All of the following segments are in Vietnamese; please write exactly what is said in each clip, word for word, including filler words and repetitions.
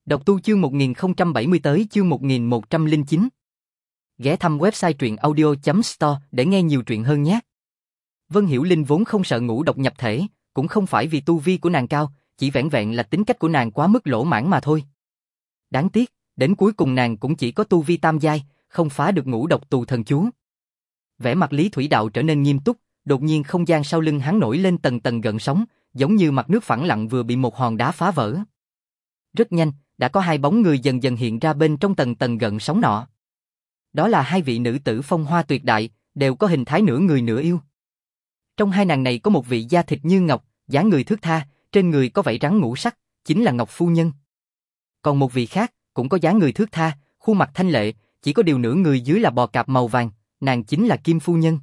Đọc tu chương một nghìn không trăm bảy mươi tới chương một nghìn một trăm lẻ chín. Ghé thăm website truyện audio chấm store để nghe nhiều truyện hơn nhé. Vân Hiểu Linh vốn không sợ ngũ độc nhập thể, cũng không phải vì tu vi của nàng cao, chỉ vẻn vẹn là tính cách của nàng quá mức lỗ mãng mà thôi. Đáng tiếc, đến cuối cùng nàng cũng chỉ có tu vi tam giai, không phá được ngũ độc tù thần chú. Vẻ mặt Lý Thủy Đạo trở nên nghiêm túc, đột nhiên không gian sau lưng hắn nổi lên tầng tầng gợn sóng, giống như mặt nước phẳng lặng vừa bị một hòn đá phá vỡ. Rất nhanh, đã có hai bóng người dần dần hiện ra bên trong tầng tầng gợn sóng nọ. Đó là hai vị nữ tử phong hoa tuyệt đại, đều có hình thái nửa người nửa yêu. Trong hai nàng này có một vị da thịt như ngọc, dáng người thướt tha, trên người có vảy rắn ngũ sắc, chính là Ngọc Phu Nhân. Còn một vị khác, cũng có dáng người thướt tha, khuôn mặt thanh lệ, chỉ có điều nửa người dưới là bò cạp màu vàng, nàng chính là Kim Phu Nhân.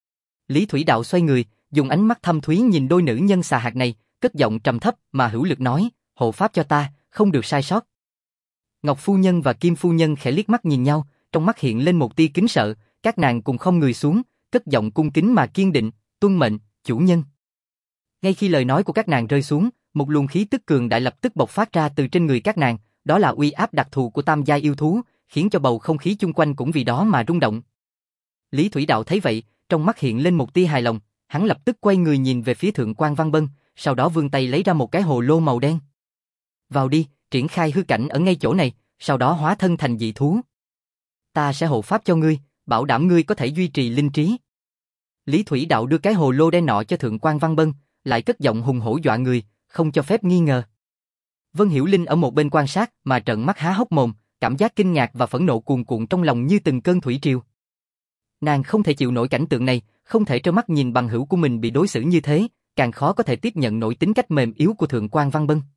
Lý Thủy Đạo xoay người, dùng ánh mắt thâm thúy nhìn đôi nữ nhân xà hạt này, cất giọng trầm thấp mà hữu lực nói, hộ pháp cho ta, không được sai sót. Ngọc Phu Nhân và Kim Phu Nhân khẽ liếc mắt nhìn nhau, trong mắt hiện lên một tia kính sợ, các nàng cùng không người xuống, cất giọng cung kính mà kiên định, tuân mệnh, chủ nhân. Ngay khi lời nói của các nàng rơi xuống, một luồng khí tức cường đại lập tức bộc phát ra từ trên người các nàng, đó là uy áp đặc thù của tam giai yêu thú, khiến cho bầu không khí chung quanh cũng vì đó mà rung động. Lý Thủy Đạo thấy vậy, trong mắt hiện lên một tia hài lòng, hắn lập tức quay người nhìn về phía Thượng Quan Văn Bân, sau đó vươn tay lấy ra một cái hồ lô màu đen. Vào đi, triển khai hư cảnh ở ngay chỗ này, sau đó hóa thân thành dị thú. Ta sẽ hộ pháp cho ngươi, bảo đảm ngươi có thể duy trì linh trí. Lý Thủy Đạo đưa cái hồ lô đen nọ cho Thượng Quan Văn Bân, lại cất giọng hùng hổ dọa người, không cho phép nghi ngờ. Vân Hiểu Linh ở một bên quan sát mà trợn mắt há hốc mồm, cảm giác kinh ngạc và phẫn nộ cuồn cuộn trong lòng như từng cơn thủy triều. Nàng không thể chịu nổi cảnh tượng này, không thể trơ mắt nhìn bằng hữu của mình bị đối xử như thế, càng khó có thể tiếp nhận nổi tính cách mềm yếu của Thượng Quan Văn Bân.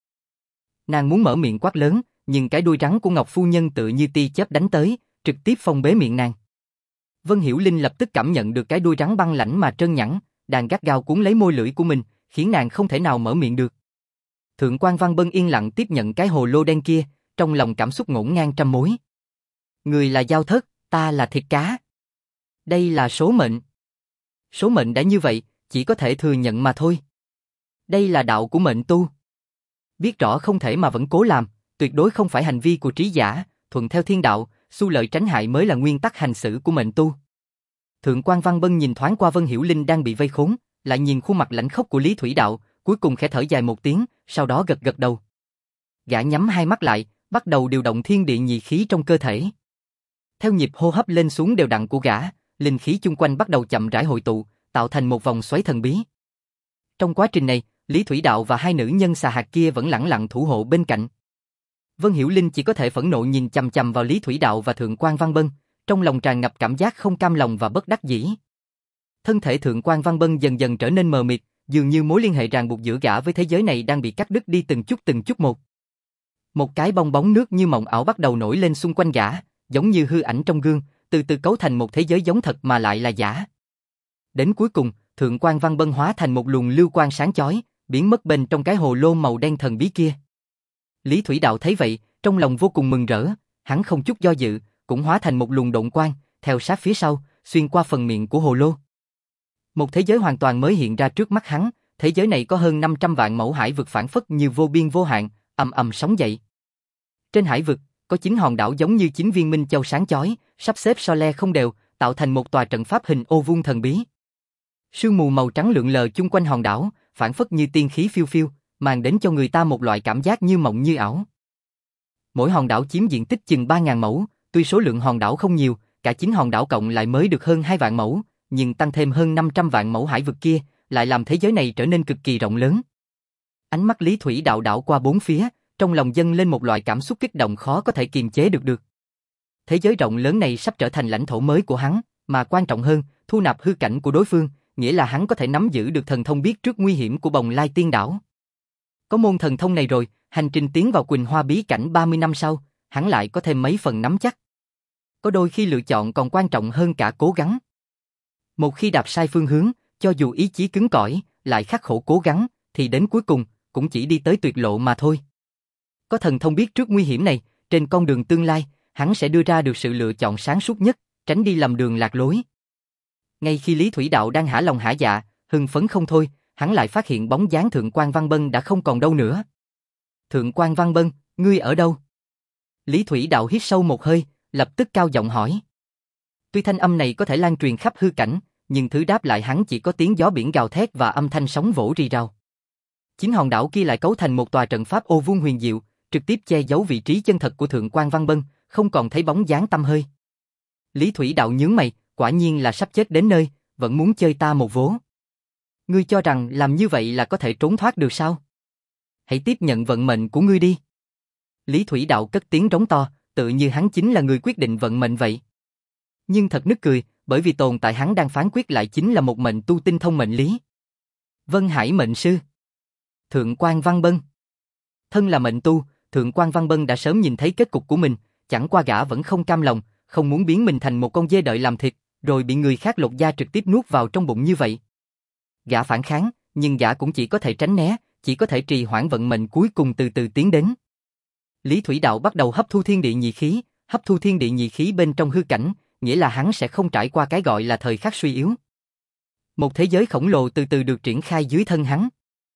Nàng muốn mở miệng quát lớn, nhưng cái đuôi rắn của Ngọc Phu Nhân tự như tia chớp đánh tới, trực tiếp phong bế miệng nàng. Vân Hiểu Linh lập tức cảm nhận được cái đuôi rắn băng lãnh mà trơn nhẵn, đang gắt gao cuốn lấy môi lưỡi của mình, khiến nàng không thể nào mở miệng được. Thượng Quan Văn Bân yên lặng tiếp nhận cái hồ lô đen kia, trong lòng cảm xúc ngổn ngang trăm mối. Người là dao thớt, ta là thịt cá. Đây là số mệnh. Số mệnh đã như vậy, chỉ có thể thừa nhận mà thôi. Đây là đạo của mệnh tu. Biết rõ không thể mà vẫn cố làm, tuyệt đối không phải hành vi của trí giả, thuận theo thiên đạo, xu lợi tránh hại mới là nguyên tắc hành xử của mệnh tu. Thượng Quan Văn Bân nhìn thoáng qua Vân Hiểu Linh đang bị vây khốn, lại nhìn khuôn mặt lãnh khốc của Lý Thủy Đạo, cuối cùng khẽ thở dài một tiếng, sau đó gật gật đầu. Gã nhắm hai mắt lại, bắt đầu điều động thiên địa nhị khí trong cơ thể. Theo nhịp hô hấp lên xuống đều đặn của gã, linh khí chung quanh bắt đầu chậm rãi hội tụ, tạo thành một vòng xoáy thần bí. Trong quá trình này, Lý Thủy Đạo và hai nữ nhân xà hạt kia vẫn lẳng lặng thủ hộ bên cạnh. Vân Hiểu Linh chỉ có thể phẫn nộ nhìn chằm chằm vào Lý Thủy Đạo và Thượng Quan Văn Bân, trong lòng tràn ngập cảm giác không cam lòng và bất đắc dĩ. Thân thể Thượng Quan Văn Bân dần dần trở nên mờ mịt, dường như mối liên hệ ràng buộc giữa gã với thế giới này đang bị cắt đứt đi từng chút từng chút một. Một cái bong bóng nước như mộng ảo bắt đầu nổi lên xung quanh gã, giống như hư ảnh trong gương, từ từ cấu thành một thế giới giống thật mà lại là giả. Đến cuối cùng, Thượng Quan Văn Bân hóa thành một luồng lưu quang sáng chói, biến mất bên trong cái hồ lô màu đen thần bí kia. Lý Thủy Đạo thấy vậy, trong lòng vô cùng mừng rỡ, hắn không chút do dự, cũng hóa thành một luồng độn quang, theo sát phía sau, xuyên qua phần miệng của hồ lô. Một thế giới hoàn toàn mới hiện ra trước mắt hắn, thế giới này có hơn năm trăm vạn mẫu hải vực phảng phất như vô biên vô hạn, ầm ầm sóng dậy. Trên hải vực, có chín hòn đảo giống như chín viên minh châu sáng chói, sắp xếp so le không đều, tạo thành một tòa trận pháp hình ô vuông thần bí. Sương mù màu trắng lượn lờ chung quanh hòn đảo, phảng phất như tiên khí phiêu phiêu, mang đến cho người ta một loại cảm giác như mộng như ảo. Mỗi hòn đảo chiếm diện tích chừng ba nghìn mẫu, tuy số lượng hòn đảo không nhiều, cả chín hòn đảo cộng lại mới được hơn hai vạn mẫu, nhưng tăng thêm hơn năm trăm vạn mẫu hải vực kia, lại làm thế giới này trở nên cực kỳ rộng lớn. Ánh mắt Lý Thủy Đạo đảo qua bốn phía, trong lòng dâng lên một loại cảm xúc kích động khó có thể kiềm chế được được. Thế giới rộng lớn này sắp trở thành lãnh thổ mới của hắn, mà quan trọng hơn, thu nạp hư cảnh của đối phương, nghĩa là hắn có thể nắm giữ được thần thông biết trước nguy hiểm của Bồng Lai Tiên Đảo. Có môn thần thông này rồi, hành trình tiến vào Quỳnh Hoa bí cảnh ba mươi năm sau, hắn lại có thêm mấy phần nắm chắc. Có đôi khi lựa chọn còn quan trọng hơn cả cố gắng. Một khi đạp sai phương hướng, cho dù ý chí cứng cỏi, lại khắc khổ cố gắng, thì đến cuối cùng, cũng chỉ đi tới tuyệt lộ mà thôi. Có thần thông biết trước nguy hiểm này, trên con đường tương lai, hắn sẽ đưa ra được sự lựa chọn sáng suốt nhất, tránh đi lầm đường lạc lối. Ngay khi Lý Thủy Đạo đang hả lòng hả dạ, hưng phấn không thôi, hắn lại phát hiện bóng dáng Thượng Quan Văn Bân đã không còn đâu nữa. Thượng Quan Văn Bân, ngươi ở đâu? Lý Thủy Đạo hít sâu một hơi, lập tức cao giọng hỏi. Tuy thanh âm này có thể lan truyền khắp hư cảnh, nhưng thứ đáp lại hắn chỉ có tiếng gió biển gào thét và âm thanh sóng vỗ rì rào. Chín hòn đảo kia lại cấu thành một tòa trận pháp ô vuông huyền diệu, trực tiếp che giấu vị trí chân thật của Thượng quan Văn Bân, không còn thấy bóng dáng tăm hơi. Lý Thủy Đạo nhướng mày, quả nhiên là sắp chết đến nơi, vẫn muốn chơi ta một vố. Ngươi cho rằng làm như vậy là có thể trốn thoát được sao? Hãy tiếp nhận vận mệnh của ngươi đi. Lý Thủy Đạo cất tiếng rống to, tự như hắn chính là người quyết định vận mệnh vậy. Nhưng thật nức cười, bởi vì tồn tại hắn đang phán quyết lại chính là một mệnh tu tinh thông mệnh lý. Vân Hải mệnh sư. Thượng quan Văn Bân. Thân là mệnh tu, Thượng quan Văn Bân đã sớm nhìn thấy kết cục của mình, chẳng qua gã vẫn không cam lòng, không muốn biến mình thành một con dê đợi làm thịt, rồi bị người khác lột da trực tiếp nuốt vào trong bụng như vậy. Gã phản kháng, nhưng gã cũng chỉ có thể tránh né, chỉ có thể trì hoãn vận mệnh cuối cùng từ từ tiến đến. Lý Thủy Đạo bắt đầu hấp thu thiên địa nhị khí, hấp thu thiên địa nhị khí bên trong hư cảnh, nghĩa là hắn sẽ không trải qua cái gọi là thời khắc suy yếu. Một thế giới khổng lồ từ từ được triển khai dưới thân hắn.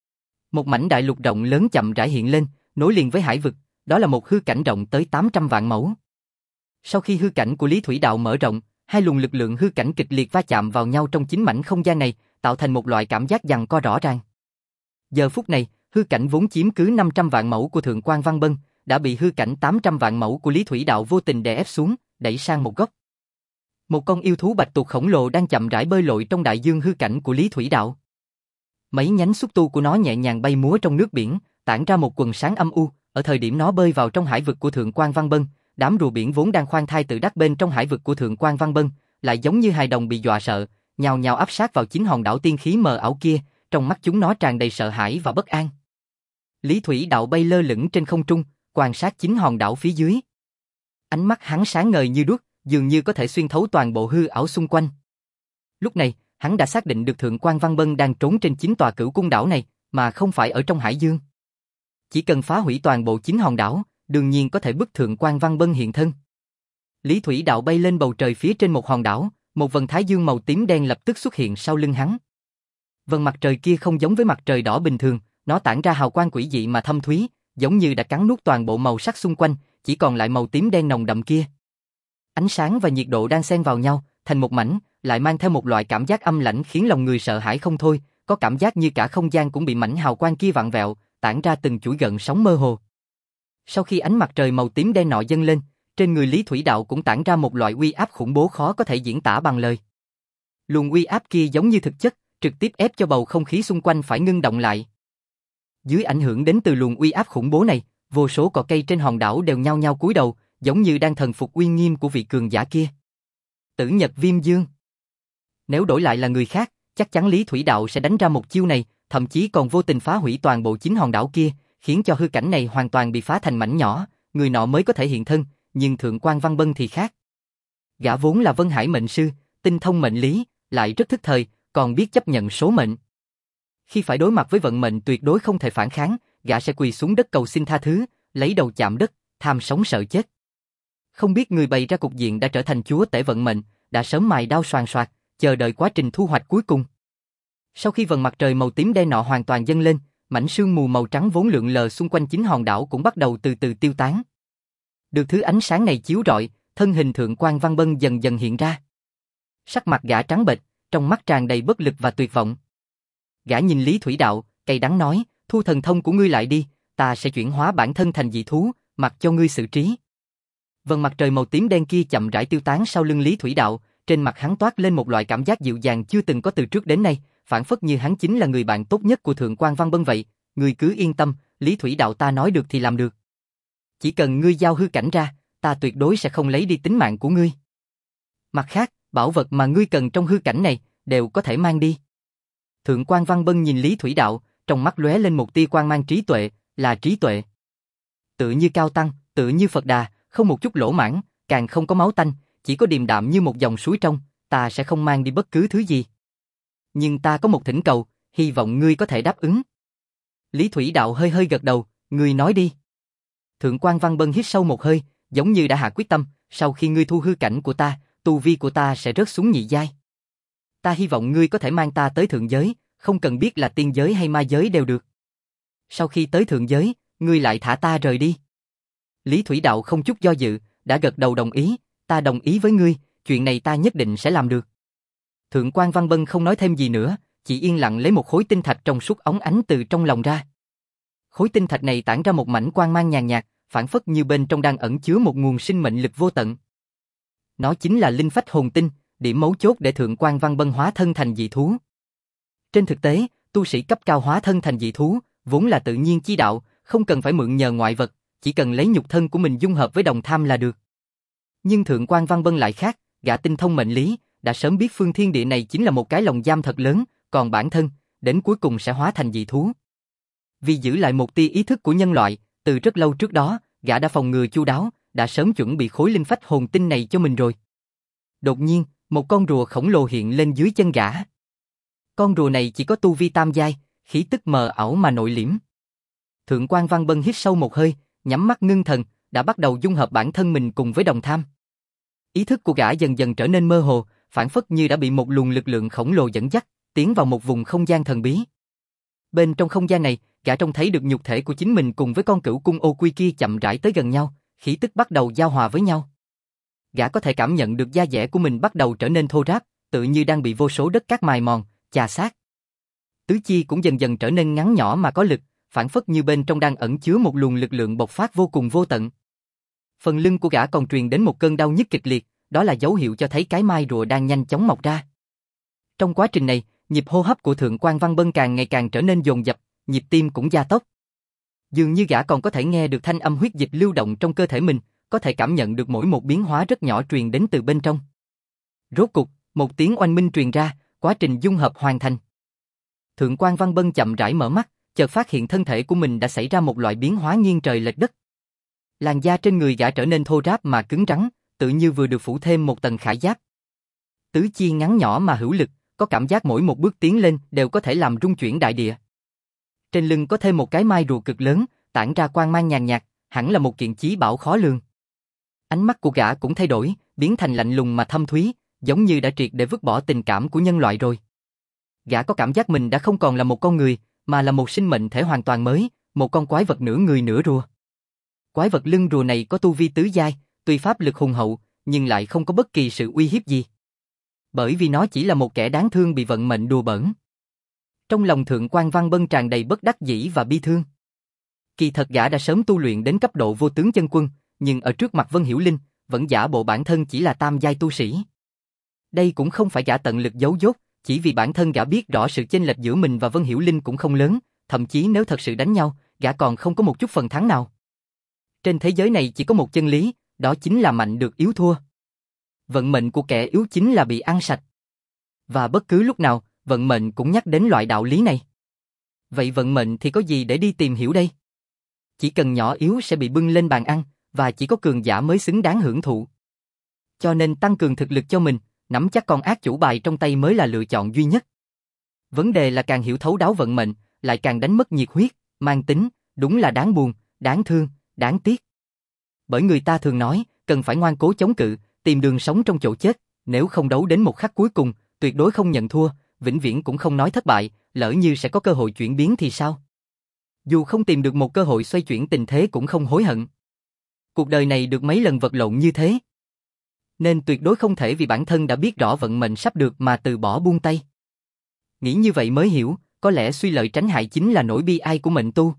Một mảnh đại lục rộng lớn chậm rãi hiện lên, nối liền với hải vực, đó là một hư cảnh rộng tới tám trăm vạn mẫu. Sau khi hư cảnh của Lý Thủy Đạo mở rộng, hai luồng lực lượng hư cảnh kịch liệt va chạm vào nhau trong chính mảnh không gian này, tạo thành một loại cảm giác giằng co rõ ràng. Giờ phút này, hư cảnh vốn chiếm cứ năm trăm vạn mẫu của Thượng quan Văn Bân, đã bị hư cảnh tám trăm vạn mẫu của Lý Thủy Đạo vô tình đè ép xuống, đẩy sang một góc. Một con yêu thú bạch tuộc khổng lồ đang chậm rãi bơi lội trong đại dương hư cảnh của Lý Thủy Đạo. Mấy nhánh xúc tu của nó nhẹ nhàng bay múa trong nước biển, tản ra một quần sáng âm u. Ở thời điểm nó bơi vào trong hải vực của Thượng quan Văn Bân, đám rùa biển vốn đang khoan thai tự đắc bên trong hải vực của Thượng quan Văn Bân, lại giống như hài đồng bị dọa sợ, nhào nhào áp sát vào chín hòn đảo tiên khí mờ ảo kia, trong mắt chúng nó tràn đầy sợ hãi và bất an. Lý Thủy Đạo bay lơ lửng trên không trung, quan sát chín hòn đảo phía dưới. Ánh mắt hắn sáng ngời như đuốc, dường như có thể xuyên thấu toàn bộ hư ảo xung quanh. Lúc này, hắn đã xác định được Thượng quan Văn Bân đang trốn trên chín tòa cửu cung đảo này, mà không phải ở trong hải dương. Chỉ cần phá hủy toàn bộ chín hòn đảo, đương nhiên có thể bức Thượng quan Văn Bân hiện thân. Lý Thủy Đạo bay lên bầu trời phía trên một hòn đảo, một vầng thái dương màu tím đen lập tức xuất hiện sau lưng hắn. Vầng mặt trời kia không giống với mặt trời đỏ bình thường, nó tản ra hào quang quỷ dị mà thâm thúy, giống như đã cắn nuốt toàn bộ màu sắc xung quanh, chỉ còn lại màu tím đen nồng đậm kia. Ánh sáng và nhiệt độ đang xen vào nhau, thành một mảnh, lại mang theo một loại cảm giác âm lãnh khiến lòng người sợ hãi không thôi, có cảm giác như cả không gian cũng bị mảnh hào quang kia vặn vẹo, tản ra từng chuỗi gợn sóng mơ hồ. Sau khi ánh mặt trời màu tím đen nọ dâng lên, trên người Lý Thủy Đạo cũng tản ra một loại uy áp khủng bố khó có thể diễn tả bằng lời. Luồng uy áp kia giống như thực chất, trực tiếp ép cho bầu không khí xung quanh phải ngưng động lại. Dưới ảnh hưởng đến từ luồng uy áp khủng bố này, vô số cỏ cây trên hòn đảo đều nhao nhao cúi đầu, giống như đang thần phục uy nghiêm của vị cường giả kia. Tử Nhật Viêm Dương. Nếu đổi lại là người khác, chắc chắn Lý Thủy Đạo sẽ đánh ra một chiêu này, thậm chí còn vô tình phá hủy toàn bộ chín hòn đảo kia, khiến cho hư cảnh này hoàn toàn bị phá thành mảnh nhỏ, người nọ mới có thể hiện thân, nhưng Thượng quan Văn Bân thì khác. Gã vốn là Vân Hải mệnh sư, tinh thông mệnh lý, lại rất thức thời, còn biết chấp nhận số mệnh. Khi phải đối mặt với vận mệnh tuyệt đối không thể phản kháng, gã sẽ quỳ xuống đất cầu xin tha thứ, lấy đầu chạm đất, tham sống sợ chết. Không biết người bày ra cục diện đã trở thành chúa tể vận mệnh, đã sớm mài đao xoàn xoạc, chờ đợi quá trình thu hoạch cuối cùng. Sau khi vầng mặt trời màu tím đen nọ hoàn toàn dâng lên, mảnh sương mù màu trắng vốn lượn lờ xung quanh chín hòn đảo cũng bắt đầu từ từ tiêu tán. Được thứ ánh sáng này chiếu rọi, thân hình Thượng quan Văn Bân dần dần hiện ra. Sắc mặt gã trắng bệch, trong mắt tràn đầy bất lực và tuyệt vọng. Gã nhìn Lý Thủy Đạo, cay đắng nói, thu thần thông của ngươi lại đi, ta sẽ chuyển hóa bản thân thành dị thú, mặc cho ngươi xử trí. Vầng mặt trời màu tím đen kia chậm rãi tiêu tán sau lưng Lý Thủy Đạo, trên mặt hắn toát lên một loại cảm giác dịu dàng chưa từng có từ trước đến nay, phản phất như hắn chính là người bạn tốt nhất của Thượng quan Văn Bân vậy. Ngươi cứ yên tâm, Lý Thủy Đạo ta nói được thì làm được. Chỉ cần ngươi giao hư cảnh ra, ta tuyệt đối sẽ không lấy đi tính mạng của ngươi. Mặt khác, bảo vật mà ngươi cần trong hư cảnh này, đều có thể mang đi. Thượng quan Văn Bân nhìn Lý Thủy Đạo, trong mắt lóe lên một tia quang mang trí tuệ, là trí tuệ. Tự như Cao Tăng, tự như Phật Đà, không một chút lỗ mãng, càng không có máu tanh, chỉ có điềm đạm như một dòng suối trong, ta sẽ không mang đi bất cứ thứ gì. Nhưng ta có một thỉnh cầu, hy vọng ngươi có thể đáp ứng. Lý Thủy Đạo hơi hơi gật đầu, ngươi nói đi. Thượng quan Văn Bân hít sâu một hơi, giống như đã hạ quyết tâm, sau khi ngươi thu hư cảnh của ta, tu vi của ta sẽ rớt xuống nhị giai. Ta hy vọng ngươi có thể mang ta tới thượng giới, không cần biết là tiên giới hay ma giới đều được. Sau khi tới thượng giới, ngươi lại thả ta rời đi. Lý Thủy Đạo không chút do dự, đã gật đầu đồng ý, ta đồng ý với ngươi, chuyện này ta nhất định sẽ làm được. Thượng quan Văn Bân không nói thêm gì nữa, chỉ yên lặng lấy một khối tinh thạch trong suốt óng ánh từ trong lòng ra. Khối tinh thạch này tản ra một mảnh quang mang nhàn nhạt, phản phất như bên trong đang ẩn chứa một nguồn sinh mệnh lực vô tận. Nó chính là linh phách hồn tinh, điểm mấu chốt để Thượng quan Văn Bân hóa thân thành dị thú. Trên thực tế, tu sĩ cấp cao hóa thân thành dị thú, vốn là tự nhiên chi đạo, không cần phải mượn nhờ ngoại vật, chỉ cần lấy nhục thân của mình dung hợp với đồng tham là được. Nhưng Thượng quan Văn Bân lại khác, gã tinh thông mệnh lý, đã sớm biết phương thiên địa này chính là một cái lồng giam thật lớn, còn bản thân, đến cuối cùng sẽ hóa thành dị thú. Vì giữ lại một tia ý thức của nhân loại, từ rất lâu trước đó, gã đã phòng ngừa chu đáo, đã sớm chuẩn bị khối linh phách hồn tinh này cho mình rồi. Đột nhiên, một con rùa khổng lồ hiện lên dưới chân gã. Con rùa này chỉ có tu vi tam giai, khí tức mờ ảo mà nội liễm. Thượng quan Văn Bân hít sâu một hơi, nhắm mắt ngưng thần, đã bắt đầu dung hợp bản thân mình cùng với đồng tham. Ý thức của gã dần dần trở nên mơ hồ, phản phất như đã bị một luồng lực lượng khổng lồ dẫn dắt, tiến vào một vùng không gian thần bí. Bên trong không gian này, gã trông thấy được nhục thể của chính mình cùng với con cửu cung ô quy kia chậm rãi tới gần nhau, khí tức bắt đầu giao hòa với nhau. Gã có thể cảm nhận được da dẻ của mình bắt đầu trở nên thô ráp, tự như đang bị vô số đất cát mài mòn, chà xát. Tứ chi cũng dần dần trở nên ngắn nhỏ mà có lực, phản phất như bên trong đang ẩn chứa một luồng lực lượng bộc phát vô cùng vô tận. Phần lưng của gã còn truyền đến một cơn đau nhức kịch liệt, đó là dấu hiệu cho thấy cái mai rùa đang nhanh chóng mọc ra. Trong quá trình này, nhịp hô hấp của Thượng quan Văn Bân càng ngày càng trở nên dồn dập, nhịp tim cũng gia tốc. Dường như gã còn có thể nghe được thanh âm huyết dịch lưu động trong cơ thể mình, có thể cảm nhận được mỗi một biến hóa rất nhỏ truyền đến từ bên trong. Rốt cục, một tiếng oanh minh truyền ra, quá trình dung hợp hoàn thành. Thượng quan Văn Bân chậm rãi mở mắt, chợt phát hiện thân thể của mình đã xảy ra một loại biến hóa nghiêng trời lệch đất. Làn da trên người gã trở nên thô ráp mà cứng rắn, tự như vừa được phủ thêm một tầng khải giáp. Tứ chi ngắn nhỏ mà hữu lực, có cảm giác mỗi một bước tiến lên đều có thể làm rung chuyển đại địa. Trên lưng có thêm một cái mai rùa cực lớn, tản ra quang mang nhàn nhạt, hẳn là một kiện chí bảo khó lường. Ánh mắt của gã cũng thay đổi, biến thành lạnh lùng mà thâm thúy, giống như đã triệt để vứt bỏ tình cảm của nhân loại rồi. Gã có cảm giác mình đã không còn là một con người, mà là một sinh mệnh thể hoàn toàn mới, một con quái vật nửa người nửa rùa. Quái vật lưng rùa này có tu vi tứ giai, tuy pháp lực hùng hậu, nhưng lại không có bất kỳ sự uy hiếp gì. Bởi vì nó chỉ là một kẻ đáng thương bị vận mệnh đùa bỡn. Trong lòng Thượng quan Văn Bân tràn đầy bất đắc dĩ và bi thương. Kỳ thật gã đã sớm tu luyện đến cấp độ vô tướng chân quân, nhưng ở trước mặt Vân Hiểu Linh, vẫn giả bộ bản thân chỉ là tam giai tu sĩ. Đây cũng không phải gã tận lực giấu dốt, chỉ vì bản thân gã biết rõ sự chênh lệch giữa mình và Vân Hiểu Linh cũng không lớn, thậm chí nếu thật sự đánh nhau, gã còn không có một chút phần thắng nào. Trên thế giới này chỉ có một chân lý, đó chính là mạnh được yếu thua. Vận mệnh của kẻ yếu chính là bị ăn sạch. Và bất cứ lúc nào, vận mệnh cũng nhắc đến loại đạo lý này. Vậy vận mệnh thì có gì để đi tìm hiểu đây? Chỉ cần nhỏ yếu sẽ bị bưng lên bàn ăn, và chỉ có cường giả mới xứng đáng hưởng thụ. Cho nên tăng cường thực lực cho mình, nắm chắc con ác chủ bài trong tay mới là lựa chọn duy nhất. Vấn đề là càng hiểu thấu đáo vận mệnh, lại càng đánh mất nhiệt huyết, mang tính, đúng là đáng buồn, đáng thương, đáng tiếc. Bởi người ta thường nói, cần phải ngoan cố chống cự, tìm đường sống trong chỗ chết, nếu không đấu đến một khắc cuối cùng, tuyệt đối không nhận thua, vĩnh viễn cũng không nói thất bại, lỡ như sẽ có cơ hội chuyển biến thì sao? Dù không tìm được một cơ hội xoay chuyển tình thế cũng không hối hận. Cuộc đời này được mấy lần vật lộn như thế. Nên tuyệt đối không thể vì bản thân đã biết rõ vận mệnh sắp được mà từ bỏ buông tay. Nghĩ như vậy mới hiểu, có lẽ suy lợi tránh hại chính là nỗi bi ai của mệnh tu.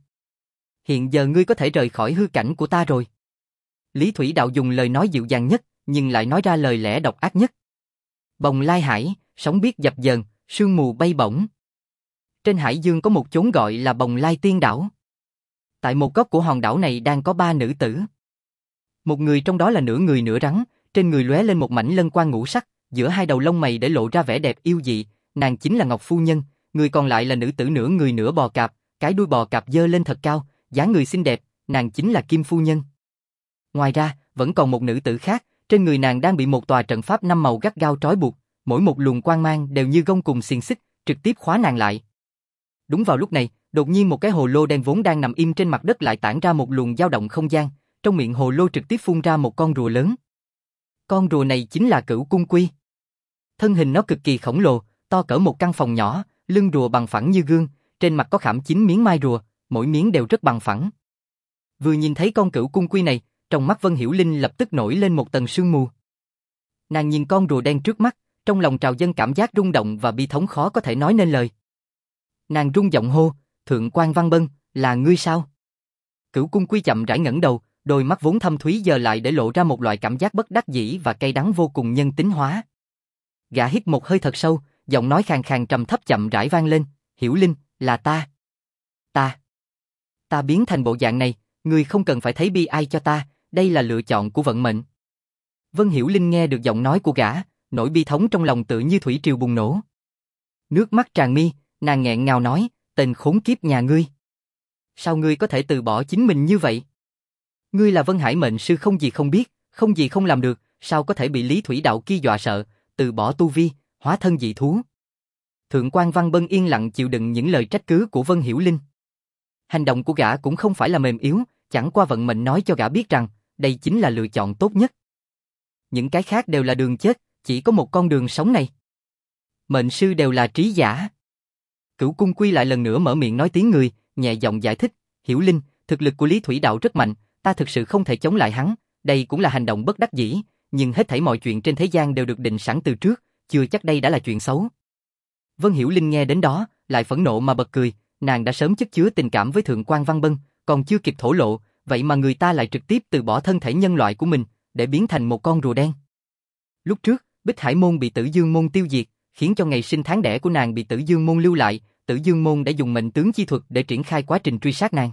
Hiện giờ ngươi có thể rời khỏi hư cảnh của ta rồi. Lý Thủy Đạo dùng lời nói dịu dàng nhất, nhưng lại nói ra lời lẽ độc ác nhất. Bồng lai hải, sóng biết dập dờn, sương mù bay bổng. Trên hải dương có một chốn gọi là Bồng Lai Tiên Đảo. Tại một góc của hòn đảo này đang có ba nữ tử. Một người trong đó là nửa người nửa rắn, trên người lóe lên một mảnh lân quang ngũ sắc, giữa hai đầu lông mày để lộ ra vẻ đẹp yêu dị, nàng chính là Ngọc Phu Nhân, người còn lại là nữ tử nửa người nửa bò cạp, cái đuôi bò cạp giơ lên thật cao, dáng người xinh đẹp, nàng chính là Kim Phu Nhân. Ngoài ra, vẫn còn một nữ tử khác, trên người nàng đang bị một tòa trận pháp năm màu gắt gao trói buộc, mỗi một luồng quang mang đều như gông cùng xiềng xích, trực tiếp khóa nàng lại. Đúng vào lúc này, đột nhiên một cái hồ lô đen vốn đang nằm im trên mặt đất lại tản ra một luồng dao động không gian, trong miệng hồ lô trực tiếp phun ra một con rùa lớn. Con rùa này chính là Cửu Cung Quy. Thân hình nó cực kỳ khổng lồ, to cỡ một căn phòng nhỏ, lưng rùa bằng phẳng như gương, trên mặt có khảm chín miếng mai rùa, mỗi miếng đều rất bằng phẳng. Vừa nhìn thấy con Cửu Cung Quy này, trong mắt Vân Hiểu Linh lập tức nổi lên một tầng sương mù. Nàng nhìn con rùa đen trước mắt, trong lòng trào dâng cảm giác rung động và bi thống khó có thể nói nên lời. Nàng rung giọng hô, Thượng quan Văn Bân, là ngươi sao? Cửu Cung Quy chậm rãi ngẩng đầu, đôi mắt vốn thâm thúy giờ lại để lộ ra một loại cảm giác bất đắc dĩ và cay đắng vô cùng nhân tính hóa. Gã hít một hơi thật sâu, giọng nói khàn khàn trầm thấp chậm rãi vang lên, Hiểu Linh, là ta. Ta. Ta biến thành bộ dạng này, ngươi không cần phải thấy bi ai cho ta, đây là lựa chọn của vận mệnh. Vân Hiểu Linh nghe được giọng nói của gã, nỗi bi thống trong lòng tự như thủy triều bùng nổ. Nước mắt tràn mi, nàng nghẹn ngào nói, tên khốn kiếp nhà ngươi. Sao ngươi có thể từ bỏ chính mình như vậy? Ngươi là Vân Hải mệnh sư không gì không biết, không gì không làm được, sao có thể bị Lý Thủy Đạo kia dọa sợ, từ bỏ tu vi, hóa thân dị thú. Thượng quan Văn Bân yên lặng chịu đựng những lời trách cứ của Vân Hiểu Linh. Hành động của gã cũng không phải là mềm yếu, chẳng qua vận mệnh nói cho gã biết rằng, đây chính là lựa chọn tốt nhất. Những cái khác đều là đường chết, chỉ có một con đường sống này. Mệnh sư đều là trí giả. Cửu Cung Quy lại lần nữa mở miệng nói tiếng người, nhẹ giọng giải thích, Hiểu Linh, thực lực của Lý Thủy Đạo rất mạnh, ta thực sự không thể chống lại hắn, đây cũng là hành động bất đắc dĩ, nhưng hết thảy mọi chuyện trên thế gian đều được định sẵn từ trước, chưa chắc đây đã là chuyện xấu. Vân Hiểu Linh nghe đến đó, lại phẫn nộ mà bật cười, nàng đã sớm chất chứa tình cảm với Thượng quan Văn Bân, còn chưa kịp thổ lộ, vậy mà người ta lại trực tiếp từ bỏ thân thể nhân loại của mình, để biến thành một con rùa đen. Lúc trước, Bích Hải Môn bị Tử Dương Môn tiêu diệt, khiến cho ngày sinh tháng đẻ của nàng bị Tử Dương Môn lưu lại, Tử Dương Môn đã dùng mệnh tướng chi thuật để triển khai quá trình truy sát nàng.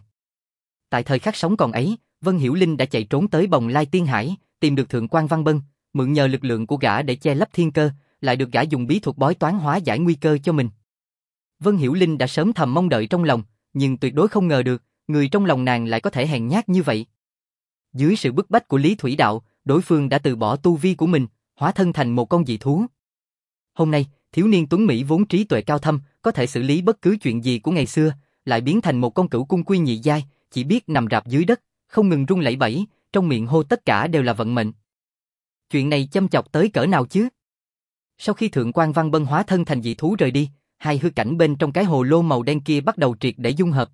Tại thời khắc sống còn ấy, Vân Hiểu Linh đã chạy trốn tới Bồng Lai Tiên Hải, tìm được Thượng quan Văn Bân, mượn nhờ lực lượng của gã để che lấp thiên cơ, lại được gã dùng bí thuật bói toán hóa giải nguy cơ cho mình. Vân Hiểu Linh đã sớm thầm mong đợi trong lòng, nhưng tuyệt đối không ngờ được, người trong lòng nàng lại có thể hèn nhát như vậy. Dưới sự bức bách của Lý Thủy Đạo, đối phương đã từ bỏ tu vi của mình, hóa thân thành một con dị thú. Hôm nay, thiếu niên tuấn Mỹ vốn trí tuệ cao thâm, có thể xử lý bất cứ chuyện gì của ngày xưa, lại biến thành một con Cửu Cung Quy nhị giai, chỉ biết nằm rạp dưới đất, không ngừng run lẩy bẩy, trong miệng hô tất cả đều là vận mệnh. Chuyện này châm chọc tới cỡ nào chứ? Sau khi Thượng quan Văn Bân hóa thân thành dị thú rời đi, hai hư cảnh bên trong cái hồ lô màu đen kia bắt đầu triệt để dung hợp.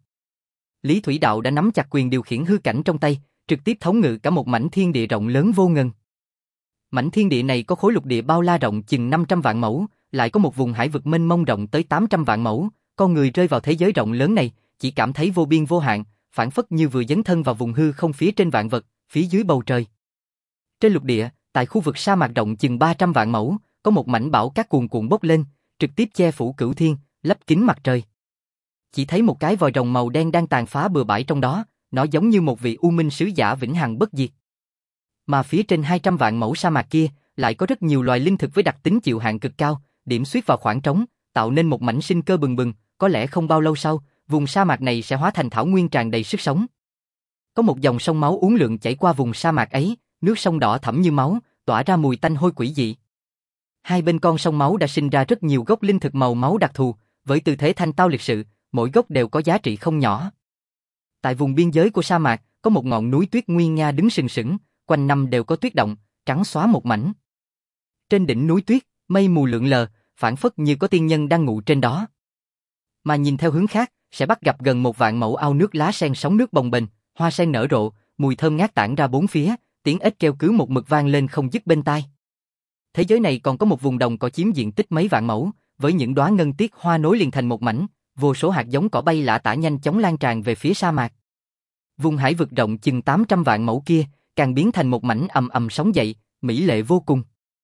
Lý Thủy Đạo đã nắm chặt quyền điều khiển hư cảnh trong tay, trực tiếp thống ngự cả một mảnh thiên địa rộng lớn vô ngần. Mảnh thiên địa này có khối lục địa bao la rộng chừng năm trăm vạn mẫu, lại có một vùng hải vực mênh mông rộng tới tám trăm vạn mẫu, con người rơi vào thế giới rộng lớn này, chỉ cảm thấy vô biên vô hạn, phảng phất như vừa dấn thân vào vùng hư không phía trên vạn vật, phía dưới bầu trời. Trên lục địa, tại khu vực sa mạc rộng chừng ba trăm vạn mẫu, có một mảnh bão cát cuồn cuộn bốc lên, trực tiếp che phủ cửu thiên, lấp kín mặt trời. Chỉ thấy một cái vòi rồng màu đen đang tàn phá bừa bãi trong đó, nó giống như một vị u minh sứ giả vĩnh hằng bất diệt. Mà phía trên hai trăm vạn mẫu sa mạc kia, lại có rất nhiều loài linh thực với đặc tính chịu hạn cực cao, điểm xuyết vào khoảng trống, tạo nên một mảnh sinh cơ bừng bừng, có lẽ không bao lâu sau, vùng sa mạc này sẽ hóa thành thảo nguyên tràn đầy sức sống. Có một dòng sông máu uốn lượn chảy qua vùng sa mạc ấy, nước sông đỏ thẫm như máu, tỏa ra mùi tanh hôi quỷ dị. Hai bên con sông máu đã sinh ra rất nhiều gốc linh thực màu máu đặc thù, với tư thế thanh tao liệt sự, mỗi gốc đều có giá trị không nhỏ. Tại vùng biên giới của sa mạc, có một ngọn núi tuyết nguy nga đứng sừng sững, quanh năm đều có tuyết động, trắng xóa một mảnh. Trên đỉnh núi tuyết, mây mù lượn lờ, phảng phất như có tiên nhân đang ngủ trên đó. Mà nhìn theo hướng khác, sẽ bắt gặp gần một vạn mẫu ao nước lá sen sóng nước bồng bềnh, hoa sen nở rộ, mùi thơm ngát tản ra bốn phía, tiếng ếch kêu cứu một mực vang lên không dứt bên tai. Thế giới này còn có một vùng đồng cỏ chiếm diện tích mấy vạn mẫu, với những đóa ngân tiết hoa nối liền thành một mảnh, vô số hạt giống cỏ bay lả tả nhanh chóng lan tràn về phía sa mạc. Vùng hải vực rộng chừng tám trăm vạn mẫu kia, càng biến thành một mảnh ầm ầm sóng dậy, mỹ lệ vô cùng.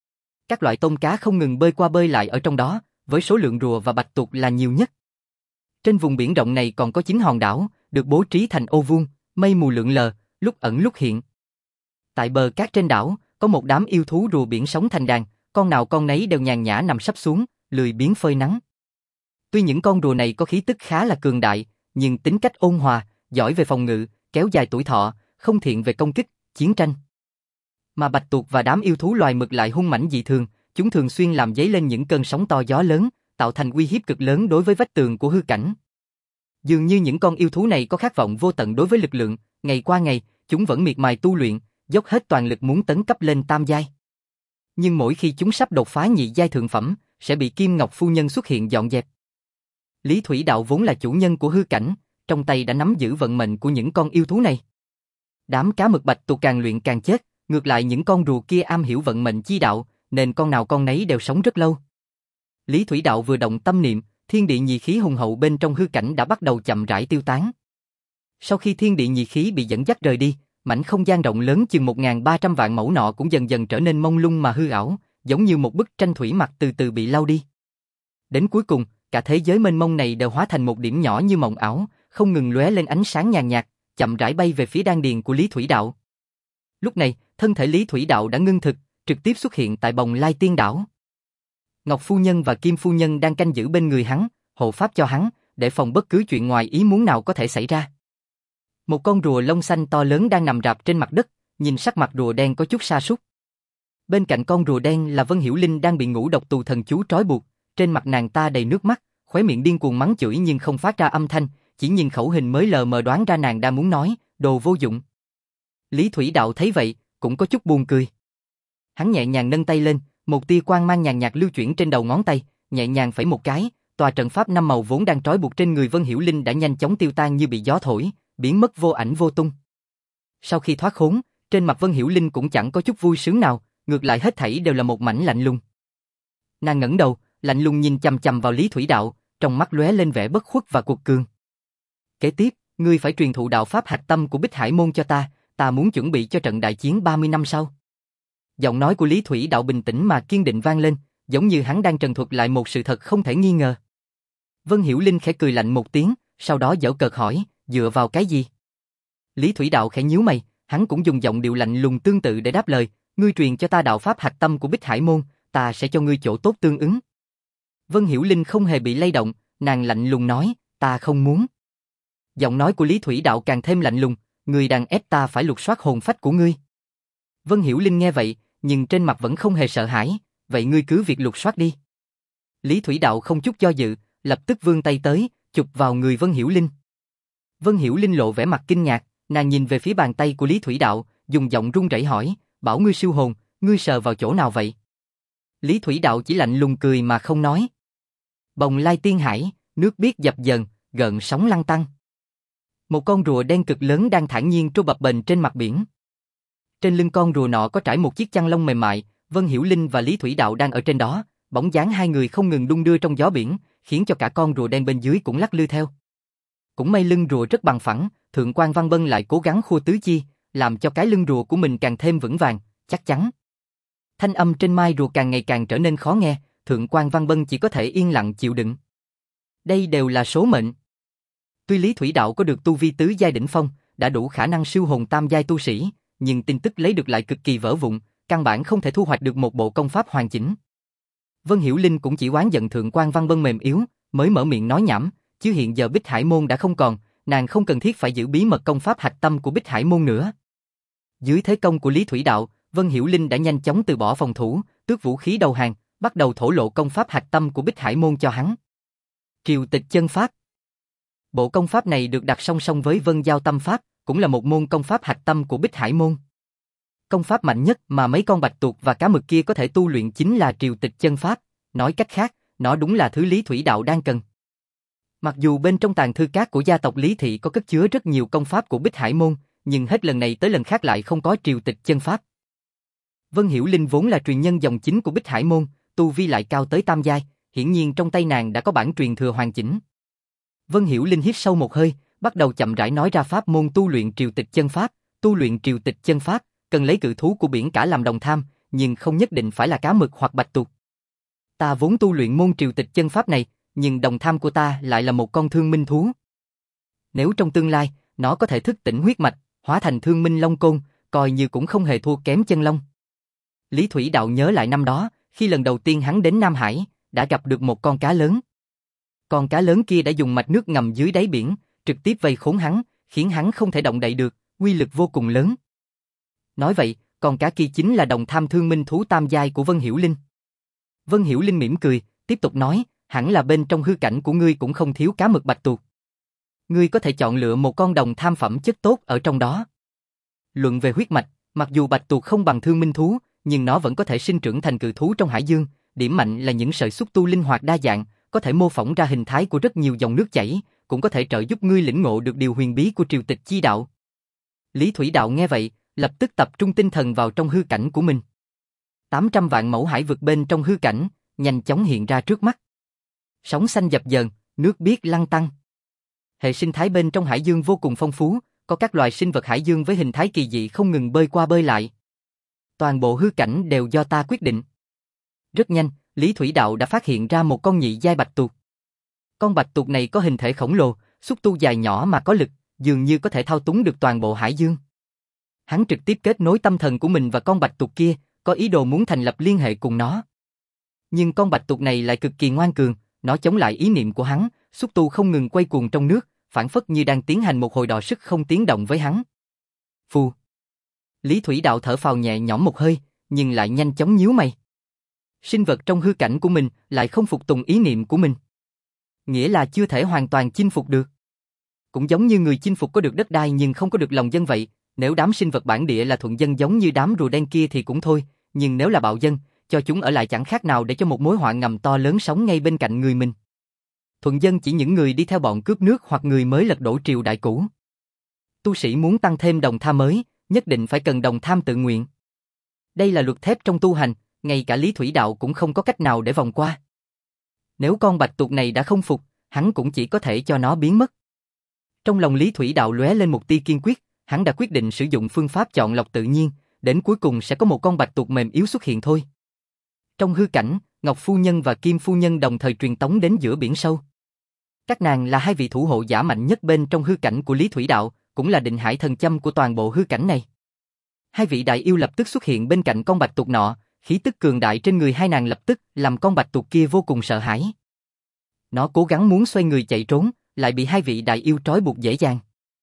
Các loại tôm cá không ngừng bơi qua bơi lại ở trong đó, với số lượng rùa và bạch tuộc là nhiều nhất. Trên vùng biển rộng này còn có chín hòn đảo, được bố trí thành ô vuông, mây mù lượn lờ, lúc ẩn lúc hiện. Tại bờ cát trên đảo, có một đám yêu thú rùa biển sống thành đàn, con nào con nấy đều nhàn nhã nằm sấp xuống, lười biếng phơi nắng. Tuy những con rùa này có khí tức khá là cường đại, nhưng tính cách ôn hòa, giỏi về phòng ngự, kéo dài tuổi thọ, không thiện về công kích, chiến tranh. Mà bạch tuộc và đám yêu thú loài mực lại hung mãnh dị thường, chúng thường xuyên làm dấy lên những cơn sóng to gió lớn, tạo thành uy hiếp cực lớn đối với vách tường của hư cảnh. Dường như những con yêu thú này có khát vọng vô tận đối với lực lượng, ngày qua ngày, chúng vẫn miệt mài tu luyện, dốc hết toàn lực muốn tấn cấp lên tam giai. Nhưng mỗi khi chúng sắp đột phá nhị giai thượng phẩm, sẽ bị Kim Ngọc phu nhân xuất hiện dọn dẹp. Lý Thủy Đạo vốn là chủ nhân của hư cảnh, trong tay đã nắm giữ vận mệnh của những con yêu thú này. Đám cá mực bạch tuộc càng luyện càng chết, ngược lại những con rùa kia am hiểu vận mệnh chi đạo, nên con nào con nấy đều sống rất lâu. Lý Thủy Đạo vừa động tâm niệm, thiên địa nhị khí hùng hậu bên trong hư cảnh đã bắt đầu chậm rãi tiêu tán. Sau khi thiên địa nhị khí bị dẫn dắt rời đi, mảnh không gian rộng lớn chừng một nghìn ba trăm vạn mẫu nọ cũng dần dần trở nên mông lung mà hư ảo, giống như một bức tranh thủy mặc từ từ bị lau đi. Đến cuối cùng, cả thế giới mênh mông này đều hóa thành một điểm nhỏ như mộng ảo, không ngừng lóe lên ánh sáng nhàn nhạt, chậm rãi bay về phía đan điền của Lý Thủy Đạo. Lúc này, thân thể Lý Thủy Đạo đã ngưng thực, trực tiếp xuất hiện tại Bồng Lai Tiên Đảo. Ngọc Phu Nhân và Kim Phu Nhân đang canh giữ bên người hắn, hộ pháp cho hắn, để phòng bất cứ chuyện ngoài ý muốn nào có thể xảy ra. Một con rùa lông xanh to lớn đang nằm rạp trên mặt đất, nhìn sắc mặt rùa đen có chút sa sút. Bên cạnh con rùa đen là Vân Hiểu Linh đang bị ngũ độc tù thần chú trói buộc, trên mặt nàng ta đầy nước mắt, khóe miệng điên cuồng mắng chửi nhưng không phát ra âm thanh, chỉ nhìn khẩu hình mới lờ mờ đoán ra nàng đang muốn nói, đồ vô dụng. Lý Thủy Đạo thấy vậy, cũng có chút buồn cười. Hắn nhẹ nhàng nâng tay lên, một tia quang mang nhàn nhạt lưu chuyển trên đầu ngón tay, nhẹ nhàng phẩy một cái, tòa trận pháp năm màu vốn đang trói buộc trên người Vân Hiểu Linh đã nhanh chóng tiêu tan như bị gió thổi, biến mất vô ảnh vô tung. Sau khi thoát khốn, trên mặt Vân Hiểu Linh cũng chẳng có chút vui sướng nào, ngược lại hết thảy đều là một mảnh lạnh lùng. Nàng ngẩng đầu, lạnh lùng nhìn chằm chằm vào Lý Thủy Đạo, trong mắt lóe lên vẻ bất khuất và cuột cường. Kế tiếp, ngươi phải truyền thụ đạo pháp hạch tâm của Bích Hải môn cho ta, ta muốn chuẩn bị cho trận đại chiến ba mươi năm sau. Giọng nói của Lý Thủy Đạo bình tĩnh mà kiên định vang lên, giống như hắn đang trần thuật lại một sự thật không thể nghi ngờ. Vân Hiểu Linh khẽ cười lạnh một tiếng, sau đó giễu cợt hỏi, dựa vào cái gì? Lý Thủy Đạo khẽ nhíu mày, hắn cũng dùng giọng điệu lạnh lùng tương tự để đáp lời, ngươi truyền cho ta đạo pháp hạch tâm của Bích Hải môn, ta sẽ cho ngươi chỗ tốt tương ứng. Vân Hiểu Linh không hề bị lay động, nàng lạnh lùng nói, ta không muốn. Giọng nói của Lý Thủy Đạo càng thêm lạnh lùng, ngươi đang ép ta phải lục soát hồn phách của ngươi. Vân Hiểu Linh nghe vậy, nhưng trên mặt vẫn không hề sợ hãi, vậy ngươi cứ việc lục soát đi. Lý Thủy Đạo không chút do dự, lập tức vươn tay tới, chụp vào người Vân Hiểu Linh. Vân Hiểu Linh lộ vẻ mặt kinh ngạc, nàng nhìn về phía bàn tay của Lý Thủy Đạo, dùng giọng run rẩy hỏi, bảo ngươi siêu hồn, ngươi sờ vào chỗ nào vậy? Lý Thủy Đạo chỉ lạnh lùng cười mà không nói. Bồng Lai Tiên Hải, nước biếc dập dờn, gợn sóng lăn tăn. Một con rùa đen cực lớn đang thản nhiên trôi bập bềnh trên mặt biển. Trên lưng con rùa nọ có trải một chiếc chăn lông mềm mại, Vân Hiểu Linh và Lý Thủy Đạo đang ở trên đó, bóng dáng hai người không ngừng đung đưa trong gió biển, khiến cho cả con rùa đen bên dưới cũng lắc lư theo. Cũng may lưng rùa rất bằng phẳng, Thượng quan Văn Bân lại cố gắng khua tứ chi, làm cho cái lưng rùa của mình càng thêm vững vàng, chắc chắn. Thanh âm trên mai rùa càng ngày càng trở nên khó nghe, Thượng quan Văn Bân chỉ có thể yên lặng chịu đựng. Đây đều là số mệnh. Tuy Lý Thủy Đạo có được tu vi tứ giai đỉnh phong, đã đủ khả năng siêu hồn tam giai tu sĩ, nhưng tin tức lấy được lại cực kỳ vỡ vụn, căn bản không thể thu hoạch được một bộ công pháp hoàn chỉnh. Vân Hiểu Linh cũng chỉ oán giận Thượng quan Văn Bân mềm yếu, mới mở miệng nói nhảm, chứ hiện giờ Bích Hải môn đã không còn, nàng không cần thiết phải giữ bí mật công pháp hạch tâm của Bích Hải môn nữa. Dưới thế công của Lý Thủy Đạo, Vân Hiểu Linh đã nhanh chóng từ bỏ phòng thủ, tước vũ khí đầu hàng, bắt đầu thổ lộ công pháp hạch tâm của Bích Hải môn cho hắn. Triều Tịch Chân Pháp. Bộ công pháp này được đặt song song với Vân Giao Tâm Pháp, cũng là một môn công pháp hạch tâm của Bích Hải môn. Công pháp mạnh nhất mà mấy con bạch tuộc và cá mực kia có thể tu luyện chính là Triều Tịch Chân Pháp, nói cách khác, nó đúng là thứ Lý Thủy Đạo đang cần. Mặc dù bên trong tàng thư các của gia tộc Lý Thị có cất chứa rất nhiều công pháp của Bích Hải môn, nhưng hết lần này tới lần khác lại không có Triều Tịch Chân Pháp. Vân Hiểu Linh vốn là truyền nhân dòng chính của Bích Hải môn, tu vi lại cao tới tam giai, hiển nhiên trong tay nàng đã có bản truyền thừa hoàn chỉnh. Vân Hiểu Linh hít sâu một hơi, bắt đầu chậm rãi nói ra pháp môn tu luyện Triều Tịch Chân Pháp. Tu luyện Triều Tịch Chân Pháp, cần lấy cự thú của biển cả làm đồng tham, nhưng không nhất định phải là cá mực hoặc bạch tuộc. Ta vốn tu luyện môn Triều Tịch Chân Pháp này, nhưng đồng tham của ta lại là một con thương minh thú. Nếu trong tương lai, nó có thể thức tỉnh huyết mạch, hóa thành thương minh long côn, coi như cũng không hề thua kém chân long. Lý Thủy Đạo nhớ lại năm đó, khi lần đầu tiên hắn đến Nam Hải, đã gặp được một con cá lớn. Con cá lớn kia đã dùng mạch nước ngầm dưới đáy biển, trực tiếp vây khốn hắn, khiến hắn không thể động đậy được, uy lực vô cùng lớn. Nói vậy, con cá kia chính là đồng tham thương minh thú tam giai của Vân Hiểu Linh. Vân Hiểu Linh mỉm cười, tiếp tục nói, hẳn là bên trong hư cảnh của ngươi cũng không thiếu cá mực bạch tuộc. Ngươi có thể chọn lựa một con đồng tham phẩm chất tốt ở trong đó. Luận về huyết mạch, mặc dù bạch tuộc không bằng thương minh thú, nhưng nó vẫn có thể sinh trưởng thành cự thú trong hải dương, điểm mạnh là những sợi xúc tu linh hoạt đa dạng, có thể mô phỏng ra hình thái của rất nhiều dòng nước chảy, cũng có thể trợ giúp ngươi lĩnh ngộ được điều huyền bí của Triều Tịch chi đạo. Lý Thủy Đạo nghe vậy, lập tức tập trung tinh thần vào trong hư cảnh của mình. tám trăm vạn mẫu hải vực bên trong hư cảnh, nhanh chóng hiện ra trước mắt. Sóng xanh dập dờn, nước biếc lăn tăn. Hệ sinh thái bên trong hải dương vô cùng phong phú, có các loài sinh vật hải dương với hình thái kỳ dị không ngừng bơi qua bơi lại. Toàn bộ hư cảnh đều do ta quyết định. Rất nhanh, Lý Thủy Đạo đã phát hiện ra một con nhị giai bạch tuộc. Con bạch tuộc này có hình thể khổng lồ, xúc tu dài nhỏ mà có lực, dường như có thể thao túng được toàn bộ hải dương. Hắn trực tiếp kết nối tâm thần của mình và con bạch tuộc kia, có ý đồ muốn thành lập liên hệ cùng nó. Nhưng con bạch tuộc này lại cực kỳ ngoan cường, nó chống lại ý niệm của hắn, xúc tu không ngừng quay cuồng trong nước, phản phất như đang tiến hành một hồi đọ sức không tiếng động với hắn. Phù. Lý Thủy Đạo thở phào nhẹ nhõm một hơi, nhưng lại nhanh chóng nhíu mày. Sinh vật trong hư cảnh của mình lại không phục tùng ý niệm của mình. Nghĩa là chưa thể hoàn toàn chinh phục được. Cũng giống như người chinh phục có được đất đai nhưng không có được lòng dân vậy, nếu đám sinh vật bản địa là thuận dân giống như đám rùa đen kia thì cũng thôi, nhưng nếu là bạo dân, cho chúng ở lại chẳng khác nào để cho một mối họa ngầm to lớn sống ngay bên cạnh người mình. Thuận dân chỉ những người đi theo bọn cướp nước hoặc người mới lật đổ triều đại cũ. Tu sĩ muốn tăng thêm đồng tham mới, nhất định phải cần đồng tham tự nguyện. Đây là luật thép trong tu hành, ngay cả Lý Thủy Đạo cũng không có cách nào để vòng qua. Nếu con bạch tuộc này đã không phục, hắn cũng chỉ có thể cho nó biến mất. Trong lòng Lý Thủy Đạo lóe lên một tia kiên quyết, hắn đã quyết định sử dụng phương pháp chọn lọc tự nhiên, đến cuối cùng sẽ có một con bạch tuộc mềm yếu xuất hiện thôi. Trong hư cảnh, Ngọc Phu Nhân và Kim Phu Nhân đồng thời truyền tống đến giữa biển sâu. Các nàng là hai vị thủ hộ giả mạnh nhất bên trong hư cảnh của Lý Thủy Đạo, cũng là định hải thần châm của toàn bộ hư cảnh này. Hai vị đại yêu lập tức xuất hiện bên cạnh con bạch tuộc nọ, khí tức cường đại trên người hai nàng lập tức làm con bạch tuộc kia vô cùng sợ hãi. Nó cố gắng muốn xoay người chạy trốn, lại bị hai vị đại yêu trói buộc dễ dàng.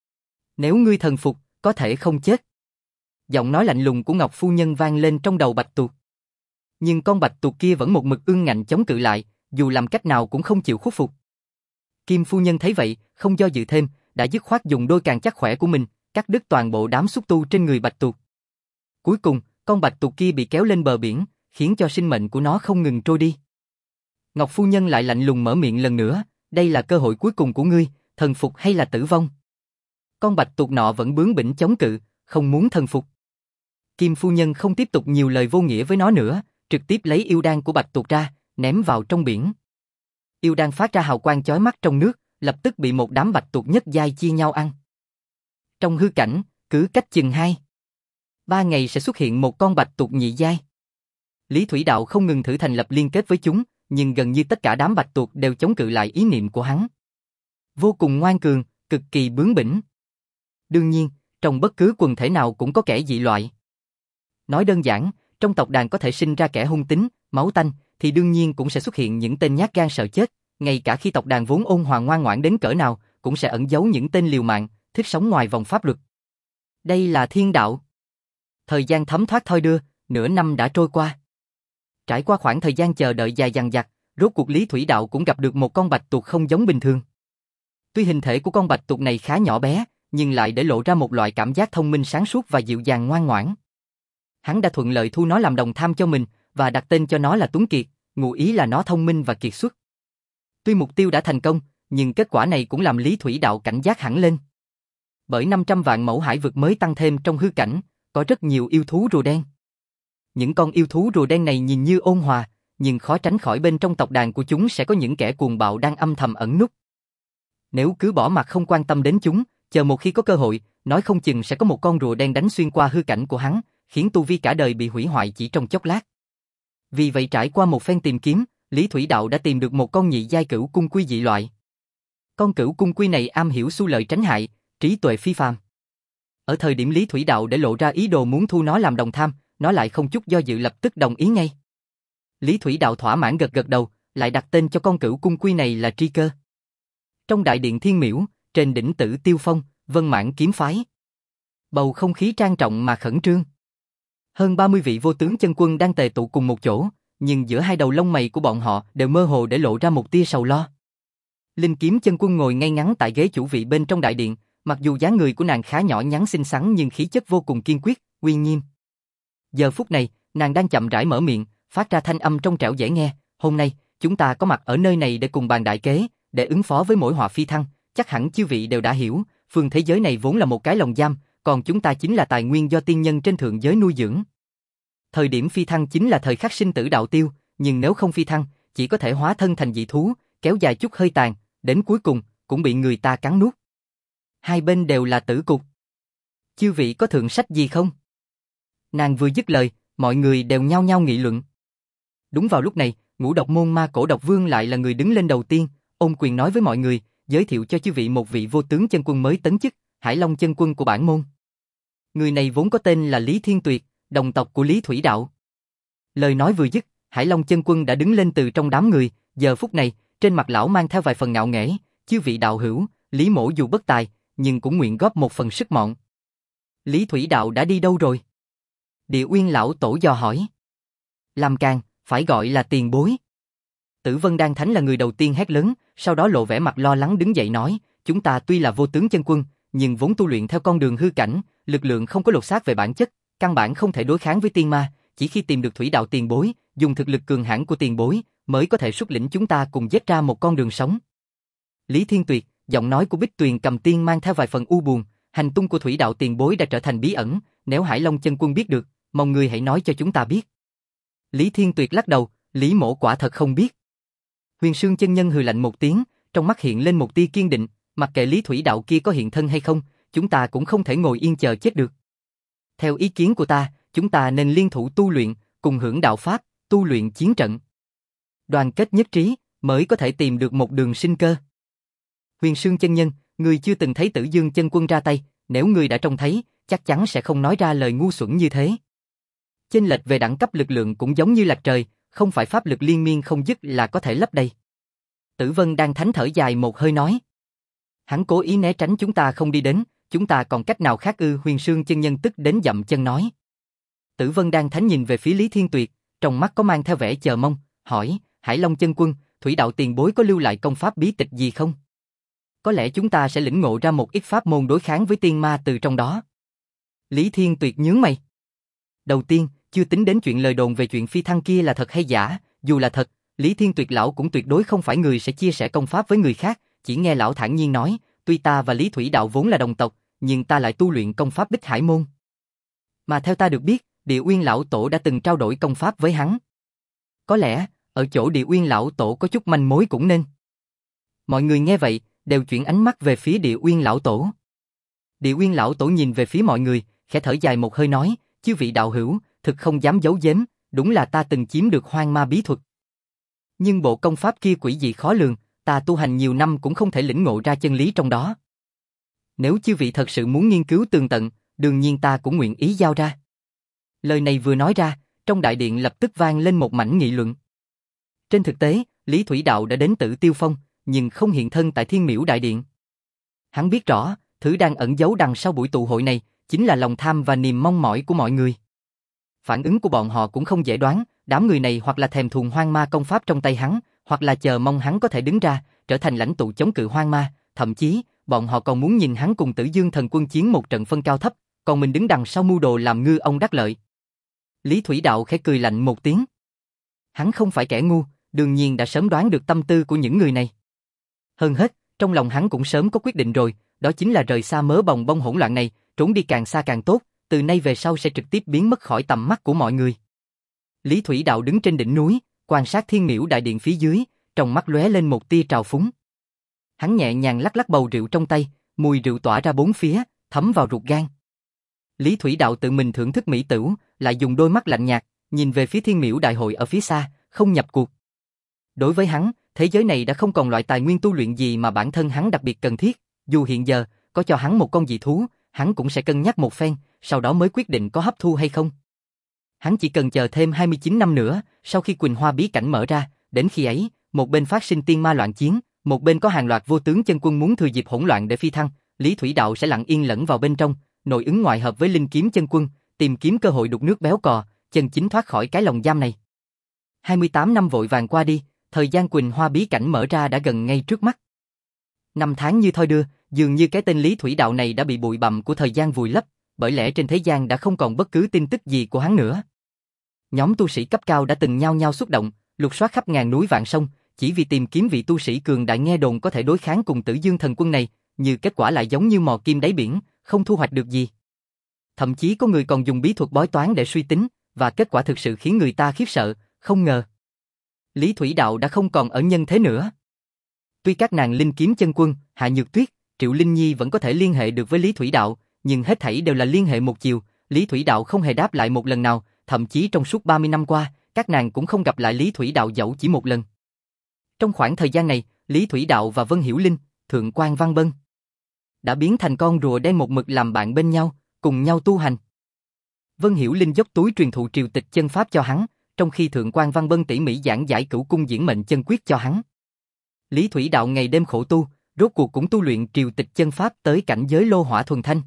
Nếu ngươi thần phục, có thể không chết. Giọng nói lạnh lùng của Ngọc Phu Nhân vang lên trong đầu bạch tuộc. Nhưng con bạch tuộc kia vẫn một mực ương ngạnh chống cự lại, dù làm cách nào cũng không chịu khuất phục. Kim Phu Nhân thấy vậy, không do dự thêm, đã dứt khoát dùng đôi càng chắc khỏe của mình, cắt đứt toàn bộ đám xúc tu trên người bạch tuộc. Cuối cùng, con bạch tuộc kia bị kéo lên bờ biển, khiến cho sinh mệnh của nó không ngừng trôi đi. Ngọc Phu Nhân lại lạnh lùng mở miệng lần nữa, đây là cơ hội cuối cùng của ngươi, thần phục hay là tử vong? Con bạch tuộc nọ vẫn bướng bỉnh chống cự, không muốn thần phục. Kim Phu Nhân không tiếp tục nhiều lời vô nghĩa với nó nữa, trực tiếp lấy yêu đan của bạch tuộc ra, ném vào trong biển. Yêu đan phát ra hào quang chói mắt trong nước, lập tức bị một đám bạch tuộc nhất giai chia nhau ăn. Trong hư cảnh, cứ cách chừng hai, ba ngày sẽ xuất hiện một con bạch tuộc nhị giai. Lý Thủy Đạo không ngừng thử thành lập liên kết với chúng, nhưng gần như tất cả đám bạch tuộc đều chống cự lại ý niệm của hắn. Vô cùng ngoan cường, cực kỳ bướng bỉnh. Đương nhiên, trong bất cứ quần thể nào cũng có kẻ dị loại. Nói đơn giản, trong tộc đàn có thể sinh ra kẻ hung tính, máu tanh, thì đương nhiên cũng sẽ xuất hiện những tên nhát gan sợ chết, ngay cả khi tộc đàn vốn ôn hòa ngoan ngoãn đến cỡ nào, cũng sẽ ẩn giấu những tên liều mạng, thích sống ngoài vòng pháp luật. Đây là thiên đạo. Thời gian thấm thoát thoi đưa, nửa năm đã trôi qua. Trải qua khoảng thời gian chờ đợi dài dằng dặc, rốt cuộc Lý Thủy Đạo cũng gặp được một con bạch tuộc không giống bình thường. Tuy hình thể của con bạch tuộc này khá nhỏ bé, nhưng lại để lộ ra một loại cảm giác thông minh sáng suốt và dịu dàng ngoan ngoãn. Hắn đã thuận lợi thu nó làm đồng tham cho mình, và đặt tên cho nó là Tuấn Kiệt, ngụ ý là nó thông minh và kiệt xuất. Tuy mục tiêu đã thành công, nhưng kết quả này cũng làm Lý Thủy Đạo cảnh giác hẳn lên. Bởi năm trăm vạn mẫu hải vực mới tăng thêm trong hư cảnh, có rất nhiều yêu thú rùa đen. Những con yêu thú rùa đen này nhìn như ôn hòa, nhưng khó tránh khỏi bên trong tộc đàn của chúng sẽ có những kẻ cuồng bạo đang âm thầm ẩn núp. Nếu cứ bỏ mặc không quan tâm đến chúng, chờ một khi có cơ hội, nói không chừng sẽ có một con rùa đen đánh xuyên qua hư cảnh của hắn, khiến tu vi cả đời bị hủy hoại chỉ trong chốc lát. Vì vậy trải qua một phen tìm kiếm, Lý Thủy Đạo đã tìm được một con nhị giai cửu cung quy dị loại. Con cửu cung quy này am hiểu xu lợi tránh hại, trí tuệ phi phàm. Ở thời điểm Lý Thủy Đạo để lộ ra ý đồ muốn thu nó làm đồng tham, nó lại không chút do dự lập tức đồng ý ngay. Lý Thủy Đạo thỏa mãn gật gật đầu, lại đặt tên cho con cửu cung quy này là Tri Cơ. Trong đại điện Thiên Miễu, trên đỉnh Tử Tiêu Phong, Vân Mãn kiếm phái, bầu không khí trang trọng mà khẩn trương. Hơn ba mươi vị vô tướng chân quân đang tề tụ cùng một chỗ, nhưng giữa hai đầu lông mày của bọn họ đều mơ hồ để lộ ra một tia sầu lo. Linh Kiếm chân quân ngồi ngay ngắn tại ghế chủ vị bên trong đại điện, mặc dù dáng người của nàng khá nhỏ nhắn xinh xắn nhưng khí chất vô cùng kiên quyết, uy nghiêm. Giờ phút này, nàng đang chậm rãi mở miệng, phát ra thanh âm trong trẻo dễ nghe, "Hôm nay, chúng ta có mặt ở nơi này để cùng bàn đại kế, để ứng phó với mỗi họa phi thăng, chắc hẳn chư vị đều đã hiểu, phương thế giới này vốn là một cái lồng giam, còn chúng ta chính là tài nguyên do tiên nhân trên thượng giới nuôi dưỡng. Thời điểm phi thăng chính là thời khắc sinh tử đạo tiêu, nhưng nếu không phi thăng, chỉ có thể hóa thân thành dị thú, kéo dài chút hơi tàn, đến cuối cùng, cũng bị người ta cắn nuốt. Hai bên đều là tử cục. Chư vị có thượng sách gì không? Nàng vừa dứt lời, mọi người đều nhao nhao nghị luận. Đúng vào lúc này, Ngũ Độc môn Ma Cổ Độc Vương lại là người đứng lên đầu tiên, ôm quyền nói với mọi người, giới thiệu cho chư vị một vị vô tướng chân quân mới tấn chức, Hải Long chân quân của bản môn. Người này vốn có tên là Lý Thiên Tuyệt, đồng tộc của Lý Thủy Đạo. Lời nói vừa dứt, Hải Long chân quân đã đứng lên từ trong đám người, giờ phút này, trên mặt lão mang theo vài phần ngạo nghễ, chư vị đạo hữu, Lý mỗ dù bất tài, nhưng cũng nguyện góp một phần sức mọn. Lý Thủy Đạo đã đi đâu rồi? Địa Uyên lão tổ dò hỏi. Làm càng, phải gọi là tiền bối. Tử Vân Đan Thánh là người đầu tiên hét lớn, sau đó lộ vẻ mặt lo lắng đứng dậy nói, chúng ta tuy là vô tướng chân quân, nhưng vốn tu luyện theo con đường hư cảnh, lực lượng không có lột xác về bản chất, căn bản không thể đối kháng với tiên ma, chỉ khi tìm được Thủy Đạo tiền bối, dùng thực lực cường hãn của tiền bối, mới có thể xuất lĩnh chúng ta cùng giết ra một con đường sống. Lý Thiên Tuyệt, giọng nói của Bích Tuyền Cầm Tiên mang theo vài phần u buồn, hành tung của Thủy Đạo tiền bối đã trở thành bí ẩn, nếu Hải Long chân quân biết được, mong người hãy nói cho chúng ta biết. Lý Thiên Tuyệt lắc đầu, Lý mỗ quả thật không biết. Huyền Sương chân nhân hừ lạnh một tiếng, trong mắt hiện lên một tia kiên định, mặc kệ Lý Thủy Đạo kia có hiện thân hay không, chúng ta cũng không thể ngồi yên chờ chết được. Theo ý kiến của ta, chúng ta nên liên thủ tu luyện, cùng hưởng đạo pháp, tu luyện chiến trận. Đoàn kết nhất trí, mới có thể tìm được một đường sinh cơ. Huyền Sương chân nhân, người chưa từng thấy Tử Dương chân quân ra tay, nếu người đã trông thấy, chắc chắn sẽ không nói ra lời ngu xuẩn như thế. Chênh lệch về đẳng cấp lực lượng cũng giống như lạch trời, không phải pháp lực liên miên không dứt là có thể lấp đầy. Tử Vân Đan Thánh thở dài một hơi nói. Hắn cố ý né tránh chúng ta không đi đến, chúng ta còn cách nào khác ư? Huyền Sương chân nhân tức đến dậm chân nói. Tử Vân Đan Thánh nhìn về phía Lý Thiên Tuyệt, trong mắt có mang theo vẻ chờ mong, hỏi, Hải Long chân quân, Thủy Đạo tiền bối có lưu lại công pháp bí tịch gì không? Có lẽ chúng ta sẽ lĩnh ngộ ra một ít pháp môn đối kháng với tiên ma từ trong đó. Lý Thiên Tuyệt nhướng mày. Đầu tiên, chưa tính đến chuyện lời đồn về chuyện phi thăng kia là thật hay giả, dù là thật, Lý Thiên Tuyệt lão cũng tuyệt đối không phải người sẽ chia sẻ công pháp với người khác, chỉ nghe lão thản nhiên nói, tuy ta và Lý Thủy Đạo vốn là đồng tộc, nhưng ta lại tu luyện công pháp Bích Hải môn. Mà theo ta được biết, Địa Uyên lão tổ đã từng trao đổi công pháp với hắn. Có lẽ, ở chỗ Địa Uyên lão tổ có chút manh mối cũng nên. Mọi người nghe vậy, đều chuyển ánh mắt về phía Địa Uyên lão tổ. Địa Uyên lão tổ nhìn về phía mọi người, khẽ thở dài một hơi nói, chư vị đạo hữu, thực không dám giấu giếm, đúng là ta từng chiếm được hoang ma bí thuật. Nhưng bộ công pháp kia quỷ dị khó lường, ta tu hành nhiều năm cũng không thể lĩnh ngộ ra chân lý trong đó. Nếu chư vị thật sự muốn nghiên cứu tường tận, đương nhiên ta cũng nguyện ý giao ra. Lời này vừa nói ra, trong đại điện lập tức vang lên một mảnh nghị luận. Trên thực tế, Lý Thủy Đạo đã đến Tử Tiêu Phong, nhưng không hiện thân tại Thiên Miễu đại điện. Hắn biết rõ, thứ đang ẩn giấu đằng sau buổi tụ hội này, chính là lòng tham và niềm mong mỏi của mọi người. Phản ứng của bọn họ cũng không dễ đoán, đám người này hoặc là thèm thuồng hoang ma công pháp trong tay hắn, hoặc là chờ mong hắn có thể đứng ra, trở thành lãnh tụ chống cự hoang ma, thậm chí, bọn họ còn muốn nhìn hắn cùng Tử Dương thần quân chiến một trận phân cao thấp, còn mình đứng đằng sau mưu đồ làm ngư ông đắc lợi. Lý Thủy Đạo khẽ cười lạnh một tiếng. Hắn không phải kẻ ngu, đương nhiên đã sớm đoán được tâm tư của những người này. Hơn hết, trong lòng hắn cũng sớm có quyết định rồi, đó chính là rời xa mớ bồng bông hỗn loạn này, trốn đi càng xa càng tốt, từ nay về sau sẽ trực tiếp biến mất khỏi tầm mắt của mọi người. Lý Thủy Đạo đứng trên đỉnh núi, quan sát Thiên Miễu đại điện phía dưới, trong mắt lóe lên một tia trào phúng. Hắn nhẹ nhàng lắc lắc bầu rượu trong tay, mùi rượu tỏa ra bốn phía, thấm vào ruột gan. Lý Thủy Đạo tự mình thưởng thức mỹ tửu, lại dùng đôi mắt lạnh nhạt, nhìn về phía Thiên Miễu đại hội ở phía xa, không nhập cuộc. Đối với hắn, thế giới này đã không còn loại tài nguyên tu luyện gì mà bản thân hắn đặc biệt cần thiết, dù hiện giờ, có cho hắn một con dị thú, hắn cũng sẽ cân nhắc một phen, sau đó mới quyết định có hấp thu hay không. Hắn chỉ cần chờ thêm hai mươi chín năm nữa, sau khi Quỳnh Hoa bí cảnh mở ra, đến khi ấy, một bên phát sinh tiên ma loạn chiến, một bên có hàng loạt vô tướng chân quân muốn thừa dịp hỗn loạn để phi thăng, Lý Thủy Đạo sẽ lặng yên lẫn vào bên trong, nội ứng ngoại hợp với linh kiếm chân quân, tìm kiếm cơ hội đục nước béo cò, chân chính thoát khỏi cái lồng giam này. hai mươi tám năm vội vàng qua đi, thời gian Quỳnh Hoa bí cảnh mở ra đã gần ngay trước mắt. Năm tháng như thoi đưa, dường như cái tên Lý Thủy Đạo này đã bị bụi bặm của thời gian vùi lấp, bởi lẽ trên thế gian đã không còn bất cứ tin tức gì của hắn nữa. Nhóm tu sĩ cấp cao đã từng nhao nhao xuất động, lục soát khắp ngàn núi vạn sông, chỉ vì tìm kiếm vị tu sĩ cường đại nghe đồn có thể đối kháng cùng Tử Dương thần quân này, như kết quả lại giống như mò kim đáy biển, không thu hoạch được gì. Thậm chí có người còn dùng bí thuật bói toán để suy tính, và kết quả thực sự khiến người ta khiếp sợ, không ngờ. Lý Thủy Đạo đã không còn ở nhân thế nữa. Tuy các nàng Linh Kiếm Chân Quân, Hạ Nhược Tuyết, Triệu Linh Nhi vẫn có thể liên hệ được với Lý Thủy Đạo, nhưng hết thảy đều là liên hệ một chiều, Lý Thủy Đạo không hề đáp lại một lần nào, thậm chí trong suốt ba mươi năm qua, các nàng cũng không gặp lại Lý Thủy Đạo dẫu chỉ một lần. Trong khoảng thời gian này, Lý Thủy Đạo và Vân Hiểu Linh, Thượng Quan Văn Bân đã biến thành con rùa đen một mực làm bạn bên nhau, cùng nhau tu hành. Vân Hiểu Linh dốc túi truyền thụ triều tịch chân pháp cho hắn, trong khi Thượng Quan Văn Bân tỉ mỉ giảng giải cửu cung diễn mệnh chân quyết cho hắn. Lý Thủy Đạo ngày đêm khổ tu, rốt cuộc cũng tu luyện triều tịch chân pháp tới cảnh giới lô hỏa thuần thanh.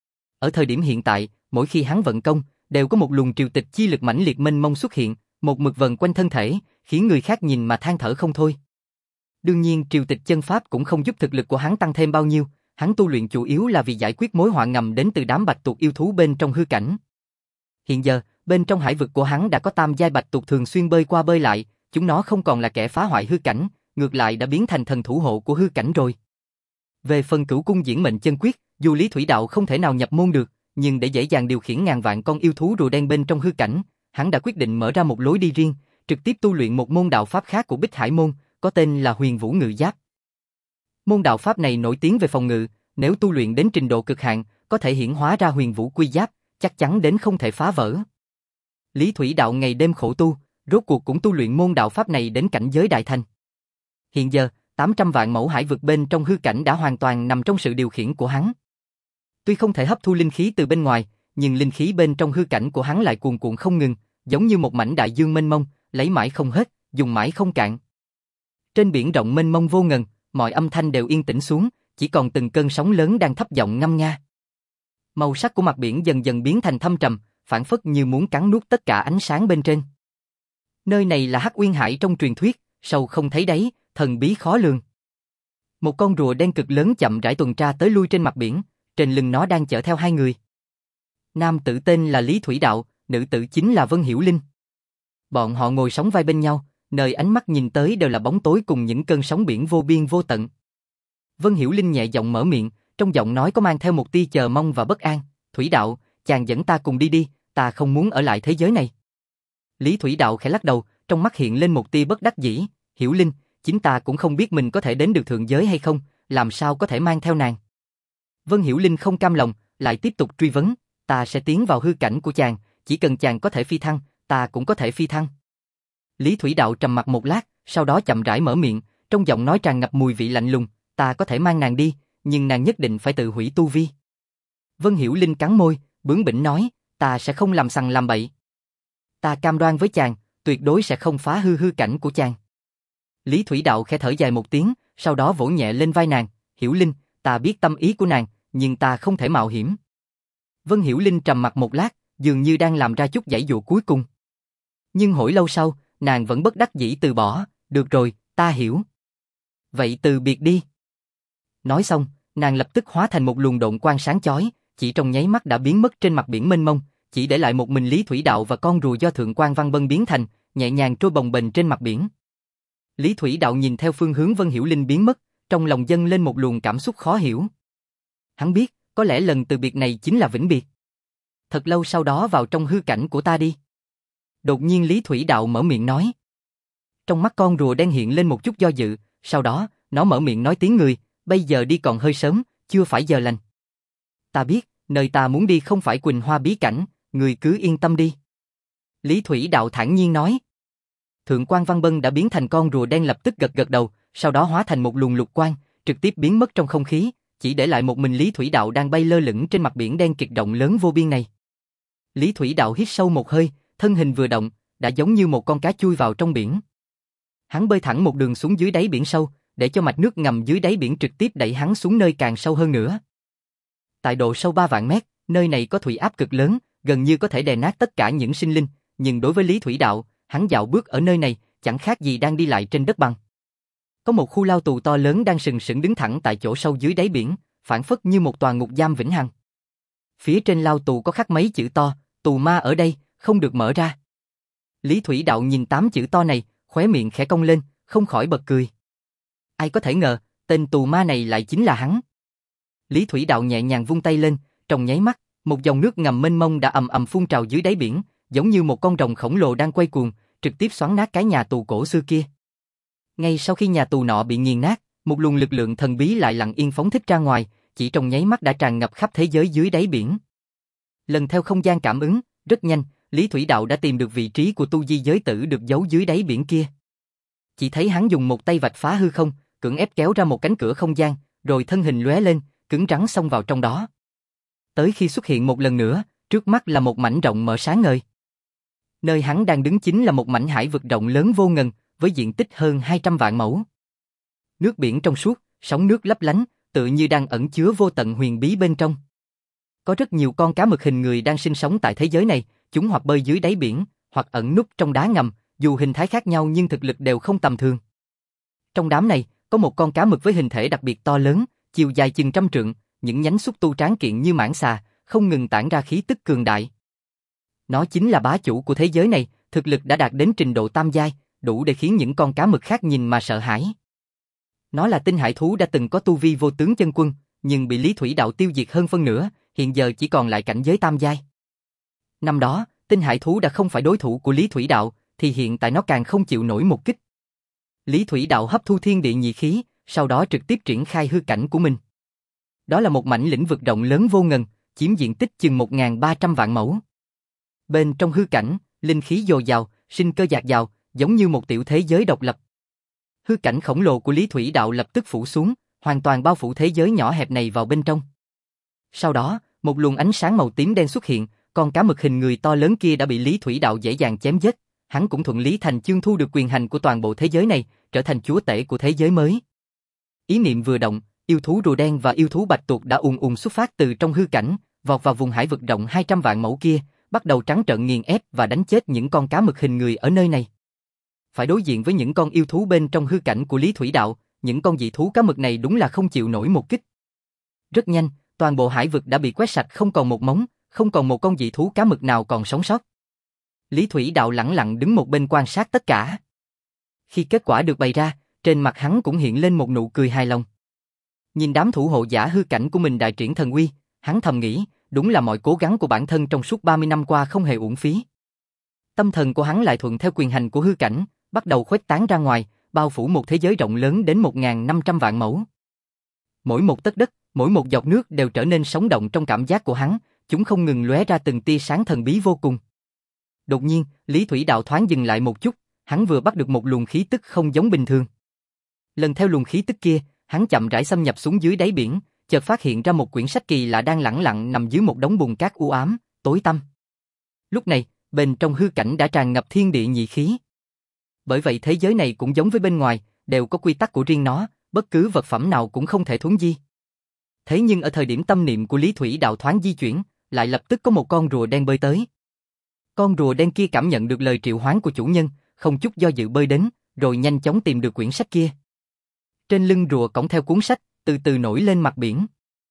Ở thời điểm hiện tại, mỗi khi hắn vận công, đều có một luồng triều tịch chi lực mãnh liệt mênh mông xuất hiện, một mực vần quanh thân thể, khiến người khác nhìn mà than thở không thôi. Đương nhiên triều tịch chân pháp cũng không giúp thực lực của hắn tăng thêm bao nhiêu, hắn tu luyện chủ yếu là vì giải quyết mối họa ngầm đến từ đám bạch tuộc yêu thú bên trong hư cảnh. Hiện giờ, bên trong hải vực của hắn đã có tam giai bạch tuộc thường xuyên bơi qua bơi lại, chúng nó không còn là kẻ phá hoại hư cảnh, ngược lại đã biến thành thần thủ hộ của hư cảnh rồi. Về phần cửu cung diễn mệnh chân quyết, dù Lý Thủy Đạo không thể nào nhập môn được, nhưng để dễ dàng điều khiển ngàn vạn con yêu thú rùa đen bên trong hư cảnh, hắn đã quyết định mở ra một lối đi riêng, trực tiếp tu luyện một môn đạo pháp khác của Bích Hải môn, có tên là Huyền Vũ Ngự Giáp. Môn đạo pháp này nổi tiếng về phòng ngự, nếu tu luyện đến trình độ cực hạn, có thể hiển hóa ra Huyền Vũ Quy Giáp, chắc chắn đến không thể phá vỡ. Lý Thủy Đạo ngày đêm khổ tu, rốt cuộc cũng tu luyện môn đạo pháp này đến cảnh giới đại thành. Hiện giờ, tám trăm vạn mẫu hải vực bên trong hư cảnh đã hoàn toàn nằm trong sự điều khiển của hắn. Tuy không thể hấp thu linh khí từ bên ngoài, nhưng linh khí bên trong hư cảnh của hắn lại cuồn cuộn không ngừng, giống như một mảnh đại dương mênh mông, lấy mãi không hết, dùng mãi không cạn. Trên biển rộng mênh mông vô ngần, mọi âm thanh đều yên tĩnh xuống, chỉ còn từng cơn sóng lớn đang thấp giọng ngâm nga. Màu sắc của mặt biển dần dần biến thành thâm trầm, phảng phất như muốn cắn nuốt tất cả ánh sáng bên trên. Nơi này là Hắc Uyên Hải trong truyền thuyết, sâu không thấy đáy, thần bí khó lường. Một con rùa đen cực lớn chậm rãi tuần tra tới lui trên mặt biển, trên lưng nó đang chở theo hai người. Nam tử tên là Lý Thủy Đạo, nữ tử chính là Vân Hiểu Linh. Bọn họ ngồi sóng vai bên nhau, nơi ánh mắt nhìn tới đều là bóng tối cùng những cơn sóng biển vô biên vô tận. Vân Hiểu Linh nhẹ giọng mở miệng, trong giọng nói có mang theo một tia chờ mong và bất an. Thủy Đạo, chàng dẫn ta cùng đi đi, ta không muốn ở lại thế giới này. Lý Thủy Đạo khẽ lắc đầu, trong mắt hiện lên một tia bất đắc dĩ. Hiểu Linh, chính ta cũng không biết mình có thể đến được thượng giới hay không, làm sao có thể mang theo nàng. Vân Hiểu Linh không cam lòng, lại tiếp tục truy vấn, ta sẽ tiến vào hư cảnh của chàng, chỉ cần chàng có thể phi thăng, ta cũng có thể phi thăng. Lý Thủy Đạo trầm mặc một lát, sau đó chậm rãi mở miệng, trong giọng nói tràn ngập mùi vị lạnh lùng, ta có thể mang nàng đi, nhưng nàng nhất định phải tự hủy tu vi. Vân Hiểu Linh cắn môi, bướng bỉnh nói, ta sẽ không làm sằng làm bậy. Ta cam đoan với chàng, tuyệt đối sẽ không phá hư hư cảnh của chàng. Lý Thủy Đạo khẽ thở dài một tiếng, sau đó vỗ nhẹ lên vai nàng, Hiểu Linh, ta biết tâm ý của nàng, nhưng ta không thể mạo hiểm. Vân Hiểu Linh trầm mặc một lát, dường như đang làm ra chút giãy dụa cuối cùng. Nhưng hồi lâu sau, nàng vẫn bất đắc dĩ từ bỏ, được rồi, ta hiểu. Vậy từ biệt đi. Nói xong, nàng lập tức hóa thành một luồng độn quang sáng chói, chỉ trong nháy mắt đã biến mất trên mặt biển mênh mông, chỉ để lại một mình Lý Thủy Đạo và con rùa do Thượng Quan Văn Bân biến thành, nhẹ nhàng trôi bồng bềnh trên mặt biển. Lý Thủy Đạo nhìn theo phương hướng Vân Hiểu Linh biến mất, trong lòng dâng lên một luồng cảm xúc khó hiểu. Hắn biết, có lẽ lần từ biệt này chính là vĩnh biệt. Thật lâu sau đó vào trong hư cảnh của ta đi. Đột nhiên Lý Thủy Đạo mở miệng nói. Trong mắt con rùa đen hiện lên một chút do dự, sau đó, nó mở miệng nói tiếng người, bây giờ đi còn hơi sớm, chưa phải giờ lành. Ta biết, nơi ta muốn đi không phải Quỳnh Hoa bí cảnh, người cứ yên tâm đi. Lý Thủy Đạo thản nhiên nói. Thượng Quan Văn Bân đã biến thành con rùa đen lập tức gật gật đầu, sau đó hóa thành một luồng lục quang, trực tiếp biến mất trong không khí, chỉ để lại một mình Lý Thủy Đạo đang bay lơ lửng trên mặt biển đen kịt rộng lớn vô biên này. Lý Thủy Đạo hít sâu một hơi, thân hình vừa động, đã giống như một con cá chui vào trong biển. Hắn bơi thẳng một đường xuống dưới đáy biển sâu, để cho mạch nước ngầm dưới đáy biển trực tiếp đẩy hắn xuống nơi càng sâu hơn nữa. Tại độ sâu ba vạn mét, nơi này có thủy áp cực lớn, gần như có thể đè nát tất cả những sinh linh, nhưng đối với Lý Thủy Đạo, hắn dạo bước ở nơi này, chẳng khác gì đang đi lại trên đất bằng. Có một khu lao tù to lớn đang sừng sững đứng thẳng tại chỗ sâu dưới đáy biển, phảng phất như một tòa ngục giam vĩnh hằng. Phía trên lao tù có khắc mấy chữ to, tù ma ở đây, không được mở ra. Lý Thủy Đạo nhìn tám chữ to này, khóe miệng khẽ cong lên, không khỏi bật cười. Ai có thể ngờ, tên tù ma này lại chính là hắn. Lý Thủy Đạo nhẹ nhàng vung tay lên, trong nháy mắt, Một dòng nước ngầm mênh mông đã ầm ầm phun trào dưới đáy biển, giống như một con rồng khổng lồ đang quay cuồng, trực tiếp xoắn nát cái nhà tù cổ xưa kia. Ngay sau khi nhà tù nọ bị nghiền nát, một luồng lực lượng thần bí lại lặng yên phóng thích ra ngoài, chỉ trong nháy mắt đã tràn ngập khắp thế giới dưới đáy biển. Lần theo không gian cảm ứng, rất nhanh, Lý Thủy Đạo đã tìm được vị trí của tu di giới tử được giấu dưới đáy biển kia. Chỉ thấy hắn dùng một tay vạch phá hư không, cưỡng ép kéo ra một cánh cửa không gian, rồi thân hình lóe lên, cứng rắn xông vào trong đó. Tới khi xuất hiện một lần nữa, trước mắt là một mảnh rộng mở sáng ngời. Nơi hắn đang đứng chính là một mảnh hải vực rộng lớn vô ngần, với diện tích hơn hai trăm vạn mẫu. Nước biển trong suốt, sóng nước lấp lánh, tự như đang ẩn chứa vô tận huyền bí bên trong. Có rất nhiều con cá mực hình người đang sinh sống tại thế giới này, chúng hoặc bơi dưới đáy biển, hoặc ẩn núp trong đá ngầm, dù hình thái khác nhau nhưng thực lực đều không tầm thường. Trong đám này, có một con cá mực với hình thể đặc biệt to lớn, chiều dài chừng trăm trượng, những nhánh xúc tu tráng kiện như mãng xà, không ngừng tản ra khí tức cường đại. Nó chính là bá chủ của thế giới này, thực lực đã đạt đến trình độ tam giai, đủ để khiến những con cá mực khác nhìn mà sợ hãi. Nó là tinh hải thú đã từng có tu vi vô tướng chân quân, nhưng bị Lý Thủy Đạo tiêu diệt hơn phân nửa, hiện giờ chỉ còn lại cảnh giới tam giai. Năm đó, tinh hải thú đã không phải đối thủ của Lý Thủy Đạo, thì hiện tại nó càng không chịu nổi một kích. Lý Thủy Đạo hấp thu thiên địa nhị khí, sau đó trực tiếp triển khai hư cảnh của mình. Đó là một mảnh lĩnh vực rộng lớn vô ngần, chiếm diện tích chừng một nghìn ba trăm vạn mẫu. Bên trong hư cảnh, linh khí dồi dào, sinh cơ dạt dào, giống như một tiểu thế giới độc lập. Hư cảnh khổng lồ của Lý Thủy Đạo lập tức phủ xuống, hoàn toàn bao phủ thế giới nhỏ hẹp này vào bên trong. Sau đó, một luồng ánh sáng màu tím đen xuất hiện, con cá mực hình người to lớn kia đã bị Lý Thủy Đạo dễ dàng chém giết, hắn cũng thuận lý thành chương thu được quyền hành của toàn bộ thế giới này, trở thành chúa tể của thế giới mới. Ý niệm vừa động, yêu thú rùa đen và yêu thú bạch tuộc đã ùn ùn xuất phát từ trong hư cảnh, vọt vào vùng hải vực rộng hai trăm vạn mẫu kia, bắt đầu trắng trợn nghiền ép và đánh chết những con cá mực hình người ở nơi này. Phải đối diện với những con yêu thú bên trong hư cảnh của Lý Thủy Đạo, những con dị thú cá mực này đúng là không chịu nổi một kích. Rất nhanh, toàn bộ hải vực đã bị quét sạch không còn một mống, không còn một con dị thú cá mực nào còn sống sót. Lý Thủy Đạo lẳng lặng đứng một bên quan sát tất cả. Khi kết quả được bày ra, trên mặt hắn cũng hiện lên một nụ cười hài lòng. Nhìn đám thủ hộ giả hư cảnh của mình đại triển thần uy, hắn thầm nghĩ, đúng là mọi cố gắng của bản thân trong suốt ba mươi năm qua không hề uổng phí. Tâm thần của hắn lại thuận theo quyền hành của hư cảnh, bắt đầu khuếch tán ra ngoài, bao phủ một thế giới rộng lớn đến một nghìn năm trăm vạn mẫu. Mỗi một tấc đất, mỗi một giọt nước đều trở nên sống động trong cảm giác của hắn, chúng không ngừng lóe ra từng tia sáng thần bí vô cùng. Đột nhiên, Lý Thủy Đạo thoáng dừng lại một chút, hắn vừa bắt được một luồng khí tức không giống bình thường. Lần theo luồng khí tức kia, hắn chậm rãi xâm nhập xuống dưới đáy biển, chợt phát hiện ra một quyển sách kỳ lạ đang lẳng lặng nằm dưới một đống bùn cát u ám, tối tăm. Lúc này, bên trong hư cảnh đã tràn ngập thiên địa nhị khí. Bởi vậy thế giới này cũng giống với bên ngoài, đều có quy tắc của riêng nó, bất cứ vật phẩm nào cũng không thể thuấn di. Thế nhưng ở thời điểm tâm niệm của Lý Thủy Đạo thoáng di chuyển, lại lập tức có một con rùa đen bơi tới. Con rùa đen kia cảm nhận được lời triệu hoán của chủ nhân, không chút do dự bơi đến, rồi nhanh chóng tìm được quyển sách kia. Trên lưng rùa cõng theo cuốn sách, từ từ nổi lên mặt biển.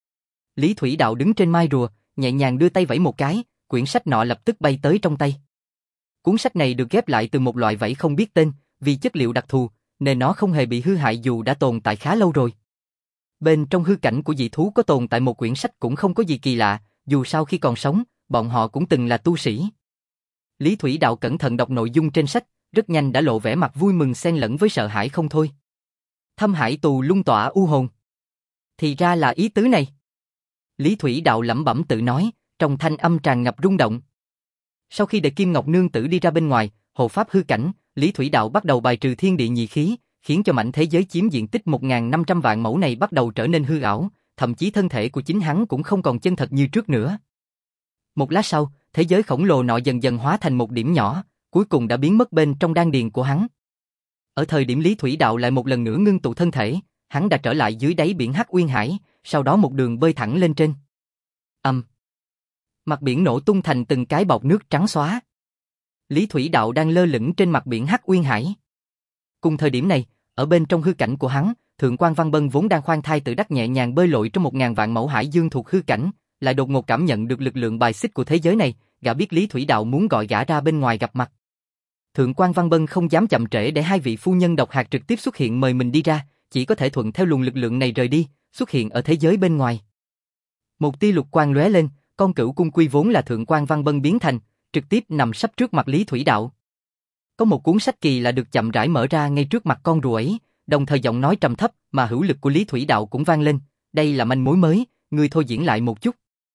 Lý Thủy Đạo đứng trên mai rùa, nhẹ nhàng đưa tay vẫy một cái, quyển sách nọ lập tức bay tới trong tay. Cuốn sách này được ghép lại từ một loại vảy không biết tên, vì chất liệu đặc thù, nên nó không hề bị hư hại dù đã tồn tại khá lâu rồi. Bên trong hư cảnh của dị thú có tồn tại một quyển sách cũng không có gì kỳ lạ, dù sao khi còn sống, bọn họ cũng từng là tu sĩ. Lý Thủy Đạo cẩn thận đọc nội dung trên sách, rất nhanh đã lộ vẻ mặt vui mừng xen lẫn với sợ hãi không thôi. Thâm hải tù lung tỏa u hồn. Thì ra là ý tứ này. Lý Thủy Đạo lẩm bẩm tự nói, trong thanh âm tràn ngập rung động. Sau khi để Kim Ngọc Nương Tử đi ra bên ngoài, hộ pháp hư cảnh, Lý Thủy Đạo bắt đầu bài trừ thiên địa nhị khí, khiến cho mảnh thế giới chiếm diện tích một nghìn năm trăm vạn mẫu này bắt đầu trở nên hư ảo, thậm chí thân thể của chính hắn cũng không còn chân thật như trước nữa. Một lát sau, thế giới khổng lồ nọ dần dần hóa thành một điểm nhỏ, cuối cùng đã biến mất bên trong đan điền của hắn. Ở thời điểm Lý Thủy Đạo lại một lần nữa ngưng tụ thân thể, hắn đã trở lại dưới đáy biển Hắc Uyên Hải, sau đó một đường bơi thẳng lên trên. Ầm. Um. Mặt biển nổ tung thành từng cái bọt nước trắng xóa. Lý Thủy Đạo đang lơ lửng trên mặt biển Hắc Uyên Hải. Cùng thời điểm này, ở bên trong hư cảnh của hắn, Thượng quan Văn Bân vốn đang khoan thai tự đắc nhẹ nhàng bơi lội trong một ngàn vạn mẫu hải dương thuộc hư cảnh, lại đột ngột cảm nhận được lực lượng bài xích của thế giới này, gã biết Lý Thủy Đạo muốn gọi gã ra bên ngoài gặp mặt. Thượng quan Văn Bân không dám chậm trễ để hai vị phu nhân độc hạt trực tiếp xuất hiện mời mình đi ra, chỉ có thể thuận theo luồng lực lượng này rời đi, xuất hiện ở thế giới bên ngoài. Một tia lục quang lóe lên, con cửu cung quy vốn là thượng quan văn bân biến thành, trực tiếp nằm sắp trước mặt Lý Thủy Đạo. Có một cuốn sách kỳ là được chậm rãi mở ra ngay trước mặt con rùa ấy, đồng thời giọng nói trầm thấp mà hữu lực của Lý Thủy Đạo cũng vang lên, đây là manh mối mới, ngươi thôi diễn lại một chút.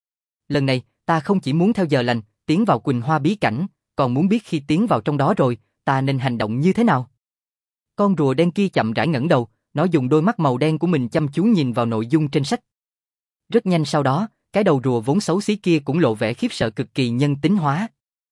Lần này, ta không chỉ muốn theo giờ lành, tiến vào Quỳnh Hoa bí cảnh, còn muốn biết khi tiến vào trong đó rồi, ta nên hành động như thế nào. Con rùa đen kia chậm rãi ngẩng đầu, nó dùng đôi mắt màu đen của mình chăm chú nhìn vào nội dung trên sách. Rất nhanh sau đó, cái đầu rùa vốn xấu xí kia cũng lộ vẻ khiếp sợ cực kỳ nhân tính hóa.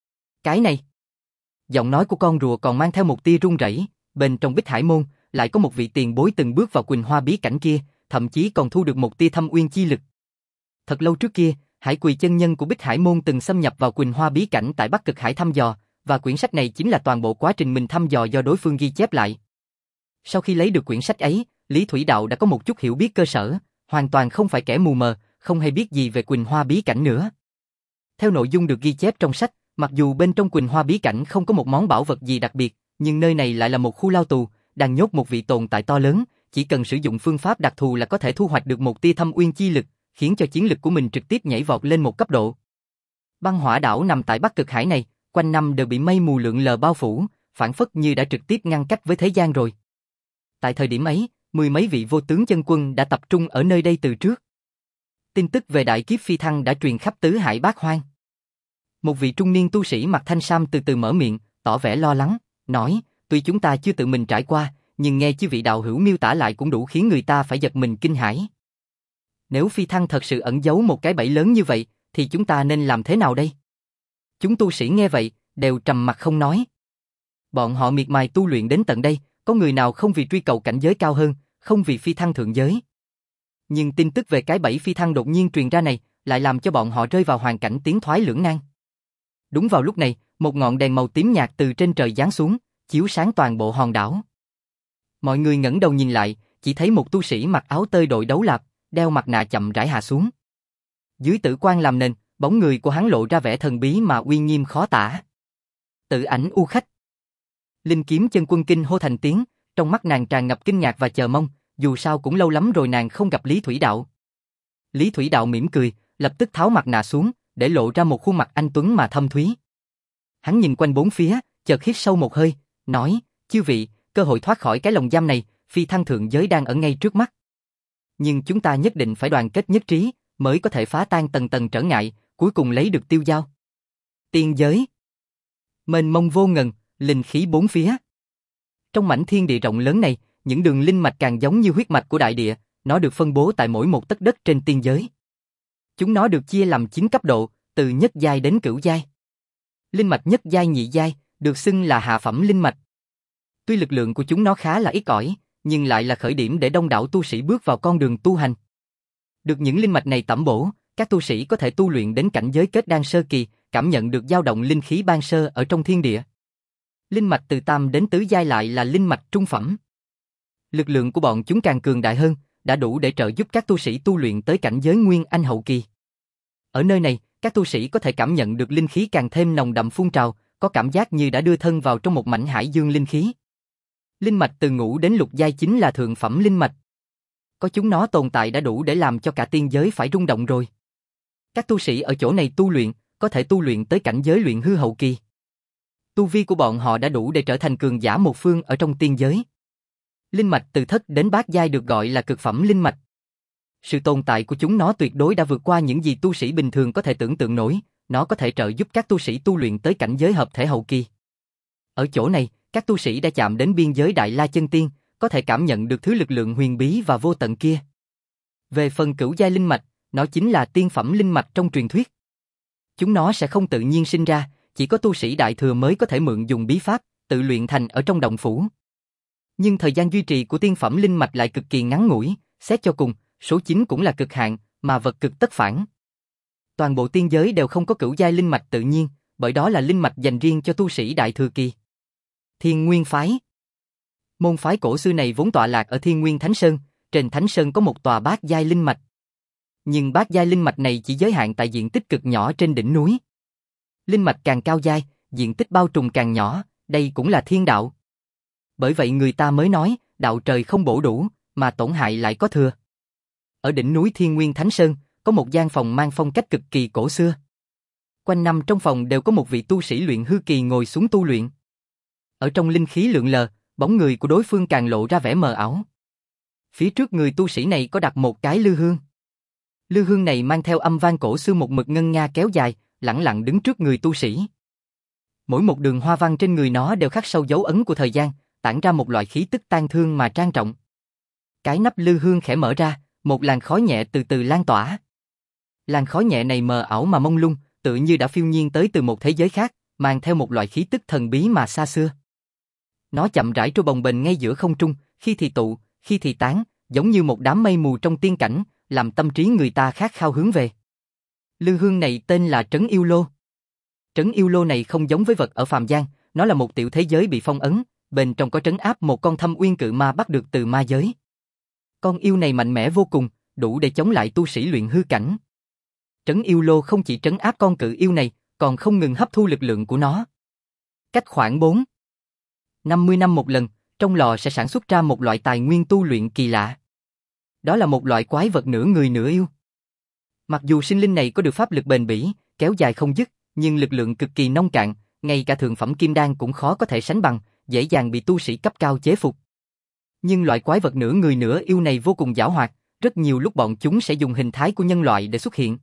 Cái này. Giọng nói của con rùa còn mang theo một tia run rẩy, bên trong Bích Hải môn, lại có một vị tiền bối từng bước vào Quỳnh Hoa bí cảnh kia, thậm chí còn thu được một tia thâm uyên chi lực. Thật lâu trước kia, Hải Quỳ chân nhân của Bích Hải môn từng xâm nhập vào Quỳnh Hoa bí cảnh tại Bắc Cực Hải thăm dò, và quyển sách này chính là toàn bộ quá trình mình thăm dò do đối phương ghi chép lại. Sau khi lấy được quyển sách ấy, Lý Thủy Đạo đã có một chút hiểu biết cơ sở, hoàn toàn không phải kẻ mù mờ, không hay biết gì về Quỳnh Hoa bí cảnh nữa. Theo nội dung được ghi chép trong sách, mặc dù bên trong Quỳnh Hoa bí cảnh không có một món bảo vật gì đặc biệt, nhưng nơi này lại là một khu lao tù, đang nhốt một vị tồn tại to lớn, chỉ cần sử dụng phương pháp đặc thù là có thể thu hoạch được một tia thâm uyên chi lực, khiến cho chiến lực của mình trực tiếp nhảy vọt lên một cấp độ. Băng Hỏa đảo nằm tại Bắc Cực Hải này, quanh năm đều bị mây mù lượn lờ bao phủ, phảng phất như đã trực tiếp ngăn cách với thế gian rồi. Tại thời điểm ấy, mười mấy vị vô tướng chân quân đã tập trung ở nơi đây từ trước. Tin tức về đại kiếp phi thăng đã truyền khắp tứ hải bát hoang. Một vị trung niên tu sĩ mặc thanh sam từ từ mở miệng, tỏ vẻ lo lắng, nói, tuy chúng ta chưa tự mình trải qua, nhưng nghe chư vị đạo hữu miêu tả lại cũng đủ khiến người ta phải giật mình kinh hãi. Nếu phi thăng thật sự ẩn giấu một cái bẫy lớn như vậy, thì chúng ta nên làm thế nào đây? Chúng tu sĩ nghe vậy, đều trầm mặc không nói. Bọn họ miệt mài tu luyện đến tận đây, có người nào không vì truy cầu cảnh giới cao hơn, không vì phi thăng thượng giới. Nhưng tin tức về cái bẫy phi thăng đột nhiên truyền ra này, lại làm cho bọn họ rơi vào hoàn cảnh tiến thoái lưỡng nan. Đúng vào lúc này, một ngọn đèn màu tím nhạt từ trên trời giáng xuống, chiếu sáng toàn bộ hòn đảo. Mọi người ngẩng đầu nhìn lại, chỉ thấy một tu sĩ mặc áo tơi đội đấu lạp, đeo mặt nạ chậm rãi hạ xuống. Dưới tử quang làm nền, bóng người của hắn lộ ra vẻ thần bí mà uy nghiêm khó tả. Tự ảnh U Khách. Linh Kiếm chân quân kinh hô thành tiếng, trong mắt nàng tràn ngập kinh ngạc và chờ mong, dù sao cũng lâu lắm rồi nàng không gặp Lý Thủy Đạo. Lý Thủy Đạo mỉm cười, lập tức tháo mặt nạ xuống, để lộ ra một khuôn mặt anh tuấn mà thâm thúy. Hắn nhìn quanh bốn phía, chợt hít sâu một hơi, nói, chư vị, cơ hội thoát khỏi cái lồng giam này, phi thăng thượng giới đang ở ngay trước mắt. Nhưng chúng ta nhất định phải đoàn kết nhất trí, mới có thể phá tan tầng tầng trở ngại, cuối cùng lấy được tiêu giao. Tiên giới. Mênh mông vô ngần, linh khí bốn phía. Trong mảnh thiên địa rộng lớn này, những đường linh mạch càng giống như huyết mạch của đại địa, nó được phân bố tại mỗi một tấc đất trên tiên giới. Chúng nó được chia làm chín cấp độ, từ nhất giai đến cửu giai. Linh mạch nhất giai nhị giai, được xưng là hạ phẩm linh mạch. Tuy lực lượng của chúng nó khá là ít ỏi, nhưng lại là khởi điểm để đông đảo tu sĩ bước vào con đường tu hành. Được những linh mạch này tẩm bổ, các tu sĩ có thể tu luyện đến cảnh giới kết đan sơ kỳ, cảm nhận được dao động linh khí ban sơ ở trong thiên địa. Linh mạch từ tam đến tứ giai lại là linh mạch trung phẩm. Lực lượng của bọn chúng càng cường đại hơn, đã đủ để trợ giúp các tu sĩ tu luyện tới cảnh giới nguyên anh hậu kỳ. Ở nơi này, các tu sĩ có thể cảm nhận được linh khí càng thêm nồng đậm phun trào, có cảm giác như đã đưa thân vào trong một mảnh hải dương linh khí. Linh mạch từ ngũ đến lục giai chính là thượng phẩm linh mạch. Có chúng nó tồn tại đã đủ để làm cho cả tiên giới phải rung động rồi. Các tu sĩ ở chỗ này tu luyện, có thể tu luyện tới cảnh giới luyện hư hậu kỳ. Tu vi của bọn họ đã đủ để trở thành cường giả một phương ở trong tiên giới. Linh mạch từ thất đến bát giai được gọi là cực phẩm linh mạch. Sự tồn tại của chúng nó tuyệt đối đã vượt qua những gì tu sĩ bình thường có thể tưởng tượng nổi, nó có thể trợ giúp các tu sĩ tu luyện tới cảnh giới hợp thể hậu kỳ. Ở chỗ này, các tu sĩ đã chạm đến biên giới Đại La Chân Tiên, có thể cảm nhận được thứ lực lượng huyền bí và vô tận kia. Về phần cửu giai linh mạch, nó chính là tiên phẩm linh mạch trong truyền thuyết. Chúng nó sẽ không tự nhiên sinh ra, chỉ có tu sĩ đại thừa mới có thể mượn dùng bí pháp, tự luyện thành ở trong động phủ. Nhưng thời gian duy trì của tiên phẩm linh mạch lại cực kỳ ngắn ngủi, xét cho cùng, số chín cũng là cực hạn, mà vật cực tất phản. Toàn bộ tiên giới đều không có cửu giai linh mạch tự nhiên, bởi đó là linh mạch dành riêng cho tu sĩ đại thừa kỳ. Thiên Nguyên phái. Môn phái cổ xưa này vốn tọa lạc ở Thiên Nguyên Thánh Sơn, trên Thánh Sơn có một tòa bát giai linh mạch. Nhưng bát giai linh mạch này chỉ giới hạn tại diện tích cực nhỏ trên đỉnh núi. Linh mạch càng cao giai, diện tích bao trùm càng nhỏ, đây cũng là thiên đạo. Bởi vậy người ta mới nói, đạo trời không bổ đủ, mà tổn hại lại có thừa. Ở đỉnh núi Thiên Nguyên Thánh Sơn, có một gian phòng mang phong cách cực kỳ cổ xưa. Quanh năm trong phòng đều có một vị tu sĩ luyện hư kỳ ngồi xuống tu luyện. Ở trong linh khí lượn lờ, bóng người của đối phương càng lộ ra vẻ mờ ảo. Phía trước người tu sĩ này có đặt một cái lư hương. Lư hương này mang theo âm vang cổ xưa một mực ngân nga kéo dài, lẳng lặng đứng trước người tu sĩ. Mỗi một đường hoa văn trên người nó đều khắc sâu dấu ấn của thời gian, tản ra một loại khí tức tang thương mà trang trọng. Cái nắp lư hương khẽ mở ra, một làn khói nhẹ từ từ lan tỏa. Làn khói nhẹ này mờ ảo mà mông lung, tự như đã phiêu nhiên tới từ một thế giới khác, mang theo một loại khí tức thần bí mà xa xưa. Nó chậm rãi trôi bồng bềnh ngay giữa không trung, khi thì tụ, khi thì tán, giống như một đám mây mù trong tiên cảnh, làm tâm trí người ta khát khao hướng về. Lư hương này tên là Trấn Yêu Lô. Trấn Yêu Lô này không giống với vật ở phàm gian, nó là một tiểu thế giới bị phong ấn, bên trong có trấn áp một con thâm uyên cự ma bắt được từ ma giới. Con yêu này mạnh mẽ vô cùng, đủ để chống lại tu sĩ luyện hư cảnh. Trấn Yêu Lô không chỉ trấn áp con cự yêu này, còn không ngừng hấp thu lực lượng của nó. Cách khoảng bốn năm mươi năm một lần, trong lò sẽ sản xuất ra một loại tài nguyên tu luyện kỳ lạ. Đó là một loại quái vật nửa người nửa yêu. Mặc dù sinh linh này có được pháp lực bền bỉ, kéo dài không dứt, nhưng lực lượng cực kỳ nông cạn, ngay cả thượng phẩm kim đan cũng khó có thể sánh bằng, dễ dàng bị tu sĩ cấp cao chế phục. Nhưng loại quái vật nửa người nửa yêu này vô cùng giảo hoạt, rất nhiều lúc bọn chúng sẽ dùng hình thái của nhân loại để xuất hiện.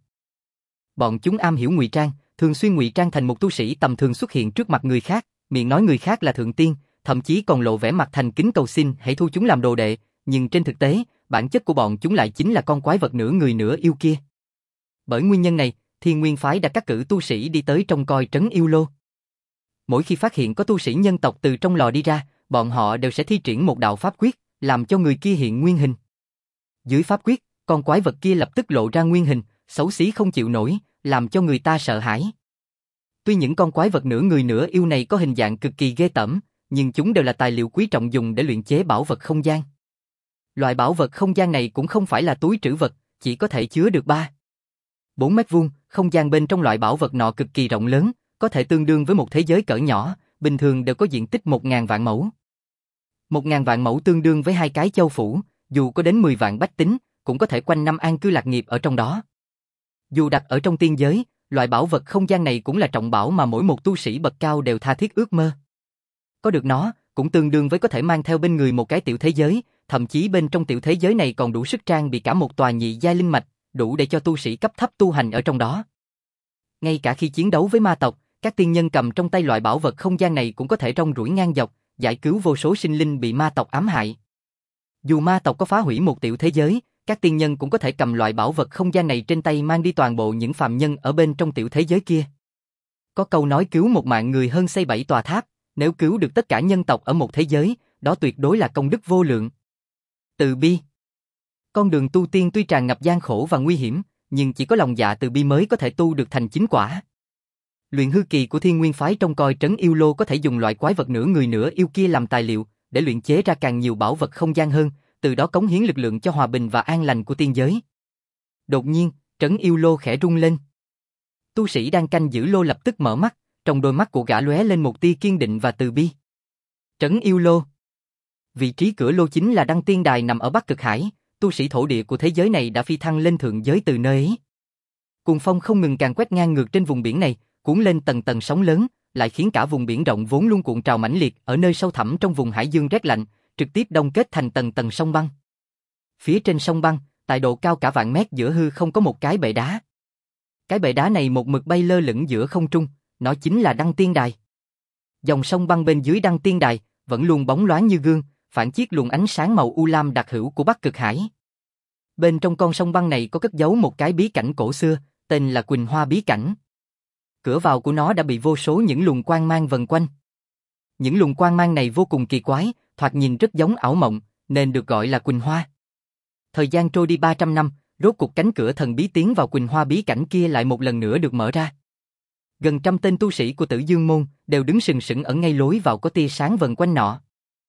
Bọn chúng am hiểu ngụy trang, thường xuyên ngụy trang thành một tu sĩ tầm thường xuất hiện trước mặt người khác, miệng nói người khác là thượng tiên, thậm chí còn lộ vẻ mặt thành kính cầu xin hãy thu chúng làm đồ đệ, nhưng trên thực tế, bản chất của bọn chúng lại chính là con quái vật nửa người nửa yêu kia. Bởi nguyên nhân này, Thiên Nguyên phái đã cắt cử tu sĩ đi tới trông coi Trấn Yêu Lô. Mỗi khi phát hiện có tu sĩ nhân tộc từ trong lò đi ra, bọn họ đều sẽ thi triển một đạo pháp quyết, làm cho người kia hiện nguyên hình. Dưới pháp quyết, con quái vật kia lập tức lộ ra nguyên hình, xấu xí không chịu nổi, làm cho người ta sợ hãi. Tuy những con quái vật nửa người nửa yêu này có hình dạng cực kỳ ghê tởm, nhưng chúng đều là tài liệu quý trọng dùng để luyện chế bảo vật không gian. Loại bảo vật không gian này cũng không phải là túi trữ vật, chỉ có thể chứa được ba bốn mét vuông, không gian bên trong loại bảo vật nọ cực kỳ rộng lớn, có thể tương đương với một thế giới cỡ nhỏ, bình thường đều có diện tích một ngàn vạn mẫu. Một ngàn vạn mẫu tương đương với hai cái châu phủ, dù có đến mười vạn bách tính, cũng có thể quanh năm an cư lạc nghiệp ở trong đó. Dù đặt ở trong tiên giới, loại bảo vật không gian này cũng là trọng bảo mà mỗi một tu sĩ bậc cao đều tha thiết ước mơ. Có được nó, cũng tương đương với có thể mang theo bên người một cái tiểu thế giới, thậm chí bên trong tiểu thế giới này còn đủ sức trang bị cả một tòa nhị giai linh mạch, đủ để cho tu sĩ cấp thấp tu hành ở trong đó. Ngay cả khi chiến đấu với ma tộc, các tiên nhân cầm trong tay loại bảo vật không gian này cũng có thể rong ruổi ngang dọc, giải cứu vô số sinh linh bị ma tộc ám hại. Dù ma tộc có phá hủy một tiểu thế giới, các tiên nhân cũng có thể cầm loại bảo vật không gian này trên tay mang đi toàn bộ những phàm nhân ở bên trong tiểu thế giới kia. Có câu nói cứu một mạng người hơn xây bảy tòa tháp, nếu cứu được tất cả nhân tộc ở một thế giới, đó tuyệt đối là công đức vô lượng. Từ bi. Con đường tu tiên tuy tràn ngập gian khổ và nguy hiểm, nhưng chỉ có lòng dạ từ bi mới có thể tu được thành chính quả. Luyện hư kỳ của Thiên Nguyên phái trông coi Trấn Yêu Lô có thể dùng loại quái vật nửa người nửa yêu kia làm tài liệu, để luyện chế ra càng nhiều bảo vật không gian hơn, từ đó cống hiến lực lượng cho hòa bình và an lành của tiên giới. Đột nhiên, Trấn Yêu Lô khẽ rung lên. Tu sĩ đang canh giữ lô lập tức mở mắt, trong đôi mắt của gã lóe lên một tia kiên định và từ bi. Trấn Yêu Lô. Vị trí cửa lô chính là Đăng Tiên Đài nằm ở Bắc Cực Hải, tu sĩ thổ địa của thế giới này đã phi thăng lên thượng giới từ nơi ấy. Cuồng phong không ngừng càn quét ngang ngược trên vùng biển này, cuốn lên tầng tầng sóng lớn, lại khiến cả vùng biển rộng vốn luôn cuộn trào mãnh liệt ở nơi sâu thẳm trong vùng hải dương rét lạnh, trực tiếp đông kết thành tầng tầng sông băng. Phía trên sông băng, tại độ cao cả vạn mét giữa hư không có một cái bệ đá. Cái bệ đá này một mực bay lơ lửng giữa không trung, nó chính là Đăng Tiên Đài. Dòng sông băng bên dưới Đăng Tiên Đài vẫn luôn bóng loáng như gương, phản chiết luồng ánh sáng màu u lam đặc hữu của Bắc Cực Hải. Bên trong con sông băng này có cất giấu một cái bí cảnh cổ xưa, tên là Quỳnh Hoa Bí Cảnh. Cửa vào của nó đã bị vô số những luồng quang mang vần quanh. Những luồng quang mang này vô cùng kỳ quái, thoạt nhìn rất giống ảo mộng, nên được gọi là Quỳnh Hoa. Thời gian trôi đi ba trăm năm, rốt cuộc cánh cửa thần bí tiến vào Quỳnh Hoa Bí Cảnh kia lại một lần nữa được mở ra. Gần trăm tên tu sĩ của Tử Dương Môn đều đứng sừng sững ở ngay lối vào có tia sáng vần quanh nọ.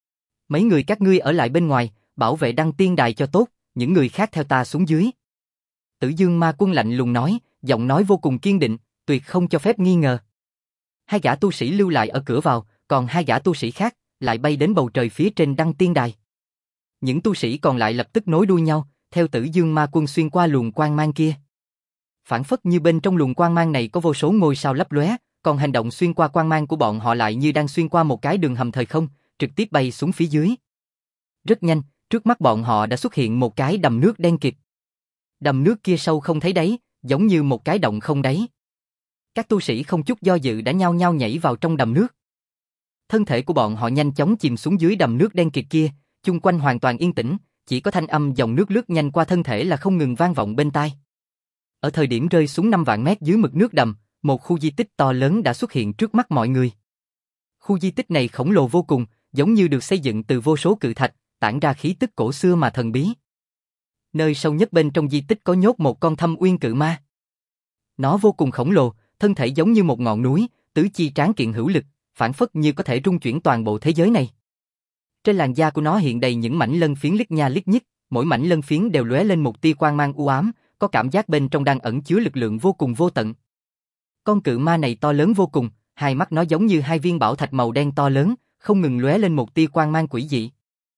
Mấy người các ngươi ở lại bên ngoài, bảo vệ Đăng Tiên Đài cho tốt, những người khác theo ta xuống dưới. Tử Dương Ma Quân lạnh lùng nói, giọng nói vô cùng kiên định, tuyệt không cho phép nghi ngờ. Hai gã tu sĩ lưu lại ở cửa vào, còn hai gã tu sĩ khác lại bay đến bầu trời phía trên Đăng Tiên Đài. Những tu sĩ còn lại lập tức nối đuôi nhau, theo Tử Dương Ma Quân xuyên qua luồng quang mang kia. phản phất như bên trong luồng quang mang này có vô số ngôi sao lấp lóe, còn hành động xuyên qua quang mang của bọn họ lại như đang xuyên qua một cái đường hầm thời không, trực tiếp bay xuống phía dưới. Rất nhanh, trước mắt bọn họ đã xuất hiện một cái đầm nước đen kịt. Đầm nước kia sâu không thấy đáy, giống như một cái động không đáy. Các tu sĩ không chút do dự đã nhao nhao nhảy vào trong đầm nước. Thân thể của bọn họ nhanh chóng chìm xuống dưới đầm nước đen kịt kia, chung quanh hoàn toàn yên tĩnh, chỉ có thanh âm dòng nước lướt nhanh qua thân thể là không ngừng vang vọng bên tai. Ở thời điểm rơi xuống năm vạn mét dưới mực nước đầm, một khu di tích to lớn đã xuất hiện trước mắt mọi người. Khu di tích này khổng lồ vô cùng, giống như được xây dựng từ vô số cự thạch, tản ra khí tức cổ xưa mà thần bí. Nơi sâu nhất bên trong di tích có nhốt một con thâm uyên cự ma. Nó vô cùng khổng lồ, thân thể giống như một ngọn núi, tứ chi tráng kiện hữu lực, phản phất như có thể rung chuyển toàn bộ thế giới này. Trên làn da của nó hiện đầy những mảnh lân phiến lít nha lít nhít, mỗi mảnh lân phiến đều lóe lên một tia quang mang u ám, có cảm giác bên trong đang ẩn chứa lực lượng vô cùng vô tận. Con cự ma này to lớn vô cùng, hai mắt nó giống như hai viên bảo thạch màu đen to lớn, không ngừng lóe lên một tia quang mang quỷ dị.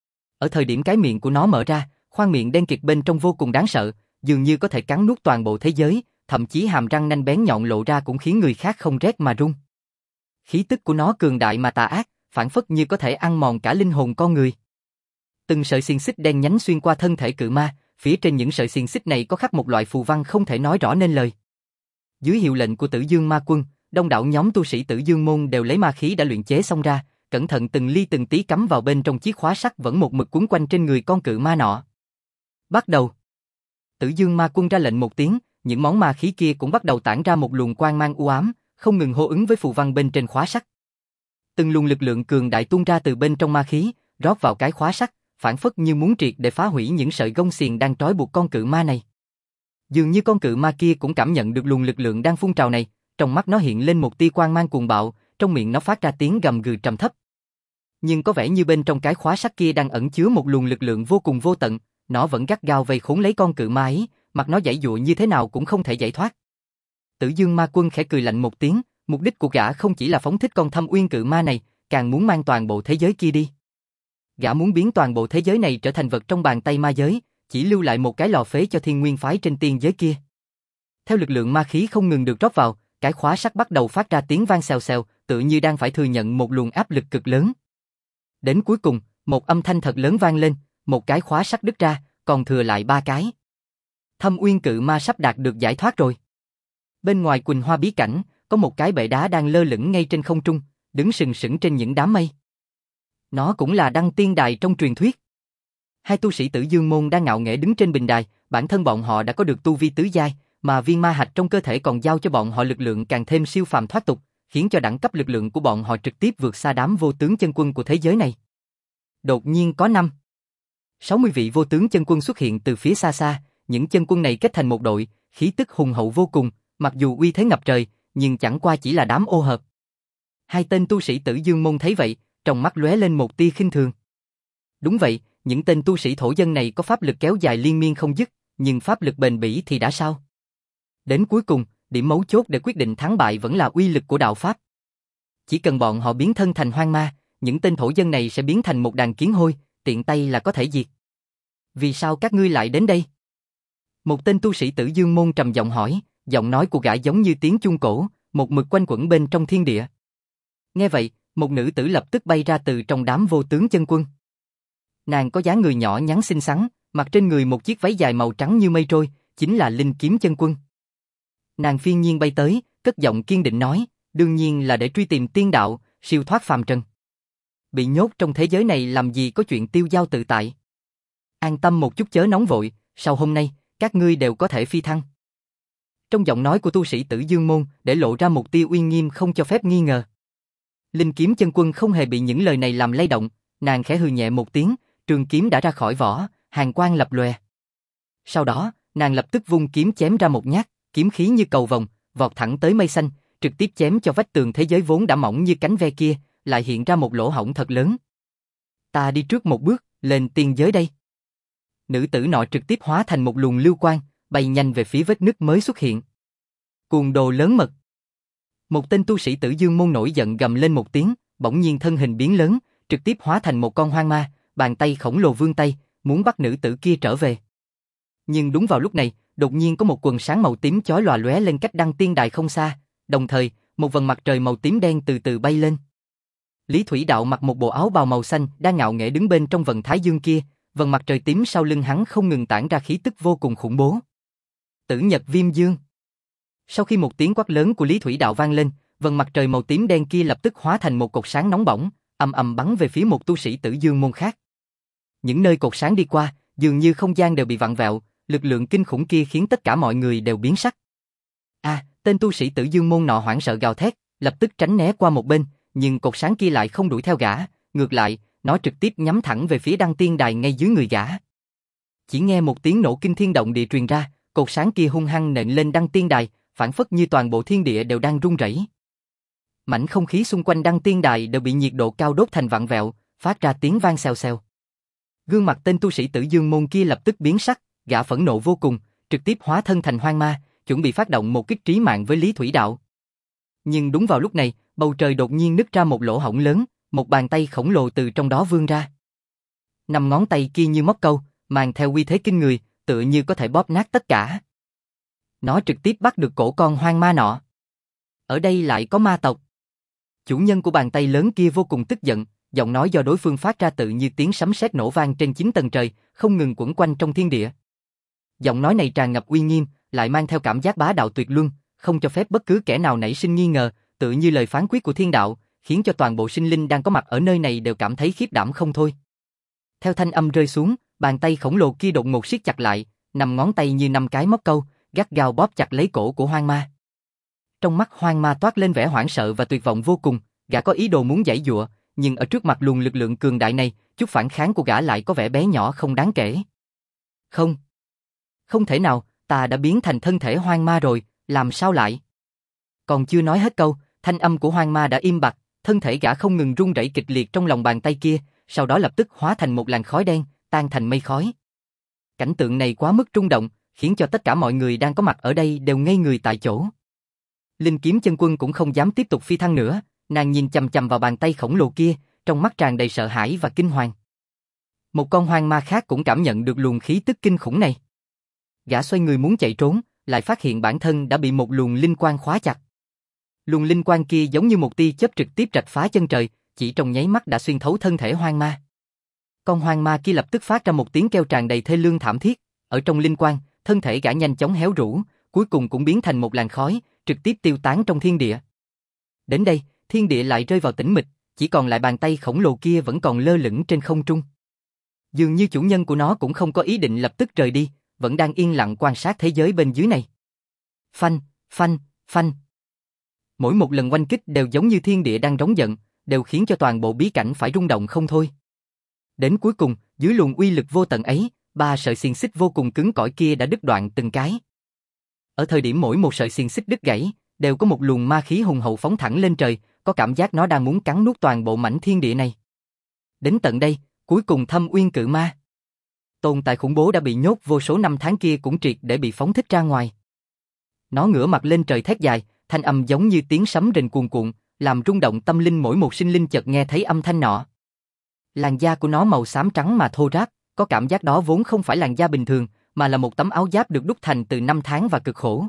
Ở thời điểm cái miệng của nó mở ra, khoang miệng đen kịt bên trong vô cùng đáng sợ, dường như có thể cắn nuốt toàn bộ thế giới, thậm chí hàm răng nanh bén nhọn lộ ra cũng khiến người khác không rét mà run. Khí tức của nó cường đại mà tà ác, phản phất như có thể ăn mòn cả linh hồn con người. Từng sợi xiềng xích đen nhánh xuyên qua thân thể cự ma, phía trên những sợi xiềng xích này có khắc một loại phù văn không thể nói rõ nên lời. Dưới hiệu lệnh của Tử Dương Ma Quân, đông đảo nhóm tu sĩ Tử Dương môn đều lấy ma khí đã luyện chế xong ra, cẩn thận từng ly từng tí cắm vào bên trong chiếc khóa sắt vẫn một mực quấn quanh trên người con cự ma nọ. Bắt đầu. Tử Dương Ma Quân ra lệnh một tiếng, những món ma khí kia cũng bắt đầu tản ra một luồng quang mang u ám, không ngừng hô ứng với phù văn bên trên khóa sắt. Từng luồng lực lượng cường đại tuôn ra từ bên trong ma khí, rót vào cái khóa sắt, phản phất như muốn triệt để phá hủy những sợi gông xiềng đang trói buộc con cự ma này. Dường như con cự ma kia cũng cảm nhận được luồng lực lượng đang phun trào này, trong mắt nó hiện lên một tia quang mang cuồng bạo, trong miệng nó phát ra tiếng gầm gừ trầm thấp. Nhưng có vẻ như bên trong cái khóa sắt kia đang ẩn chứa một luồng lực lượng vô cùng vô tận, nó vẫn gắt gao vây khốn lấy con cự ma ấy, mặc nó giãy giụa như thế nào cũng không thể giải thoát. Tử Dương Ma Quân khẽ cười lạnh một tiếng, mục đích của gã không chỉ là phóng thích con thâm uyên cự ma này, càng muốn mang toàn bộ thế giới kia đi. Gã muốn biến toàn bộ thế giới này trở thành vật trong bàn tay ma giới, chỉ lưu lại một cái lò phế cho Thiên Nguyên phái trên tiên giới kia. Theo lực lượng ma khí không ngừng được rót vào, cái khóa sắt bắt đầu phát ra tiếng vang xèo xèo, tự như đang phải thừa nhận một luồng áp lực cực lớn. Đến cuối cùng, một âm thanh thật lớn vang lên, một cái khóa sắt đứt ra, còn thừa lại ba cái. Thâm uyên cự ma sắp đạt được giải thoát rồi. Bên ngoài Quỳnh Hoa bí cảnh, có một cái bệ đá đang lơ lửng ngay trên không trung, đứng sừng sững trên những đám mây. Nó cũng là Đăng Tiên Đài trong truyền thuyết. Hai tu sĩ Tử Dương môn đang ngạo nghễ đứng trên bình đài, bản thân bọn họ đã có được tu vi tứ giai, mà viên ma hạch trong cơ thể còn giao cho bọn họ lực lượng càng thêm siêu phàm thoát tục, khiến cho đẳng cấp lực lượng của bọn họ trực tiếp vượt xa đám vô tướng chân quân của thế giới này. Đột nhiên có năm, sáu mươi vị vô tướng chân quân xuất hiện từ phía xa xa, những chân quân này kết thành một đội, khí tức hùng hậu vô cùng, mặc dù uy thế ngập trời, nhưng chẳng qua chỉ là đám ô hợp. Hai tên tu sĩ Tử Dương môn thấy vậy, trong mắt lóe lên một tia khinh thường. Đúng vậy, những tên tu sĩ thổ dân này có pháp lực kéo dài liên miên không dứt, nhưng pháp lực bền bỉ thì đã sao? Đến cuối cùng, điểm mấu chốt để quyết định thắng bại vẫn là uy lực của đạo pháp. Chỉ cần bọn họ biến thân thành hoang ma, những tên thổ dân này sẽ biến thành một đàn kiến hôi, tiện tay là có thể diệt. Vì sao các ngươi lại đến đây? Một tên tu sĩ Tử Dương môn trầm giọng hỏi, giọng nói của gã giống như tiếng chuông cổ, một mực quanh quẩn bên trong thiên địa. Nghe vậy, một nữ tử lập tức bay ra từ trong đám vô tướng chân quân. Nàng có dáng người nhỏ nhắn xinh xắn, mặc trên người một chiếc váy dài màu trắng như mây trôi, chính là Linh Kiếm chân quân. Nàng phiên nhiên bay tới, cất giọng kiên định nói, đương nhiên là để truy tìm tiên đạo, siêu thoát phàm trần. Bị nhốt trong thế giới này làm gì có chuyện tiêu dao tự tại. An tâm một chút chớ nóng vội, sau hôm nay, các ngươi đều có thể phi thăng. Trong giọng nói của tu sĩ Tử Dương môn để lộ ra một tia uy nghiêm không cho phép nghi ngờ. Linh Kiếm chân quân không hề bị những lời này làm lay động, nàng khẽ hừ nhẹ một tiếng, trường kiếm đã ra khỏi vỏ, hàn quang lập lòe. Sau đó, nàng lập tức vung kiếm chém ra một nhát, kiếm khí như cầu vồng, vọt thẳng tới mây xanh, trực tiếp chém cho vách tường thế giới vốn đã mỏng như cánh ve kia, lại hiện ra một lỗ hổng thật lớn. Ta đi trước một bước, lên tiên giới đây. Nữ tử nọ trực tiếp hóa thành một luồng lưu quang, bay nhanh về phía vết nứt mới xuất hiện. Cuồng đồ lớn mật. Một tên tu sĩ Tử Dương môn nổi giận gầm lên một tiếng, bỗng nhiên thân hình biến lớn, trực tiếp hóa thành một con hoang ma, bàn tay khổng lồ vươn tay, muốn bắt nữ tử kia trở về. Nhưng đúng vào lúc này, đột nhiên có một quần sáng màu tím chói lòa lóe lên cách đăng tiên đài không xa, đồng thời, một vầng mặt trời màu tím đen từ từ bay lên. Lý Thủy Đạo mặc một bộ áo bào màu xanh, đang ngạo nghễ đứng bên trong vầng thái dương kia, vầng mặt trời tím sau lưng hắn không ngừng tản ra khí tức vô cùng khủng bố. Tử Nhật Viêm Dương. Sau khi một tiếng quát lớn của Lý Thủy Đạo vang lên, vầng mặt trời màu tím đen kia lập tức hóa thành một cột sáng nóng bỏng, ầm ầm bắn về phía một tu sĩ Tử Dương môn khác. Những nơi cột sáng đi qua, dường như không gian đều bị vặn vẹo, lực lượng kinh khủng kia khiến tất cả mọi người đều biến sắc. A, à, tên tu sĩ Tử Dương môn nọ hoảng sợ gào thét, lập tức tránh né qua một bên, nhưng cột sáng kia lại không đuổi theo gã, ngược lại, nó trực tiếp nhắm thẳng về phía đăng tiên đài ngay dưới người gã. Chỉ nghe một tiếng nổ kinh thiên động địa truyền ra, cột sáng kia hung hăng nện lên đăng tiên đài, phản phất như toàn bộ thiên địa đều đang rung rẩy. Mảnh không khí xung quanh đăng tiên đài đều bị nhiệt độ cao đốt thành vặn vẹo, phát ra tiếng vang xèo xèo. Gương mặt tên tu sĩ Tử Dương môn kia lập tức biến sắc, gã phẫn nộ vô cùng, trực tiếp hóa thân thành hoang ma, chuẩn bị phát động một kích trí mạng với Lý Thủy Đạo. Nhưng đúng vào lúc này, bầu trời đột nhiên nứt ra một lỗ hổng lớn, một bàn tay khổng lồ từ trong đó vươn ra. Năm ngón tay kia như móc câu, mang theo uy thế kinh người, tựa như có thể bóp nát tất cả. Nó trực tiếp bắt được cổ con hoang ma nọ. Ở đây lại có ma tộc. Chủ nhân của bàn tay lớn kia vô cùng tức giận, giọng nói do đối phương phát ra tự như tiếng sấm sét nổ vang trên chín tầng trời, không ngừng quẩn quanh trong thiên địa. Giọng nói này tràn ngập uy nghiêm, lại mang theo cảm giác bá đạo tuyệt luân, không cho phép bất cứ kẻ nào nảy sinh nghi ngờ, tự như lời phán quyết của thiên đạo, khiến cho toàn bộ sinh linh đang có mặt ở nơi này đều cảm thấy khiếp đảm không thôi. Theo thanh âm rơi xuống, bàn tay khổng lồ kia đột ngột siết chặt lại, năm ngón tay như năm cái móc câu, gắt gao bóp chặt lấy cổ của hoang ma. Trong mắt hoang ma toát lên vẻ hoảng sợ và tuyệt vọng vô cùng, gã có ý đồ muốn giãy giụa, nhưng ở trước mặt luồng lực lượng cường đại này, chút phản kháng của gã lại có vẻ bé nhỏ không đáng kể. Không, không thể nào, ta đã biến thành thân thể hoang ma rồi, làm sao lại? Còn chưa nói hết câu, thanh âm của hoang ma đã im bặt, thân thể gã không ngừng rung rẩy kịch liệt trong lòng bàn tay kia, sau đó lập tức hóa thành một làn khói đen, tan thành mây khói. Cảnh tượng này quá mức rung động, khiến cho tất cả mọi người đang có mặt ở đây đều ngây người tại chỗ. Linh Kiếm Chân Quân cũng không dám tiếp tục phi thăng nữa, nàng nhìn chằm chằm vào bàn tay khổng lồ kia, trong mắt tràn đầy sợ hãi và kinh hoàng. Một con hoang ma khác cũng cảm nhận được luồng khí tức kinh khủng này. Gã xoay người muốn chạy trốn, lại phát hiện bản thân đã bị một luồng linh quang khóa chặt. Luồng linh quang kia giống như một tia chớp trực tiếp rạch phá chân trời, chỉ trong nháy mắt đã xuyên thấu thân thể hoang ma. Con hoang ma kia lập tức phát ra một tiếng kêu tràn đầy thê lương thảm thiết, ở trong linh quang, thân thể gã nhanh chóng héo rũ, cuối cùng cũng biến thành một làn khói, trực tiếp tiêu tán trong thiên địa. Đến đây, thiên địa lại rơi vào tĩnh mịch, chỉ còn lại bàn tay khổng lồ kia vẫn còn lơ lửng trên không trung. Dường như chủ nhân của nó cũng không có ý định lập tức rời đi, vẫn đang yên lặng quan sát thế giới bên dưới này. Phanh, phanh, phanh. Mỗi một lần oanh kích đều giống như thiên địa đang rống giận, đều khiến cho toàn bộ bí cảnh phải rung động không thôi. Đến cuối cùng, dưới luồng uy lực vô tận ấy, ba sợi xiềng xích vô cùng cứng cỏi kia đã đứt đoạn từng cái. Ở thời điểm mỗi một sợi xiềng xích đứt gãy, đều có một luồng ma khí hùng hậu phóng thẳng lên trời, có cảm giác nó đang muốn cắn nuốt toàn bộ mảnh thiên địa này. Đến tận đây, cuối cùng Thâm Uyên Cự Ma, tồn tại khủng bố đã bị nhốt vô số năm tháng kia cũng triệt để bị phóng thích ra ngoài. Nó ngửa mặt lên trời thét dài, thanh âm giống như tiếng sấm rền cuồn cuộn, làm rung động tâm linh mỗi một sinh linh chợt nghe thấy âm thanh nọ. Làn da của nó màu xám trắng mà thô ráp, có cảm giác đó vốn không phải làn da bình thường, mà là một tấm áo giáp được đúc thành từ năm tháng và cực khổ.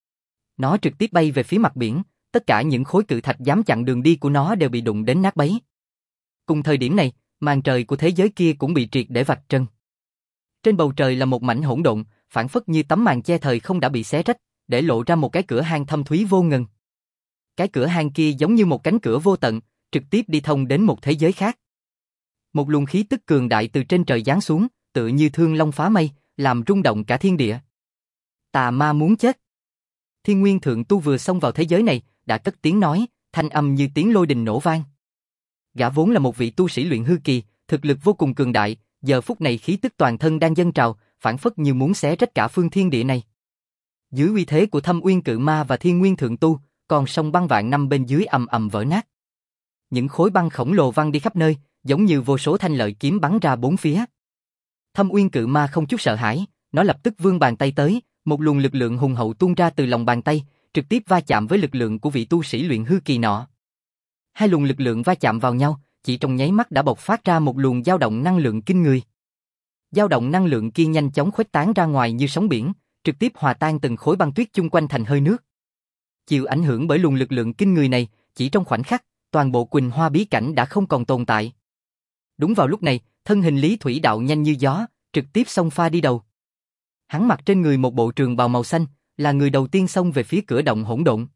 Nó trực tiếp bay về phía mặt biển, tất cả những khối cự thạch dám chặn đường đi của nó đều bị đụng đến nát bấy. Cùng thời điểm này, màn trời của thế giới kia cũng bị triệt để vạch trần. Trên bầu trời là một mảnh hỗn độn, phảng phất như tấm màn che thời không đã bị xé rách, để lộ ra một cái cửa hang thâm thúy vô ngần. Cái cửa hang kia giống như một cánh cửa vô tận, trực tiếp đi thông đến một thế giới khác. Một luồng khí tức cường đại từ trên trời giáng xuống, tựa như thương long phá mây, làm rung động cả thiên địa. Tà ma muốn chết. Thiên Nguyên Thượng Tu vừa xông vào thế giới này, đã cất tiếng nói, thanh âm như tiếng lôi đình nổ vang. Gã vốn là một vị tu sĩ luyện hư kỳ, thực lực vô cùng cường đại, giờ phút này khí tức toàn thân đang dâng trào, phảng phất như muốn xé rách cả phương thiên địa này. Dưới uy thế của Thâm Uyên Cự Ma và Thiên Nguyên Thượng Tu, còn sông băng vạn năm bên dưới ầm ầm vỡ nát. Những khối băng khổng lồ văng đi khắp nơi, giống như vô số thanh lợi kiếm bắn ra bốn phía. Thâm Uyên Cự Ma không chút sợ hãi, nó lập tức vươn bàn tay tới, một luồng lực lượng hùng hậu tuôn ra từ lòng bàn tay, trực tiếp va chạm với lực lượng của vị tu sĩ luyện hư kỳ nọ. Hai luồng lực lượng va chạm vào nhau, chỉ trong nháy mắt đã bộc phát ra một luồng dao động năng lượng kinh người. Dao động năng lượng kia nhanh chóng khuếch tán ra ngoài như sóng biển, trực tiếp hòa tan từng khối băng tuyết chung quanh thành hơi nước. Chịu ảnh hưởng bởi luồng lực lượng kinh người này, chỉ trong khoảnh khắc, toàn bộ Quỳnh Hoa bí cảnh đã không còn tồn tại. Đúng vào lúc này, thân hình Lý Thủy Đạo nhanh như gió, trực tiếp xông pha đi đầu. Hắn mặc trên người một bộ trường bào màu xanh, là người đầu tiên xông về phía cửa động hỗn độn.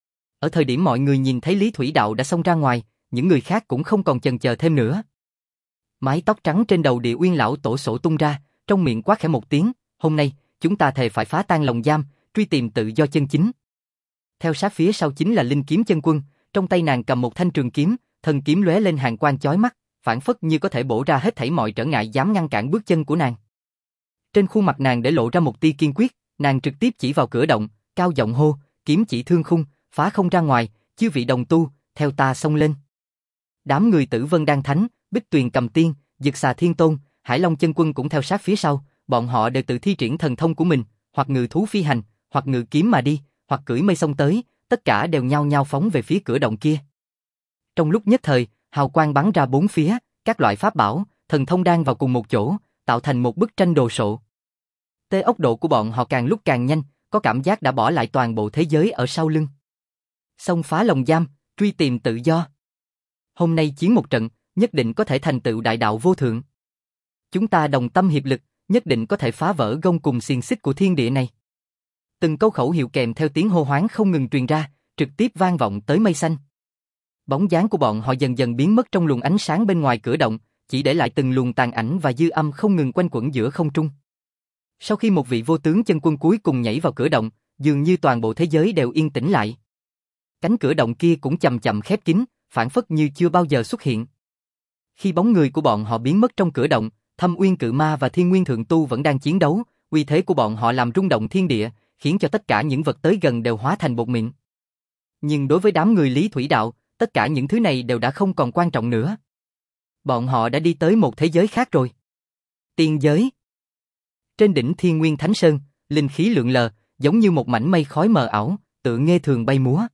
Ở thời điểm mọi người nhìn thấy Lý Thủy Đạo đã xông ra ngoài, những người khác cũng không còn chần chờ thêm nữa. Mái tóc trắng trên đầu Địa Uyên lão tổ sổ tung ra, trong miệng quát khẽ một tiếng, hôm nay, chúng ta thề phải phá tan lồng giam, truy tìm tự do chân chính. Theo sát phía sau chính là Linh Kiếm Chân Quân, trong tay nàng cầm một thanh trường kiếm, thân kiếm lóe lên hàn quang chói mắt, phảng phất như có thể bổ ra hết thảy mọi trở ngại dám ngăn cản bước chân của nàng. Trên khuôn mặt nàng để lộ ra một tia kiên quyết, nàng trực tiếp chỉ vào cửa động, cao giọng hô, kiếm chỉ thương khung, phá không ra ngoài, chư vị đồng tu, theo ta xông lên. Đám người Tử Vân Đan Thánh, Bích Tuyền Cầm Tiên, Dực Xà Thiên Tôn, Hải Long Chân Quân cũng theo sát phía sau, bọn họ đều tự thi triển thần thông của mình, hoặc ngự thú phi hành, hoặc ngự kiếm mà đi, hoặc cưỡi mây xông tới, tất cả đều nhao nhao phóng về phía cửa động kia. Trong lúc nhất thời, hào quang bắn ra bốn phía, các loại pháp bảo, thần thông đan vào cùng một chỗ, tạo thành một bức tranh đồ sộ. Tê ốc độ của bọn họ càng lúc càng nhanh, có cảm giác đã bỏ lại toàn bộ thế giới ở sau lưng. Xông phá lồng giam, truy tìm tự do. Hôm nay chiến một trận, nhất định có thể thành tựu đại đạo vô thượng. Chúng ta đồng tâm hiệp lực, nhất định có thể phá vỡ gông cùng xiềng xích của thiên địa này. Từng câu khẩu hiệu kèm theo tiếng hô hoáng không ngừng truyền ra, trực tiếp vang vọng tới mây xanh. Bóng dáng của bọn họ dần dần biến mất trong luồng ánh sáng bên ngoài cửa động, chỉ để lại từng luồng tàn ảnh và dư âm không ngừng quanh quẩn giữa không trung. Sau khi một vị vô tướng chân quân cuối cùng nhảy vào cửa động, dường như toàn bộ thế giới đều yên tĩnh lại. Cánh cửa động kia cũng chậm chậm khép kín, phảng phất như chưa bao giờ xuất hiện. Khi bóng người của bọn họ biến mất trong cửa động, Thâm Uyên Cự Ma và Thiên Nguyên Thượng Tu vẫn đang chiến đấu, uy thế của bọn họ làm rung động thiên địa, khiến cho tất cả những vật tới gần đều hóa thành bột mịn. Nhưng đối với đám người Lý Thủy Đạo, tất cả những thứ này đều đã không còn quan trọng nữa. Bọn họ đã đi tới một thế giới khác rồi. Tiên giới. Trên đỉnh Thiên Nguyên Thánh Sơn, linh khí lượn lờ, giống như một mảnh mây khói mờ ảo, tựa nghe thường bay múa.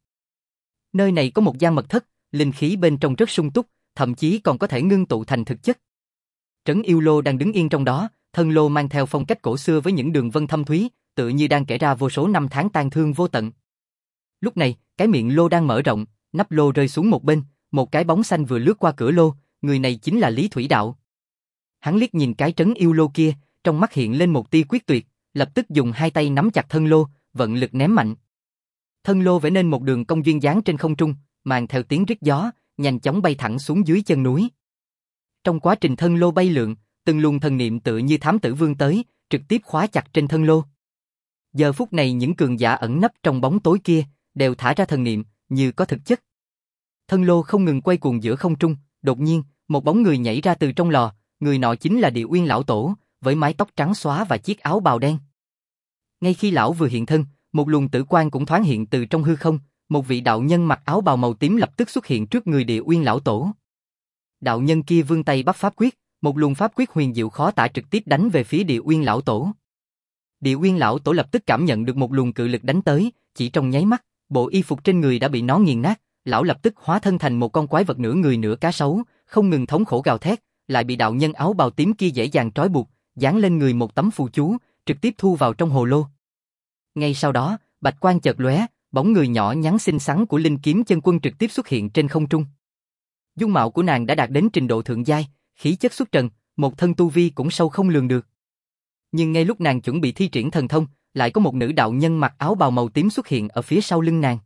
Nơi này có một gian mật thất, linh khí bên trong rất sung túc, thậm chí còn có thể ngưng tụ thành thực chất. Trấn Yêu Lô đang đứng yên trong đó, thân lô mang theo phong cách cổ xưa với những đường vân thâm thúy, tựa như đang kể ra vô số năm tháng tang thương vô tận. Lúc này, cái miệng lô đang mở rộng, nắp lô rơi xuống một bên, một cái bóng xanh vừa lướt qua cửa lô, người này chính là Lý Thủy Đạo. Hắn liếc nhìn cái Trấn Yêu Lô kia, trong mắt hiện lên một tia quyết tuyệt, lập tức dùng hai tay nắm chặt thân lô, vận lực ném mạnh. Thân lô vẽ nên một đường cong duyên dáng trên không trung, mang theo tiếng rít gió, nhanh chóng bay thẳng xuống dưới chân núi. Trong quá trình thân lô bay lượn, từng luồng thần niệm tựa như thám tử vươn tới, trực tiếp khóa chặt trên thân lô. Giờ phút này những cường giả ẩn nấp trong bóng tối kia, đều thả ra thần niệm, như có thực chất. Thân lô không ngừng quay cuồng giữa không trung, đột nhiên, một bóng người nhảy ra từ trong lò, người nọ chính là Địa Uyên lão tổ, với mái tóc trắng xóa và chiếc áo bào đen. Ngay khi lão vừa hiện thân, một luồng tử quang cũng thoáng hiện từ trong hư không, một vị đạo nhân mặc áo bào màu tím lập tức xuất hiện trước người Địa Uyên lão tổ. Đạo nhân kia vươn tay bắt pháp quyết, một luồng pháp quyết huyền diệu khó tả trực tiếp đánh về phía Địa Uyên lão tổ. Địa Uyên lão tổ lập tức cảm nhận được một luồng cự lực đánh tới, chỉ trong nháy mắt, bộ y phục trên người đã bị nó nghiền nát, lão lập tức hóa thân thành một con quái vật nửa người nửa cá sấu, không ngừng thống khổ gào thét, lại bị đạo nhân áo bào tím kia dễ dàng trói buộc, dán lên người một tấm phù chú, trực tiếp thu vào trong hồ lô. Ngay sau đó, bạch quang chợt lóe, bóng người nhỏ nhắn xinh xắn của Linh Kiếm Chân Quân trực tiếp xuất hiện trên không trung. Dung mạo của nàng đã đạt đến trình độ thượng giai, khí chất xuất trần, một thân tu vi cũng sâu không lường được. Nhưng ngay lúc nàng chuẩn bị thi triển thần thông, lại có một nữ đạo nhân mặc áo bào màu tím xuất hiện ở phía sau lưng nàng.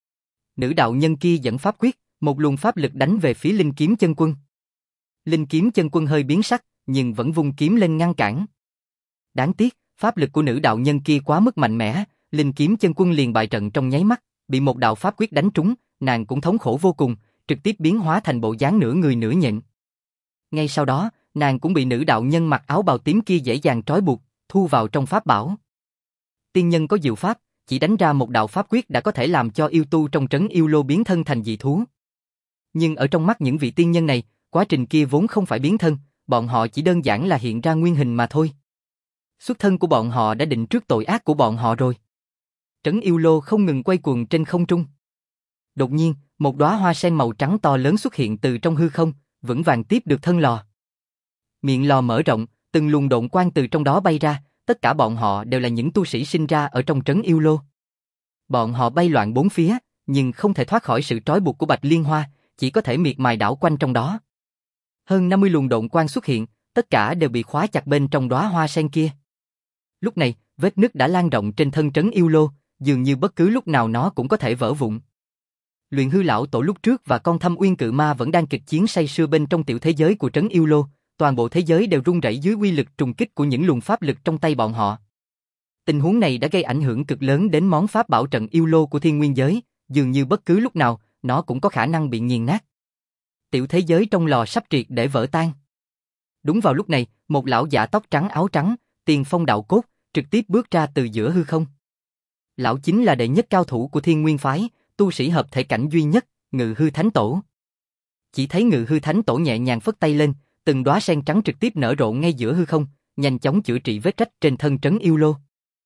Nữ đạo nhân kia dẫn pháp quyết, một luồng pháp lực đánh về phía Linh Kiếm Chân Quân. Linh Kiếm Chân Quân hơi biến sắc, nhưng vẫn vung kiếm lên ngăn cản. Đáng tiếc, pháp lực của nữ đạo nhân kia quá mức mạnh mẽ, Linh Kiếm Chân Quân liền bại trận trong nháy mắt, bị một đạo pháp quyết đánh trúng, nàng cũng thống khổ vô cùng, trực tiếp biến hóa thành bộ dáng nửa người nửa nhện. Ngay sau đó, nàng cũng bị nữ đạo nhân mặc áo bào tím kia dễ dàng trói buộc, thu vào trong pháp bảo. Tiên nhân có diệu pháp, chỉ đánh ra một đạo pháp quyết đã có thể làm cho yêu tu trong trấn yêu lô biến thân thành dị thú. Nhưng ở trong mắt những vị tiên nhân này, quá trình kia vốn không phải biến thân, bọn họ chỉ đơn giản là hiện ra nguyên hình mà thôi. Xuất thân của bọn họ đã định trước tội ác của bọn họ rồi. Trấn yêu lô không ngừng quay cuồng trên không trung. Đột nhiên, một đóa hoa sen màu trắng to lớn xuất hiện từ trong hư không, vững vàng tiếp được thân lò. Miệng lò mở rộng, từng luồng độn quang từ trong đó bay ra, tất cả bọn họ đều là những tu sĩ sinh ra ở trong trấn Yêu Lô. Bọn họ bay loạn bốn phía, nhưng không thể thoát khỏi sự trói buộc của Bạch Liên Hoa, chỉ có thể miệt mài đảo quanh trong đó. Hơn năm mươi luồng độn quang xuất hiện, tất cả đều bị khóa chặt bên trong đóa hoa sen kia. Lúc này, vết nứt đã lan rộng trên thân trấn Yêu Lô, dường như bất cứ lúc nào nó cũng có thể vỡ vụn. Luyện hư lão tổ lúc trước và con Thâm Uyên Cự Ma vẫn đang kịch chiến say sưa bên trong tiểu thế giới của trấn Yêu Lô, toàn bộ thế giới đều rung rẩy dưới uy lực trùng kích của những luồng pháp lực trong tay bọn họ. Tình huống này đã gây ảnh hưởng cực lớn đến món pháp bảo trận Yêu Lô của Thiên Nguyên giới, dường như bất cứ lúc nào, nó cũng có khả năng bị nghiền nát. Tiểu thế giới trong lò sắp triệt để vỡ tan. Đúng vào lúc này, một lão giả tóc trắng áo trắng, Tiền Phong đạo cốt, trực tiếp bước ra từ giữa hư không. Lão chính là đệ nhất cao thủ của Thiên Nguyên phái, tu sĩ hợp thể cảnh duy nhất, Ngự Hư Thánh Tổ. Chỉ thấy Ngự Hư Thánh Tổ nhẹ nhàng phất tay lên, từng đóa sen trắng trực tiếp nở rộ ngay giữa hư không, nhanh chóng chữa trị vết rách trên thân trấn Yêu Lô.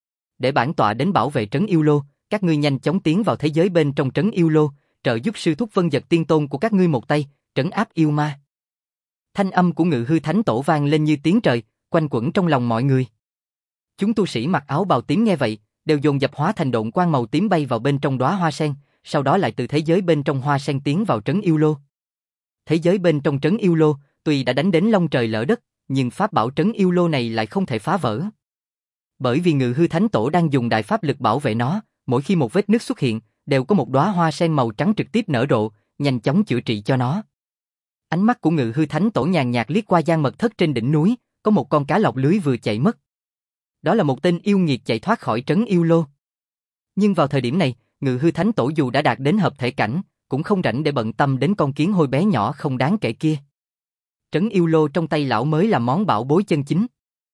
Để bản tọa đến bảo vệ trấn Yêu Lô, các ngươi nhanh chóng tiến vào thế giới bên trong trấn Yêu Lô, trợ giúp sư thúc Vân Dật Tiên Tôn của các ngươi một tay, trấn áp yêu ma. Thanh âm của Ngự Hư Thánh Tổ vang lên như tiếng trời, quanh quẩn trong lòng mọi người. Chúng tu sĩ mặc áo bào tím nghe vậy, đều dồn dập hóa thành độn quang màu tím bay vào bên trong đóa hoa sen, sau đó lại từ thế giới bên trong hoa sen tiến vào trấn Yêu Lô. Thế giới bên trong trấn Yêu Lô, tuy đã đánh đến long trời lỡ đất, nhưng pháp bảo trấn Yêu Lô này lại không thể phá vỡ. Bởi vì Ngự Hư Thánh Tổ đang dùng đại pháp lực bảo vệ nó, mỗi khi một vết nứt xuất hiện, đều có một đóa hoa sen màu trắng trực tiếp nở rộ, nhanh chóng chữa trị cho nó. Ánh mắt của Ngự Hư Thánh Tổ nhàn nhạt liếc qua gian mật thất trên đỉnh núi, có một con cá lọc lưới vừa chạy mất. Đó là một tên yêu nghiệt chạy thoát khỏi trấn Yêu Lô. Nhưng vào thời điểm này, Ngự Hư Thánh Tổ dù đã đạt đến hợp thể cảnh, cũng không rảnh để bận tâm đến con kiến hôi bé nhỏ không đáng kể kia. Trấn Yêu Lô trong tay lão mới là món bảo bối chân chính.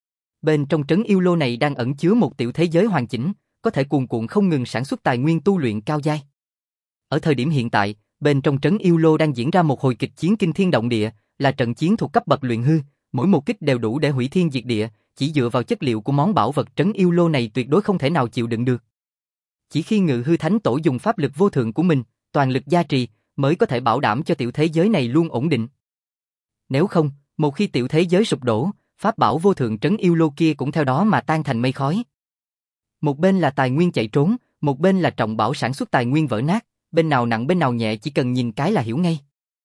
Bên trong trấn Yêu Lô này đang ẩn chứa một tiểu thế giới hoàn chỉnh, có thể cuồn cuộn không ngừng sản xuất tài nguyên tu luyện cao giai. Ở thời điểm hiện tại, bên trong trấn Yêu Lô đang diễn ra một hồi kịch chiến kinh thiên động địa, là trận chiến thuộc cấp bậc luyện hư, mỗi một kích đều đủ để hủy thiên diệt địa, chỉ dựa vào chất liệu của món bảo vật trấn Yêu Lô này tuyệt đối không thể nào chịu đựng được. Chỉ khi Ngự Hư Thánh Tổ dùng pháp lực vô thượng của mình, toàn lực gia trì, mới có thể bảo đảm cho tiểu thế giới này luôn ổn định. Nếu không, một khi tiểu thế giới sụp đổ, pháp bảo vô thượng trấn Yêu Lô kia cũng theo đó mà tan thành mây khói. Một bên là tài nguyên chạy trốn, một bên là trọng bảo sản xuất tài nguyên vỡ nát, bên nào nặng bên nào nhẹ chỉ cần nhìn cái là hiểu ngay.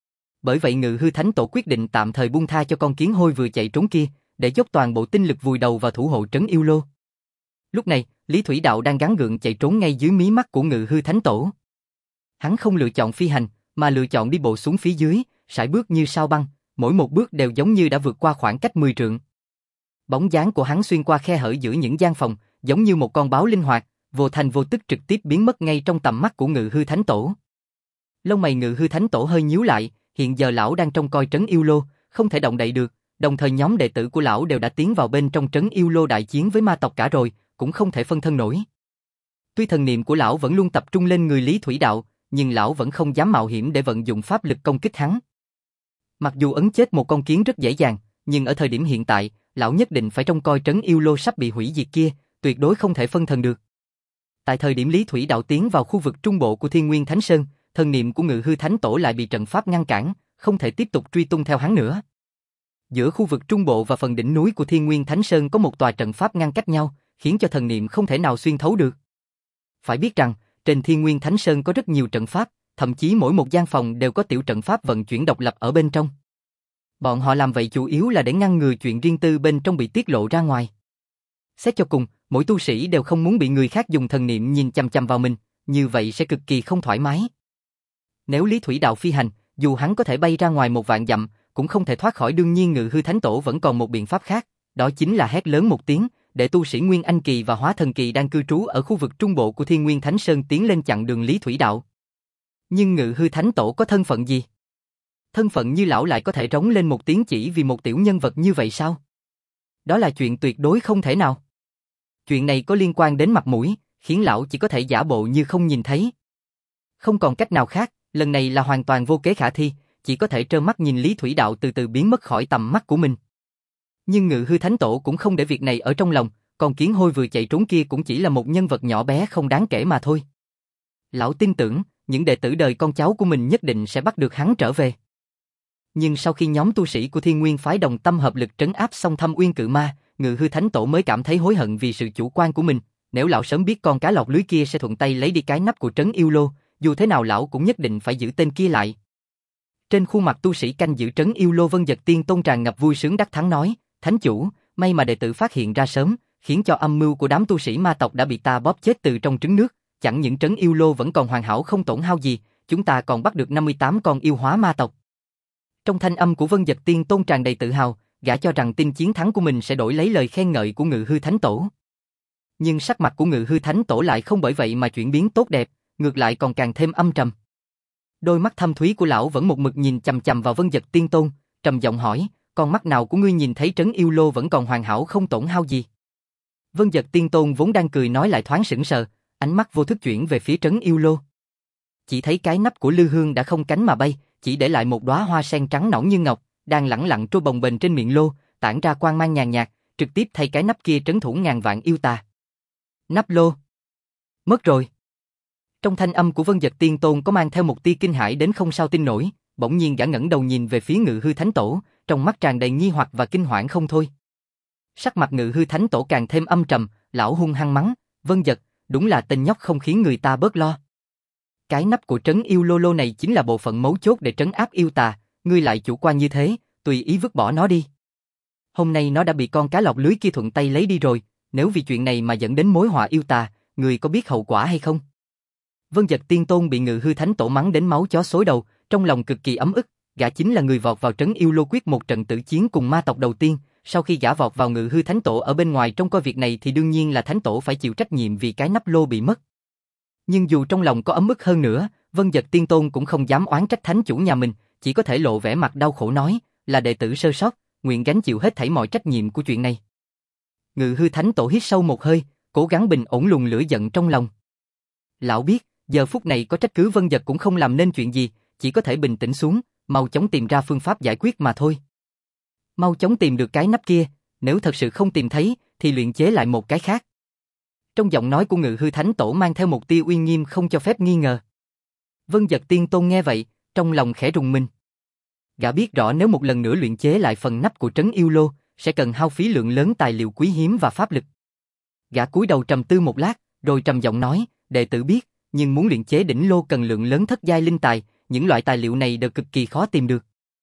Bởi vậy Ngự Hư Thánh Tổ quyết định tạm thời buông tha cho con kiến hôi vừa chạy trốn kia, để dốc toàn bộ tinh lực vùi đầu vào thủ hộ trấn Yêu Lô. Lúc này, Lý Thủy Đạo đang gắng gượng chạy trốn ngay dưới mí mắt của Ngự Hư Thánh Tổ. Hắn không lựa chọn phi hành, mà lựa chọn đi bộ xuống phía dưới, sải bước như sao băng, mỗi một bước đều giống như đã vượt qua khoảng cách mười trượng. Bóng dáng của hắn xuyên qua khe hở giữa những gian phòng, giống như một con báo linh hoạt, vô thành vô tức trực tiếp biến mất ngay trong tầm mắt của Ngự Hư Thánh Tổ. Lông mày Ngự Hư Thánh Tổ hơi nhíu lại, hiện giờ lão đang trông coi trấn Yêu Lô, không thể động đậy được, đồng thời nhóm đệ tử của lão đều đã tiến vào bên trong trấn Yêu Lô đại chiến với ma tộc cả rồi, cũng không thể phân thân nổi. Tuy thần niệm của lão vẫn luôn tập trung lên người Lý Thủy Đạo, nhưng lão vẫn không dám mạo hiểm để vận dụng pháp lực công kích hắn. Mặc dù ấn chết một con kiến rất dễ dàng, nhưng ở thời điểm hiện tại, lão nhất định phải trông coi trấn Yêu Lô sắp bị hủy diệt kia, tuyệt đối không thể phân thần được. Tại thời điểm Lý Thủy Đạo tiến vào khu vực trung bộ của Thiên Nguyên Thánh Sơn, thần niệm của Ngự Hư Thánh Tổ lại bị trận pháp ngăn cản, không thể tiếp tục truy tung theo hắn nữa. Giữa khu vực trung bộ và phần đỉnh núi của Thiên Nguyên Thánh Sơn có một tòa trận pháp ngăn cách nhau, khiến cho thần niệm không thể nào xuyên thấu được. Phải biết rằng, trên Thiên Nguyên Thánh Sơn có rất nhiều trận pháp, thậm chí mỗi một gian phòng đều có tiểu trận pháp vận chuyển độc lập ở bên trong. Bọn họ làm vậy chủ yếu là để ngăn ngừa chuyện riêng tư bên trong bị tiết lộ ra ngoài. Xét cho cùng, mỗi tu sĩ đều không muốn bị người khác dùng thần niệm nhìn chằm chằm vào mình, như vậy sẽ cực kỳ không thoải mái. Nếu Lý Thủy Đạo phi hành, dù hắn có thể bay ra ngoài một vạn dặm, cũng không thể thoát khỏi. Đương nhiên Ngự Hư Thánh Tổ vẫn còn một biện pháp khác, đó chính là hét lớn một tiếng, để tu sĩ Nguyên Anh Kỳ và Hóa Thần Kỳ đang cư trú ở khu vực trung bộ của Thiên Nguyên Thánh Sơn tiến lên chặn đường Lý Thủy Đạo. Nhưng Ngự Hư Thánh Tổ có thân phận gì? Thân phận như lão lại có thể rống lên một tiếng chỉ vì một tiểu nhân vật như vậy sao? Đó là chuyện tuyệt đối không thể nào. Chuyện này có liên quan đến mặt mũi, khiến lão chỉ có thể giả bộ như không nhìn thấy. Không còn cách nào khác, lần này là hoàn toàn vô kế khả thi, chỉ có thể trơ mắt nhìn Lý Thủy Đạo từ từ biến mất khỏi tầm mắt của mình. Nhưng Ngự Hư Thánh Tổ cũng không để việc này ở trong lòng, còn kiến hôi vừa chạy trốn kia cũng chỉ là một nhân vật nhỏ bé không đáng kể mà thôi. Lão tin tưởng, những đệ tử đời con cháu của mình nhất định sẽ bắt được hắn trở về. Nhưng sau khi nhóm tu sĩ của Thiên Nguyên phái đồng tâm hợp lực trấn áp xong Thâm Uyên Cự Ma, Ngự hư thánh tổ mới cảm thấy hối hận vì sự chủ quan của mình. Nếu lão sớm biết con cá lọt lưới kia sẽ thuận tay lấy đi cái nắp của trấn yêu lô, dù thế nào lão cũng nhất định phải giữ tên kia lại. Trên khuôn mặt tu sĩ canh giữ trấn yêu lô Vân Dật Tiên Tôn tràn ngập vui sướng đắc thắng nói, thánh chủ, may mà đệ tử phát hiện ra sớm, khiến cho âm mưu của đám tu sĩ ma tộc đã bị ta bóp chết từ trong trứng nước, chẳng những trấn yêu lô vẫn còn hoàn hảo không tổn hao gì, chúng ta còn bắt được năm mươi tám con yêu hóa ma tộc. Trong thanh âm của Vân Dật Tiên Tôn tràn đầy tự hào, gã cho rằng tin chiến thắng của mình sẽ đổi lấy lời khen ngợi của Ngự hư thánh tổ. Nhưng sắc mặt của Ngự hư thánh tổ lại không bởi vậy mà chuyển biến tốt đẹp, ngược lại còn càng thêm âm trầm. Đôi mắt thâm thúy của lão vẫn một mực nhìn chằm chằm vào Vân Dật Tiên Tôn, trầm giọng hỏi, con mắt nào của ngươi nhìn thấy trấn yêu lô vẫn còn hoàn hảo không tổn hao gì? Vân Dật Tiên Tôn vốn đang cười nói lại thoáng sững sờ, ánh mắt vô thức chuyển về phía trấn yêu lô. Chỉ thấy cái nắp của lư hương đã không cánh mà bay, chỉ để lại một đóa hoa sen trắng nõn như ngọc, đang lẳng lặng trôi bồng bềnh trên miệng lô, tản ra quang mang nhàn nhạt, trực tiếp thay cái nắp kia trấn thủ ngàn vạn yêu tà. Nắp lô mất rồi. Trong thanh âm của Vân Dật Tiên Tôn có mang theo một tia kinh hãi đến không sao tin nổi, bỗng nhiên gã ngẩng đầu nhìn về phía Ngự hư thánh tổ, trong mắt tràn đầy nghi hoặc và kinh hoảng không thôi. Sắc mặt Ngự hư thánh tổ càng thêm âm trầm, lão hung hăng mắng, Vân Dật, đúng là tên nhóc không khiến người ta bớt lo. Cái nắp của trấn yêu lô lô này chính là bộ phận mấu chốt để trấn áp yêu tà, ngươi lại chủ quan như thế, tùy ý vứt bỏ nó đi. Hôm nay nó đã bị con cá lọt lưới kia thuận tay lấy đi rồi, nếu vì chuyện này mà dẫn đến mối họa yêu tà, ngươi có biết hậu quả hay không? Vân Dật Tiên Tôn bị Ngự hư thánh tổ mắng đến máu chó xối đầu, trong lòng cực kỳ ấm ức, gã chính là người vọt vào trấn yêu lô quyết một trận tử chiến cùng ma tộc đầu tiên, sau khi gã vọt vào Ngự hư thánh tổ ở bên ngoài trong coi việc này thì đương nhiên là thánh tổ phải chịu trách nhiệm vì cái nắp lô bị mất. Nhưng dù trong lòng có ấm ức hơn nữa, Vân Dật Tiên Tôn cũng không dám oán trách thánh chủ nhà mình, chỉ có thể lộ vẻ mặt đau khổ nói, là đệ tử sơ sót, nguyện gánh chịu hết thảy mọi trách nhiệm của chuyện này. Ngự hư thánh tổ hít sâu một hơi, cố gắng bình ổn luồng lửa giận trong lòng. Lão biết, giờ phút này có trách cứ Vân Dật cũng không làm nên chuyện gì, chỉ có thể bình tĩnh xuống, mau chóng tìm ra phương pháp giải quyết mà thôi. Mau chóng tìm được cái nắp kia, nếu thật sự không tìm thấy, thì luyện chế lại một cái khác. Trong giọng nói của Ngự hư thánh tổ mang theo một tia uy nghiêm không cho phép nghi ngờ. Vân Dật Tiên Tôn nghe vậy, trong lòng khẽ rùng mình. Gã biết rõ nếu một lần nữa luyện chế lại phần nắp của trấn yêu lô, sẽ cần hao phí lượng lớn tài liệu quý hiếm và pháp lực. Gã cúi đầu trầm tư một lát, rồi trầm giọng nói, đệ tử biết, nhưng muốn luyện chế đỉnh lô cần lượng lớn thất giai linh tài, những loại tài liệu này đều cực kỳ khó tìm được.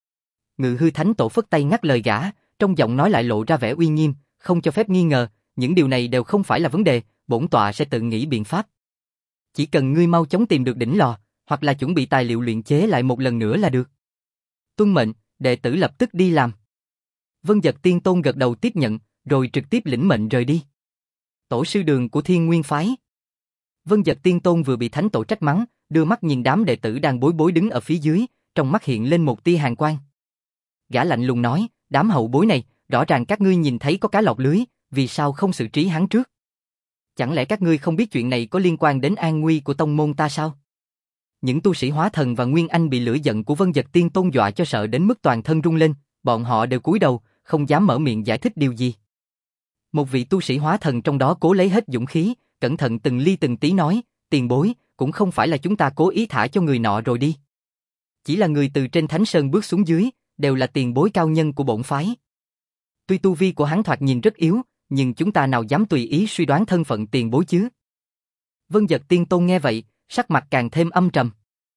Ngự hư thánh tổ phất tay ngắt lời gã, trong giọng nói lại lộ ra vẻ uy nghiêm, không cho phép nghi ngờ, những điều này đều không phải là vấn đề, bổn tọa sẽ tự nghĩ biện pháp. Chỉ cần ngươi mau chóng tìm được đỉnh lò, hoặc là chuẩn bị tài liệu luyện chế lại một lần nữa là được. Tuân mệnh, đệ tử lập tức đi làm. Vân Dật Tiên Tôn gật đầu tiếp nhận, rồi trực tiếp lĩnh mệnh rời đi. Tổ sư đường của Thiên Nguyên phái. Vân Dật Tiên Tôn vừa bị thánh tổ trách mắng, đưa mắt nhìn đám đệ tử đang bối rối đứng ở phía dưới, trong mắt hiện lên một tia hàn quang. Gã lạnh lùng nói, đám hậu bối này, rõ ràng các ngươi nhìn thấy có cá lọt lưới, vì sao không xử trí hắn trước? Chẳng lẽ các ngươi không biết chuyện này có liên quan đến an nguy của tông môn ta sao? Những tu sĩ hóa thần và nguyên anh bị lửa giận của Vân Dật Tiên Tôn dọa cho sợ đến mức toàn thân rung lên, bọn họ đều cúi đầu, không dám mở miệng giải thích điều gì. Một vị tu sĩ hóa thần trong đó cố lấy hết dũng khí, cẩn thận từng ly từng tí nói, tiền bối, cũng không phải là chúng ta cố ý thả cho người nọ rồi đi. Chỉ là người từ trên Thánh Sơn bước xuống dưới, đều là tiền bối cao nhân của bổn phái. Tuy tu vi của hắn thoạt nhìn rất yếu, nhưng chúng ta nào dám tùy ý suy đoán thân phận tiền bối chứ? Vân Dật Tiên Tôn nghe vậy, sắc mặt càng thêm âm trầm.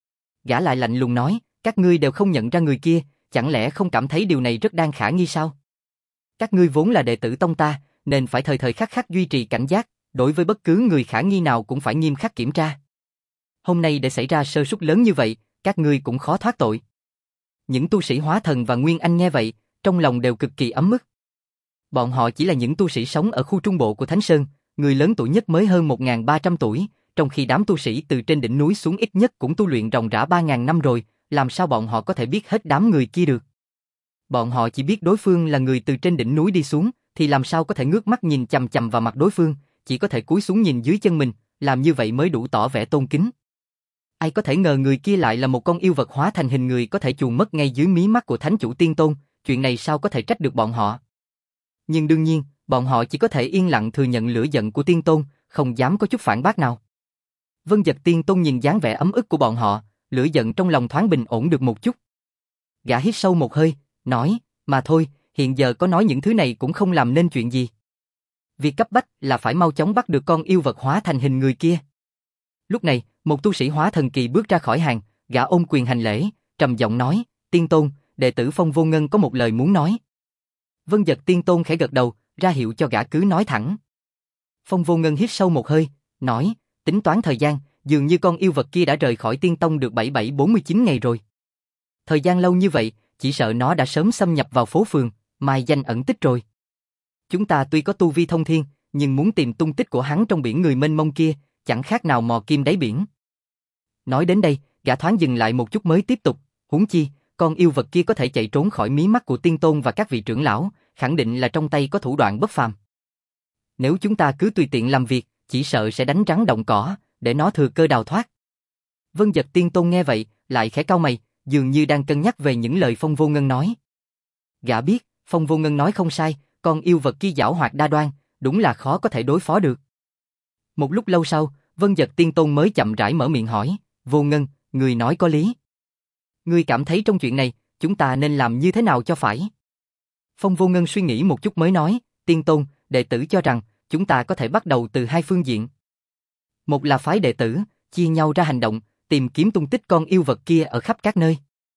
Gã lại lạnh lùng nói, các ngươi đều không nhận ra người kia, chẳng lẽ không cảm thấy điều này rất đang khả nghi sao? Các ngươi vốn là đệ tử tông ta, nên phải thời thời khắc khắc duy trì cảnh giác, đối với bất cứ người khả nghi nào cũng phải nghiêm khắc kiểm tra. Hôm nay để xảy ra sơ suất lớn như vậy, các ngươi cũng khó thoát tội. Những tu sĩ hóa thần và nguyên anh nghe vậy, trong lòng đều cực kỳ ấm ức. Bọn họ chỉ là những tu sĩ sống ở khu trung bộ của Thánh Sơn, người lớn tuổi nhất mới hơn một nghìn ba trăm tuổi, trong khi đám tu sĩ từ trên đỉnh núi xuống ít nhất cũng tu luyện ròng rã ba nghìn năm rồi, làm sao bọn họ có thể biết hết đám người kia được? Bọn họ chỉ biết đối phương là người từ trên đỉnh núi đi xuống, thì làm sao có thể ngước mắt nhìn chằm chằm vào mặt đối phương, chỉ có thể cúi xuống nhìn dưới chân mình, làm như vậy mới đủ tỏ vẻ tôn kính. Ai có thể ngờ người kia lại là một con yêu vật hóa thành hình người có thể chuồn mất ngay dưới mí mắt của Thánh chủ Tiên Tôn, chuyện này sao có thể trách được bọn họ? Nhưng đương nhiên, bọn họ chỉ có thể yên lặng thừa nhận lửa giận của Tiên Tôn, không dám có chút phản bác nào. Vân Dật Tiên Tôn nhìn dáng vẻ ấm ức của bọn họ, lửa giận trong lòng thoáng bình ổn được một chút. Gã hít sâu một hơi, nói, mà thôi, hiện giờ có nói những thứ này cũng không làm nên chuyện gì. Việc cấp bách là phải mau chóng bắt được con yêu vật hóa thành hình người kia. Lúc này, một tu sĩ hóa thần kỳ bước ra khỏi hàng, gã ôm quyền hành lễ, trầm giọng nói, Tiên Tôn, đệ tử Phong Vô Ngân có một lời muốn nói. Vân Dật Tiên Tôn khẽ gật đầu, ra hiệu cho gã cứ nói thẳng. Phong Vô Ngân hít sâu một hơi, nói, tính toán thời gian, dường như con yêu vật kia đã rời khỏi Tiên Tông được bảy bảy bốn mươi chín ngày rồi. Thời gian lâu như vậy, chỉ sợ nó đã sớm xâm nhập vào phố phường, mai danh ẩn tích rồi. Chúng ta tuy có tu vi thông thiên, nhưng muốn tìm tung tích của hắn trong biển người mênh mông kia, chẳng khác nào mò kim đáy biển. Nói đến đây, gã thoáng dừng lại một chút mới tiếp tục, huống chi, con yêu vật kia có thể chạy trốn khỏi mí mắt của Tiên Tôn và các vị trưởng lão, khẳng định là trong tay có thủ đoạn bất phàm. Nếu chúng ta cứ tùy tiện làm việc, chỉ sợ sẽ đánh rắn động cỏ, để nó thừa cơ đào thoát. Vân Dật Tiên Tôn nghe vậy, lại khẽ cau mày, dường như đang cân nhắc về những lời Phong Vô Ngân nói. Gã biết, Phong Vô Ngân nói không sai, con yêu vật kia giảo hoạt đa đoan, đúng là khó có thể đối phó được. Một lúc lâu sau, Vân Dật Tiên Tôn mới chậm rãi mở miệng hỏi, Vô Ngân, người nói có lý. Ngươi cảm thấy trong chuyện này, chúng ta nên làm như thế nào cho phải? Phong Vô Ngân suy nghĩ một chút mới nói, Tiên Tôn, đệ tử cho rằng, chúng ta có thể bắt đầu từ hai phương diện. Một là phái đệ tử, chia nhau ra hành động, tìm kiếm tung tích con yêu vật kia ở khắp các nơi.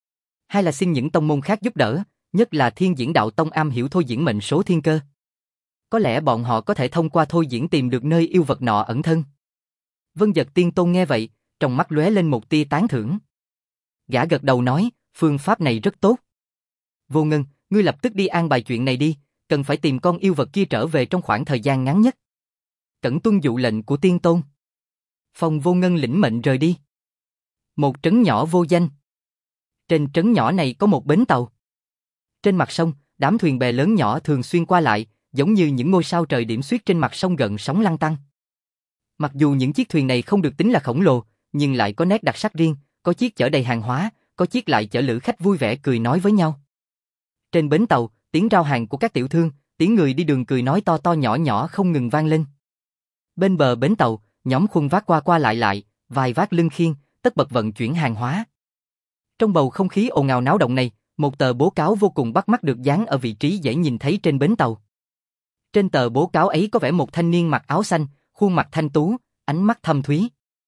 Hai là xin những tông môn khác giúp đỡ, nhất là Thiên Diễn Đạo Tông am hiểu thôi diễn mệnh số thiên cơ. Có lẽ bọn họ có thể thông qua thôi diễn tìm được nơi yêu vật nọ ẩn thân. Vân Dật Tiên Tôn nghe vậy, trong mắt lóe lên một tia tán thưởng. Gã gật đầu nói, phương pháp này rất tốt. Vô Ngân, ngươi lập tức đi an bài chuyện này đi, cần phải tìm con yêu vật kia trở về trong khoảng thời gian ngắn nhất. Cẩn tuân dụ lệnh của Tiên Tôn. Phong Vô Ngân lĩnh mệnh rời đi. Một trấn nhỏ vô danh. Trên trấn nhỏ này có một bến tàu. Trên mặt sông, đám thuyền bè lớn nhỏ thường xuyên qua lại, giống như những ngôi sao trời điểm xuyết trên mặt sông gần sóng lăn tăn. Mặc dù những chiếc thuyền này không được tính là khổng lồ, nhưng lại có nét đặc sắc riêng, có chiếc chở đầy hàng hóa, có chiếc lại chở lữ khách vui vẻ cười nói với nhau. Trên bến tàu, tiếng rao hàng của các tiểu thương, tiếng người đi đường cười nói to to nhỏ nhỏ không ngừng vang lên. Bên bờ bến tàu, nhóm khuân vác qua qua lại lại, vài vác lưng khiên, tất bật vận chuyển hàng hóa. Trong bầu không khí ồn ào náo động này, một tờ bố cáo vô cùng bắt mắt được dán ở vị trí dễ nhìn thấy trên bến tàu. Trên tờ bố cáo ấy có vẽ một thanh niên mặc áo xanh, khuôn mặt thanh tú, ánh mắt thâm thúy.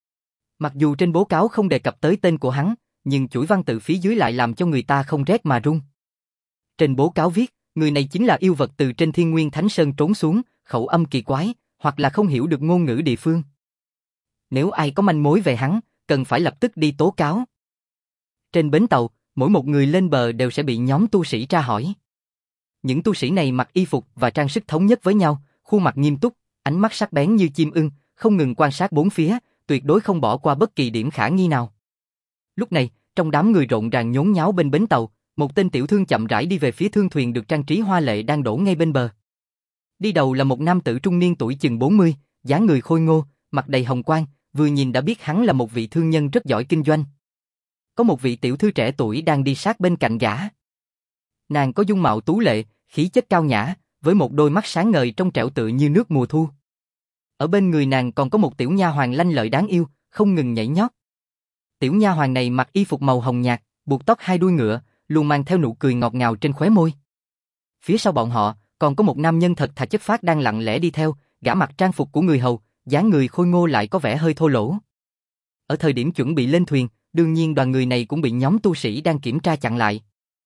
Mặc dù trên bố cáo không đề cập tới tên của hắn, nhưng chuỗi văn tự phía dưới lại làm cho người ta không rét mà run. Trên bố cáo viết, người này chính là yêu vật từ trên Thiên Nguyên Thánh Sơn trốn xuống, khẩu âm kỳ quái, hoặc là không hiểu được ngôn ngữ địa phương. Nếu ai có manh mối về hắn, cần phải lập tức đi tố cáo. Trên bến tàu, mỗi một người lên bờ đều sẽ bị nhóm tu sĩ tra hỏi. Những tu sĩ này mặc y phục và trang sức thống nhất với nhau, khuôn mặt nghiêm túc, ánh mắt sắc bén như chim ưng, không ngừng quan sát bốn phía, tuyệt đối không bỏ qua bất kỳ điểm khả nghi nào. Lúc này, trong đám người rộn ràng nhốn nháo bên bến tàu, một tên tiểu thương chậm rãi đi về phía thương thuyền được trang trí hoa lệ đang đổ ngay bên bờ. Đi đầu là một nam tử trung niên tuổi chừng bốn mươi, dáng người khôi ngô, mặt đầy hồng quang, vừa nhìn đã biết hắn là một vị thương nhân rất giỏi kinh doanh. Có một vị tiểu thư trẻ tuổi đang đi sát bên cạnh gã. Nàng có dung mạo tú lệ, khí chất cao nhã, với một đôi mắt sáng ngời trong trẻo tựa như nước mùa thu. Ở bên người nàng còn có một tiểu nha hoàn lanh lợi đáng yêu, không ngừng nhảy nhót. Tiểu nha hoàn này mặc y phục màu hồng nhạt, buộc tóc hai đuôi ngựa, luôn mang theo nụ cười ngọt ngào trên khóe môi. Phía sau bọn họ, còn có một nam nhân thật thà chất phác đang lặng lẽ đi theo, gã mặc trang phục của người hầu, dáng người khôi ngô lại có vẻ hơi thô lỗ. Ở thời điểm chuẩn bị lên thuyền, đương nhiên đoàn người này cũng bị nhóm tu sĩ đang kiểm tra chặn lại.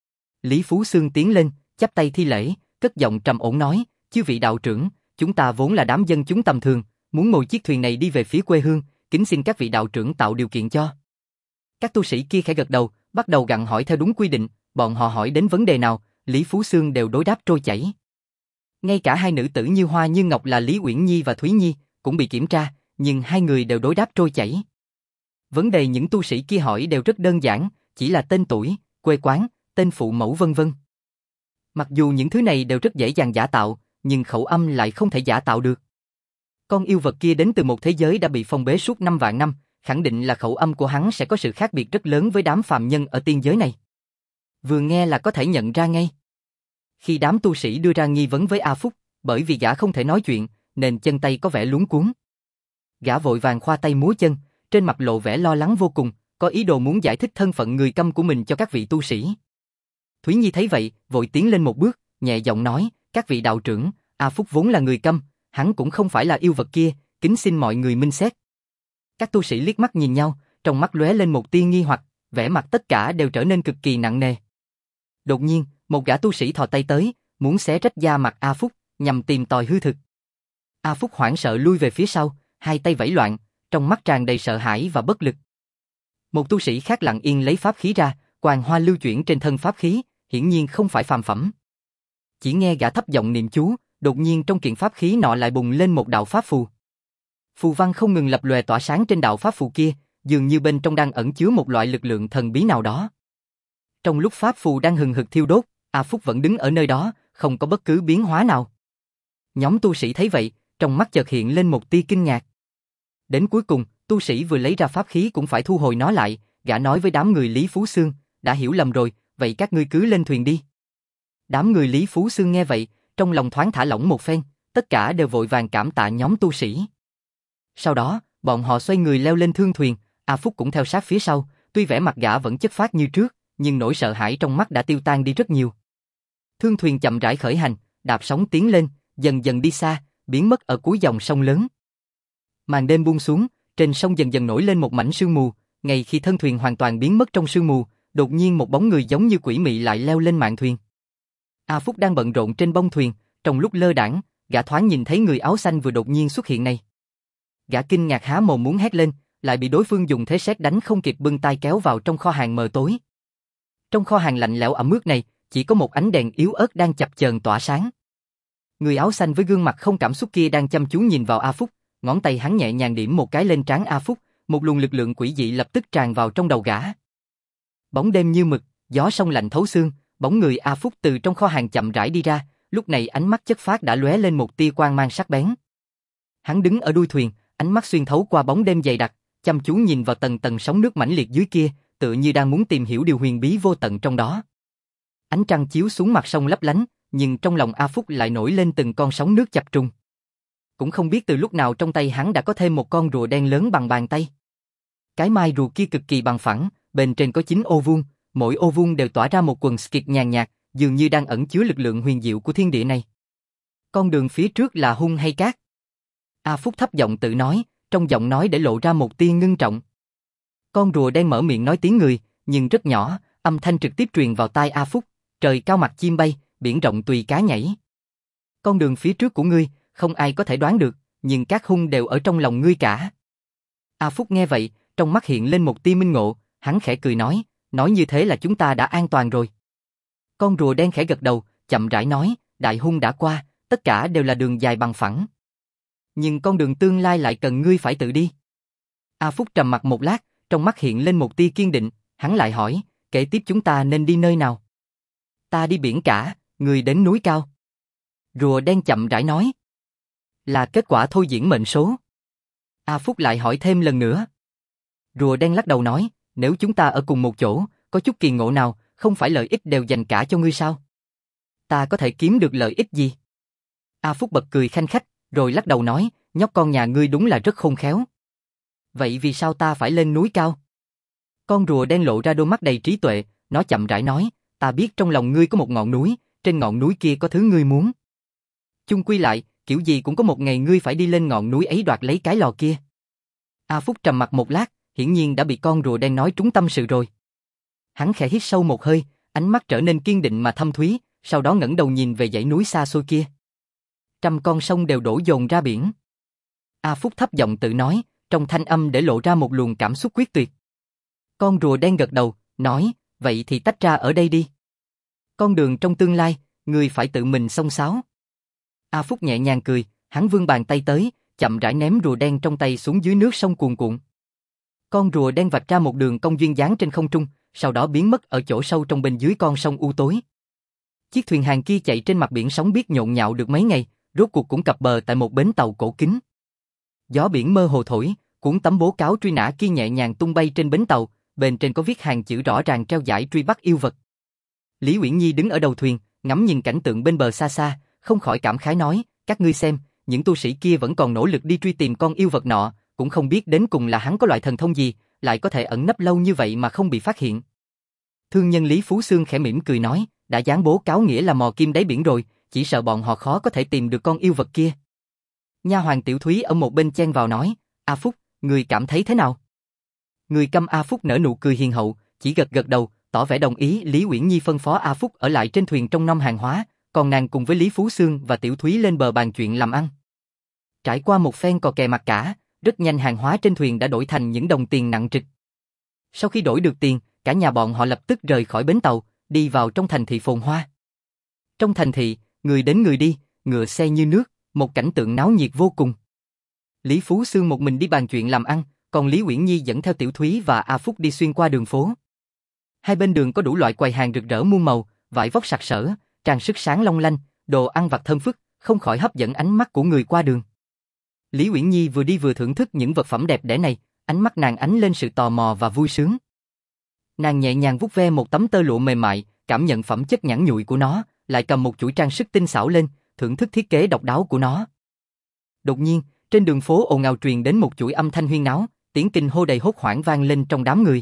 Lý Phú Xương tiến lên, chắp tay thi lễ, cất giọng trầm ổn nói, chư vị đạo trưởng, chúng ta vốn là đám dân chúng tầm thường, muốn ngồi chiếc thuyền này đi về phía quê hương, kính xin các vị đạo trưởng tạo điều kiện cho. Các tu sĩ kia khẽ gật đầu, bắt đầu gặng hỏi theo đúng quy định, bọn họ hỏi đến vấn đề nào, Lý Phú Xương đều đối đáp trôi chảy. Ngay cả hai nữ tử như hoa như ngọc là Lý Uyển Nhi và Thúy Nhi cũng bị kiểm tra, nhưng hai người đều đối đáp trôi chảy. Vấn đề những tu sĩ kia hỏi đều rất đơn giản, chỉ là tên tuổi, quê quán, tên phụ mẫu vân vân. Mặc dù những thứ này đều rất dễ dàng giả tạo, nhưng khẩu âm lại không thể giả tạo được. Con yêu vật kia đến từ một thế giới đã bị phong bế suốt năm vạn năm, khẳng định là khẩu âm của hắn sẽ có sự khác biệt rất lớn với đám phàm nhân ở tiên giới này. Vừa nghe là có thể nhận ra ngay. Khi đám tu sĩ đưa ra nghi vấn với A Phúc, bởi vì gã không thể nói chuyện, nên chân tay có vẻ luống cuống. Gã vội vàng khoa tay múa chân, trên mặt lộ vẻ lo lắng vô cùng, có ý đồ muốn giải thích thân phận người câm của mình cho các vị tu sĩ. Thúy Nhi thấy vậy, vội tiến lên một bước, nhẹ giọng nói, các vị đạo trưởng, A Phúc vốn là người câm, hắn cũng không phải là yêu vật kia, kính xin mọi người minh xét. Các tu sĩ liếc mắt nhìn nhau, trong mắt lóe lên một tia nghi hoặc, vẻ mặt tất cả đều trở nên cực kỳ nặng nề. Đột nhiên, một gã tu sĩ thò tay tới, muốn xé rách da mặt A Phúc, nhằm tìm tòi hư thực. A Phúc hoảng sợ lui về phía sau, hai tay vẫy loạn, trong mắt tràn đầy sợ hãi và bất lực. Một tu sĩ khác lặng yên lấy pháp khí ra, quang hoa lưu chuyển trên thân pháp khí, hiển nhiên không phải phàm phẩm. Chỉ nghe gã thấp giọng niệm chú, đột nhiên trong kiện pháp khí nọ lại bùng lên một đạo pháp phù. Phù văn không ngừng lập lòe tỏa sáng trên đạo pháp phù kia, dường như bên trong đang ẩn chứa một loại lực lượng thần bí nào đó. Trong lúc pháp phù đang hừng hực thiêu đốt, A Phúc vẫn đứng ở nơi đó, không có bất cứ biến hóa nào. Nhóm tu sĩ thấy vậy, trong mắt chợt hiện lên một tia kinh ngạc. Đến cuối cùng, tu sĩ vừa lấy ra pháp khí cũng phải thu hồi nó lại, gã nói với đám người Lý Phú Xương, đã hiểu lầm rồi, vậy các ngươi cứ lên thuyền đi. Đám người Lý Phú Xương nghe vậy, trong lòng thoáng thả lỏng một phen, tất cả đều vội vàng cảm tạ nhóm tu sĩ. Sau đó, bọn họ xoay người leo lên thương thuyền, A Phúc cũng theo sát phía sau, tuy vẻ mặt gã vẫn chất phác như trước, nhưng nỗi sợ hãi trong mắt đã tiêu tan đi rất nhiều. Thương thuyền chậm rãi khởi hành, đạp sóng tiến lên, dần dần đi xa, biến mất ở cuối dòng sông lớn. Màn đêm buông xuống, trên sông dần dần nổi lên một mảnh sương mù, ngay khi thân thuyền hoàn toàn biến mất trong sương mù, đột nhiên một bóng người giống như quỷ mị lại leo lên mạn thuyền. A Phúc đang bận rộn trên bông thuyền, trong lúc lơ đãng, gã thoáng nhìn thấy người áo xanh vừa đột nhiên xuất hiện này. Gã kinh ngạc há mồm muốn hét lên, lại bị đối phương dùng thế sét đánh không kịp bưng tay kéo vào trong kho hàng mờ tối. Trong kho hàng lạnh lẽo ẩm ướt này, chỉ có một ánh đèn yếu ớt đang chập chờn tỏa sáng. Người áo xanh với gương mặt không cảm xúc kia đang chăm chú nhìn vào A Phúc, ngón tay hắn nhẹ nhàng điểm một cái lên trán A Phúc, một luồng lực lượng quỷ dị lập tức tràn vào trong đầu gã. Bóng đêm như mực, gió sông lạnh thấu xương, bóng người A Phúc từ trong kho hàng chậm rãi đi ra, lúc này ánh mắt chất phác đã lóe lên một tia quang mang sắc bén. Hắn đứng ở đuôi thuyền, ánh mắt xuyên thấu qua bóng đêm dày đặc, chăm chú nhìn vào tầng tầng sóng nước mãnh liệt dưới kia, tựa như đang muốn tìm hiểu điều huyền bí vô tận trong đó. Ánh trăng chiếu xuống mặt sông lấp lánh, nhưng trong lòng A Phúc lại nổi lên từng con sóng nước chập trùng. Cũng không biết từ lúc nào trong tay hắn đã có thêm một con rùa đen lớn bằng bàn tay. Cái mai rùa kia cực kỳ bằng phẳng, bên trên có chín ô vuông, mỗi ô vuông đều tỏa ra một quần skit nhàn nhạt, dường như đang ẩn chứa lực lượng huyền diệu của thiên địa này. Con đường phía trước là hung hay cát? A Phúc thấp giọng tự nói, trong giọng nói để lộ ra một tia ngưng trọng. Con rùa đen mở miệng nói tiếng người, nhưng rất nhỏ, âm thanh trực tiếp truyền vào tai A Phúc, trời cao mặt chim bay, biển rộng tùy cá nhảy. Con đường phía trước của ngươi, không ai có thể đoán được, nhưng các hung đều ở trong lòng ngươi cả. A Phúc nghe vậy, trong mắt hiện lên một tia minh ngộ, hắn khẽ cười nói, nói như thế là chúng ta đã an toàn rồi. Con rùa đen khẽ gật đầu, chậm rãi nói, đại hung đã qua, tất cả đều là đường dài bằng phẳng. Nhưng con đường tương lai lại cần ngươi phải tự đi. A Phúc trầm mặc một lát, trong mắt hiện lên một tia kiên định, hắn lại hỏi, kế tiếp chúng ta nên đi nơi nào? Ta đi biển cả, ngươi đến núi cao. Rùa đen chậm rãi nói, là kết quả thôi diễn mệnh số. A Phúc lại hỏi thêm lần nữa. Rùa đen lắc đầu nói, nếu chúng ta ở cùng một chỗ, có chút kỳ ngộ nào, không phải lợi ích đều dành cả cho ngươi sao? Ta có thể kiếm được lợi ích gì? A Phúc bật cười khanh khách, rồi lắc đầu nói, nhóc con nhà ngươi đúng là rất khôn khéo. Vậy vì sao ta phải lên núi cao? Con rùa đen lộ ra đôi mắt đầy trí tuệ, nó chậm rãi nói, ta biết trong lòng ngươi có một ngọn núi, trên ngọn núi kia có thứ ngươi muốn. Chung quy lại, kiểu gì cũng có một ngày ngươi phải đi lên ngọn núi ấy đoạt lấy cái lò kia. A Phúc trầm mặc một lát, hiển nhiên đã bị con rùa đen nói trúng tâm sự rồi. Hắn khẽ hít sâu một hơi, ánh mắt trở nên kiên định mà thâm thúy, sau đó ngẩng đầu nhìn về dãy núi xa xôi kia. Trăm con sông đều đổ dồn ra biển. A Phúc thấp giọng tự nói, trong thanh âm để lộ ra một luồng cảm xúc quyết tuyệt. Con rùa đen gật đầu, nói, vậy thì tách ra ở đây đi. Con đường trong tương lai, ngươi phải tự mình xông xáo. A Phúc nhẹ nhàng cười, hắn vươn bàn tay tới, chậm rãi ném rùa đen trong tay xuống dưới nước sông cuồn cuộn. Con rùa đen vạch ra một đường cong duyên dáng trên không trung, sau đó biến mất ở chỗ sâu trong bên dưới con sông u tối. Chiếc thuyền hàng kia chạy trên mặt biển sóng biết nhộn nhạo được mấy ngày, rốt cuộc cũng cập bờ tại một bến tàu cổ kính. Gió biển mơ hồ thổi, cuốn tấm bố cáo truy nã kia nhẹ nhàng tung bay trên bến tàu, bên trên có viết hàng chữ rõ ràng treo giải truy bắt yêu vật. Lý Uyển Nhi đứng ở đầu thuyền, ngắm nhìn cảnh tượng bên bờ xa xa, không khỏi cảm khái nói, các ngươi xem, những tu sĩ kia vẫn còn nỗ lực đi truy tìm con yêu vật nọ, cũng không biết đến cùng là hắn có loại thần thông gì, lại có thể ẩn nấp lâu như vậy mà không bị phát hiện. Thương nhân Lý Phú Xương khẽ mỉm cười nói, đã dán bố cáo nghĩa là mò kim đáy biển rồi, chỉ sợ bọn họ khó có thể tìm được con yêu vật kia. Nha hoàn Tiểu Thúy ở một bên chen vào nói, A Phúc, người cảm thấy thế nào? Người câm A Phúc nở nụ cười hiền hậu, chỉ gật gật đầu, tỏ vẻ đồng ý. Lý Uyển Nhi phân phó A Phúc ở lại trên thuyền trong nom hàng hóa, còn nàng cùng với Lý Phú Xương và Tiểu Thúy lên bờ bàn chuyện làm ăn. Trải qua một phen cò kè mặc cả, rất nhanh hàng hóa trên thuyền đã đổi thành những đồng tiền nặng trịch. Sau khi đổi được tiền, cả nhà bọn họ lập tức rời khỏi bến tàu, đi vào trong thành thị phồn hoa. Trong thành thị, người đến người đi, ngựa xe như nước, một cảnh tượng náo nhiệt vô cùng. Lý Phú Xương một mình đi bàn chuyện làm ăn, còn Lý Uyển Nhi dẫn theo Tiểu Thúy và A Phúc đi xuyên qua đường phố. Hai bên đường có đủ loại quầy hàng rực rỡ muôn màu, vải vóc sặc sỡ, trang sức sáng long lanh, đồ ăn vặt thơm phức, không khỏi hấp dẫn ánh mắt của người qua đường. Lý Uyển Nhi vừa đi vừa thưởng thức những vật phẩm đẹp đẽ này, ánh mắt nàng ánh lên sự tò mò và vui sướng. Nàng nhẹ nhàng vuốt ve một tấm tơ lụa mềm mại, cảm nhận phẩm chất nhẵn nhụi của nó, lại cầm một chuỗi trang sức tinh xảo lên, thưởng thức thiết kế độc đáo của nó. Đột nhiên, trên đường phố ồn ào truyền đến một chuỗi âm thanh huyên náo, tiếng kinh hô đầy hốt hoảng vang lên trong đám người.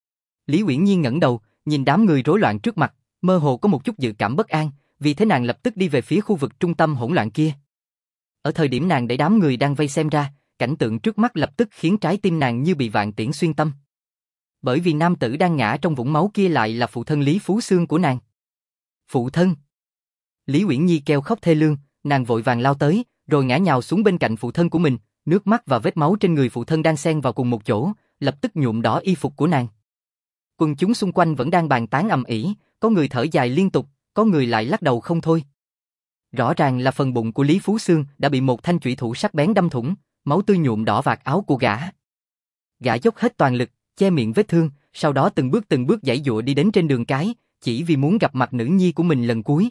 Lý Uyển Nhi ngẩng đầu, nhìn đám người rối loạn trước mặt, mơ hồ có một chút dự cảm bất an, vì thế nàng lập tức đi về phía khu vực trung tâm hỗn loạn kia. Ở thời điểm nàng để đám người đang vây xem ra, cảnh tượng trước mắt lập tức khiến trái tim nàng như bị vạn tiễn xuyên tâm. Bởi vì nam tử đang ngã trong vũng máu kia lại là phụ thân Lý Phú Xương của nàng. Phụ thân! Lý Uyển Nhi kêu khóc thê lương, nàng vội vàng lao tới, rồi ngã nhào xuống bên cạnh phụ thân của mình, nước mắt và vết máu trên người phụ thân đang xen vào cùng một chỗ, lập tức nhuộm đỏ y phục của nàng. Quần chúng xung quanh vẫn đang bàn tán ầm ĩ, có người thở dài liên tục, có người lại lắc đầu không thôi. Rõ ràng là phần bụng của Lý Phú Xương đã bị một thanh chủy thủ sắc bén đâm thủng, máu tươi nhuộm đỏ vạt áo của gã. Gã dốc hết toàn lực, che miệng vết thương, sau đó từng bước từng bước giãy giụa đi đến trên đường cái, chỉ vì muốn gặp mặt nữ nhi của mình lần cuối.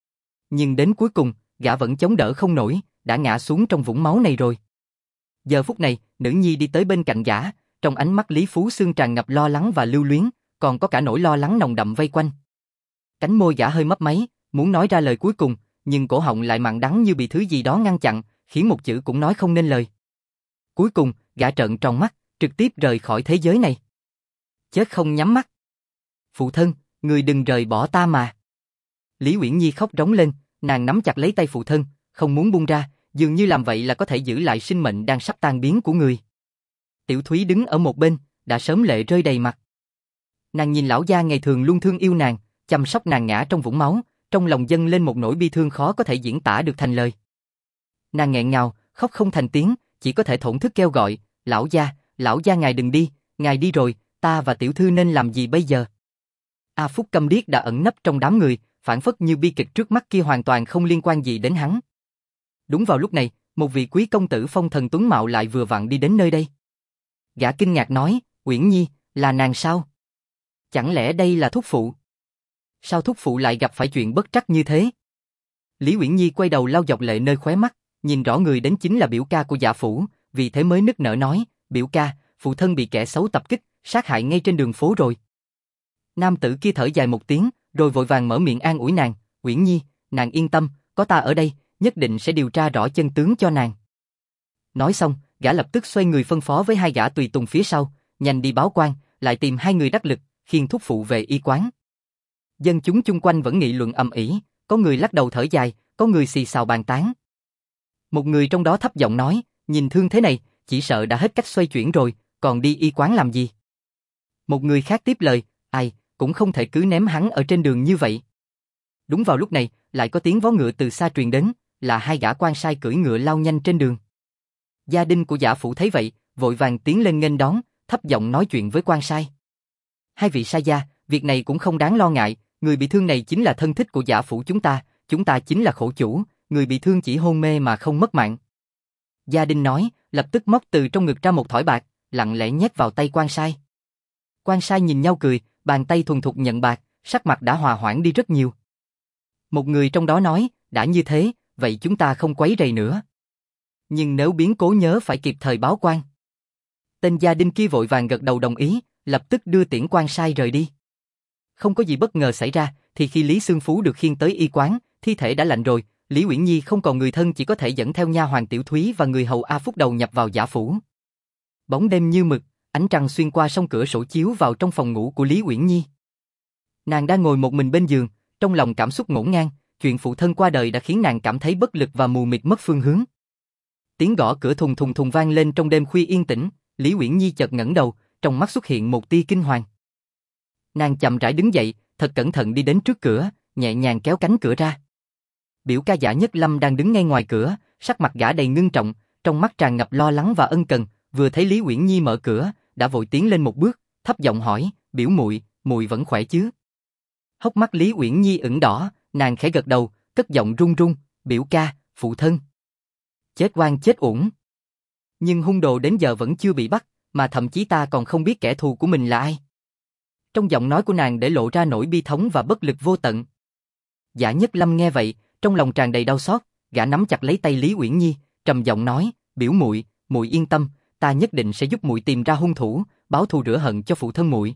Nhưng đến cuối cùng, gã vẫn chống đỡ không nổi, đã ngã xuống trong vũng máu này rồi. Giờ phút này, nữ nhi đi tới bên cạnh gã, trong ánh mắt Lý Phú Xương tràn ngập lo lắng và lưu luyến, còn có cả nỗi lo lắng nồng đậm vây quanh. Cánh môi gã hơi mấp máy, muốn nói ra lời cuối cùng, nhưng cổ họng lại mặn đắng như bị thứ gì đó ngăn chặn, khiến một chữ cũng nói không nên lời. Cuối cùng, gã trợn tròn mắt, trực tiếp rời khỏi thế giới này. Chết không nhắm mắt. Phụ thân, người đừng rời bỏ ta mà. Lý Uyển Nhi khóc rống lên, nàng nắm chặt lấy tay phụ thân, không muốn buông ra, dường như làm vậy là có thể giữ lại sinh mệnh đang sắp tan biến của người. Tiểu Thúy đứng ở một bên, đã sớm lệ rơi đầy mặt. Nàng nhìn lão gia ngày thường luôn thương yêu nàng, chăm sóc nàng ngã trong vũng máu, trong lòng dâng lên một nỗi bi thương khó có thể diễn tả được thành lời. Nàng nghẹn ngào, khóc không thành tiếng, chỉ có thể thổn thức kêu gọi, lão gia, lão gia ngài đừng đi, ngài đi rồi, ta và tiểu thư nên làm gì bây giờ? A Phúc câm điếc đã ẩn nấp trong đám người, phản phất như bi kịch trước mắt kia hoàn toàn không liên quan gì đến hắn. Đúng vào lúc này, một vị quý công tử phong thần tuấn mạo lại vừa vặn đi đến nơi đây. Gã kinh ngạc nói, Uyển Nhi, là nàng sao? Chẳng lẽ đây là thúc phụ? Sao thúc phụ lại gặp phải chuyện bất trắc như thế? Lý Uyển Nhi quay đầu lau dọc lệ nơi khóe mắt, nhìn rõ người đến chính là biểu ca của Dạ phủ, vì thế mới nức nở nói, biểu ca, phụ thân bị kẻ xấu tập kích, sát hại ngay trên đường phố rồi. Nam tử kia thở dài một tiếng, rồi vội vàng mở miệng an ủi nàng, Uyển Nhi, nàng yên tâm, có ta ở đây, nhất định sẽ điều tra rõ chân tướng cho nàng. Nói xong, gã lập tức xoay người phân phó với hai gã tùy tùng phía sau, nhanh đi báo quan, lại tìm hai người đắc lực, khiêng thúc phụ về y quán. Dân chúng chung quanh vẫn nghị luận ầm ĩ, có người lắc đầu thở dài, có người xì xào bàn tán. Một người trong đó thấp giọng nói, nhìn thương thế này, chỉ sợ đã hết cách xoay chuyển rồi, còn đi y quán làm gì? Một người khác tiếp lời, ai, cũng không thể cứ ném hắn ở trên đường như vậy. Đúng vào lúc này, lại có tiếng vó ngựa từ xa truyền đến, là hai gã quan sai cưỡi ngựa lao nhanh trên đường. Gia đình của Dạ phủ thấy vậy, vội vàng tiến lên nghênh đón, thấp giọng nói chuyện với quan sai. Hai vị sai gia, việc này cũng không đáng lo ngại, người bị thương này chính là thân thích của Dạ phủ chúng ta, chúng ta chính là khổ chủ, người bị thương chỉ hôn mê mà không mất mạng. Gia đình nói, lập tức móc từ trong ngực ra một thỏi bạc, lặng lẽ nhét vào tay quan sai. Quan sai nhìn nhau cười, bàn tay thuần thục nhận bạc, sắc mặt đã hòa hoãn đi rất nhiều. Một người trong đó nói, đã như thế, vậy chúng ta không quấy rầy nữa. Nhưng nếu biến cố nhớ phải kịp thời báo quan. Tên gia đình kia vội vàng gật đầu đồng ý, lập tức đưa tiễn quan sai rời đi. Không có gì bất ngờ xảy ra, thì khi Lý Xương Phú được khiêng tới y quán, thi thể đã lạnh rồi, Lý Uyển Nhi không còn người thân chỉ có thể dẫn theo nha hoàn Tiểu Thúy và người hầu A Phúc đầu nhập vào Dạ phủ. Bóng đêm như mực, ánh trăng xuyên qua song cửa sổ chiếu vào trong phòng ngủ của Lý Uyển Nhi. Nàng đang ngồi một mình bên giường, trong lòng cảm xúc ngổn ngang, chuyện phụ thân qua đời đã khiến nàng cảm thấy bất lực và mù mịt mất phương hướng. Tiếng gõ cửa thùng thùng thùng vang lên trong đêm khuya yên tĩnh, Lý Uyển Nhi chợt ngẩng đầu, trong mắt xuất hiện một tia kinh hoàng. Nàng chậm rãi đứng dậy, thật cẩn thận đi đến trước cửa, nhẹ nhàng kéo cánh cửa ra. Biểu ca Giả Nhất Lâm đang đứng ngay ngoài cửa, sắc mặt gã đầy ngưng trọng, trong mắt tràn ngập lo lắng và ân cần, vừa thấy Lý Uyển Nhi mở cửa, đã vội tiến lên một bước, thấp giọng hỏi, "Biểu muội, muội vẫn khỏe chứ?" Hốc mắt Lý Uyển Nhi ửng đỏ, nàng khẽ gật đầu, cất giọng run run, "Biểu ca, phụ thân chết oan chết uổng. Nhưng hung đồ đến giờ vẫn chưa bị bắt, mà thậm chí ta còn không biết kẻ thù của mình là ai." Trong giọng nói của nàng để lộ ra nỗi bi thống và bất lực vô tận. Giả Nhất Lâm nghe vậy, trong lòng tràn đầy đau xót, gã nắm chặt lấy tay Lý Uyển Nhi, trầm giọng nói, "Biểu muội, muội yên tâm, ta nhất định sẽ giúp muội tìm ra hung thủ, báo thù rửa hận cho phụ thân muội."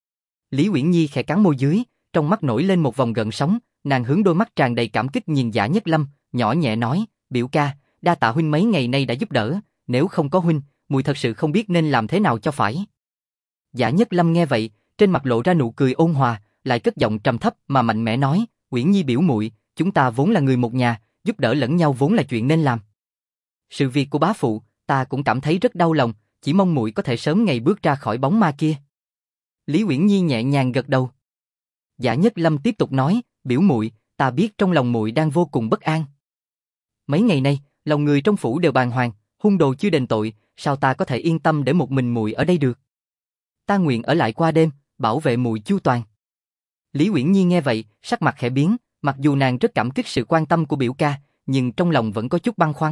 Lý Uyển Nhi khẽ cắn môi dưới, trong mắt nổi lên một vòng gợn sóng, nàng hướng đôi mắt tràn đầy cảm kích nhìn Giả Nhất Lâm, nhỏ nhẹ nói, "Biểu ca, đa tạ huynh mấy ngày nay đã giúp đỡ, nếu không có huynh, muội thật sự không biết nên làm thế nào cho phải." Giả Nhất Lâm nghe vậy, trên mặt lộ ra nụ cười ôn hòa, lại cất giọng trầm thấp mà mạnh mẽ nói, "Uyển Nhi biểu muội, chúng ta vốn là người một nhà, giúp đỡ lẫn nhau vốn là chuyện nên làm. Sự việc của bá phụ, ta cũng cảm thấy rất đau lòng, chỉ mong muội có thể sớm ngày bước ra khỏi bóng ma kia." Lý Uyển Nhi nhẹ nhàng gật đầu. Giả Nhất Lâm tiếp tục nói, "Biểu muội, ta biết trong lòng muội đang vô cùng bất an. Mấy ngày nay, lòng người trong phủ đều bàng hoàng, hung đồ chưa đền tội, sao ta có thể yên tâm để một mình muội ở đây được? Ta nguyện ở lại qua đêm, bảo vệ muội chu toàn." Lý Uyển Nhi nghe vậy, sắc mặt khẽ biến, mặc dù nàng rất cảm kích sự quan tâm của biểu ca, nhưng trong lòng vẫn có chút băn khoăn.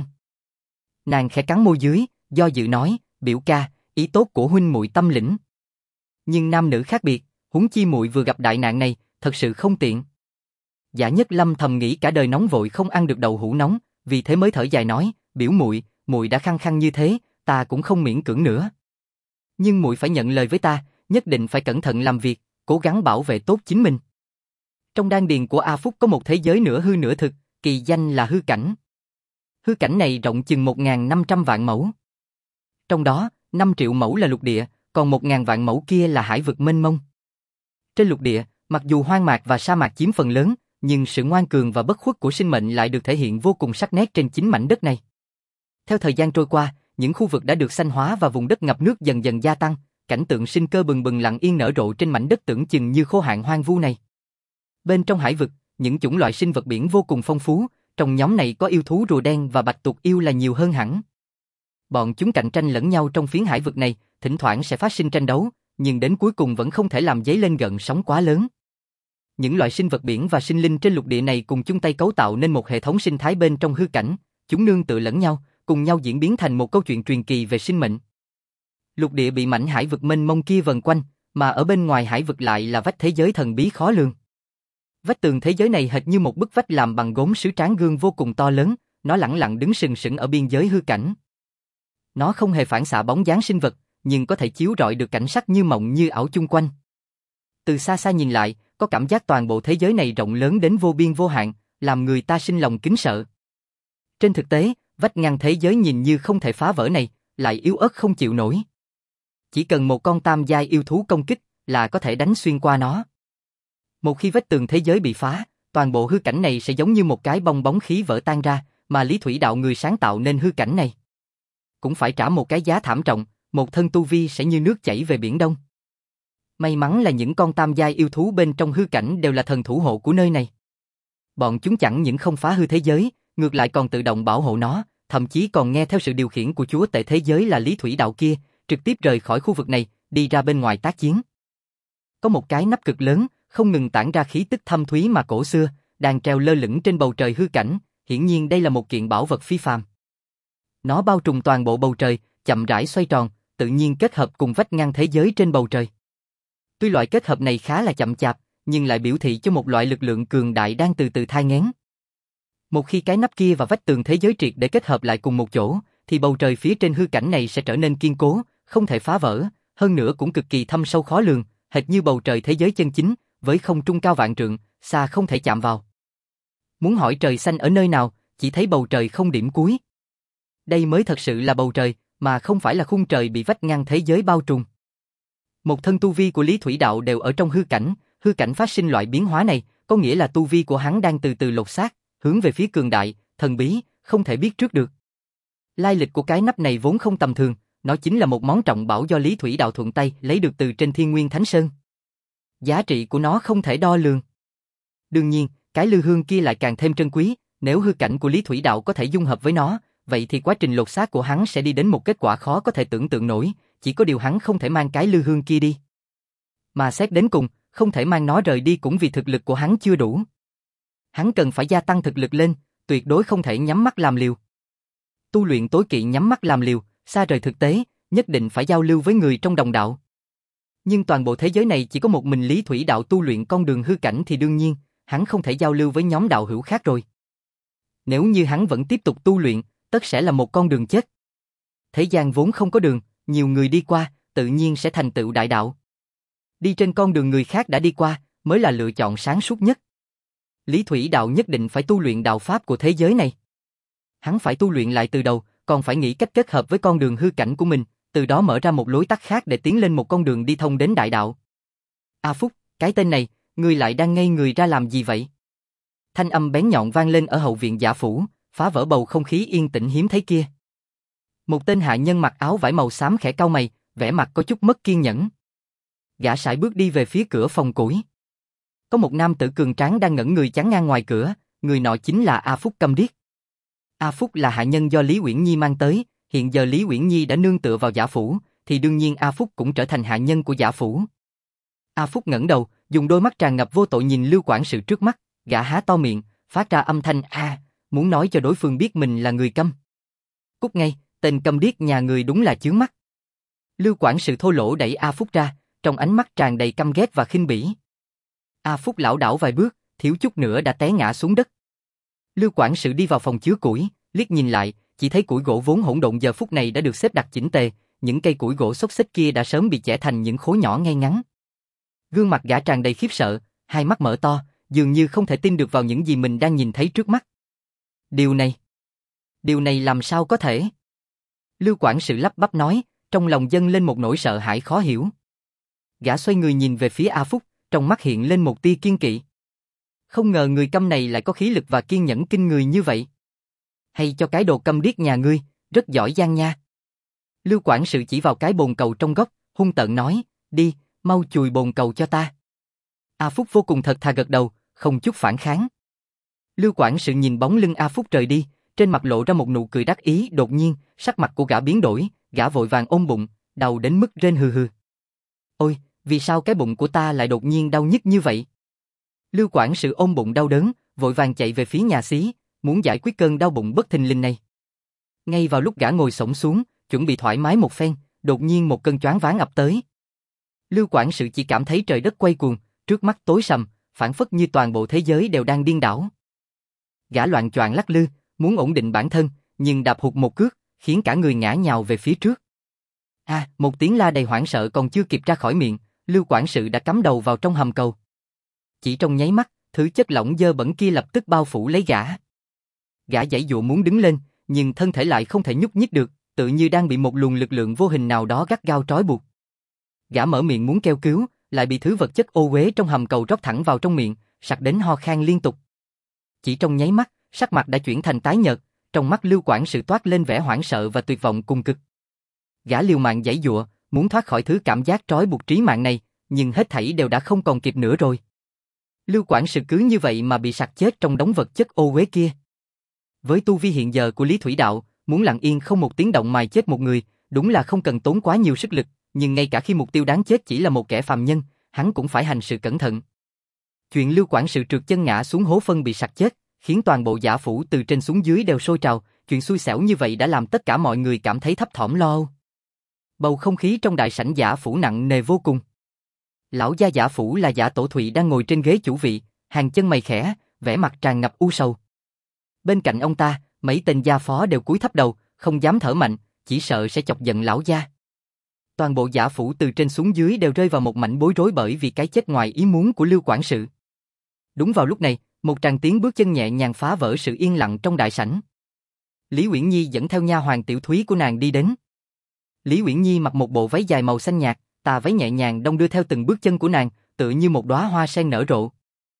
Nàng khẽ cắn môi dưới, do dự nói, "Biểu ca, ý tốt của huynh muội tâm lĩnh. Nhưng nam nữ khác biệt, huống chi muội vừa gặp đại nạn này, thật sự không tiện." Giả Nhất Lâm thầm nghĩ cả đời nóng vội không ăn được đậu hũ nóng, vì thế mới thở dài nói, "Biểu muội, muội đã khăng khăng như thế, ta cũng không miễn cưỡng nữa. Nhưng muội phải nhận lời với ta, nhất định phải cẩn thận làm việc, cố gắng bảo vệ tốt chính mình. Trong đan điền của A Phúc có một thế giới nửa hư nửa thực, kỳ danh là hư cảnh. Hư cảnh này rộng chừng một nghìn năm trăm vạn mẫu. Trong đó, năm triệu mẫu là lục địa, còn một nghìn vạn mẫu kia là hải vực mênh mông. Trên lục địa, mặc dù hoang mạc và sa mạc chiếm phần lớn, nhưng sự ngoan cường và bất khuất của sinh mệnh lại được thể hiện vô cùng sắc nét trên chính mảnh đất này. Theo thời gian trôi qua, những khu vực đã được xanh hóa và vùng đất ngập nước dần dần gia tăng, cảnh tượng sinh cơ bừng bừng lặng yên nở rộ trên mảnh đất tưởng chừng như khô hạn hoang vu này. Bên trong hải vực, những chủng loại sinh vật biển vô cùng phong phú, trong nhóm này có yêu thú rùa đen và bạch tuộc yêu là nhiều hơn hẳn. Bọn chúng cạnh tranh lẫn nhau trong phiến hải vực này, thỉnh thoảng sẽ phát sinh tranh đấu, nhưng đến cuối cùng vẫn không thể làm dấy lên gợn sóng quá lớn. Những loại sinh vật biển và sinh linh trên lục địa này cùng chung tay cấu tạo nên một hệ thống sinh thái bên trong hư cảnh, chúng nương tựa lẫn nhau, cùng nhau diễn biến thành một câu chuyện truyền kỳ về sinh mệnh. Lục địa bị mảnh hải vực mênh mông kia vần quanh, mà ở bên ngoài hải vực lại là vách thế giới thần bí khó lường. Vách tường thế giới này hệt như một bức vách làm bằng gốm sứ tráng gương vô cùng to lớn, nó lẳng lặng đứng sừng sững ở biên giới hư cảnh. Nó không hề phản xạ bóng dáng sinh vật, nhưng có thể chiếu rọi được cảnh sắc như mộng như ảo chung quanh. Từ xa xa nhìn lại, có cảm giác toàn bộ thế giới này rộng lớn đến vô biên vô hạn, làm người ta sinh lòng kính sợ. Trên thực tế, vách ngăn thế giới nhìn như không thể phá vỡ này, lại yếu ớt không chịu nổi. Chỉ cần một con tam giai yêu thú công kích là có thể đánh xuyên qua nó. Một khi vách tường thế giới bị phá, toàn bộ hư cảnh này sẽ giống như một cái bong bóng khí vỡ tan ra, mà Lý Thủy Đạo người sáng tạo nên hư cảnh này cũng phải trả một cái giá thảm trọng, một thân tu vi sẽ như nước chảy về biển Đông. May mắn là những con tam giai yêu thú bên trong hư cảnh đều là thần thủ hộ của nơi này. Bọn chúng chẳng những không phá hư thế giới, ngược lại còn tự động bảo hộ nó, thậm chí còn nghe theo sự điều khiển của chúa tể thế giới là Lý Thủy Đạo kia, trực tiếp rời khỏi khu vực này, đi ra bên ngoài tác chiến. Có một cái nắp cực lớn, không ngừng tản ra khí tức thâm thúy mà cổ xưa, đang treo lơ lửng trên bầu trời hư cảnh, hiển nhiên đây là một kiện bảo vật phi phàm. Nó bao trùm toàn bộ bầu trời, chậm rãi xoay tròn, tự nhiên kết hợp cùng vách ngăn thế giới trên bầu trời. Tuy loại kết hợp này khá là chậm chạp, nhưng lại biểu thị cho một loại lực lượng cường đại đang từ từ thai nghén. Một khi cái nắp kia và vách tường thế giới triệt để kết hợp lại cùng một chỗ, thì bầu trời phía trên hư cảnh này sẽ trở nên kiên cố, không thể phá vỡ, hơn nữa cũng cực kỳ thâm sâu khó lường, hệt như bầu trời thế giới chân chính, với không trung cao vạn trượng, xa không thể chạm vào. Muốn hỏi trời xanh ở nơi nào, chỉ thấy bầu trời không điểm cuối. Đây mới thật sự là bầu trời, mà không phải là khung trời bị vách ngăn thế giới bao trùm. Một thân tu vi của Lý Thủy Đạo đều ở trong hư cảnh, hư cảnh phát sinh loại biến hóa này, có có nghĩa là tu vi của hắn đang từ từ lột xác, hướng về phía cường đại, thần bí, không thể biết trước được. Lai lịch của cái nắp này vốn không tầm thường, nó chính là một món trọng bảo do Lý Thủy Đạo thuận tay lấy được từ trên Thiên Nguyên Thánh Sơn. Giá trị của nó không thể đo lường. Đương nhiên, cái lư hương kia lại càng thêm trân quý, nếu hư cảnh của Lý Thủy Đạo có thể dung hợp với nó, vậy thì quá trình lột xác của hắn sẽ đi đến một kết quả khó có thể tưởng tượng nổi, chỉ có điều hắn không thể mang cái lư hương kia đi. Mà xét đến cùng, không thể mang nó rời đi cũng vì thực lực của hắn chưa đủ. Hắn cần phải gia tăng thực lực lên, tuyệt đối không thể nhắm mắt làm liều. Tu luyện tối kỵ nhắm mắt làm liều, xa rời thực tế, nhất định phải giao lưu với người trong đồng đạo. Nhưng toàn bộ thế giới này chỉ có một mình Lý Thủy Đạo tu luyện con đường hư cảnh thì đương nhiên, hắn không thể giao lưu với nhóm đạo hữu khác rồi. Nếu như hắn vẫn tiếp tục tu luyện, tất sẽ là một con đường chết. Thế gian vốn không có đường, nhiều người đi qua, tự nhiên sẽ thành tựu đại đạo. Đi trên con đường người khác đã đi qua, mới là lựa chọn sáng suốt nhất. Lý Thủy Đạo nhất định phải tu luyện đạo pháp của thế giới này. Hắn phải tu luyện lại từ đầu, còn phải nghĩ cách kết hợp với con đường hư cảnh của mình, từ đó mở ra một lối tắt khác để tiến lên một con đường đi thông đến đại đạo. A Phúc, cái tên này, ngươi lại đang ngây người ra làm gì vậy? Thanh âm bén nhọn vang lên ở hậu viện Giả phủ, phá vỡ bầu không khí yên tĩnh hiếm thấy kia. Một tên hạ nhân mặc áo vải màu xám khẽ cau mày, vẻ mặt có chút mất kiên nhẫn. Gã sải bước đi về phía cửa phòng củi. Có một nam tử cường tráng đang ngẩn người chắn ngang ngoài cửa, người nọ chính là A Phúc Câm Điếc. A Phúc là hạ nhân do Lý Uyển Nhi mang tới, hiện giờ Lý Uyển Nhi đã nương tựa vào Giả phủ, thì đương nhiên A Phúc cũng trở thành hạ nhân của Giả phủ. A Phúc ngẩng đầu, dùng đôi mắt tràn ngập vô tội nhìn Lưu quản sự trước mắt, gã há to miệng, phát ra âm thanh a, muốn nói cho đối phương biết mình là người câm. Cút ngay, tên câm điếc nhà người đúng là chướng mắt. Lưu quản sự thô lỗ đẩy A Phúc ra, trong ánh mắt tràn đầy căm ghét và khinh bỉ. A Phúc lảo đảo vài bước, thiếu chút nữa đã té ngã xuống đất. Lưu quản sự đi vào phòng chứa củi, liếc nhìn lại, chỉ thấy củi gỗ vốn hỗn độn giờ phút này đã được xếp đặt chỉnh tề, những cây củi gỗ xốc xếch kia đã sớm bị chẻ thành những khối nhỏ ngay ngắn. Gương mặt gã tràn đầy khiếp sợ, hai mắt mở to, dường như không thể tin được vào những gì mình đang nhìn thấy trước mắt. Điều này, điều này làm sao có thể? Lưu quản sự lắp bắp nói, trong lòng dâng lên một nỗi sợ hãi khó hiểu. Gã xoay người nhìn về phía A Phúc, trong mắt hiện lên một tia kiên kỵ. Không ngờ người câm này lại có khí lực và kiên nhẫn kinh người như vậy. Hay cho cái đồ câm điếc nhà ngươi, rất giỏi giang nha. Lưu quản sự chỉ vào cái bồn cầu trong góc, hung tợn nói, đi, mau chùi bồn cầu cho ta. A Phúc vô cùng thật thà gật đầu, không chút phản kháng. Lưu quản sự nhìn bóng lưng A Phúc rời đi, trên mặt lộ ra một nụ cười đắc ý, đột nhiên, sắc mặt của gã biến đổi, gã vội vàng ôm bụng, đau đến mức rên hừ hừ. Ôi, vì sao cái bụng của ta lại đột nhiên đau nhức như vậy? Lưu quản sự ôm bụng đau đớn, vội vàng chạy về phía nhà xí, muốn giải quyết cơn đau bụng bất thình lình này. Ngay vào lúc gã ngồi xổm xuống, chuẩn bị thoải mái một phen, đột nhiên một cơn choáng váng ập tới. Lưu quản sự chỉ cảm thấy trời đất quay cuồng, trước mắt tối sầm, phảng phất như toàn bộ thế giới đều đang điên đảo. Gã loạng choạng lắc lư, muốn ổn định bản thân, nhưng đạp hụt một cước, khiến cả người ngã nhào về phía trước. A, à, một tiếng la đầy hoảng sợ còn chưa kịp ra khỏi miệng, Lưu quản sự đã cắm đầu vào trong hầm cầu. Chỉ trong nháy mắt, thứ chất lỏng dơ bẩn kia lập tức bao phủ lấy gã. Gã giãy giụa muốn đứng lên, nhưng thân thể lại không thể nhúc nhích được, tự như đang bị một luồng lực lượng vô hình nào đó gắt gao trói buộc. Gã mở miệng muốn kêu cứu, lại bị thứ vật chất ô uế trong hầm cầu rót thẳng vào trong miệng, sặc đến ho khan liên tục. Chỉ trong nháy mắt, sắc mặt đã chuyển thành tái nhợt, trong mắt Lưu quản sự toát lên vẻ hoảng sợ và tuyệt vọng cùng cực. Gã liều mạng giãy giụa, muốn thoát khỏi thứ cảm giác trói buộc trí mạng này, nhưng hết thảy đều đã không còn kịp nữa rồi. Lưu quản sự cứ như vậy mà bị sặc chết trong đống vật chất ô uế kia. Với tu vi hiện giờ của Lý Thủy Đạo, muốn lặng yên không một tiếng động mài chết một người, đúng là không cần tốn quá nhiều sức lực, nhưng ngay cả khi mục tiêu đáng chết chỉ là một kẻ phàm nhân, hắn cũng phải hành sự cẩn thận. Chuyện Lưu quản sự trượt chân ngã xuống hố phân bị sặc chết, khiến toàn bộ Giả phủ từ trên xuống dưới đều sôi trào, chuyện xui xẻo như vậy đã làm tất cả mọi người cảm thấy thấp thỏm lo âu. Bầu không khí trong đại sảnh Giả phủ nặng nề vô cùng. Lão gia Giả phủ là Giả Tổ Thụy đang ngồi trên ghế chủ vị, hàng chân mày khẽ, vẻ mặt tràn ngập u sầu. Bên cạnh ông ta, mấy tên gia phó đều cúi thấp đầu, không dám thở mạnh, chỉ sợ sẽ chọc giận lão gia. Toàn bộ Giả phủ từ trên xuống dưới đều rơi vào một mảnh bối rối bởi vì cái chết ngoài ý muốn của Lưu quản sự. Đúng vào lúc này, một tràng tiếng bước chân nhẹ nhàng phá vỡ sự yên lặng trong đại sảnh. Lý Uyển Nhi dẫn theo nha hoàn Tiểu Thúy của nàng đi đến. Lý Uyển Nhi mặc một bộ váy dài màu xanh nhạt, tà váy nhẹ nhàng đong đưa theo từng bước chân của nàng, tựa như một đóa hoa sen nở rộ.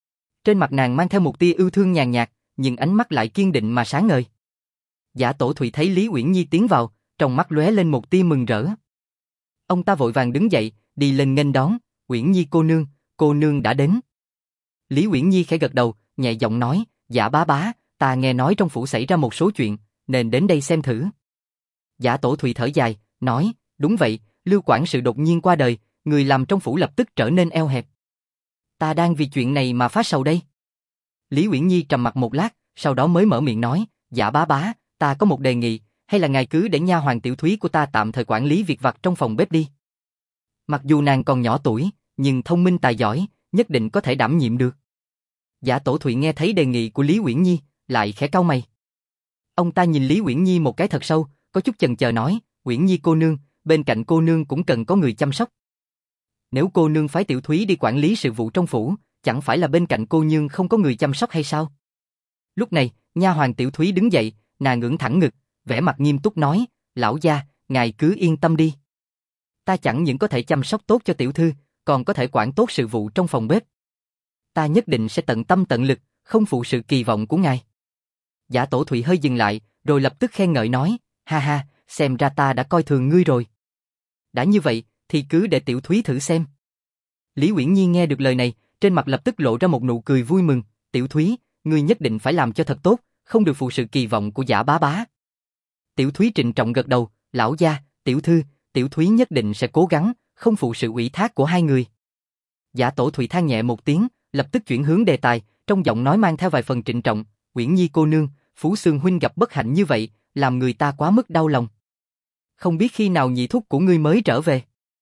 trên mặt nàng mang theo một tia yêu thương nhàn nhạt, nhưng ánh mắt lại kiên định mà sáng ngời. Giả Tổ Thụy thấy Lý Uyển Nhi tiến vào, trong mắt lóe lên một tia mừng rỡ. Ông ta vội vàng đứng dậy, đi lên nghênh đón, "Uyển Nhi cô nương, cô nương đã đến." Lý Uyển Nhi khẽ gật đầu, nhẹ giọng nói, "Giả bá bá, ta nghe nói trong phủ xảy ra một số chuyện, nên đến đây xem thử." Giả Tổ Thụy thở dài, nói, "Đúng vậy, Lưu quản sự đột nhiên qua đời, người làm trong phủ lập tức trở nên eo hẹp. Ta đang vì chuyện này mà phát sầu đây." Lý Uyển Nhi trầm mặc một lát, sau đó mới mở miệng nói, "Giả bá bá, ta có một đề nghị, hay là ngài cứ để nha hoàn Tiểu Thúy của ta tạm thời quản lý việc vặt trong phòng bếp đi. Mặc dù nàng còn nhỏ tuổi, nhưng thông minh tài giỏi, nhất định có thể đảm nhiệm được." Giả Tổ Thụy nghe thấy đề nghị của Lý Uyển Nhi, lại khẽ cau mày. Ông ta nhìn Lý Uyển Nhi một cái thật sâu, có chút chần chờ nói, "Uyển Nhi cô nương, bên cạnh cô nương cũng cần có người chăm sóc. Nếu cô nương phái Tiểu Thúy đi quản lý sự vụ trong phủ, chẳng phải là bên cạnh cô nương không có người chăm sóc hay sao?" Lúc này, nha hoàn Tiểu Thúy đứng dậy, nàng ngẩng thẳng ngực, vẻ mặt nghiêm túc nói, "Lão gia, ngài cứ yên tâm đi. Ta chẳng những có thể chăm sóc tốt cho tiểu thư, còn có thể quản tốt sự vụ trong phòng bếp. Ta nhất định sẽ tận tâm tận lực, không phụ sự kỳ vọng của ngài." Giả Tổ Thụy hơi dừng lại, rồi lập tức khen ngợi nói, "Ha ha, xem ra ta đã coi thường ngươi rồi. Đã như vậy, thì cứ để Tiểu Thúy thử xem." Lý Uyển Nhi nghe được lời này, trên mặt lập tức lộ ra một nụ cười vui mừng, "Tiểu Thúy, ngươi nhất định phải làm cho thật tốt, không được phụ sự kỳ vọng của Giả bá bá." Tiểu Thúy trịnh trọng gật đầu, "Lão gia, tiểu thư, Tiểu Thúy nhất định sẽ cố gắng, không phụ sự ủy thác của hai người." Giả Tổ Thụy than nhẹ một tiếng, lập tức chuyển hướng đề tài, trong giọng nói mang theo vài phần trịnh trọng, "Uyển Nhi cô nương, Phú Xương huynh gặp bất hạnh như vậy, làm người ta quá mức đau lòng. Không biết khi nào nhị thúc của ngươi mới trở về.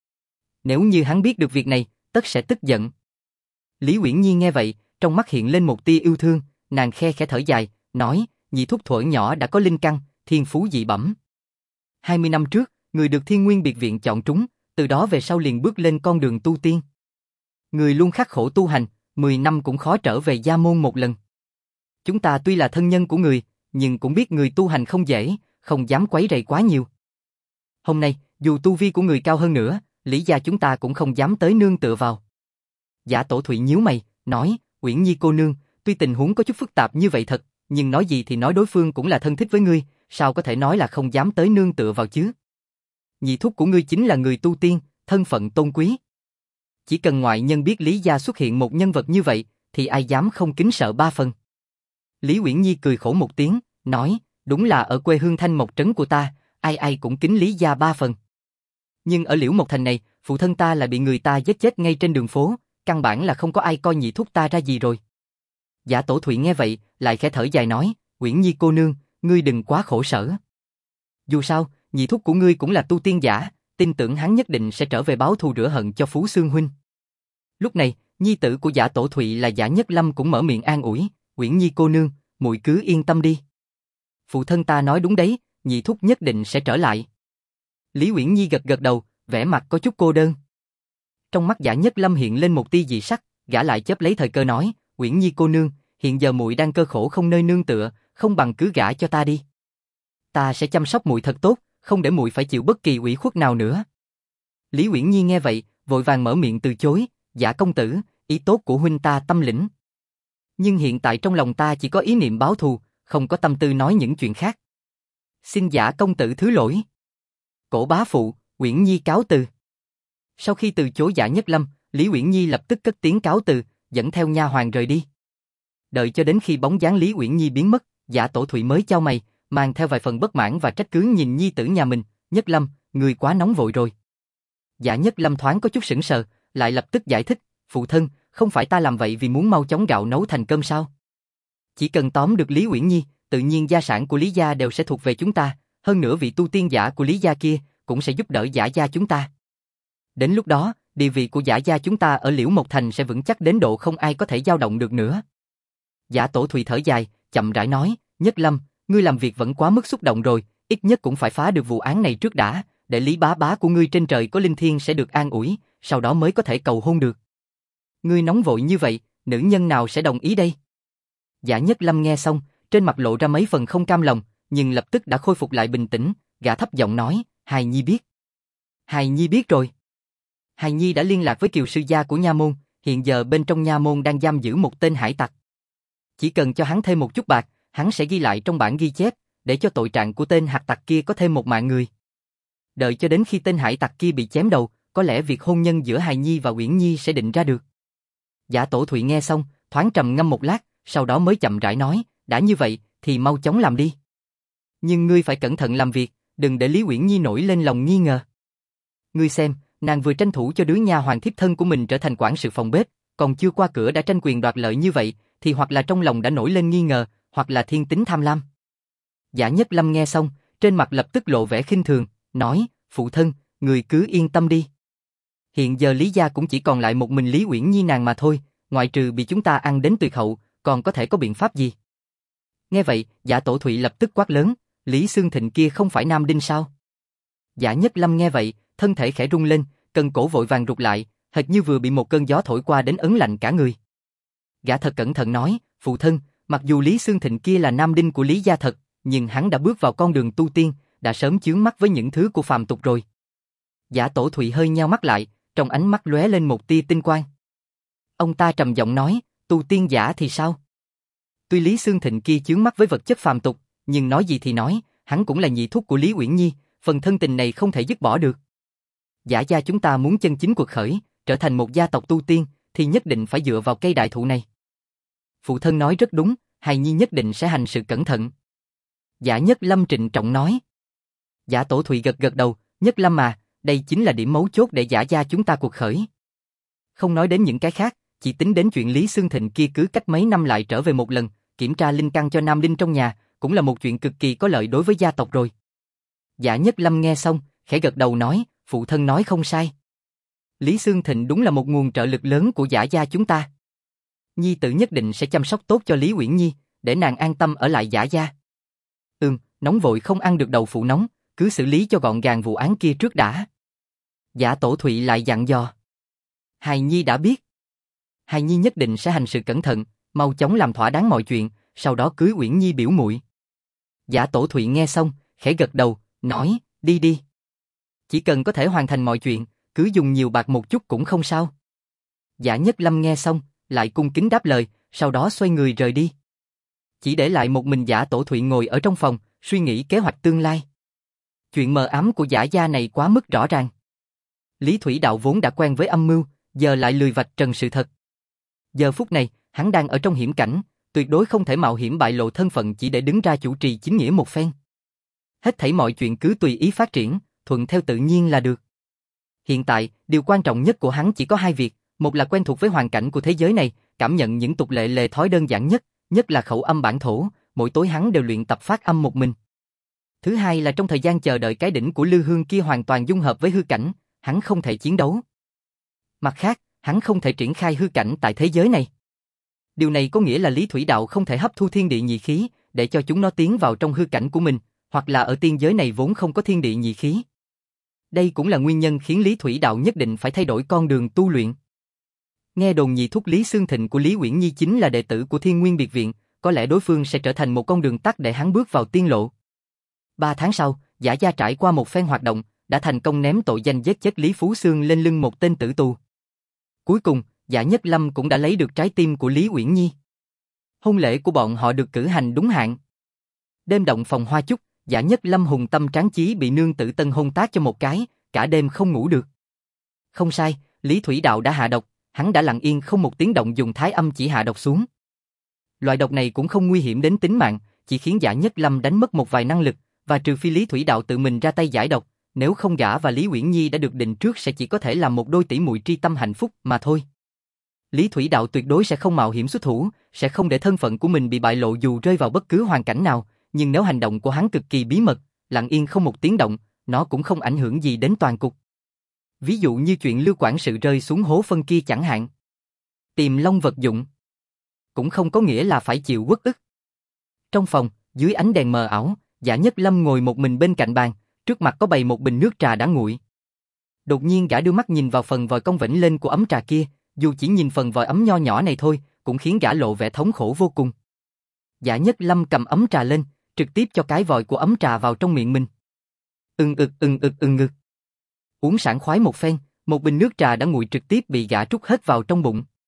Nếu như hắn biết được việc này, tất sẽ tức giận." Lý Uyển Nhi nghe vậy, trong mắt hiện lên một tia yêu thương, nàng khe khẽ thở dài, nói, "Nhị thúc thuở nhỏ đã có linh căn, thiên phú dị bẩm. hai mươi năm trước, người được Thiên Nguyên Biệt Viện chọn trúng, từ đó về sau liền bước lên con đường tu tiên. Người luôn khắc khổ tu hành, mười năm cũng khó trở về gia môn một lần. Chúng ta tuy là thân nhân của người, nhưng cũng biết người tu hành không dễ, không dám quấy rầy quá nhiều. Hôm nay, dù tu vi của người cao hơn nữa, Lý gia chúng ta cũng không dám tới nương tựa vào." Giả Tổ Thụy nhíu mày, nói, "Uyển Nhi cô nương, tuy tình huống có chút phức tạp như vậy thật, nhưng nói gì thì nói đối phương cũng là thân thích với ngươi, sao có thể nói là không dám tới nương tựa vào chứ? Nhị thúc của ngươi chính là người tu tiên, thân phận tôn quý. Chỉ cần ngoại nhân biết Lý gia xuất hiện một nhân vật như vậy, thì ai dám không kính sợ ba phần." Lý Uyển Nhi cười khổ một tiếng, nói, "Đúng là ở quê hương Thanh Mộc trấn của ta, ai ai cũng kính Lý gia ba phần. Nhưng ở Liễu Mộc Thành này, phụ thân ta lại bị người ta giết chết ngay trên đường phố, căn bản là không có ai coi nhị thúc ta ra gì rồi." Giả Tổ Thụy nghe vậy, lại khẽ thở dài nói, "Uyển Nhi cô nương, ngươi đừng quá khổ sở. Dù sao, nhị thúc của ngươi cũng là tu tiên giả, tin tưởng hắn nhất định sẽ trở về báo thù rửa hận cho Phú Xương huynh." Lúc này, nhi tử của Giả Tổ Thụy là Giả Nhất Lâm cũng mở miệng an ủi, "Uyển Nhi cô nương, muội cứ yên tâm đi. Phụ thân ta nói đúng đấy, nhị thúc nhất định sẽ trở lại." Lý Uyển Nhi gật gật đầu, vẻ mặt có chút cô đơn. Trong mắt Giả Nhất Lâm hiện lên một tia dị sắc, gã lại chớp lấy thời cơ nói, "Uyển Nhi cô nương, hiện giờ muội đang cơ khổ không nơi nương tựa, không bằng cứ gả cho ta đi. Ta sẽ chăm sóc muội thật tốt, không để muội phải chịu bất kỳ ủy khuất nào nữa." Lý Uyển Nhi nghe vậy, vội vàng mở miệng từ chối, "Giả công tử, ý tốt của huynh ta tâm lĩnh. Nhưng hiện tại trong lòng ta chỉ có ý niệm báo thù, không có tâm tư nói những chuyện khác. Xin Giả công tử thứ lỗi. Cổ bá phụ, Uyển Nhi cáo từ." Sau khi từ chối Giả Nhất Lâm, Lý Uyển Nhi lập tức cất tiếng cáo từ, dẫn theo nha hoàn rời đi. Đợi cho đến khi bóng dáng Lý Uyển Nhi biến mất, Giả Tổ Thụy mới chau mày, mang theo vài phần bất mãn và trách cứ nhìn nhi tử nhà mình, "Nhất Lâm, ngươi quá nóng vội rồi." Giả Nhất Lâm thoáng có chút sững sờ, lại lập tức giải thích, "Phụ thân, không phải ta làm vậy vì muốn mau chóng gạo nấu thành cơm sao? Chỉ cần tóm được Lý Uyển Nhi, tự nhiên gia sản của Lý gia đều sẽ thuộc về chúng ta, hơn nữa vị tu tiên giả của Lý gia kia cũng sẽ giúp đỡ Giả gia chúng ta. Đến lúc đó, địa vị của Giả gia chúng ta ở Liễu Mộc Thành sẽ vững chắc đến độ không ai có thể dao động được nữa." Giả Tổ Thụy thở dài, chậm rãi nói, "Nhất Lâm, ngươi làm việc vẫn quá mức xúc động rồi, ít nhất cũng phải phá được vụ án này trước đã, để Lý bá bá của ngươi trên trời có linh thiêng sẽ được an ủi, sau đó mới có thể cầu hôn được. Ngươi nóng vội như vậy, nữ nhân nào sẽ đồng ý đây?" Giả Nhất Lâm nghe xong, trên mặt lộ ra mấy phần không cam lòng, nhưng lập tức đã khôi phục lại bình tĩnh, gã thấp giọng nói, "Hài Nhi biết. Hài Nhi biết rồi. Hài Nhi đã liên lạc với Kiều sư gia của nha môn, hiện giờ bên trong nha môn đang giam giữ một tên hải tặc. Chỉ cần cho hắn thêm một chút bạc, hắn sẽ ghi lại trong bản ghi chép, để cho tội trạng của tên hải tặc kia có thêm một mạng người. Đợi cho đến khi tên hải tặc kia bị chém đầu, có lẽ việc hôn nhân giữa Hài Nhi và Uyển Nhi sẽ định ra được. Giả Tổ Thụy nghe xong, thoáng trầm ngâm một lát, sau đó mới chậm rãi nói, đã như vậy, thì mau chóng làm đi. Nhưng ngươi phải cẩn thận làm việc, đừng để Lý Uyển Nhi nổi lên lòng nghi ngờ. Ngươi xem, nàng vừa tranh thủ cho đứa nha hoàn thiếp thân của mình trở thành quản sự phòng bếp, còn chưa qua cửa đã tranh quyền đoạt lợi như vậy, thì hoặc là trong lòng đã nổi lên nghi ngờ, hoặc là thiên tính tham lam. Giả Nhất Lâm nghe xong, trên mặt lập tức lộ vẻ khinh thường, nói, phụ thân, người cứ yên tâm đi. Hiện giờ Lý gia cũng chỉ còn lại một mình Lý Uyển Nhi nàng mà thôi, ngoại trừ bị chúng ta ăn đến tuyệt hậu, còn có thể có biện pháp gì? Nghe vậy, Giả Tổ Thụy lập tức quát lớn, Lý Xương Thịnh kia không phải nam đinh sao? Giả Nhất Lâm nghe vậy, thân thể khẽ rung lên, cần cổ vội vàng rụt lại, hệt như vừa bị một cơn gió thổi qua đến ấn lạnh cả người. Gã thật cẩn thận nói, phụ thân, mặc dù Lý Xương Thịnh kia là nam đinh của Lý gia thật, nhưng hắn đã bước vào con đường tu tiên, đã sớm chướng mắt với những thứ của phàm tục rồi. Giả Tổ Thụy hơi nheo mắt lại, trong ánh mắt lóe lên một tia tinh quang. Ông ta trầm giọng nói, tu tiên giả thì sao? Tuy Lý Xương Thịnh kia chướng mắt với vật chất phàm tục, nhưng nói gì thì nói, hắn cũng là nhị thúc của Lý Uyển Nhi, phần thân tình này không thể dứt bỏ được. Giả gia chúng ta muốn chân chính cuộc khởi, trở thành một gia tộc tu tiên, thì nhất định phải dựa vào cây đại thụ này. Phụ thân nói rất đúng, Hài Nhi nhất định sẽ hành sự cẩn thận. Giả Nhất Lâm trịnh trọng nói. Giả Tổ Thụy gật gật đầu, Nhất Lâm mà, đây chính là điểm mấu chốt để Giả gia chúng ta cuộc khởi. Không nói đến những cái khác, chỉ tính đến chuyện Lý Xương Thịnh kia cứ cách mấy năm lại trở về một lần, kiểm tra linh căn cho nam đinh trong nhà, cũng là một chuyện cực kỳ có lợi đối với gia tộc rồi. Giả Nhất Lâm nghe xong, khẽ gật đầu nói, phụ thân nói không sai. Lý Xương Thịnh đúng là một nguồn trợ lực lớn của Giả gia chúng ta. Nhi tử nhất định sẽ chăm sóc tốt cho Lý Uyển Nhi, để nàng an tâm ở lại Giả gia. Ừm, nóng vội không ăn được đầu phụ nóng, cứ xử lý cho gọn gàng vụ án kia trước đã. Giả Tổ Thụy lại dặn dò. Hài Nhi đã biết. Hài Nhi nhất định sẽ hành sự cẩn thận, mau chóng làm thỏa đáng mọi chuyện, sau đó cưới Uyển Nhi biểu muội. Giả Tổ Thụy nghe xong, khẽ gật đầu, nói, đi đi. Chỉ cần có thể hoàn thành mọi chuyện, cứ dùng nhiều bạc một chút cũng không sao. Giả Nhất Lâm nghe xong, lại cung kính đáp lời, sau đó xoay người rời đi. Chỉ để lại một mình Giả Tổ Thụy ngồi ở trong phòng, suy nghĩ kế hoạch tương lai. Chuyện mờ ám của Giả gia này quá mức rõ ràng. Lý Thủy Đạo vốn đã quen với âm mưu, giờ lại lười vạch trần sự thật. Giờ phút này, hắn đang ở trong hiểm cảnh, tuyệt đối không thể mạo hiểm bại lộ thân phận chỉ để đứng ra chủ trì chính nghĩa một phen. Hết thảy mọi chuyện cứ tùy ý phát triển, thuận theo tự nhiên là được. Hiện tại, điều quan trọng nhất của hắn chỉ có hai việc, một là quen thuộc với hoàn cảnh của thế giới này, cảm nhận những tục lệ lề thói đơn giản nhất, nhất là khẩu âm bản thổ, mỗi tối hắn đều luyện tập phát âm một mình. Thứ hai là trong thời gian chờ đợi cái đỉnh của Lư Hương kia hoàn toàn dung hợp với hư cảnh, hắn không thể chiến đấu. Mặt khác, hắn không thể triển khai hư cảnh tại thế giới này. Điều này có nghĩa là Lý Thủy Đạo không thể hấp thu thiên địa nhị khí, để cho chúng nó tiến vào trong hư cảnh của mình, hoặc là ở tiên giới này vốn không có thiên địa nhị khí. Đây cũng là nguyên nhân khiến Lý Thủy Đạo nhất định phải thay đổi con đường tu luyện. Nghe đồn nhị thúc Lý Xương Thịnh của Lý Uyển Nhi chính là đệ tử của Thiên Nguyên Biệt Viện, có lẽ đối phương sẽ trở thành một con đường tắt để hắn bước vào tiên lộ. Ba tháng sau, Giả gia trải qua một phen hoạt động, đã thành công ném tội danh giết chết Lý Phú Xương lên lưng một tên tử tù. Cuối cùng, Giả Nhất Lâm cũng đã lấy được trái tim của Lý Uyển Nhi. Hôn lễ của bọn họ được cử hành đúng hạn. Đêm động phòng hoa chúc, Giả Nhất Lâm hùng tâm tráng chí bị nương tử tân hôn tác cho một cái, cả đêm không ngủ được. Không sai, Lý Thủy Đạo đã hạ độc, hắn đã lặng yên không một tiếng động dùng thái âm chỉ hạ độc xuống. Loại độc này cũng không nguy hiểm đến tính mạng, chỉ khiến Giả Nhất Lâm đánh mất một vài năng lực, và trừ phi Lý Thủy Đạo tự mình ra tay giải độc, nếu không gã và Lý Uyển Nhi đã được định trước sẽ chỉ có thể làm một đôi tỷ muội tri tâm hạnh phúc mà thôi. Lý Thủy Đạo tuyệt đối sẽ không mạo hiểm xuất thủ, sẽ không để thân phận của mình bị bại lộ dù rơi vào bất cứ hoàn cảnh nào, nhưng nếu hành động của hắn cực kỳ bí mật, lặng yên không một tiếng động, nó cũng không ảnh hưởng gì đến toàn cục. Ví dụ như chuyện Lưu quản sự rơi xuống hố phân kia chẳng hạn. Tìm long vật dụng cũng không có nghĩa là phải chịu uất ức. Trong phòng, dưới ánh đèn mờ ảo, Giả Nhất Lâm ngồi một mình bên cạnh bàn, trước mặt có bày một bình nước trà đã nguội. Đột nhiên gã đưa mắt nhìn vào phần vòi cong vểnh lên của ấm trà kia, dù chỉ nhìn phần vòi ấm nho nhỏ này thôi, cũng khiến gã lộ vẻ thống khổ vô cùng. Giả Nhất Lâm cầm ấm trà lên, trực tiếp cho cái vòi của ấm trà vào trong miệng mình. Ưng ực ưng ực ưng ngực. Uống sảng khoái một phen, một bình nước trà đã nguội trực tiếp bị gã trút hết vào trong bụng.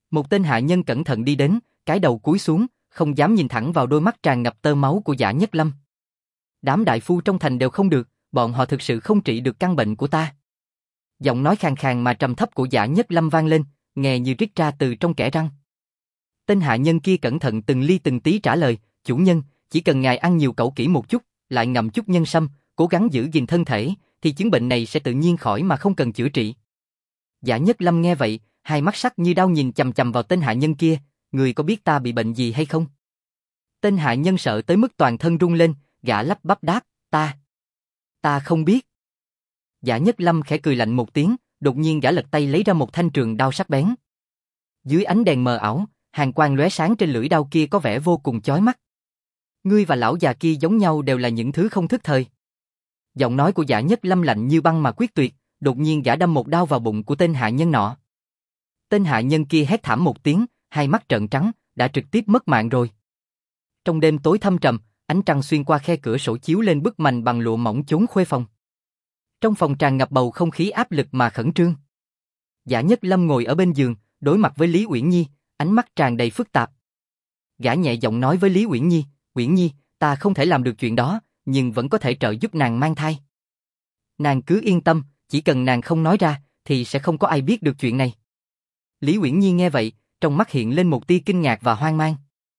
Một tên hạ nhân cẩn thận đi đến, cái đầu cúi xuống, không dám nhìn thẳng vào đôi mắt tràn ngập tơ máu của Giả Nhất Lâm. Đám đại phu trong thành đều không được, bọn họ thực sự không trị được căn bệnh của ta. Giọng nói khàn khàn mà trầm thấp của Giả Nhất Lâm vang lên, nghe như rít ra từ trong kẽ răng. Tên hạ nhân kia cẩn thận từng ly từng tí trả lời, chủ nhân, chỉ cần ngài ăn nhiều cẩu kỹ một chút, lại ngậm chút nhân sâm, cố gắng giữ gìn thân thể, thì chứng bệnh này sẽ tự nhiên khỏi mà không cần chữa trị. Giả Nhất Lâm nghe vậy, hai mắt sắc như đao nhìn chằm chằm vào tên hạ nhân kia, người có biết ta bị bệnh gì hay không? Tên hạ nhân sợ tới mức toàn thân run lên, gã lắp bắp đáp, ta, ta không biết. Giả Nhất Lâm khẽ cười lạnh một tiếng, đột nhiên gã lật tay lấy ra một thanh trường đao sắc bén. Dưới ánh đèn mờ ảo, hàn quang lóe sáng trên lưỡi đao kia có vẻ vô cùng chói mắt. Ngươi và lão già kia giống nhau đều là những thứ không thức thời. Giọng nói của Giả Nhất Lâm lạnh như băng mà quyết tuyệt, đột nhiên gã đâm một đao vào bụng của tên hạ nhân nọ. Tên hạ nhân kia hét thảm một tiếng, hai mắt trợn trắng, đã trực tiếp mất mạng rồi. Trong đêm tối thâm trầm, ánh trăng xuyên qua khe cửa sổ chiếu lên bức mành bằng lụa mỏng chốn khuê phòng. Trong phòng tràn ngập bầu không khí áp lực mà khẩn trương. Giả Nhất Lâm ngồi ở bên giường, đối mặt với Lý Uyển Nhi, ánh mắt tràn đầy phức tạp. Gã nhẹ giọng nói với Lý Uyển Nhi, Uyển Nhi, ta không thể làm được chuyện đó, nhưng vẫn có thể trợ giúp nàng mang thai. Nàng cứ yên tâm, chỉ cần nàng không nói ra, thì sẽ không có ai biết được chuyện này. Lý Uyển Nhi nghe vậy, trong mắt hiện lên một tia kinh ngạc và hoang mang.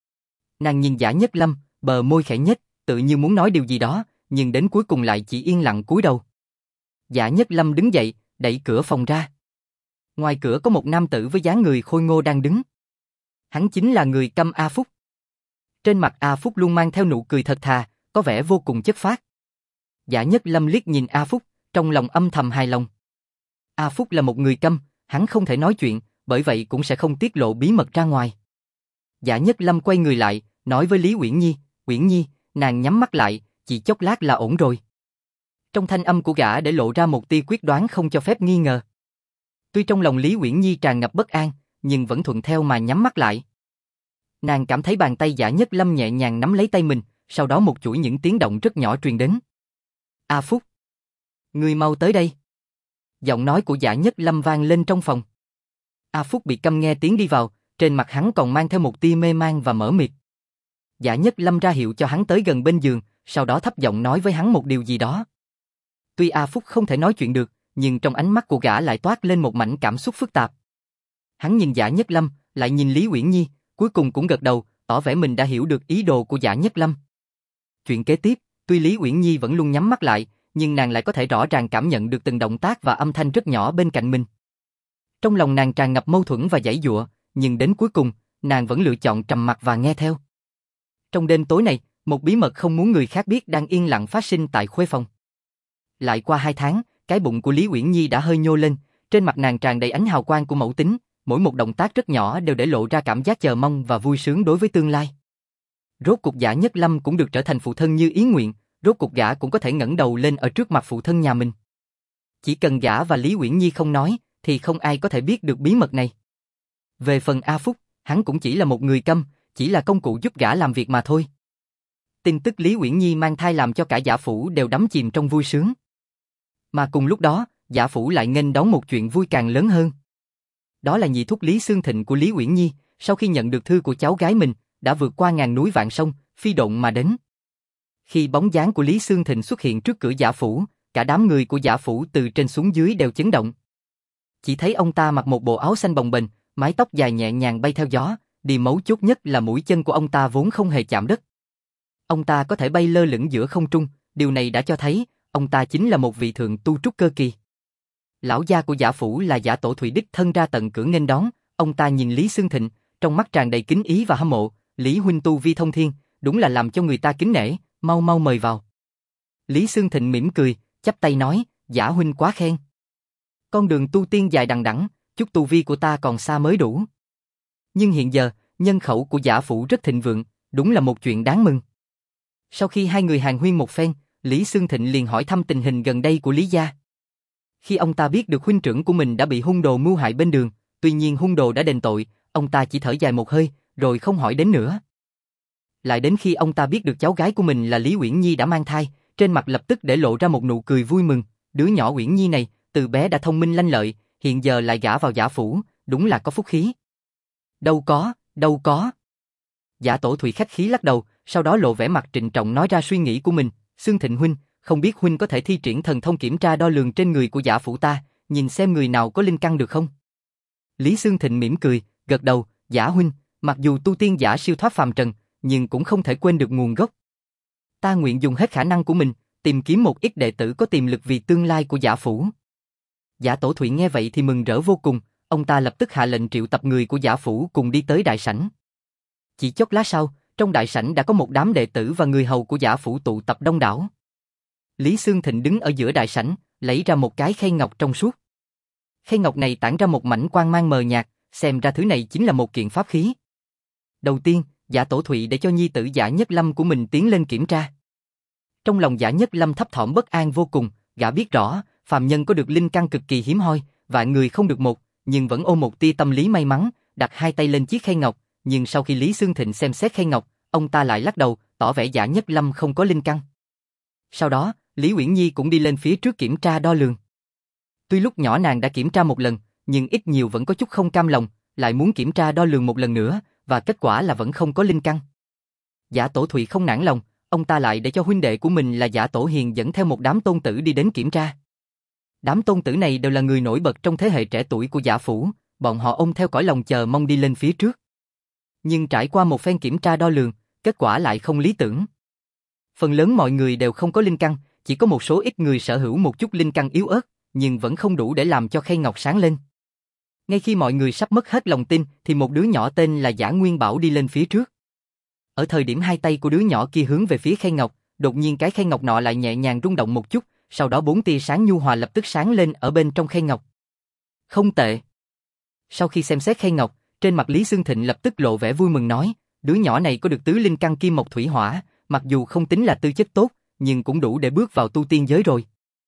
Nàng nhìn Giả Nhất Lâm, bờ môi khẽ nhếch, tự như muốn nói điều gì đó, nhưng đến cuối cùng lại chỉ yên lặng cúi đầu. Giả Nhất Lâm đứng dậy, đẩy cửa phòng ra. Ngoài cửa có một nam tử với dáng người khôi ngô đang đứng. Hắn chính là người câm A Phúc. Trên mặt A Phúc luôn mang theo nụ cười thật thà, có vẻ vô cùng chất phác. Giả Nhất Lâm liếc nhìn A Phúc, trong lòng âm thầm hài lòng. A Phúc là một người câm, hắn không thể nói chuyện, bởi vậy cũng sẽ không tiết lộ bí mật ra ngoài. Giả Nhất Lâm quay người lại, nói với Lý Uyển Nhi, Uyển Nhi, nàng nhắm mắt lại, chỉ chốc lát là ổn rồi. Trong thanh âm của gã để lộ ra một tia quyết đoán không cho phép nghi ngờ. Tuy trong lòng Lý Uyển Nhi tràn ngập bất an, nhưng vẫn thuận theo mà nhắm mắt lại. Nàng cảm thấy bàn tay Giả Nhất Lâm nhẹ nhàng nắm lấy tay mình, sau đó một chuỗi những tiếng động rất nhỏ truyền đến. A Phúc, ngươi mau tới đây. Giọng nói của Giả Nhất Lâm vang lên trong phòng. A Phúc bị câm nghe tiếng đi vào, trên mặt hắn còn mang theo một tia mê man và mờ mịt. Giả Nhất Lâm ra hiệu cho hắn tới gần bên giường, sau đó thấp giọng nói với hắn một điều gì đó. Tuy A Phúc không thể nói chuyện được, nhưng trong ánh mắt của gã lại toát lên một mảnh cảm xúc phức tạp. Hắn nhìn Giả Nhất Lâm, lại nhìn Lý Uyển Nhi, cuối cùng cũng gật đầu, tỏ vẻ mình đã hiểu được ý đồ của Giả Nhất Lâm. Chuyện kế tiếp, tuy Lý Uyển Nhi vẫn luôn nhắm mắt lại, nhưng nàng lại có thể rõ ràng cảm nhận được từng động tác và âm thanh rất nhỏ bên cạnh mình. Trong lòng nàng tràn ngập mâu thuẫn và giãy giụa, nhưng đến cuối cùng, nàng vẫn lựa chọn trầm mặc và nghe theo. Trong đêm tối này, một bí mật không muốn người khác biết đang yên lặng phát sinh tại khuê phòng. Lại qua hai tháng, cái bụng của Lý Uyển Nhi đã hơi nhô lên, trên mặt nàng tràn đầy ánh hào quang của mẫu tính, mỗi một động tác rất nhỏ đều để lộ ra cảm giác chờ mong và vui sướng đối với tương lai. Rốt cục Giả Nhất Lâm cũng được trở thành phụ thân như ý nguyện, rốt cục gã cũng có thể ngẩng đầu lên ở trước mặt phụ thân nhà mình. Chỉ cần gã và Lý Uyển Nhi không nói, thì không ai có thể biết được bí mật này. Về phần A Phúc, hắn cũng chỉ là một người câm, chỉ là công cụ giúp gã làm việc mà thôi. Tin tức Lý Uyển Nhi mang thai làm cho cả Giả Phủ đều đắm chìm trong vui sướng. Mà cùng lúc đó, Giả Phủ lại nghênh đón một chuyện vui càng lớn hơn. Đó là nhị thúc Lý Xương Thịnh của Lý Uyển Nhi, sau khi nhận được thư của cháu gái mình, đã vượt qua ngàn núi vạn sông, phi độn mà đến. Khi bóng dáng của Lý Xương Thịnh xuất hiện trước cửa Giả Phủ, cả đám người của Giả Phủ từ trên xuống dưới đều chấn động. Chỉ thấy ông ta mặc một bộ áo xanh bồng bềnh, mái tóc dài nhẹ nhàng bay theo gió, điều mấu chốt nhất là mũi chân của ông ta vốn không hề chạm đất. Ông ta có thể bay lơ lửng giữa không trung, điều này đã cho thấy, ông ta chính là một vị thượng tu trúc cơ kỳ. Lão gia của Giả Phủ là Giả Tổ Thủy đích thân ra tận cửa nghênh đón, ông ta nhìn Lý Xương Thịnh, trong mắt tràn đầy kính ý và hâm mộ, Lý huynh tu vi thông thiên, đúng là làm cho người ta kính nể, mau mau mời vào. Lý Xương Thịnh mỉm cười, chắp tay nói, Giả huynh quá khen. Con đường tu tiên dài đằng đẵng, chút tu vi của ta còn xa mới đủ. Nhưng hiện giờ, nhân khẩu của Giả Phủ rất thịnh vượng, đúng là một chuyện đáng mừng. Sau khi hai người hàn huyên một phen, Lý Xương Thịnh liền hỏi thăm tình hình gần đây của Lý gia. Khi ông ta biết được huynh trưởng của mình đã bị hung đồ mưu hại bên đường, tuy nhiên hung đồ đã đền tội, ông ta chỉ thở dài một hơi, rồi không hỏi đến nữa. Lại đến khi ông ta biết được cháu gái của mình là Lý Uyển Nhi đã mang thai, trên mặt lập tức để lộ ra một nụ cười vui mừng, đứa nhỏ Uyển Nhi này, từ bé đã thông minh lanh lợi, hiện giờ lại gả vào Giả Phủ, đúng là có phúc khí. Đâu có, đâu có. Giả Tổ Thụy khách khí lắc đầu, sau đó lộ vẻ mặt trịnh trọng nói ra suy nghĩ của mình. Xương Thịnh huynh, không biết huynh có thể thi triển thần thông kiểm tra đo lường trên người của giả phủ ta, nhìn xem người nào có linh căn được không? Lý Xương Thịnh mỉm cười, gật đầu, giả huynh, mặc dù tu tiên giả siêu thoát phàm trần, nhưng cũng không thể quên được nguồn gốc. Ta nguyện dùng hết khả năng của mình, tìm kiếm một ít đệ tử có tiềm lực vì tương lai của giả phủ. Giả Tổ Thụy nghe vậy thì mừng rỡ vô cùng, ông ta lập tức hạ lệnh triệu tập người của giả phủ cùng đi tới đại sảnh. Chỉ chốc lát sau, trong đại sảnh đã có một đám đệ tử và người hầu của giả phủ tụ tập đông đảo. Lý Xương Thịnh đứng ở giữa đại sảnh, lấy ra một cái khay ngọc trong suốt. Khay ngọc này tản ra một mảnh quang mang mờ nhạt, xem ra thứ này chính là một kiện pháp khí. Đầu tiên, Giả Tổ Thụy để cho nhi tử Giả Nhất Lâm của mình tiến lên kiểm tra. Trong lòng Giả Nhất Lâm thấp thỏm bất an vô cùng, gã biết rõ, phàm nhân có được linh căn cực kỳ hiếm hoi, vạn người không được một, nhưng vẫn ôm một tia tâm lý may mắn, đặt hai tay lên chiếc khay ngọc, nhưng sau khi Lý Xương Thịnh xem xét khay ngọc, ông ta lại lắc đầu, tỏ vẻ Giả Nhất Lâm không có linh căn. Sau đó, Lý Uyển Nhi cũng đi lên phía trước kiểm tra đo lường. Tuy lúc nhỏ nàng đã kiểm tra một lần, nhưng ít nhiều vẫn có chút không cam lòng, lại muốn kiểm tra đo lường một lần nữa, và kết quả là vẫn không có linh căn. Giả Tổ Thụy không nản lòng, ông ta lại để cho huynh đệ của mình là Giả Tổ Hiền dẫn theo một đám tôn tử đi đến kiểm tra. Đám tôn tử này đều là người nổi bật trong thế hệ trẻ tuổi của Giả phủ, bọn họ ôm theo cõi lòng chờ mong đi lên phía trước. Nhưng trải qua một phen kiểm tra đo lường, kết quả lại không lý tưởng. Phần lớn mọi người đều không có linh căn, chỉ có một số ít người sở hữu một chút linh căn yếu ớt, nhưng vẫn không đủ để làm cho khay ngọc sáng lên. Ngay khi mọi người sắp mất hết lòng tin, thì một đứa nhỏ tên là Giả Nguyên Bảo đi lên phía trước. Ở thời điểm hai tay của đứa nhỏ kia hướng về phía khay ngọc, đột nhiên cái khay ngọc nọ lại nhẹ nhàng rung động một chút, sau đó bốn tia sáng nhu hòa lập tức sáng lên ở bên trong khay ngọc. Không tệ. Sau khi xem xét khay ngọc, trên mặt Lý Xương Thịnh lập tức lộ vẻ vui mừng nói, đứa nhỏ này có được tứ linh căn kim mộc thủy hỏa, mặc dù không tính là tư chất tốt, nhưng cũng đủ để bước vào tu tiên giới rồi.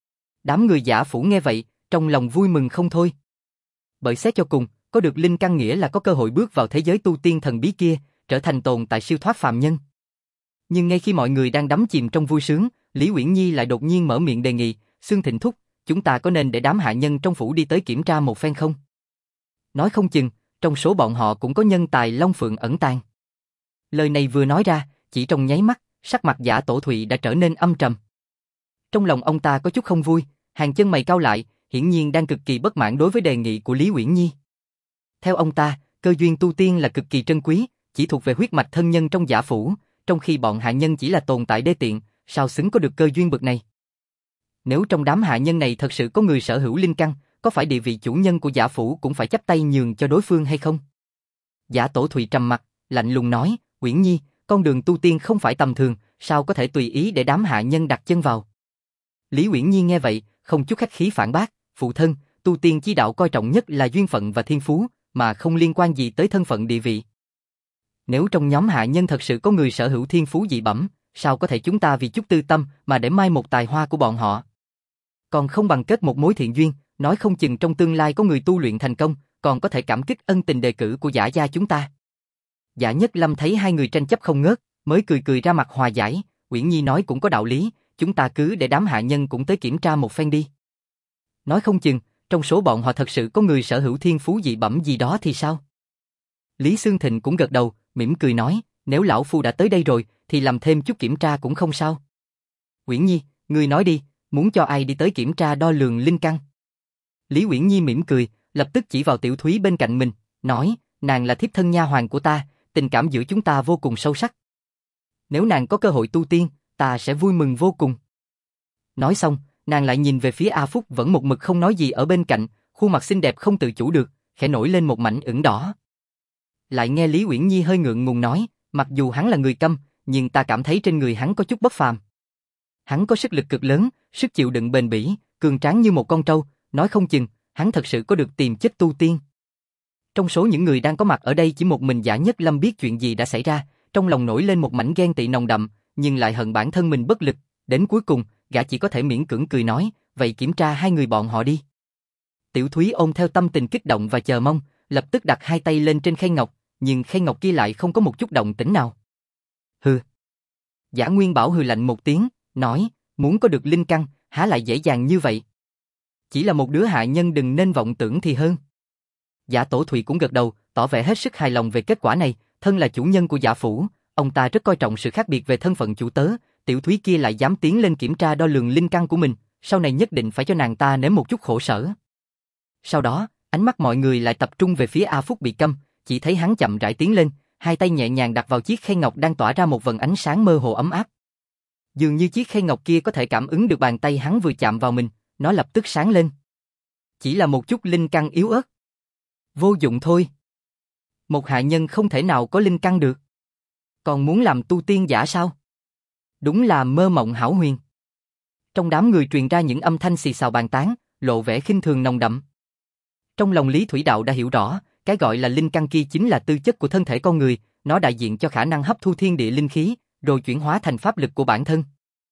Đám người Giả phủ nghe vậy, trong lòng vui mừng không thôi. Bởi xét cho cùng, có được linh căn nghĩa là có cơ hội bước vào thế giới tu tiên thần bí kia, trở thành tồn tại siêu thoát phàm nhân. Nhưng ngay khi mọi người đang đắm chìm trong vui sướng, Lý Uyển Nhi lại đột nhiên mở miệng đề nghị, Xương Thịnh thúc, chúng ta có nên để đám hạ nhân trong phủ đi tới kiểm tra một phen không? Nói không chừng, trong số bọn họ cũng có nhân tài long phượng ẩn tàng. Lời này vừa nói ra, chỉ trong nháy mắt, sắc mặt Giả Tổ Thụy đã trở nên âm trầm. Trong lòng ông ta có chút không vui, hàng chân mày cau lại, hiển nhiên đang cực kỳ bất mãn đối với đề nghị của Lý Uyển Nhi. Theo ông ta, cơ duyên tu tiên là cực kỳ trân quý, chỉ thuộc về huyết mạch thân nhân trong Giả phủ, trong khi bọn hạ nhân chỉ là tồn tại đê tiện, sao xứng có được cơ duyên bậc này? Nếu trong đám hạ nhân này thật sự có người sở hữu linh căn, có phải địa vị chủ nhân của Giả phủ cũng phải chắp tay nhường cho đối phương hay không? Giả Tổ Thụy trầm mặt, lạnh lùng nói, Uyển Nhi, con đường tu tiên không phải tầm thường, sao có thể tùy ý để đám hạ nhân đặt chân vào? Lý Uyển Nhi nghe vậy, không chút khách khí phản bác, phụ thân, tu tiên chi đạo coi trọng nhất là duyên phận và thiên phú, mà không liên quan gì tới thân phận địa vị. Nếu trong nhóm hạ nhân thật sự có người sở hữu thiên phú dị bẩm, sao có thể chúng ta vì chút tư tâm mà để mai một tài hoa của bọn họ? Còn không bằng kết một mối thiện duyên, nói không chừng trong tương lai có người tu luyện thành công, còn có thể cảm kích ân tình đề cử của Giả gia chúng ta. Giả Nhất Lâm thấy hai người tranh chấp không ngớt, mới cười cười ra mặt hòa giải, Uyển Nhi nói cũng có đạo lý, chúng ta cứ để đám hạ nhân cũng tới kiểm tra một phen đi. Nói không chừng, trong số bọn họ thật sự có người sở hữu thiên phú dị bẩm gì đó thì sao? Lý Xương Thịnh cũng gật đầu, mỉm cười nói, nếu lão phu đã tới đây rồi, thì làm thêm chút kiểm tra cũng không sao. Uyển Nhi, ngươi nói đi, muốn cho ai đi tới kiểm tra đo lường linh căn? Lý Uyển Nhi mỉm cười, lập tức chỉ vào Tiểu Thúy bên cạnh mình, nói, nàng là thiếp thân nha hoàn của ta, tình cảm giữa chúng ta vô cùng sâu sắc. Nếu nàng có cơ hội tu tiên, ta sẽ vui mừng vô cùng. Nói xong, nàng lại nhìn về phía A Phúc vẫn một mực không nói gì ở bên cạnh, khuôn mặt xinh đẹp không tự chủ được, khẽ nổi lên một mảnh ửng đỏ. Lại nghe Lý Uyển Nhi hơi ngượng ngùng nói, mặc dù hắn là người câm, nhưng ta cảm thấy trên người hắn có chút bất phàm. Hắn có sức lực cực lớn, sức chịu đựng bền bỉ, cường tráng như một con trâu, nói không chừng, hắn thật sự có được tiềm chất tu tiên. Trong số những người đang có mặt ở đây chỉ một mình Giả Nhất Lâm biết chuyện gì đã xảy ra, trong lòng nổi lên một mảnh ghen tị nồng đậm, nhưng lại hận bản thân mình bất lực, đến cuối cùng, gã chỉ có thể miễn cưỡng cười nói, vậy kiểm tra hai người bọn họ đi. Tiểu Thúy ôm theo tâm tình kích động và chờ mong, lập tức đặt hai tay lên trên khay ngọc, nhưng khay ngọc kia lại không có một chút động tĩnh nào. Hừ. Giả Nguyên Bảo hừ lạnh một tiếng, nói, muốn có được linh căn, há lại dễ dàng như vậy. Chỉ là một đứa hạ nhân đừng nên vọng tưởng thì hơn. Giả Tổ Thụy cũng gật đầu, tỏ vẻ hết sức hài lòng về kết quả này, thân là chủ nhân của Giả phủ, ông ta rất coi trọng sự khác biệt về thân phận chủ tớ, tiểu Thúy kia lại dám tiến lên kiểm tra đo lường linh căn của mình, sau này nhất định phải cho nàng ta nếm một chút khổ sở. Sau đó, ánh mắt mọi người lại tập trung về phía A Phúc Bị Câm, chỉ thấy hắn chậm rãi tiến lên, hai tay nhẹ nhàng đặt vào chiếc khay ngọc đang tỏa ra một vầng ánh sáng mơ hồ ấm áp. Dường như chiếc khay ngọc kia có thể cảm ứng được bàn tay hắn vừa chạm vào mình, nó lập tức sáng lên. Chỉ là một chút linh căn yếu ớt. Vô dụng thôi. Một hạ nhân không thể nào có linh căn được. Còn muốn làm tu tiên giả sao? Đúng là mơ mộng hão huyền. Trong đám người truyền ra những âm thanh xì xào bàn tán, lộ vẻ khinh thường nồng đậm. Trong lòng Lý Thủy Đạo đã hiểu rõ, cái gọi là linh căn kia chính là tư chất của thân thể con người, nó đại diện cho khả năng hấp thu thiên địa linh khí, rồi chuyển hóa thành pháp lực của bản thân.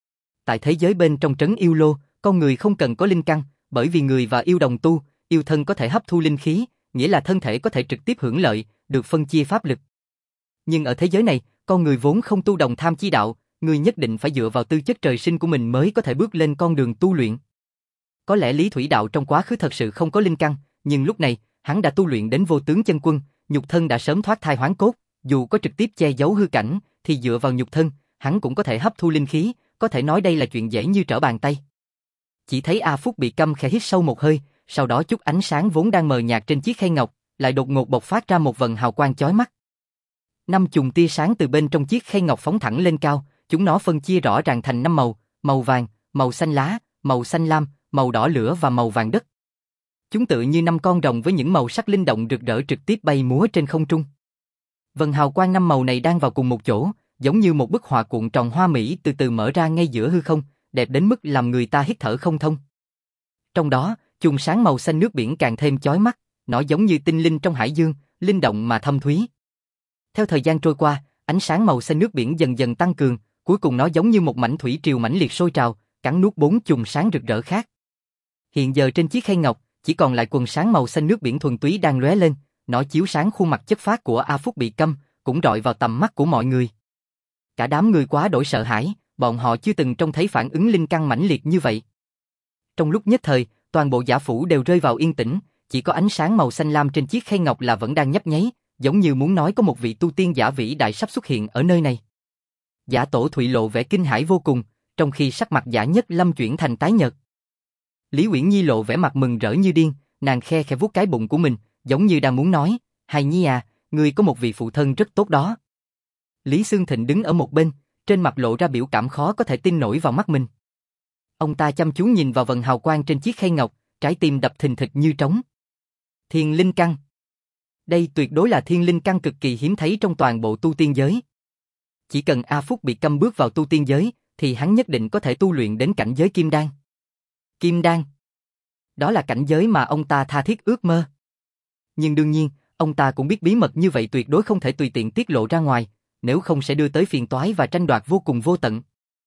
Tại thế giới bên trong trấn yêu lô, con người không cần có linh căn, bởi vì người và yêu đồng tu, yêu thân có thể hấp thu linh khí, nghĩa là thân thể có thể trực tiếp hưởng lợi, được phân chia pháp lực. Nhưng ở thế giới này, con người vốn không tu đồng tham chi đạo, người nhất định phải dựa vào tư chất trời sinh của mình mới có thể bước lên con đường tu luyện. Có lẽ Lý Thủy Đạo trong quá khứ thật sự không có linh căn, nhưng lúc này, hắn đã tu luyện đến vô tướng chân quân, nhục thân đã sớm thoát thai hoán cốt, dù có trực tiếp che giấu hư cảnh, thì dựa vào nhục thân, hắn cũng có thể hấp thu linh khí, có thể nói đây là chuyện dễ như trở bàn tay. Chỉ thấy A Phúc Bị Câm khẽ hít sâu một hơi, sau đó chút ánh sáng vốn đang mờ nhạt trên chiếc khay ngọc, lại đột ngột bộc phát ra một vầng hào quang chói mắt. Năm chùm tia sáng từ bên trong chiếc khay ngọc phóng thẳng lên cao, chúng nó phân chia rõ ràng thành năm màu, màu vàng, màu xanh lá, màu xanh lam, màu đỏ lửa và màu vàng đất. Chúng tự như năm con rồng với những màu sắc linh động rực rỡ trực tiếp bay múa trên không trung. Vầng hào quang năm màu này đang vào cùng một chỗ, giống như một bức họa cuộn tròn hoa mỹ từ từ mở ra ngay giữa hư không, đẹp đến mức làm người ta hít thở không thông. Trong đó, chùm sáng màu xanh nước biển càng thêm chói mắt, nó giống như tinh linh trong hải dương, linh động mà thâm thúy. Theo thời gian trôi qua, ánh sáng màu xanh nước biển dần dần tăng cường, cuối cùng nó giống như một mảnh thủy triều mãnh liệt sôi trào, cắn nuốt bốn chùm sáng rực rỡ khác. Hiện giờ trên chiếc khay ngọc, chỉ còn lại quần sáng màu xanh nước biển thuần túy đang lóe lên, nó chiếu sáng khuôn mặt chất phác của A Phúc Bị Câm, cũng rọi vào tầm mắt của mọi người. Cả đám người quá đổi sợ hãi, bọn họ chưa từng trông thấy phản ứng linh căn mãnh liệt như vậy. Trong lúc nhất thời, toàn bộ Giả phủ đều rơi vào yên tĩnh, chỉ có ánh sáng màu xanh lam trên chiếc khay ngọc là vẫn đang nhấp nháy, giống như muốn nói có một vị tu tiên giả vĩ đại sắp xuất hiện ở nơi này. Giả Tổ Thụy lộ vẻ kinh hãi vô cùng, trong khi sắc mặt Giả Nhất Lâm chuyển thành tái nhợt. Lý Uyển Nhi lộ vẻ mặt mừng rỡ như điên, nàng khe khẽ vuốt cái bụng của mình, giống như đang muốn nói, "Hài Nhi à, ngươi có một vị phụ thân rất tốt đó." Lý Xương Thịnh đứng ở một bên, trên mặt lộ ra biểu cảm khó có thể tin nổi vào mắt mình. Ông ta chăm chú nhìn vào vầng hào quang trên chiếc khay ngọc, trái tim đập thình thịch như trống. Thiên linh căn. Đây tuyệt đối là thiên linh căn cực kỳ hiếm thấy trong toàn bộ tu tiên giới. Chỉ cần A Phúc Bị Câm bước vào tu tiên giới, thì hắn nhất định có thể tu luyện đến cảnh giới kim đan. Kim đan. Đó là cảnh giới mà ông ta tha thiết ước mơ. Nhưng đương nhiên, ông ta cũng biết bí mật như vậy tuyệt đối không thể tùy tiện tiết lộ ra ngoài, nếu không sẽ đưa tới phiền toái và tranh đoạt vô cùng vô tận.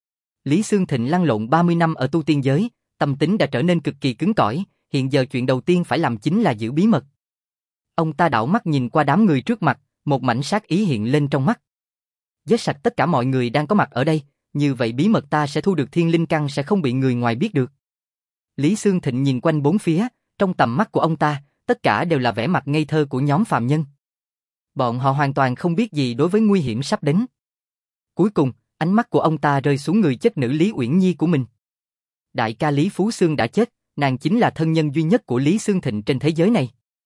Lý Xương Thịnh lăn lộn ba mươi năm ở tu tiên giới, tâm tính đã trở nên cực kỳ cứng cỏi, hiện giờ chuyện đầu tiên phải làm chính là giữ bí mật. Ông ta đảo mắt nhìn qua đám người trước mặt, một mảnh sát ý hiện lên trong mắt. Giết sạch tất cả mọi người đang có mặt ở đây, như vậy bí mật ta sẽ thu được thiên linh căn sẽ không bị người ngoài biết được. Lý Xương Thịnh nhìn quanh bốn phía, trong tầm mắt của ông ta, tất cả đều là vẻ mặt ngây thơ của nhóm phàm nhân. Bọn họ hoàn toàn không biết gì đối với nguy hiểm sắp đến. Cuối cùng, ánh mắt của ông ta rơi xuống người chết nữ Lý Uyển Nhi của mình. Đại ca Lý Phú Xương đã chết, nàng chính là thân nhân duy nhất của Lý Xương Thịnh trên thế giới này.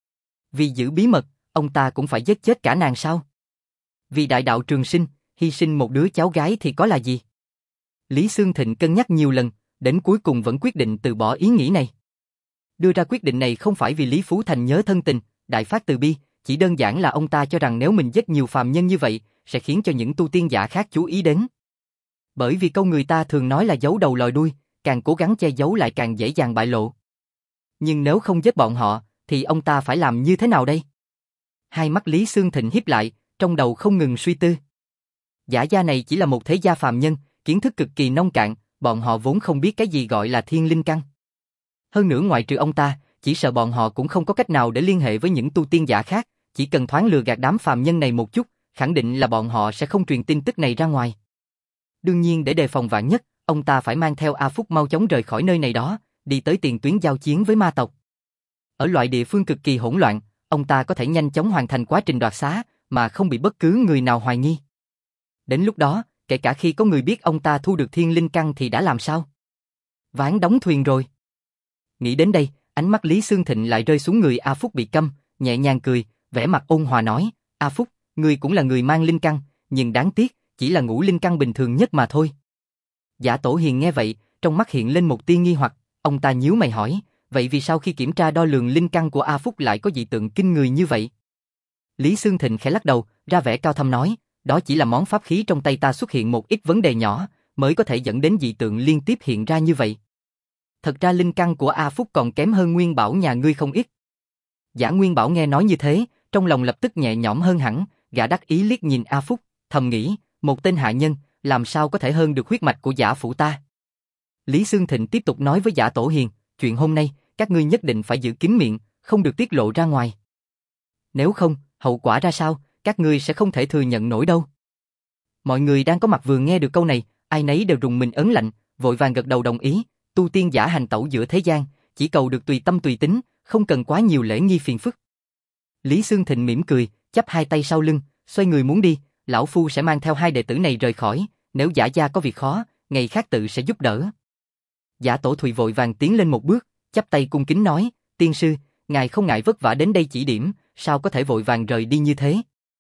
Vì giữ bí mật, ông ta cũng phải giết chết cả nàng sao? Vì đại đạo trường sinh, hy sinh một đứa cháu gái thì có là gì? Lý Xương Thịnh cân nhắc nhiều lần, đến cuối cùng vẫn quyết định từ bỏ ý nghĩ này. Đưa ra quyết định này không phải vì Lý Phú Thành nhớ thân tình, đại phát từ bi, chỉ đơn giản là ông ta cho rằng nếu mình giết nhiều phàm nhân như vậy, sẽ khiến cho những tu tiên giả khác chú ý đến. Bởi vì câu người ta thường nói là giấu đầu lòi đuôi, càng cố gắng che giấu lại càng dễ dàng bại lộ. Nhưng nếu không giết bọn họ, thì ông ta phải làm như thế nào đây? Hai mắt Lý Xương Thịnh híp lại, trong đầu không ngừng suy tư. Giả gia này chỉ là một thế gia phàm nhân, kiến thức cực kỳ nông cạn, bọn họ vốn không biết cái gì gọi là thiên linh căn. Hơn nữa ngoại trừ ông ta, chỉ sợ bọn họ cũng không có cách nào để liên hệ với những tu tiên giả khác, chỉ cần thoáng lừa gạt đám phàm nhân này một chút, khẳng định là bọn họ sẽ không truyền tin tức này ra ngoài. Đương nhiên để đề phòng vạn nhất, ông ta phải mang theo A Phúc mau chóng rời khỏi nơi này đó, đi tới tiền tuyến giao chiến với ma tộc. Ở loại địa phương cực kỳ hỗn loạn, ông ta có thể nhanh chóng hoàn thành quá trình đoạt xá, mà không bị bất cứ người nào hoài nghi. Đến lúc đó, kể cả khi có người biết ông ta thu được thiên linh căn thì đã làm sao? Ván đóng thuyền rồi. Nghĩ đến đây, ánh mắt Lý Xương Thịnh lại rơi xuống người A Phúc bị câm, nhẹ nhàng cười, vẻ mặt ôn hòa nói, A Phúc, ngươi cũng là người mang linh căn, nhưng đáng tiếc, chỉ là ngũ linh căn bình thường nhất mà thôi. Giả Tổ Hiền nghe vậy, trong mắt hiện lên một tia nghi hoặc, ông ta nhíu mày hỏi, vậy vì sao khi kiểm tra đo lường linh căn của A Phúc lại có dị tượng kinh người như vậy? Lý Xương Thịnh khẽ lắc đầu, ra vẻ cao thâm nói, đó chỉ là món pháp khí trong tay ta xuất hiện một ít vấn đề nhỏ, mới có thể dẫn đến dị tượng liên tiếp hiện ra như vậy. Thật ra linh căn của A Phúc còn kém hơn Nguyên Bảo nhà ngươi không ít. Giả Nguyên Bảo nghe nói như thế, trong lòng lập tức nhẹ nhõm hơn hẳn, gã đắc ý liếc nhìn A Phúc, thầm nghĩ, một tên hạ nhân, làm sao có thể hơn được huyết mạch của Giả phủ ta. Lý Xương Thịnh tiếp tục nói với Giả Tổ Hiền, chuyện hôm nay, các ngươi nhất định phải giữ kín miệng, không được tiết lộ ra ngoài. Nếu không, hậu quả ra sao, các ngươi sẽ không thể thừa nhận nổi đâu. Mọi người đang có mặt vừa nghe được câu này, ai nấy đều rùng mình ớn lạnh, vội vàng gật đầu đồng ý, tu tiên giả hành tẩu giữa thế gian, chỉ cầu được tùy tâm tùy tính, không cần quá nhiều lễ nghi phiền phức. Lý Xương Thịnh mỉm cười, chắp hai tay sau lưng, xoay người muốn đi, lão phu sẽ mang theo hai đệ tử này rời khỏi, nếu Giả gia có việc khó, ngày khác tự sẽ giúp đỡ. Giả Tổ Thùy vội vàng tiến lên một bước, chắp tay cung kính nói, tiên sư, ngài không ngại vất vả đến đây chỉ điểm, sao có thể vội vàng rời đi như thế?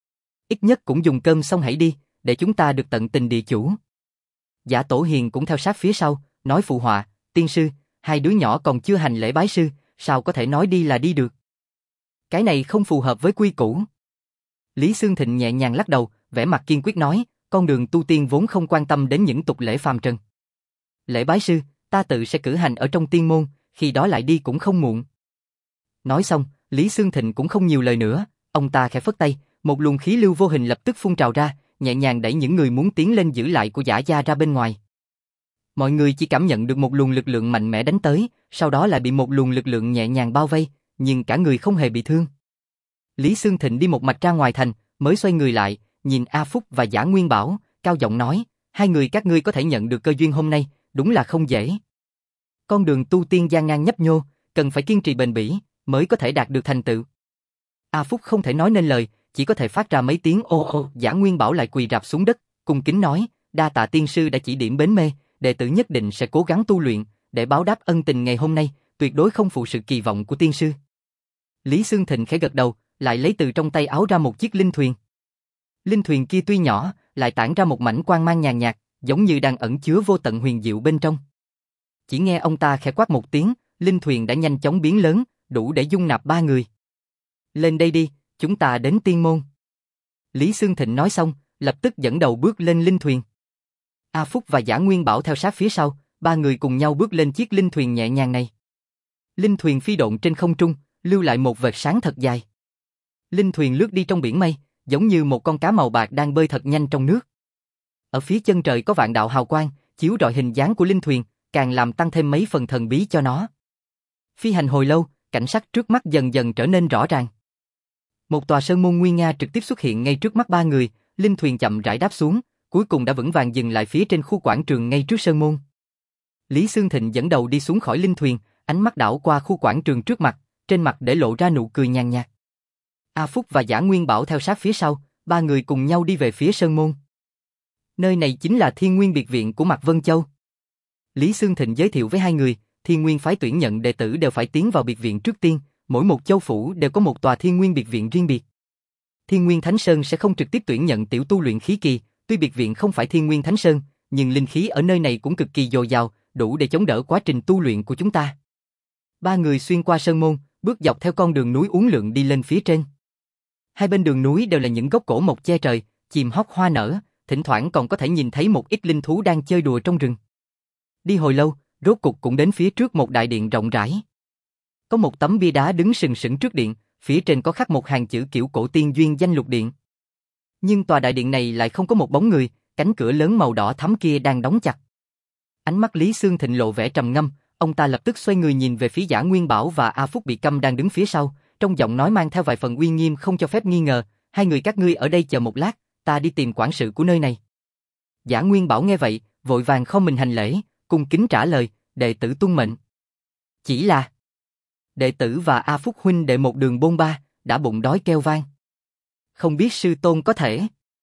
Ít nhất cũng dùng cơm xong hãy đi, để chúng ta được tận tình địa chủ. Giả Tổ Hiền cũng theo sát phía sau, nói phụ họa, tiên sư, hai đứa nhỏ còn chưa hành lễ bái sư, sao có thể nói đi là đi được? Cái này không phù hợp với quy củ. Lý Xương Thịnh nhẹ nhàng lắc đầu, vẻ mặt kiên quyết nói, con đường tu tiên vốn không quan tâm đến những tục lễ phàm trần. Lễ bái sư, ta tự sẽ cử hành ở trong tiên môn, khi đó lại đi cũng không muộn. Nói xong, Lý Xương Thịnh cũng không nhiều lời nữa, ông ta khẽ phất tay, một luồng khí lưu vô hình lập tức phun trào ra, nhẹ nhàng đẩy những người muốn tiến lên giữ lại của Giả gia ra bên ngoài. Mọi người chỉ cảm nhận được một luồng lực lượng mạnh mẽ đánh tới, sau đó lại bị một luồng lực lượng nhẹ nhàng bao vây, nhưng cả người không hề bị thương. Lý Xương Thịnh đi một mạch ra ngoài thành, mới xoay người lại, nhìn A Phúc và Giả Nguyên Bảo, cao giọng nói, hai người các ngươi có thể nhận được cơ duyên hôm nay, đúng là không dễ. Con đường tu tiên gian nan nhấp nhô, cần phải kiên trì bền bỉ, mới có thể đạt được thành tựu. A Phúc không thể nói nên lời, chỉ có thể phát ra mấy tiếng ô ô. Giả Nguyên Bảo lại quỳ rạp xuống đất, cung kính nói, đa tạ tiên sư đã chỉ điểm bến mê, đệ tử nhất định sẽ cố gắng tu luyện, để báo đáp ân tình ngày hôm nay, tuyệt đối không phụ sự kỳ vọng của tiên sư. Lý Xương Thịnh khẽ gật đầu, lại lấy từ trong tay áo ra một chiếc linh thuyền. Linh thuyền kia tuy nhỏ, lại tản ra một mảnh quang mang nhàn nhạt, giống như đang ẩn chứa vô tận huyền diệu bên trong. Chỉ nghe ông ta khẽ quát một tiếng, linh thuyền đã nhanh chóng biến lớn, đủ để dung nạp ba người. Lên đây đi, chúng ta đến tiên môn. Lý Xương Thịnh nói xong, lập tức dẫn đầu bước lên linh thuyền. A Phúc và Giả Nguyên Bảo theo sát phía sau, ba người cùng nhau bước lên chiếc linh thuyền nhẹ nhàng này. Linh thuyền phi độn trên không trung, lưu lại một vệt sáng thật dài. Linh thuyền lướt đi trong biển mây, giống như một con cá màu bạc đang bơi thật nhanh trong nước. Ở phía chân trời có vạn đạo hào quang, chiếu rọi hình dáng của linh thuyền, càng làm tăng thêm mấy phần thần bí cho nó. Phi hành hồi lâu, cảnh sắc trước mắt dần dần trở nên rõ ràng. Một tòa sơn môn nguy nga trực tiếp xuất hiện ngay trước mắt ba người, linh thuyền chậm rãi đáp xuống, cuối cùng đã vững vàng dừng lại phía trên khu quảng trường ngay trước sơn môn. Lý Xương Thịnh dẫn đầu đi xuống khỏi linh thuyền, ánh mắt đảo qua khu quảng trường trước mặt, trên mặt để lộ ra nụ cười nhàn nhạt. A Phúc và Giả Nguyên Bảo theo sát phía sau, ba người cùng nhau đi về phía sơn môn. Nơi này chính là Thiên Nguyên Biệt Viện của Mạc Vân Châu. Lý Xương Thịnh giới thiệu với hai người, Thiên Nguyên phái tuyển nhận đệ tử đều phải tiến vào biệt viện trước tiên, mỗi một châu phủ đều có một tòa Thiên Nguyên Biệt Viện riêng biệt. Thiên Nguyên Thánh Sơn sẽ không trực tiếp tuyển nhận tiểu tu luyện khí kỳ, tuy biệt viện không phải Thiên Nguyên Thánh Sơn, nhưng linh khí ở nơi này cũng cực kỳ dồi dào, đủ để chống đỡ quá trình tu luyện của chúng ta. Ba người xuyên qua sơn môn, bước dọc theo con đường núi uốn lượn đi lên phía trên. Hai bên đường núi đều là những gốc cổ mộc che trời, chìm hót hoa nở, thỉnh thoảng còn có thể nhìn thấy một ít linh thú đang chơi đùa trong rừng. Đi hồi lâu, rốt cục cũng đến phía trước một đại điện rộng rãi. Có một tấm bia đá đứng sừng sững trước điện, phía trên có khắc một hàng chữ kiểu cổ tiên duyên danh lục điện. Nhưng tòa đại điện này lại không có một bóng người, cánh cửa lớn màu đỏ thắm kia đang đóng chặt. Ánh mắt Lý Xương Thịnh lộ vẻ trầm ngâm, ông ta lập tức xoay người nhìn về phía Giả Nguyên Bảo và A Phúc bị câm đang đứng phía sau, trong giọng nói mang theo vài phần uy nghiêm không cho phép nghi ngờ, hai người các ngươi ở đây chờ một lát, ta đi tìm quản sự của nơi này. Giả Nguyên Bảo nghe vậy, vội vàng không mình hành lễ, cung kính trả lời, đệ tử tuân mệnh. Chỉ là đệ tử và A Phúc huynh đệ một đường bôn ba, đã bụng đói kêu vang. Không biết sư tôn có thể.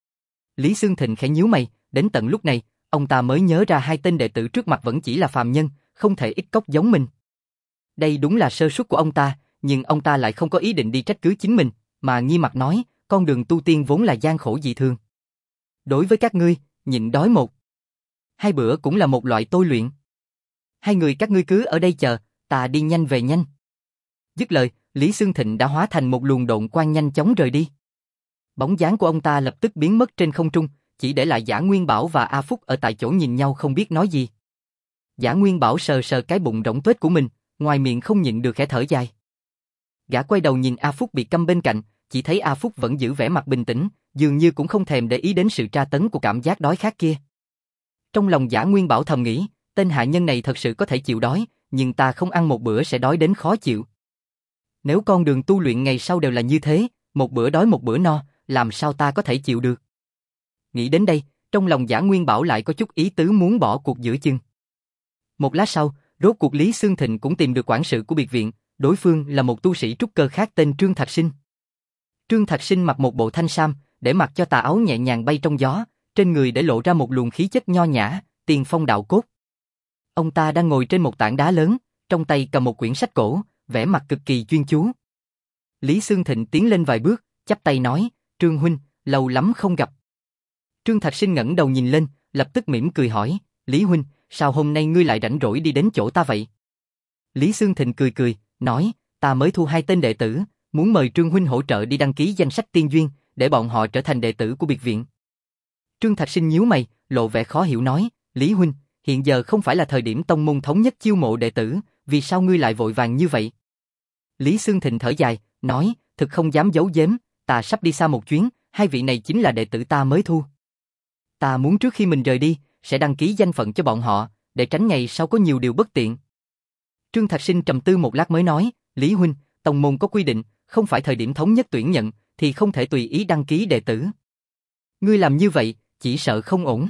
Lý Xương Thịnh khẽ nhíu mày, đến tận lúc này, ông ta mới nhớ ra hai tên đệ tử trước mặt vẫn chỉ là phàm nhân, không thể ít cốc giống mình. Đây đúng là sơ suất của ông ta, nhưng ông ta lại không có ý định đi trách cứ chính mình, mà nghiêm mặt nói, con đường tu tiên vốn là gian khổ dị thường. Đối với các ngươi, nhịn đói một hai bữa cũng là một loại tôi luyện. Hai người các ngươi cứ ở đây chờ, ta đi nhanh về nhanh. Dứt lời, Lý Xương Thịnh đã hóa thành một luồng độn quang nhanh chóng rời đi. Bóng dáng của ông ta lập tức biến mất trên không trung, chỉ để lại Dã Nguyên Bảo và A Phúc ở tại chỗ nhìn nhau không biết nói gì. Dã Nguyên Bảo sờ sờ cái bụng rỗng tuếch của mình, ngoài miệng không nhịn được khẽ thở dài. Gã quay đầu nhìn A Phúc bị câm bên cạnh, chỉ thấy A Phúc vẫn giữ vẻ mặt bình tĩnh, dường như cũng không thèm để ý đến sự tra tấn của cảm giác đói khát kia. Trong lòng Dã Nguyên Bảo thầm nghĩ, tên hạ nhân này thật sự có thể chịu đói, nhưng ta không ăn một bữa sẽ đói đến khó chịu. Nếu con đường tu luyện ngày sau đều là như thế, một bữa đói một bữa no, làm sao ta có thể chịu được? Nghĩ đến đây, trong lòng Dã Nguyên Bảo lại có chút ý tứ muốn bỏ cuộc giữa chừng. Một lát sau, rốt cuộc Lý Xương Thịnh cũng tìm được quản sự của biệt viện, đối phương là một tu sĩ trúc cơ khác tên Trương Thạch Sinh. Trương Thạch Sinh mặc một bộ thanh sam, để mặc cho tà áo nhẹ nhàng bay trong gió, trên người để lộ ra một luồng khí chất nho nhã, tiền phong đạo cốt. Ông ta đang ngồi trên một tảng đá lớn, trong tay cầm một quyển sách cổ, vẻ mặt cực kỳ chuyên chú. Lý Xương Thịnh tiến lên vài bước, chắp tay nói, Trương huynh, lâu lắm không gặp. Trương Thạch Sinh ngẩng đầu nhìn lên, lập tức mỉm cười hỏi, Lý huynh, sao hôm nay ngươi lại rảnh rỗi đi đến chỗ ta vậy? Lý Xương Thịnh cười cười, nói, ta mới thu hai tên đệ tử, muốn mời Trương huynh hỗ trợ đi đăng ký danh sách tiên duyên, để bọn họ trở thành đệ tử của biệt viện. Trương Thạch Sinh nhíu mày, lộ vẻ khó hiểu nói, Lý huynh, hiện giờ không phải là thời điểm tông môn thống nhất chiêu mộ đệ tử, vì sao ngươi lại vội vàng như vậy? Lý Xương Thịnh thở dài, nói, thực không dám giấu giếm, ta sắp đi xa một chuyến, hai vị này chính là đệ tử ta mới thu. Ta muốn trước khi mình rời đi, sẽ đăng ký danh phận cho bọn họ, để tránh ngày sau có nhiều điều bất tiện. Trương Thạch Sinh trầm tư một lát mới nói, Lý huynh, tông môn có quy định, không phải thời điểm thống nhất tuyển nhận, thì không thể tùy ý đăng ký đệ tử. Ngươi làm như vậy, chỉ sợ không ổn.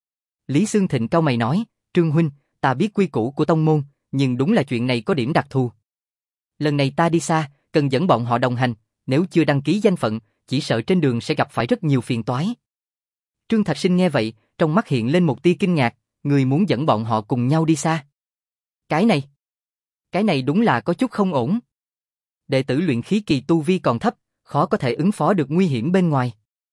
Lý Xương Thịnh cau mày nói, Trương huynh, ta biết quy củ của tông môn, nhưng đúng là chuyện này có điểm đặc thù. Lần này ta đi xa, cần dẫn bọn họ đồng hành, nếu chưa đăng ký danh phận, chỉ sợ trên đường sẽ gặp phải rất nhiều phiền toái. Trương Thạch Sinh nghe vậy, trong mắt hiện lên một tia kinh ngạc, người muốn dẫn bọn họ cùng nhau đi xa. Cái này, cái này đúng là có chút không ổn. Đệ tử luyện khí kỳ tu vi còn thấp, khó có thể ứng phó được nguy hiểm bên ngoài.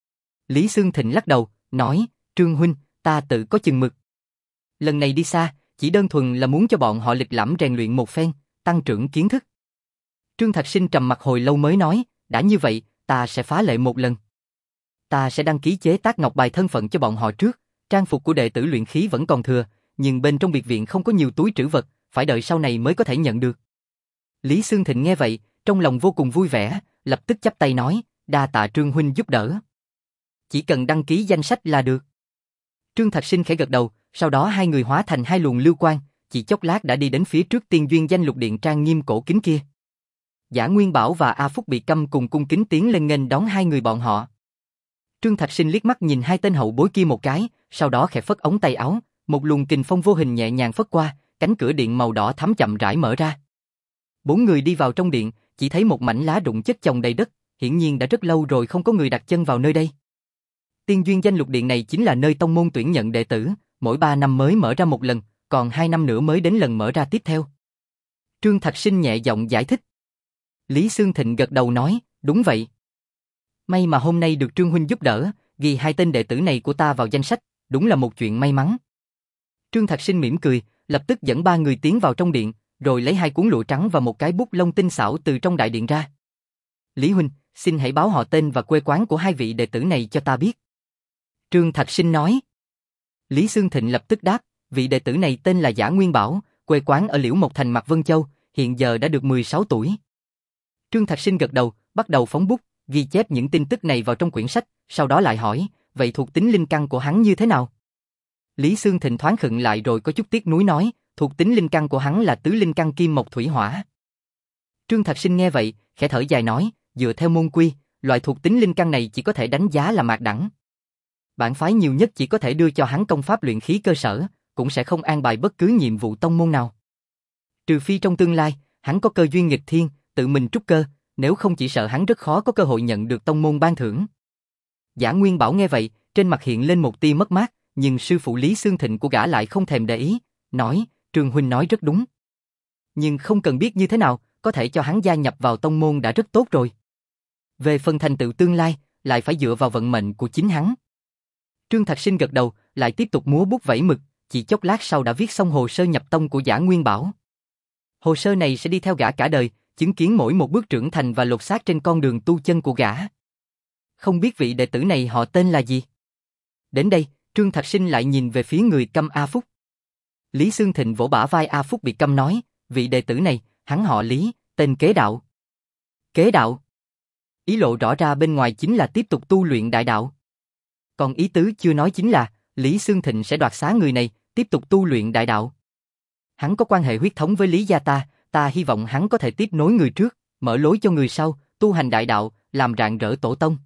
Lý Xương Thịnh lắc đầu, nói, Trương huynh, ta tự có chừng mực. Lần này đi xa, chỉ đơn thuần là muốn cho bọn họ lịch lãm rèn luyện một phen, tăng trưởng kiến thức. Trương Thạch Sinh trầm mặt hồi lâu mới nói, đã như vậy, ta sẽ phá lệ một lần. Ta sẽ đăng ký chế tác ngọc bài thân phận cho bọn họ trước, trang phục của đệ tử luyện khí vẫn còn thừa, nhưng bên trong biệt viện không có nhiều túi trữ vật, phải đợi sau này mới có thể nhận được. Lý Xương Thịnh nghe vậy, trong lòng vô cùng vui vẻ, lập tức chắp tay nói, đa tạ Trương huynh giúp đỡ. Chỉ cần đăng ký danh sách là được. Trương Thạch Sinh khẽ gật đầu, sau đó hai người hóa thành hai luồng lưu quang, chỉ chốc lát đã đi đến phía trước tiên duyên danh lục điện trang nghiêm cổ kính kia. Dã Nguyên Bảo và A Phúc bị câm cùng cung kính tiến lên nghênh đón hai người bọn họ. Trương Thạch Sinh liếc mắt nhìn hai tên hậu bối kia một cái, sau đó khẽ phất ống tay áo, một luồng kình phong vô hình nhẹ nhàng phất qua, cánh cửa điện màu đỏ thắm chậm rãi mở ra. Bốn người đi vào trong điện, chỉ thấy một mảnh lá rụng chất chồng đầy đất, hiển nhiên đã rất lâu rồi không có người đặt chân vào nơi đây. Tiên duyên danh lục điện này chính là nơi tông môn tuyển nhận đệ tử, mỗi ba năm mới mở ra một lần, còn hai năm nữa mới đến lần mở ra tiếp theo. Trương Thạch Sinh nhẹ giọng giải thích. Lý Xương Thịnh gật đầu nói, đúng vậy. May mà hôm nay được Trương huynh giúp đỡ, ghi hai tên đệ tử này của ta vào danh sách, đúng là một chuyện may mắn. Trương Thạch Sinh mỉm cười, lập tức dẫn ba người tiến vào trong điện, rồi lấy hai cuốn lụa trắng và một cái bút lông tinh xảo từ trong đại điện ra. Lý huynh, xin hãy báo họ tên và quê quán của hai vị đệ tử này cho ta biết. Trương Thạch Sinh nói. Lý Xương Thịnh lập tức đáp, vị đệ tử này tên là Dã Nguyên Bảo, quê quán ở Liễu Mộc Thành Mạc Vân Châu, hiện giờ đã được mười sáu tuổi. Trương Thạch Sinh gật đầu, bắt đầu phóng bút, ghi chép những tin tức này vào trong quyển sách, sau đó lại hỏi, vậy thuộc tính linh căn của hắn như thế nào? Lý Xương Thịnh thoáng khựng lại rồi có chút tiếc nuối nói, thuộc tính linh căn của hắn là tứ linh căn kim mộc thủy hỏa. Trương Thạch Sinh nghe vậy, khẽ thở dài nói, dựa theo môn quy, loại thuộc tính linh căn này chỉ có thể đánh giá là mạt đẳng. Bản phái nhiều nhất chỉ có thể đưa cho hắn công pháp luyện khí cơ sở, cũng sẽ không an bài bất cứ nhiệm vụ tông môn nào. Trừ phi trong tương lai, hắn có cơ duyên nghịch thiên, tự mình trúc cơ, Nếu không chỉ sợ hắn rất khó có cơ hội nhận được tông môn ban thưởng. Giả Nguyên Bảo nghe vậy, trên mặt hiện lên một tia mất mát, nhưng sư phụ Lý Xương Thịnh của gã lại không thèm để ý, nói, Trương huynh nói rất đúng. Nhưng không cần biết như thế nào, có thể cho hắn gia nhập vào tông môn đã rất tốt rồi. Về phần thành tựu tương lai, lại phải dựa vào vận mệnh của chính hắn. Trương Thạc Sinh gật đầu, lại tiếp tục múa bút vẩy mực, chỉ chốc lát sau đã viết xong hồ sơ nhập tông của Giả Nguyên Bảo. Hồ sơ này sẽ đi theo gã cả đời, chứng kiến mỗi một bước trưởng thành và lột xác trên con đường tu chân của gã. Không biết vị đệ tử này họ tên là gì? Đến đây, Trương Thạc Sinh lại nhìn về phía người câm A Phúc. Lý Xương Thịnh vỗ bả vai A Phúc bị câm nói, vị đệ tử này, hắn họ Lý, tên Kế Đạo. Kế Đạo? Ý lộ rõ ra bên ngoài chính là tiếp tục tu luyện đại đạo. Còn ý tứ chưa nói chính là, Lý Xương Thịnh sẽ đoạt xá người này, tiếp tục tu luyện đại đạo. Hắn có quan hệ huyết thống với Lý gia ta, ta hy vọng hắn có thể tiếp nối người trước, mở lối cho người sau, tu hành đại đạo, làm rạng rỡ tổ tông.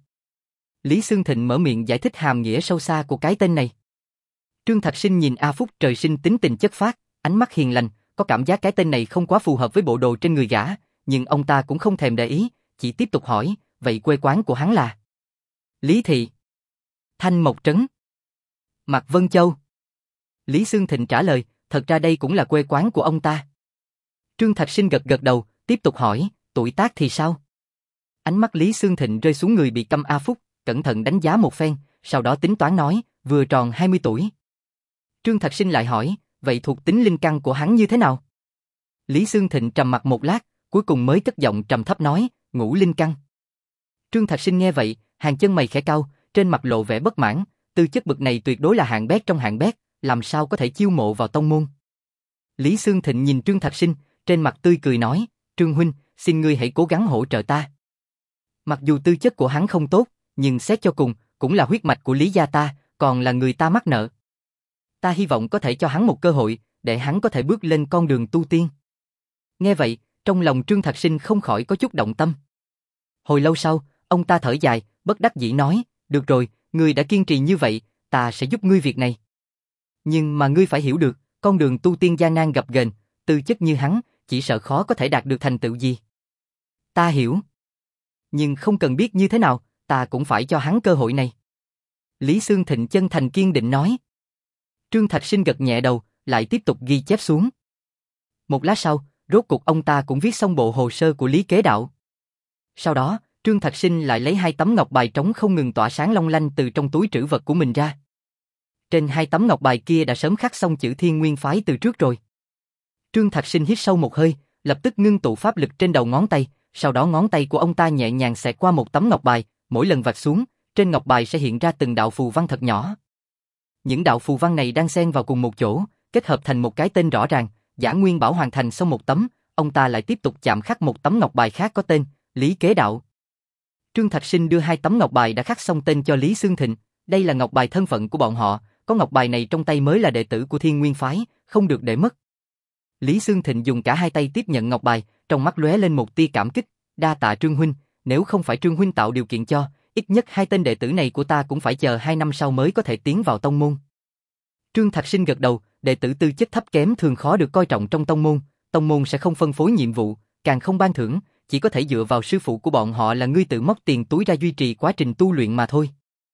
Lý Xương Thịnh mở miệng giải thích hàm nghĩa sâu xa của cái tên này. Trương Thạc Sinh nhìn A Phúc trời sinh tính tình chất phác, ánh mắt hiền lành, có cảm giác cái tên này không quá phù hợp với bộ đồ trên người gã, nhưng ông ta cũng không thèm để ý, chỉ tiếp tục hỏi, vậy quê quán của hắn là? Lý Thị, Thanh Mộc Trấn, Mạc Vân Châu. Lý Xương Thịnh trả lời, thật ra đây cũng là quê quán của ông ta. Trương Thạc Sinh gật gật đầu, tiếp tục hỏi, tuổi tác thì sao? Ánh mắt Lý Xương Thịnh rơi xuống người bị câm A Phúc, cẩn thận đánh giá một phen, sau đó tính toán nói, vừa tròn hai mươi tuổi. Trương Thạc Sinh lại hỏi, vậy thuộc tính linh căn của hắn như thế nào? Lý Xương Thịnh trầm mặt một lát, cuối cùng mới cất giọng trầm thấp nói, ngũ linh căn. Trương Thạc Sinh nghe vậy, hàng chân mày khẽ cau, trên mặt lộ vẻ bất mãn, tư chất bậc này tuyệt đối là hạng bét trong hạng bét, làm sao có thể chiêu mộ vào tông môn. Lý Xương Thịnh nhìn Trương Thạc Sinh, trên mặt tươi cười nói, Trương huynh, xin ngươi hãy cố gắng hỗ trợ ta. Mặc dù tư chất của hắn không tốt, nhưng xét cho cùng, cũng là huyết mạch của Lý gia ta, còn là người ta mắc nợ. Ta hy vọng có thể cho hắn một cơ hội, để hắn có thể bước lên con đường tu tiên. Nghe vậy, trong lòng Trương Thạc Sinh không khỏi có chút động tâm. Hồi lâu sau, ông ta thở dài, bất đắc dĩ nói, được rồi, ngươi đã kiên trì như vậy, ta sẽ giúp ngươi việc này. Nhưng mà ngươi phải hiểu được, con đường tu tiên gian nan gập ghềnh, tư chất như hắn, chỉ sợ khó có thể đạt được thành tựu gì. Ta hiểu. Nhưng không cần biết như thế nào, ta cũng phải cho hắn cơ hội này. Lý Xương Thịnh chân thành kiên định nói. Trương Thạc Sinh gật nhẹ đầu, lại tiếp tục ghi chép xuống. Một lát sau, rốt cuộc ông ta cũng viết xong bộ hồ sơ của Lý Kế Đạo. Sau đó, Trương Thạc Sinh lại lấy hai tấm ngọc bài trống không ngừng tỏa sáng long lanh từ trong túi trữ vật của mình ra. Trên hai tấm ngọc bài kia đã sớm khắc xong chữ Thiên Nguyên Phái từ trước rồi. Trương Thạc Sinh hít sâu một hơi, lập tức ngưng tụ pháp lực trên đầu ngón tay, sau đó ngón tay của ông ta nhẹ nhàng xẹt qua một tấm ngọc bài, mỗi lần vạch xuống, trên ngọc bài sẽ hiện ra từng đạo phù văn thật nhỏ. Những đạo phù văn này đang xen vào cùng một chỗ, kết hợp thành một cái tên rõ ràng. Giả Nguyên Bảo hoàn thành xong một tấm, ông ta lại tiếp tục chạm khắc một tấm ngọc bài khác có tên Lý Kế Đạo. Trương Thạc Sinh đưa hai tấm ngọc bài đã khắc xong tên cho Lý Xương Thịnh, đây là ngọc bài thân phận của bọn họ, có ngọc bài này trong tay mới là đệ tử của Thiên Nguyên Phái, không được để mất. Lý Xương Thịnh dùng cả hai tay tiếp nhận ngọc bài, trong mắt lóe lên một tia cảm kích, đa tạ Trương huynh, nếu không phải Trương huynh tạo điều kiện cho, ít nhất hai tên đệ tử này của ta cũng phải chờ hai năm sau mới có thể tiến vào tông môn. Trương Thạc Sinh gật đầu, đệ tử tư chất thấp kém thường khó được coi trọng trong tông môn, tông môn sẽ không phân phối nhiệm vụ, càng không ban thưởng, chỉ có thể dựa vào sư phụ của bọn họ là ngươi tự móc tiền túi ra duy trì quá trình tu luyện mà thôi.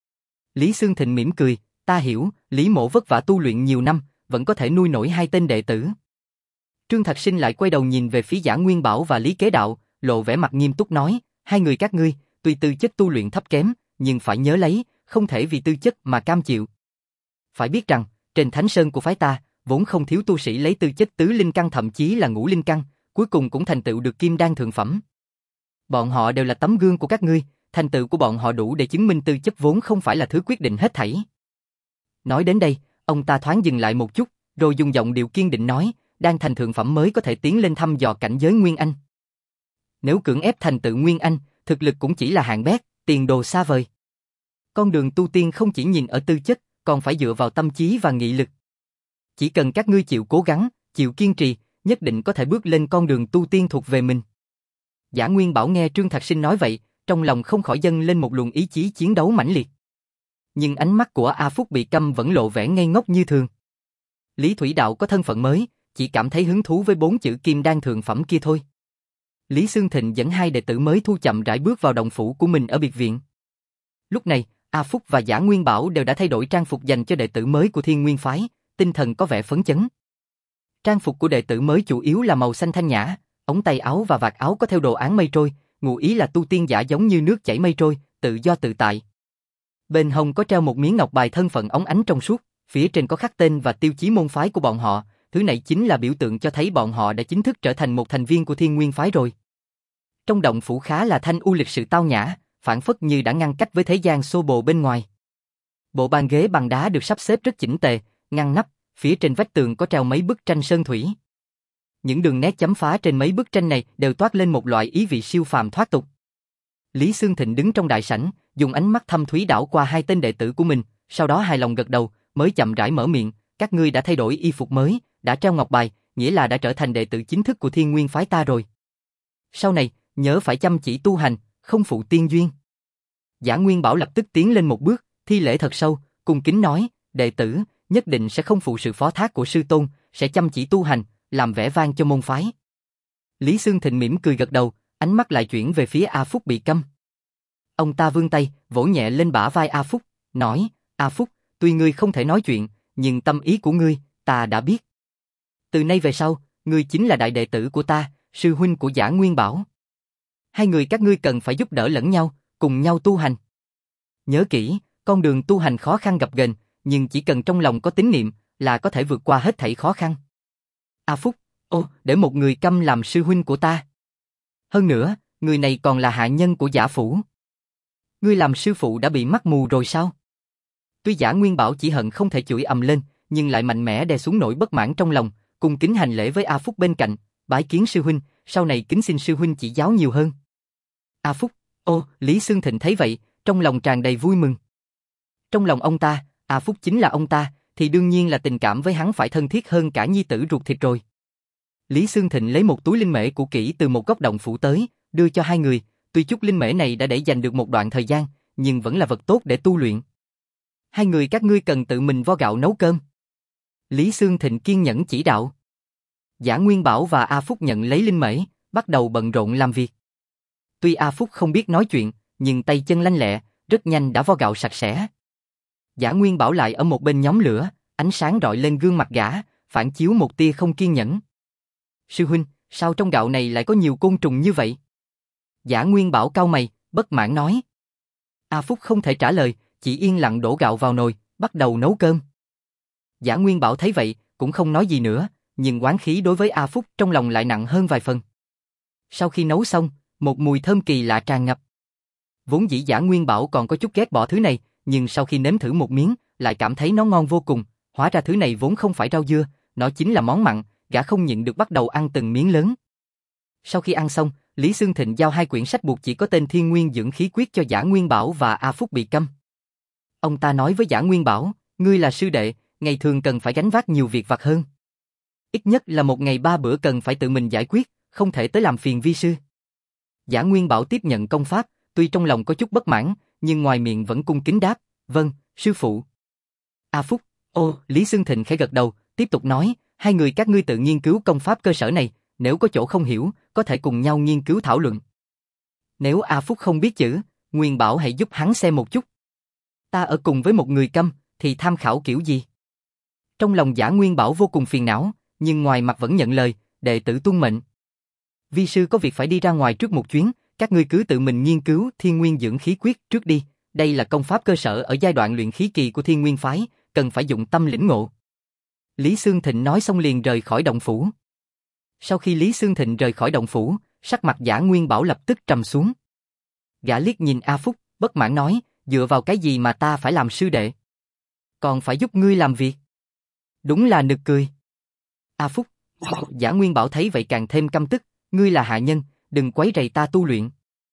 Lý Xương Thịnh mỉm cười, ta hiểu, Lý mỗ vất vả tu luyện nhiều năm, vẫn có thể nuôi nổi hai tên đệ tử. Trương Thạc Sinh lại quay đầu nhìn về phía Giả Nguyên Bảo và Lý Kế Đạo, lộ vẻ mặt nghiêm túc nói, hai người các ngươi, tuy tư chất tu luyện thấp kém, nhưng phải nhớ lấy, không thể vì tư chất mà cam chịu. Phải biết rằng, trên Thánh Sơn của phái ta, vốn không thiếu tu sĩ lấy tư chất tứ linh căn thậm chí là ngũ linh căn, cuối cùng cũng thành tựu được kim đan thượng phẩm. Bọn họ đều là tấm gương của các ngươi, thành tựu của bọn họ đủ để chứng minh tư chất vốn không phải là thứ quyết định hết thảy. Nói đến đây, ông ta thoáng dừng lại một chút, rồi dùng giọng điệu kiên định nói, đan thành thượng phẩm mới có thể tiến lên thăm dò cảnh giới Nguyên Anh. Nếu cưỡng ép thành tựu Nguyên Anh, thực lực cũng chỉ là hạng bét, tiền đồ xa vời. Con đường tu tiên không chỉ nhìn ở tư chất, còn phải dựa vào tâm trí và nghị lực. Chỉ cần các ngươi chịu cố gắng, chịu kiên trì, nhất định có thể bước lên con đường tu tiên thuộc về mình. Giả Nguyên Bảo nghe Trương Thạc Sinh nói vậy, trong lòng không khỏi dâng lên một luồng ý chí chiến đấu mãnh liệt. Nhưng ánh mắt của A Phúc bị câm vẫn lộ vẻ ngây ngốc như thường. Lý Thủy Đạo có thân phận mới, chỉ cảm thấy hứng thú với bốn chữ kim đan thượng phẩm kia thôi. Lý Xương Thịnh dẫn hai đệ tử mới thu chậm rãi bước vào động phủ của mình ở biệt viện. Lúc này, A Phúc và Dã Nguyên Bảo đều đã thay đổi trang phục dành cho đệ tử mới của Thiên Nguyên Phái, tinh thần có vẻ phấn chấn. Trang phục của đệ tử mới chủ yếu là màu xanh thanh nhã, ống tay áo và vạt áo có theo đồ án mây trôi, ngụ ý là tu tiên giả giống như nước chảy mây trôi, tự do tự tại. Bên hông có treo một miếng ngọc bài thân phận óng ánh trong suốt, phía trên có khắc tên và tiêu chí môn phái của bọn họ, thứ này chính là biểu tượng cho thấy bọn họ đã chính thức trở thành một thành viên của Thiên Nguyên Phái rồi. Trong động phủ khá là thanh u lịch sự tao nhã, phảng phất như đã ngăn cách với thế gian xô bồ bên ngoài. Bộ bàn ghế bằng đá được sắp xếp rất chỉnh tề, ngăn nắp, phía trên vách tường có treo mấy bức tranh sơn thủy. Những đường nét chấm phá trên mấy bức tranh này đều toát lên một loại ý vị siêu phàm thoát tục. Lý Xương Thịnh đứng trong đại sảnh, dùng ánh mắt thâm thúy đảo qua hai tên đệ tử của mình, sau đó hài lòng gật đầu, mới chậm rãi mở miệng, các ngươi đã thay đổi y phục mới, đã treo ngọc bài, nghĩa là đã trở thành đệ tử chính thức của Thiên Nguyên Phái ta rồi. Sau này, nhớ phải chăm chỉ tu hành, không phụ tiên duyên. Dã Nguyên Bảo lập tức tiến lên một bước, thi lễ thật sâu, cung kính nói, đệ tử, nhất định sẽ không phụ sự phó thác của sư tôn, sẽ chăm chỉ tu hành, làm vẻ vang cho môn phái. Lý Xương Thịnh mỉm cười gật đầu, ánh mắt lại chuyển về phía A Phúc bị câm. Ông ta vươn tay, vỗ nhẹ lên bả vai A Phúc, nói, A Phúc, tuy ngươi không thể nói chuyện, nhưng tâm ý của ngươi, ta đã biết. Từ nay về sau, ngươi chính là đại đệ tử của ta, sư huynh của Dã Nguyên Bảo. Hai người các ngươi cần phải giúp đỡ lẫn nhau, cùng nhau tu hành. Nhớ kỹ, con đường tu hành khó khăn gập ghềnh, nhưng chỉ cần trong lòng có tín niệm, là có thể vượt qua hết thảy khó khăn. A Phúc, ô, để một người câm làm sư huynh của ta. Hơn nữa, người này còn là hạ nhân của Dã phủ. Ngươi làm sư phụ đã bị mắt mù rồi sao? Tuy Dã Nguyên Bảo chỉ hận không thể chửi ầm lên, nhưng lại mạnh mẽ đè xuống nỗi bất mãn trong lòng, cung kính hành lễ với A Phúc bên cạnh, bái kiến sư huynh, sau này kính xin sư huynh chỉ giáo nhiều hơn. A Phúc, ô, Lý Xương Thịnh thấy vậy, trong lòng tràn đầy vui mừng. Trong lòng ông ta, A Phúc chính là ông ta, thì đương nhiên là tình cảm với hắn phải thân thiết hơn cả nhi tử ruột thịt rồi. Lý Xương Thịnh lấy một túi linh mễ cũ kỹ từ một góc động phủ tới, đưa cho hai người, tuy chút linh mễ này đã để dành được một đoạn thời gian, nhưng vẫn là vật tốt để tu luyện. Hai người các ngươi cần tự mình vo gạo nấu cơm. Lý Xương Thịnh kiên nhẫn chỉ đạo. Dã Nguyên Bảo và A Phúc nhận lấy linh mễ, bắt đầu bận rộn làm việc. Tuy A Phúc không biết nói chuyện, nhưng tay chân lanh lẹ, rất nhanh đã vo gạo sạch sẽ. Dã Nguyên Bảo lại ở một bên nhóm lửa, ánh sáng rọi lên gương mặt gã, phản chiếu một tia không kiên nhẫn. Sư huynh, sao trong gạo này lại có nhiều côn trùng như vậy? Dã Nguyên Bảo cau mày, bất mãn nói. A Phúc không thể trả lời, chỉ yên lặng đổ gạo vào nồi, bắt đầu nấu cơm. Dã Nguyên Bảo thấy vậy, cũng không nói gì nữa, nhưng oán khí đối với A Phúc trong lòng lại nặng hơn vài phần. Sau khi nấu xong, một mùi thơm kỳ lạ tràn ngập. Vốn dĩ Dã Nguyên Bảo còn có chút ghét bỏ thứ này, nhưng sau khi nếm thử một miếng, lại cảm thấy nó ngon vô cùng. Hóa ra thứ này vốn không phải rau dưa, nó chính là món mặn, gã không nhịn được bắt đầu ăn từng miếng lớn. Sau khi ăn xong, Lý Xương Thịnh giao hai quyển sách buộc chỉ có tên Thiên Nguyên Dưỡng Khí Quyết cho Dã Nguyên Bảo và A Phúc bị câm. Ông ta nói với Dã Nguyên Bảo, ngươi là sư đệ, ngày thường cần phải gánh vác nhiều việc vặt hơn. Ít nhất là một ngày ba bữa cần phải tự mình giải quyết, không thể tới làm phiền vi sư. Dã Nguyên Bảo tiếp nhận công pháp, tuy trong lòng có chút bất mãn, nhưng ngoài miệng vẫn cung kính đáp, vâng, sư phụ. A Phúc, ô, Lý Xương Thịnh khẽ gật đầu, tiếp tục nói, hai người các ngươi tự nghiên cứu công pháp cơ sở này, nếu có chỗ không hiểu, có thể cùng nhau nghiên cứu thảo luận. Nếu A Phúc không biết chữ, Nguyên Bảo hãy giúp hắn xem một chút. Ta ở cùng với một người câm, thì tham khảo kiểu gì? Trong lòng Dã Nguyên Bảo vô cùng phiền não, nhưng ngoài mặt vẫn nhận lời, đệ tử tuân mệnh. Vi sư có việc phải đi ra ngoài trước một chuyến, các ngươi cứ tự mình nghiên cứu Thiên Nguyên Dưỡng Khí Quyết trước đi, đây là công pháp cơ sở ở giai đoạn luyện khí kỳ của Thiên Nguyên Phái, cần phải dụng tâm lĩnh ngộ. Lý Xương Thịnh nói xong liền rời khỏi động phủ. Sau khi Lý Xương Thịnh rời khỏi động phủ, sắc mặt Dã Nguyên Bảo lập tức trầm xuống. Gã liếc nhìn A Phúc, bất mãn nói, dựa vào cái gì mà ta phải làm sư đệ? Còn phải giúp ngươi làm việc? Đúng là nực cười. A Phúc, Dã Nguyên Bảo thấy vậy càng thêm căm tức, ngươi là hạ nhân, đừng quấy rầy ta tu luyện.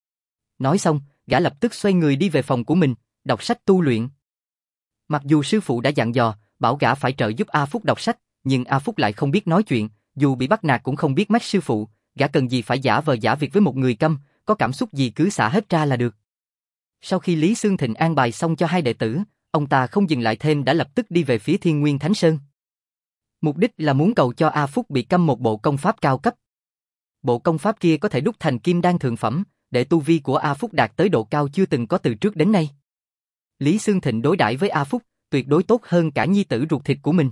Nói xong, gã lập tức xoay người đi về phòng của mình, đọc sách tu luyện. Mặc dù sư phụ đã dặn dò, bảo gã phải trợ giúp A Phúc đọc sách, nhưng A Phúc lại không biết nói chuyện, dù bị bắt nạt cũng không biết mách sư phụ, gã cần gì phải giả vờ giả việc với một người câm, có cảm xúc gì cứ xả hết ra là được. Sau khi Lý Xương Thịnh an bài xong cho hai đệ tử, ông ta không dừng lại thêm đã lập tức đi về phía Thiên Nguyên Thánh Sơn. Mục đích là muốn cầu cho A Phúc bị câm một bộ công pháp cao cấp. bộ công pháp kia có thể đúc thành kim đan thượng phẩm, để tu vi của A Phúc đạt tới độ cao chưa từng có từ trước đến nay. Lý Xương Thịnh đối đãi với A Phúc, tuyệt đối tốt hơn cả nhi tử ruột thịt của mình.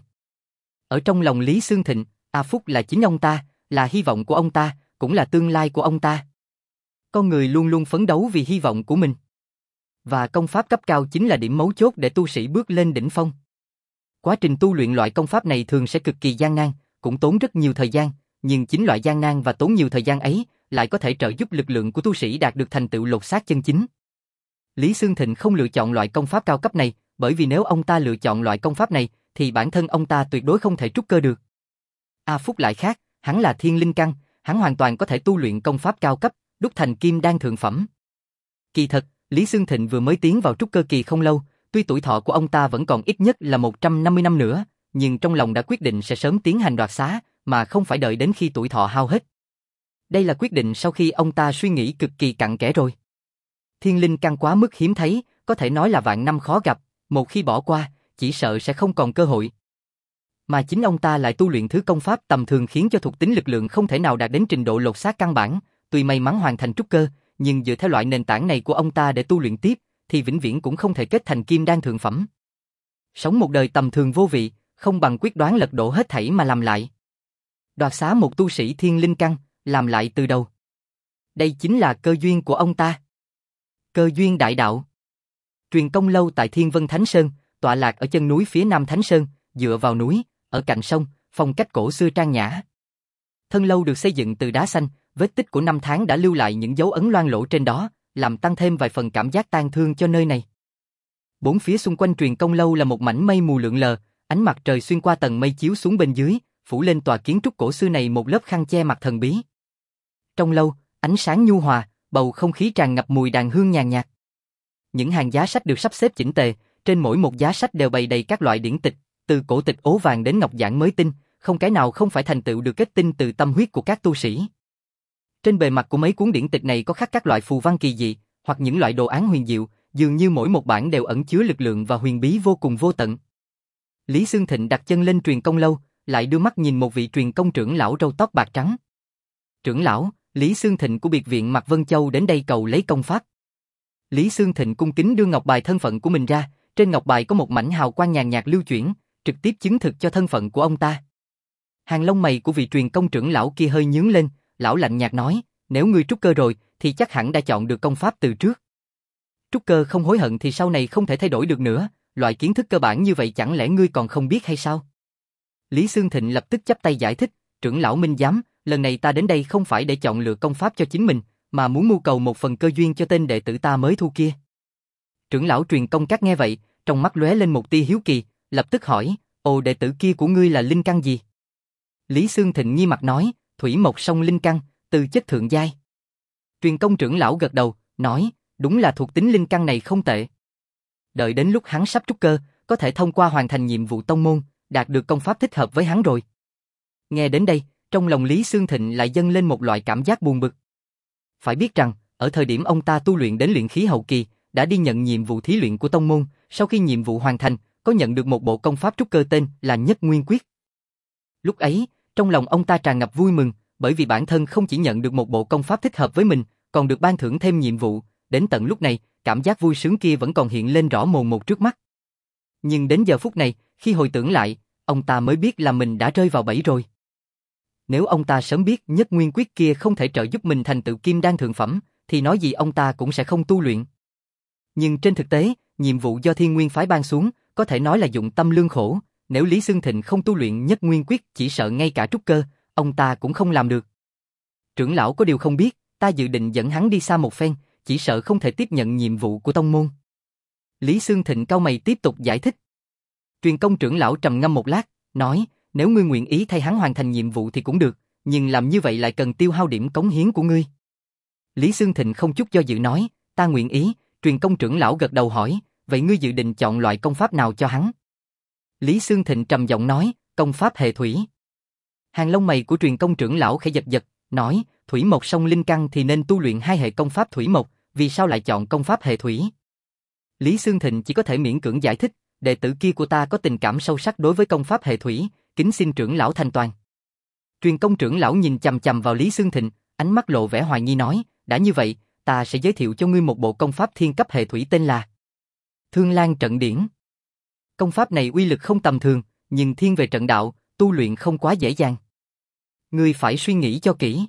Ở trong lòng Lý Xương Thịnh, A Phúc là chính ông ta, là hy vọng của ông ta, cũng là tương lai của ông ta. Con người luôn luôn phấn đấu vì hy vọng của mình. Và công pháp cấp cao chính là điểm mấu chốt để tu sĩ bước lên đỉnh phong. Quá trình tu luyện loại công pháp này thường sẽ cực kỳ gian nan, cũng tốn rất nhiều thời gian, nhưng chính loại gian nan và tốn nhiều thời gian ấy lại có thể trợ giúp lực lượng của tu sĩ đạt được thành tựu lột xác chân chính. Lý Xương Thịnh không lựa chọn loại công pháp cao cấp này, bởi vì nếu ông ta lựa chọn loại công pháp này, thì bản thân ông ta tuyệt đối không thể trúc cơ được. A Phúc lại khác, hắn là thiên linh căn, hắn hoàn toàn có thể tu luyện công pháp cao cấp, đúc thành kim đan thượng phẩm. Kỳ thật, Lý Xương Thịnh vừa mới tiến vào trúc cơ kỳ không lâu, tuy tuổi thọ của ông ta vẫn còn ít nhất là một trăm năm mươi năm nữa, nhưng trong lòng đã quyết định sẽ sớm tiến hành đoạt xá, mà không phải đợi đến khi tuổi thọ hao hết. Đây là quyết định sau khi ông ta suy nghĩ cực kỳ cặn kẽ rồi. Thiên linh căn quá mức hiếm thấy, có thể nói là vạn năm khó gặp, một khi bỏ qua, chỉ sợ sẽ không còn cơ hội. Mà chính ông ta lại tu luyện thứ công pháp tầm thường khiến cho thuộc tính lực lượng không thể nào đạt đến trình độ lột xác căn bản, tuy may mắn hoàn thành trúc cơ, nhưng dựa theo loại nền tảng này của ông ta để tu luyện tiếp, thì vĩnh viễn cũng không thể kết thành kim đan thượng phẩm. Sống một đời tầm thường vô vị, không bằng quyết đoán lật đổ hết thảy mà làm lại. Đoạt xá một tu sĩ thiên linh căn, làm lại từ đầu. Đây chính là cơ duyên của ông ta. Cơ duyên đại đạo. Truyền công lâu tại Thiên Vân Thánh Sơn, tọa lạc ở chân núi phía nam Thánh Sơn, dựa vào núi, ở cạnh sông, phong cách cổ xưa trang nhã. Thân lâu được xây dựng từ đá xanh, vết tích của năm tháng đã lưu lại những dấu ấn loang lổ trên đó, làm tăng thêm vài phần cảm giác tang thương cho nơi này. Bốn phía xung quanh truyền công lâu là một mảnh mây mù lượn lờ, ánh mặt trời xuyên qua tầng mây chiếu xuống bên dưới, phủ lên tòa kiến trúc cổ xưa này một lớp khăn che mặt thần bí. Trong lâu, ánh sáng nhu hòa, bầu không khí tràn ngập mùi đàn hương nhàn nhạt. Những hàng giá sách được sắp xếp chỉnh tề, trên mỗi một giá sách đều bày đầy các loại điển tịch, từ cổ tịch ố vàng đến ngọc giản mới tinh, không cái nào không phải thành tựu được kết tinh từ tâm huyết của các tu sĩ. Trên bề mặt của mấy cuốn điển tịch này có khắc các loại phù văn kỳ dị, hoặc những loại đồ án huyền diệu, dường như mỗi một bản đều ẩn chứa lực lượng và huyền bí vô cùng vô tận. Lý Xương Thịnh đặt chân lên truyền công lâu, lại đưa mắt nhìn một vị truyền công trưởng lão râu tóc bạc trắng. Trưởng lão, Lý Xương Thịnh của biệt viện Mạc Vân Châu đến đây cầu lấy công pháp. Lý Xương Thịnh cung kính đưa ngọc bài thân phận của mình ra, trên ngọc bài có một mảnh hào quang nhàn nhạt lưu chuyển, trực tiếp chứng thực cho thân phận của ông ta. Hàng lông mày của vị truyền công trưởng lão kia hơi nhướng lên, lão lạnh nhạt nói, nếu ngươi trúc cơ rồi, thì chắc hẳn đã chọn được công pháp từ trước. Trúc cơ không hối hận thì sau này không thể thay đổi được nữa, loại kiến thức cơ bản như vậy chẳng lẽ ngươi còn không biết hay sao? Lý Xương Thịnh lập tức chắp tay giải thích, trưởng lão minh giám, lần này ta đến đây không phải để chọn lựa công pháp cho chính mình, mà muốn mưu cầu một phần cơ duyên cho tên đệ tử ta mới thu kia. Trưởng lão truyền công các nghe vậy, trong mắt lóe lên một tia hiếu kỳ, lập tức hỏi, ồ đệ tử kia của ngươi là linh căn gì? Lý Xương Thịnh nghi mặt nói, thủy mộc song linh căn, từ chất thượng giai. Truyền công trưởng lão gật đầu, nói, đúng là thuộc tính linh căn này không tệ. Đợi đến lúc hắn sắp trúc cơ, có thể thông qua hoàn thành nhiệm vụ tông môn, đạt được công pháp thích hợp với hắn rồi. Nghe đến đây, trong lòng Lý Xương Thịnh lại dâng lên một loại cảm giác buồn bực. Phải biết rằng, ở thời điểm ông ta tu luyện đến luyện khí hậu kỳ, đã đi nhận nhiệm vụ thí luyện của tông môn, sau khi nhiệm vụ hoàn thành, có nhận được một bộ công pháp trúc cơ tên là Nhất Nguyên Quyết. Lúc ấy, trong lòng ông ta tràn ngập vui mừng, bởi vì bản thân không chỉ nhận được một bộ công pháp thích hợp với mình, còn được ban thưởng thêm nhiệm vụ, đến tận lúc này, cảm giác vui sướng kia vẫn còn hiện lên rõ mồn một trước mắt. Nhưng đến giờ phút này, khi hồi tưởng lại, ông ta mới biết là mình đã rơi vào bẫy rồi. Nếu ông ta sớm biết Nhất Nguyên Quyết kia không thể trợ giúp mình thành tựu kim đan thượng phẩm, thì nói gì ông ta cũng sẽ không tu luyện. Nhưng trên thực tế, nhiệm vụ do Thiên Nguyên phái ban xuống, có thể nói là dụng tâm lương khổ, nếu Lý Xương Thịnh không tu luyện Nhất Nguyên Quyết, chỉ sợ ngay cả trúc cơ, ông ta cũng không làm được. Trưởng lão có điều không biết, ta dự định dẫn hắn đi xa một phen, chỉ sợ không thể tiếp nhận nhiệm vụ của tông môn. Lý Xương Thịnh cau mày tiếp tục giải thích. Truyền công trưởng lão trầm ngâm một lát, nói, nếu ngươi nguyện ý thay hắn hoàn thành nhiệm vụ thì cũng được, nhưng làm như vậy lại cần tiêu hao điểm cống hiến của ngươi. Lý Xương Thịnh không chút do dự nói, ta nguyện ý. Truyền công trưởng lão gật đầu hỏi, vậy ngươi dự định chọn loại công pháp nào cho hắn? Lý Xương Thịnh trầm giọng nói, công pháp hệ thủy. Hàng lông mày của truyền công trưởng lão khẽ giật giật, nói, thủy mộc song linh căn thì nên tu luyện hai hệ công pháp thủy mộc, vì sao lại chọn công pháp hệ thủy? Lý Xương Thịnh chỉ có thể miễn cưỡng giải thích, đệ tử kia của ta có tình cảm sâu sắc đối với công pháp hệ thủy, kính xin trưởng lão thành toàn. Truyền công trưởng lão nhìn chằm chằm vào Lý Xương Thịnh, ánh mắt lộ vẻ hoài nghi nói, đã như vậy, ta sẽ giới thiệu cho ngươi một bộ công pháp thiên cấp hệ thủy tên là Thương Lan Trận Điển. Công pháp này uy lực không tầm thường, nhưng thiên về trận đạo, tu luyện không quá dễ dàng. Ngươi phải suy nghĩ cho kỹ.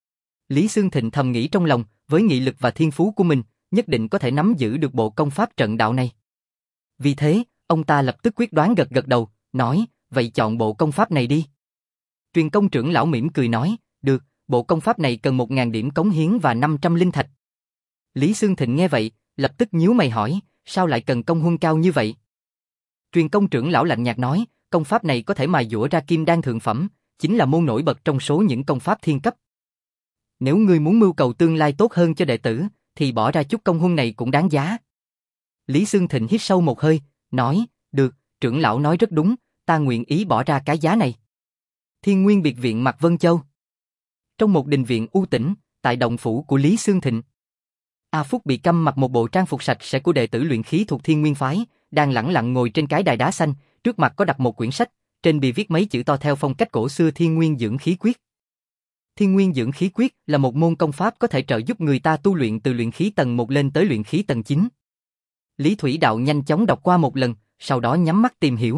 Lý Xương Thịnh thầm nghĩ trong lòng, với nghị lực và thiên phú của mình, nhất định có thể nắm giữ được bộ công pháp trận đạo này. Vì thế, ông ta lập tức quyết đoán gật gật đầu, nói, vậy chọn bộ công pháp này đi. Truyền công trưởng lão mỉm cười nói, được, bộ công pháp này cần một nghìn điểm cống hiến và năm trăm linh thạch. Lý Xương Thịnh nghe vậy, lập tức nhíu mày hỏi, sao lại cần công huân cao như vậy? Truyền công trưởng lão lạnh nhạt nói, công pháp này có thể mài dũa ra kim đan thượng phẩm, chính là môn nổi bật trong số những công pháp thiên cấp. Nếu ngươi muốn mưu cầu tương lai tốt hơn cho đệ tử, thì bỏ ra chút công huân này cũng đáng giá. Lý Xương Thịnh hít sâu một hơi, nói, được, trưởng lão nói rất đúng, ta nguyện ý bỏ ra cái giá này. Thiên Nguyên Biệt Viện Mạc Vân Châu. Trong một đình viện u tĩnh, tại động phủ của Lý Xương Thịnh, A Phúc bị câm mặc một bộ trang phục sạch sẽ của đệ tử luyện khí thuộc Thiên Nguyên phái, đang lẳng lặng ngồi trên cái đài đá xanh, trước mặt có đặt một quyển sách, trên bìa viết mấy chữ to theo phong cách cổ xưa Thiên Nguyên Dưỡng Khí Quyết. Thiên Nguyên Dưỡng Khí Quyết là một môn công pháp có thể trợ giúp người ta tu luyện từ luyện khí tầng một lên tới luyện khí tầng chín. Lý Thủy Đạo nhanh chóng đọc qua một lần, sau đó nhắm mắt tìm hiểu.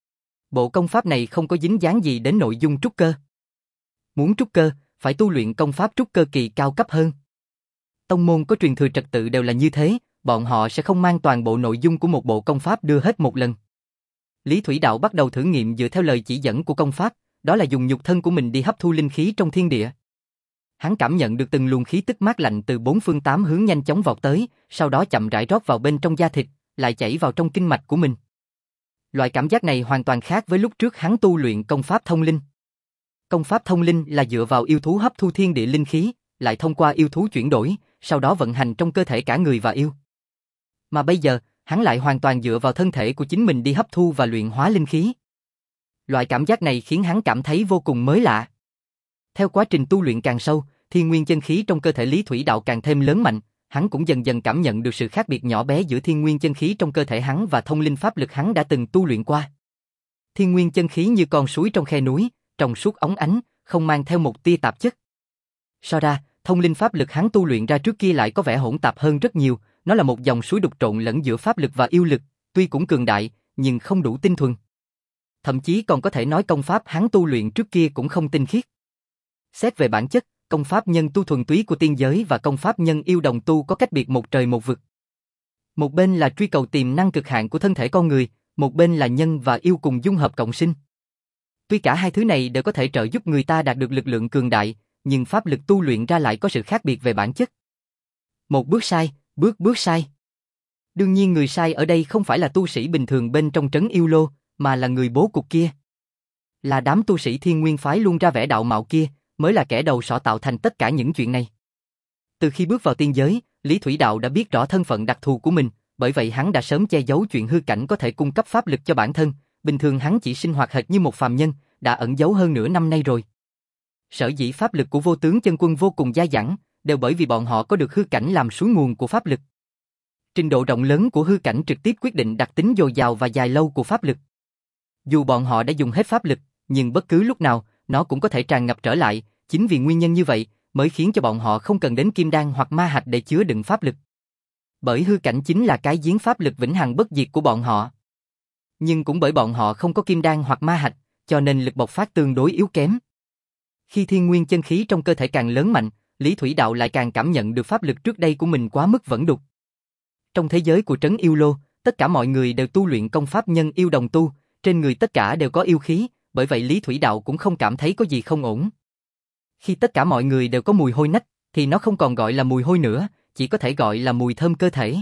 Bộ công pháp này không có dính dáng gì đến nội dung trúc cơ. Muốn trúc cơ, phải tu luyện công pháp trúc cơ kỳ cao cấp hơn. Tông môn có truyền thừa trật tự đều là như thế, bọn họ sẽ không mang toàn bộ nội dung của một bộ công pháp đưa hết một lần. Lý Thủy Đạo bắt đầu thử nghiệm dựa theo lời chỉ dẫn của công pháp, đó là dùng nhục thân của mình đi hấp thu linh khí trong thiên địa. Hắn cảm nhận được từng luồng khí tức mát lạnh từ bốn phương tám hướng nhanh chóng vọt tới, sau đó chậm rãi rót vào bên trong da thịt, lại chảy vào trong kinh mạch của mình. Loại cảm giác này hoàn toàn khác với lúc trước hắn tu luyện công pháp thông linh. Công pháp thông linh là dựa vào yêu thú hấp thu thiên địa linh khí, lại thông qua yêu thú chuyển đổi, sau đó vận hành trong cơ thể cả người và yêu. Mà bây giờ, hắn lại hoàn toàn dựa vào thân thể của chính mình đi hấp thu và luyện hóa linh khí. Loại cảm giác này khiến hắn cảm thấy vô cùng mới lạ. Theo quá trình tu luyện càng sâu, thiên nguyên chân khí trong cơ thể Lý Thủy Đạo càng thêm lớn mạnh, hắn cũng dần dần cảm nhận được sự khác biệt nhỏ bé giữa thiên nguyên chân khí trong cơ thể hắn và thông linh pháp lực hắn đã từng tu luyện qua. Thiên nguyên chân khí như con suối trong khe núi, trong suốt óng ánh, không mang theo một tia tạp chất. So ra, thông linh pháp lực hắn tu luyện ra trước kia lại có vẻ hỗn tạp hơn rất nhiều, nó là một dòng suối đục trộn lẫn giữa pháp lực và yêu lực, tuy cũng cường đại, nhưng không đủ tinh thuần. Thậm chí còn có thể nói công pháp hắn tu luyện trước kia cũng không tinh khiết. Xét về bản chất, công pháp nhân tu thuần túy của tiên giới và công pháp nhân yêu đồng tu có cách biệt một trời một vực. Một bên là truy cầu tiềm năng cực hạn của thân thể con người, một bên là nhân và yêu cùng dung hợp cộng sinh. Tuy cả hai thứ này đều có thể trợ giúp người ta đạt được lực lượng cường đại, nhưng pháp lực tu luyện ra lại có sự khác biệt về bản chất. Một bước sai, bước bước sai. Đương nhiên người sai ở đây không phải là tu sĩ bình thường bên trong trấn yêu lô, mà là người bố cục kia. Là đám tu sĩ Thiên Nguyên phái luôn ra vẻ đạo mạo kia, mới là kẻ đầu sỏ tạo thành tất cả những chuyện này. Từ khi bước vào tiên giới, Lý Thủy Đạo đã biết rõ thân phận đặc thù của mình, bởi vậy hắn đã sớm che giấu chuyện hư cảnh có thể cung cấp pháp lực cho bản thân, bình thường hắn chỉ sinh hoạt hệt như một phàm nhân, đã ẩn giấu hơn nửa năm nay rồi. Sở dĩ pháp lực của vô tướng chân quân vô cùng dai dẳng, đều bởi vì bọn họ có được hư cảnh làm suối nguồn của pháp lực. Trình độ rộng lớn của hư cảnh trực tiếp quyết định đặc tính dồi dào và dài lâu của pháp lực. Dù bọn họ đã dùng hết pháp lực, nhưng bất cứ lúc nào, nó cũng có thể tràn ngập trở lại, chính vì nguyên nhân như vậy, mới khiến cho bọn họ không cần đến kim đan hoặc ma hạch để chứa đựng pháp lực. Bởi hư cảnh chính là cái giếng pháp lực vĩnh hằng bất diệt của bọn họ. Nhưng cũng bởi bọn họ không có kim đan hoặc ma hạch, cho nên lực bộc phát tương đối yếu kém. Khi thiên nguyên chân khí trong cơ thể càng lớn mạnh, Lý Thủy Đạo lại càng cảm nhận được pháp lực trước đây của mình quá mức vẫn đục. Trong thế giới của trấn yêu lô, tất cả mọi người đều tu luyện công pháp nhân yêu đồng tu, trên người tất cả đều có yêu khí, bởi vậy Lý Thủy Đạo cũng không cảm thấy có gì không ổn. Khi tất cả mọi người đều có mùi hôi nách, thì nó không còn gọi là mùi hôi nữa, chỉ có thể gọi là mùi thơm cơ thể.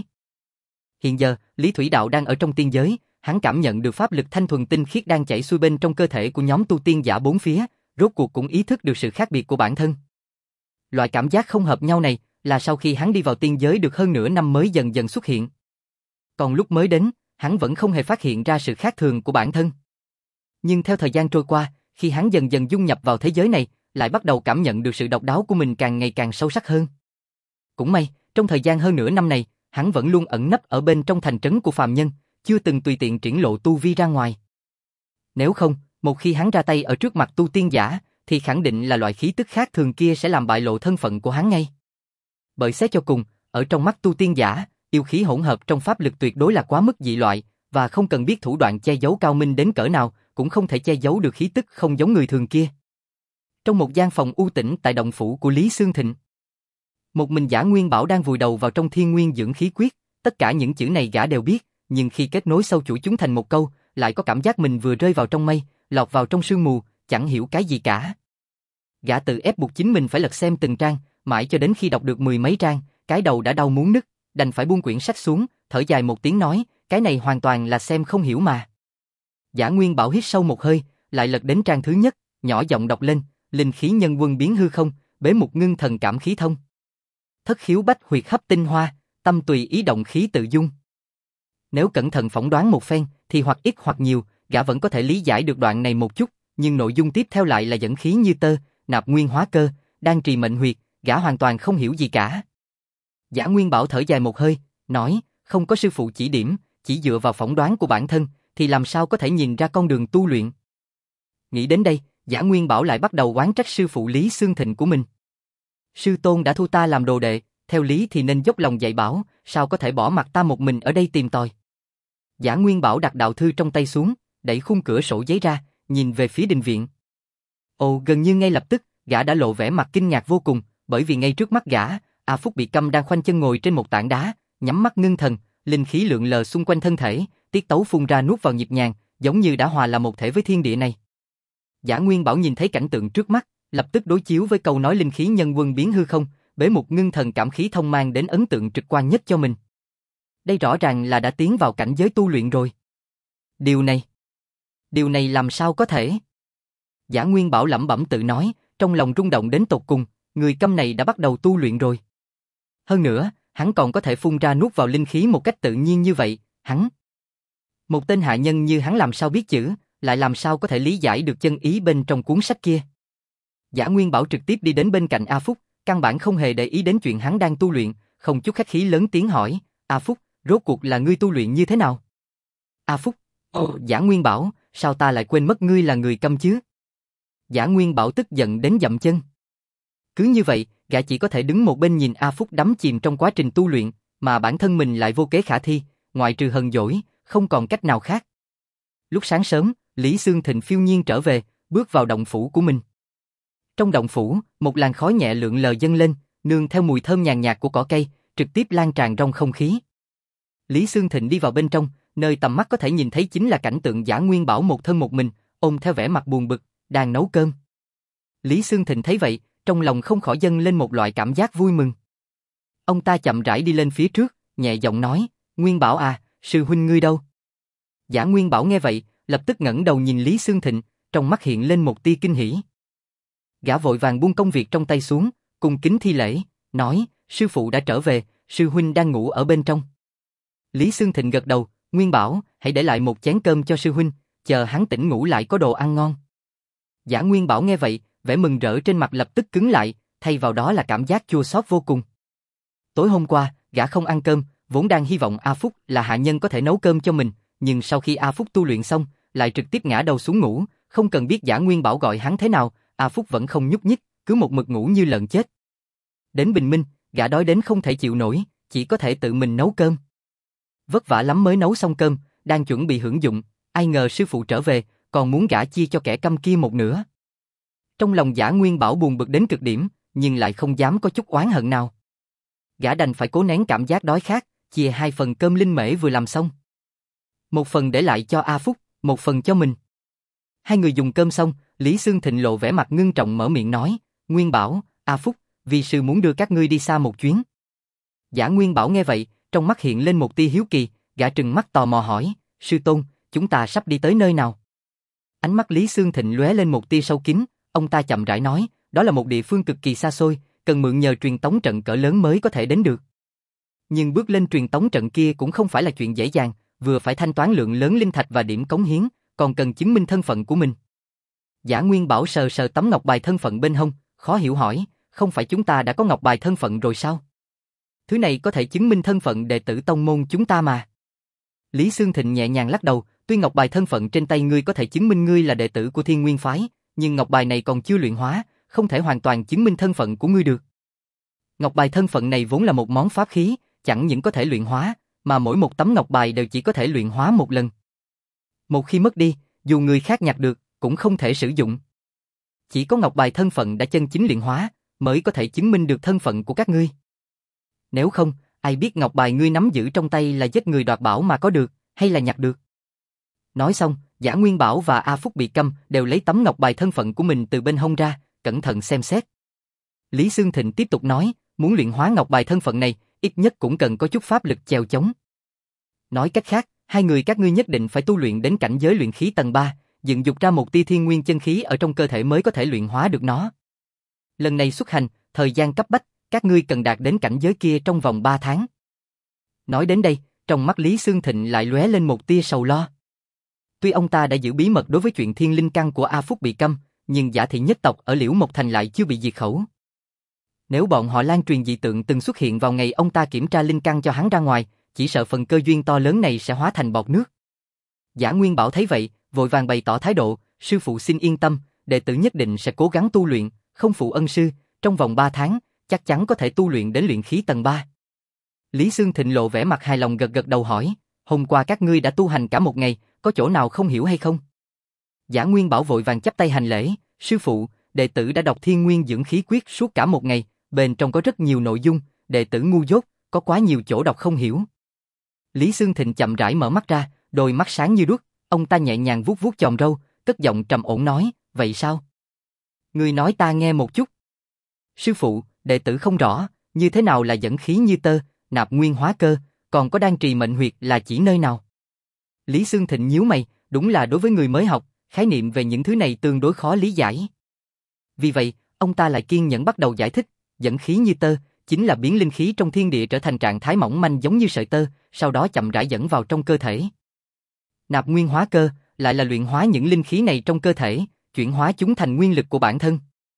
Hiện giờ, Lý Thủy Đạo đang ở trong tiên giới, hắn cảm nhận được pháp lực thanh thuần tinh khiết đang chảy xuôi bên trong cơ thể của nhóm tu tiên giả bốn phía, rốt cuộc cũng ý thức được sự khác biệt của bản thân. Loại cảm giác không hợp nhau này là sau khi hắn đi vào tiên giới được hơn nửa năm mới dần dần xuất hiện. Còn lúc mới đến, hắn vẫn không hề phát hiện ra sự khác thường của bản thân. Nhưng theo thời gian trôi qua, khi hắn dần dần dung nhập vào thế giới này, lại bắt đầu cảm nhận được sự độc đáo của mình càng ngày càng sâu sắc hơn. Cũng may, trong thời gian hơn nửa năm này, hắn vẫn luôn ẩn nấp ở bên trong thành trấn của phàm nhân, chưa từng tùy tiện triển lộ tu vi ra ngoài. Nếu không, một khi hắn ra tay ở trước mặt tu tiên giả, thì khẳng định là loại khí tức khác thường kia sẽ làm bại lộ thân phận của hắn ngay. Bởi xét cho cùng, ở trong mắt tu tiên giả, yêu khí hỗn hợp trong pháp lực tuyệt đối là quá mức dị loại, và không cần biết thủ đoạn che giấu cao minh đến cỡ nào, cũng không thể che giấu được khí tức không giống người thường kia. Trong một gian phòng u tĩnh tại động phủ của Lý Xương Thịnh, một mình Dã Nguyên Bảo đang vùi đầu vào trong thiên nguyên dưỡng khí quyết, tất cả những chữ này gã đều biết, nhưng khi kết nối sâu chuỗi chúng thành một câu, lại có cảm giác mình vừa rơi vào trong mây, lọt vào trong sương mù, chẳng hiểu cái gì cả. Gã tự ép buộc chính mình phải lật xem từng trang, mãi cho đến khi đọc được mười mấy trang, cái đầu đã đau muốn nứt, đành phải buông quyển sách xuống, thở dài một tiếng nói, cái này hoàn toàn là xem không hiểu mà. Dã Nguyên Bảo hít sâu một hơi, lại lật đến trang thứ nhất, nhỏ giọng đọc lên, linh khí nhân quân biến hư không, bế mục ngưng thần cảm khí thông. Thất khiếu bách huyệt hấp tinh hoa, tâm tùy ý động khí tự dung. Nếu cẩn thận phỏng đoán một phen, thì hoặc ít hoặc nhiều, gã vẫn có thể lý giải được đoạn này một chút, nhưng nội dung tiếp theo lại là dẫn khí như tơ, nạp nguyên hóa cơ, đang trì mệnh huyệt, gã hoàn toàn không hiểu gì cả. Dã Nguyên Bảo thở dài một hơi, nói, không có sư phụ chỉ điểm, chỉ dựa vào phỏng đoán của bản thân, thì làm sao có thể nhìn ra con đường tu luyện. Nghĩ đến đây, Dã Nguyên Bảo lại bắt đầu oán trách sư phụ Lý Xương Thịnh của mình. Sư tôn đã thu ta làm đồ đệ, theo lý thì nên dốc lòng dạy bảo, sao có thể bỏ mặc ta một mình ở đây tìm tòi. Dã Nguyên Bảo đặt đạo thư trong tay xuống, đẩy khung cửa sổ giấy ra, nhìn về phía đình viện. Ồ, gần như ngay lập tức, gã đã lộ vẻ mặt kinh ngạc vô cùng, bởi vì ngay trước mắt gã, A Phúc bị câm đang khoanh chân ngồi trên một tảng đá, nhắm mắt ngưng thần, linh khí lượn lờ xung quanh thân thể, tiết tấu phun ra nuốt vào nhịp nhàng, giống như đã hòa là một thể với thiên địa này. Dã Nguyên Bảo nhìn thấy cảnh tượng trước mắt, lập tức đối chiếu với câu nói linh khí nhân quân biến hư không, bế mục ngưng thần cảm khí thông mang đến ấn tượng trực quan nhất cho mình. Đây rõ ràng là đã tiến vào cảnh giới tu luyện rồi. Điều này, điều này làm sao có thể? Dã Nguyên Bảo lẩm bẩm tự nói, trong lòng rung động đến tột cùng, người câm này đã bắt đầu tu luyện rồi. Hơn nữa, hắn còn có thể phun ra nuốt vào linh khí một cách tự nhiên như vậy, hắn. Một tên hạ nhân như hắn làm sao biết chữ, lại làm sao có thể lý giải được chân ý bên trong cuốn sách kia. Dã Nguyên Bảo trực tiếp đi đến bên cạnh A Phúc, căn bản không hề để ý đến chuyện hắn đang tu luyện, không chút khách khí lớn tiếng hỏi, A Phúc, rốt cuộc là ngươi tu luyện như thế nào? A Phúc, ồ, Dã Nguyên Bảo, sao ta lại quên mất ngươi là người câm chứ? Dã Nguyên Bảo tức giận đến dậm chân. Cứ như vậy, gã chỉ có thể đứng một bên nhìn A Phúc đắm chìm trong quá trình tu luyện, mà bản thân mình lại vô kế khả thi, ngoại trừ hờn dỗi, không còn cách nào khác. Lúc sáng sớm, Lý Xương Thịnh phiêu nhiên trở về, bước vào động phủ của mình. Trong động phủ, một làn khói nhẹ lượn lờ dâng lên, nương theo mùi thơm nhàn nhạt của cỏ cây, trực tiếp lan tràn trong không khí. Lý Xương Thịnh đi vào bên trong, nơi tầm mắt có thể nhìn thấy chính là cảnh tượng Dã Nguyên Bảo một thân một mình, ôm theo vẻ mặt buồn bực, đang nấu cơm. Lý Xương Thịnh thấy vậy, trong lòng không khỏi dâng lên một loại cảm giác vui mừng. Ông ta chậm rãi đi lên phía trước, nhẹ giọng nói, Nguyên Bảo à, sư huynh ngươi đâu? Dã Nguyên Bảo nghe vậy, lập tức ngẩng đầu nhìn Lý Xương Thịnh, trong mắt hiện lên một tia kinh hỉ. Gã vội vàng buông công việc trong tay xuống, cung kính thi lễ, nói, sư phụ đã trở về, sư huynh đang ngủ ở bên trong. Lý Xương Thịnh gật đầu, Nguyên Bảo, hãy để lại một chén cơm cho sư huynh, chờ hắn tỉnh ngủ lại có đồ ăn ngon. Dã Nguyên Bảo nghe vậy, vẻ mừng rỡ trên mặt lập tức cứng lại, thay vào đó là cảm giác chua xót vô cùng. Tối hôm qua, gã không ăn cơm, vốn đang hy vọng A Phúc là hạ nhân có thể nấu cơm cho mình, nhưng sau khi A Phúc tu luyện xong, lại trực tiếp ngã đầu xuống ngủ, không cần biết Dã Nguyên Bảo gọi hắn thế nào, A Phúc vẫn không nhúc nhích, cứ một mực ngủ như lợn chết. Đến bình minh, gã đói đến không thể chịu nổi, chỉ có thể tự mình nấu cơm. Vất vả lắm mới nấu xong cơm, đang chuẩn bị hưởng dụng, ai ngờ sư phụ trở về, còn muốn gã chia cho kẻ câm kia một nửa. Trong lòng Dã Nguyên Bảo buồn bực đến cực điểm, nhưng lại không dám có chút oán hận nào. Gã đành phải cố nén cảm giác đói khát, chia hai phần cơm linh mễ vừa làm xong. Một phần để lại cho A Phúc, một phần cho mình. Hai người dùng cơm xong, Lý Xương Thịnh lộ vẻ mặt ngưng trọng mở miệng nói, Nguyên Bảo, A Phúc, vì sư muốn đưa các ngươi đi xa một chuyến. Dã Nguyên Bảo nghe vậy, trong mắt hiện lên một tia hiếu kỳ, gã trừng mắt tò mò hỏi, sư tôn, chúng ta sắp đi tới nơi nào? Ánh mắt Lý Xương Thịnh lóe lên một tia sâu kín, ông ta chậm rãi nói, đó là một địa phương cực kỳ xa xôi, cần mượn nhờ truyền tống trận cỡ lớn mới có thể đến được. Nhưng bước lên truyền tống trận kia cũng không phải là chuyện dễ dàng, vừa phải thanh toán lượng lớn linh thạch và điểm cống hiến, còn cần chứng minh thân phận của mình. Dã Nguyên Bảo sờ sờ tấm ngọc bài thân phận bên hông, khó hiểu hỏi, không phải chúng ta đã có ngọc bài thân phận rồi sao? Thứ này có thể chứng minh thân phận đệ tử tông môn chúng ta mà. Lý Xương Thịnh nhẹ nhàng lắc đầu, tuy ngọc bài thân phận trên tay ngươi có thể chứng minh ngươi là đệ tử của Thiên Nguyên phái, nhưng ngọc bài này còn chưa luyện hóa, không thể hoàn toàn chứng minh thân phận của ngươi được. Ngọc bài thân phận này vốn là một món pháp khí, chẳng những có thể luyện hóa, mà mỗi một tấm ngọc bài đều chỉ có thể luyện hóa một lần. Một khi mất đi, dù người khác nhặt được, cũng không thể sử dụng. Chỉ có ngọc bài thân phận đã chân chính luyện hóa, mới có thể chứng minh được thân phận của các ngươi. Nếu không, ai biết ngọc bài ngươi nắm giữ trong tay là giết người đoạt bảo mà có được, hay là nhặt được. Nói xong, Giả Nguyên Bảo và A Phúc bị câm đều lấy tấm ngọc bài thân phận của mình từ bên hông ra, cẩn thận xem xét. Lý Xương Thịnh tiếp tục nói, muốn luyện hóa ngọc bài thân phận này, ít nhất cũng cần có chút pháp lực chèo chống. Nói cách khác, hai người các ngươi nhất định phải tu luyện đến cảnh giới luyện khí tầng ba, dựng dục ra một tia thiên nguyên chân khí ở trong cơ thể mới có thể luyện hóa được nó. Lần này xuất hành, thời gian cấp bách, các ngươi cần đạt đến cảnh giới kia trong vòng ba tháng. Nói đến đây, trong mắt Lý Xương Thịnh lại lóe lên một tia sầu lo. Tuy ông ta đã giữ bí mật đối với chuyện thiên linh căn của A Phúc bị câm, nhưng Giả Thị nhất tộc ở Liễu Mộc Thành lại chưa bị diệt khẩu. Nếu bọn họ lan truyền dị tượng từng xuất hiện vào ngày ông ta kiểm tra linh căn cho hắn ra ngoài, chỉ sợ phần cơ duyên to lớn này sẽ hóa thành bọt nước. Giả Nguyên Bảo thấy vậy, vội vàng bày tỏ thái độ, sư phụ xin yên tâm, đệ tử nhất định sẽ cố gắng tu luyện, không phụ ân sư, trong vòng ba tháng, chắc chắn có thể tu luyện đến luyện khí tầng ba. Lý Xương Thịnh lộ vẻ mặt hài lòng gật gật đầu hỏi, hôm qua các ngươi đã tu hành cả một ngày, có chỗ nào không hiểu hay không? Giả Nguyên Bảo vội vàng chắp tay hành lễ, sư phụ, đệ tử đã đọc Thiên Nguyên Dưỡng Khí Quyết suốt cả một ngày, bên trong có rất nhiều nội dung, đệ tử ngu dốt, có quá nhiều chỗ đọc không hiểu. Lý Xương Thịnh chậm rãi mở mắt ra, đôi mắt sáng như đuốc, ông ta nhẹ nhàng vuốt vuốt chòm râu, cất giọng trầm ổn nói, vậy sao? Ngươi nói ta nghe một chút. Sư phụ, đệ tử không rõ, như thế nào là dẫn khí như tơ, nạp nguyên hóa cơ, còn có đan trì mệnh huyệt là chỉ nơi nào? Lý Xương Thịnh nhíu mày, đúng là đối với người mới học, khái niệm về những thứ này tương đối khó lý giải. Vì vậy, ông ta lại kiên nhẫn bắt đầu giải thích, dẫn khí như tơ, chính là biến linh khí trong thiên địa trở thành trạng thái mỏng manh giống như sợi tơ, sau đó chậm rãi dẫn vào trong cơ thể. Nạp nguyên hóa cơ, lại là luyện hóa những linh khí này trong cơ thể, chuyển hóa chúng thành nguyên lực của bản thân.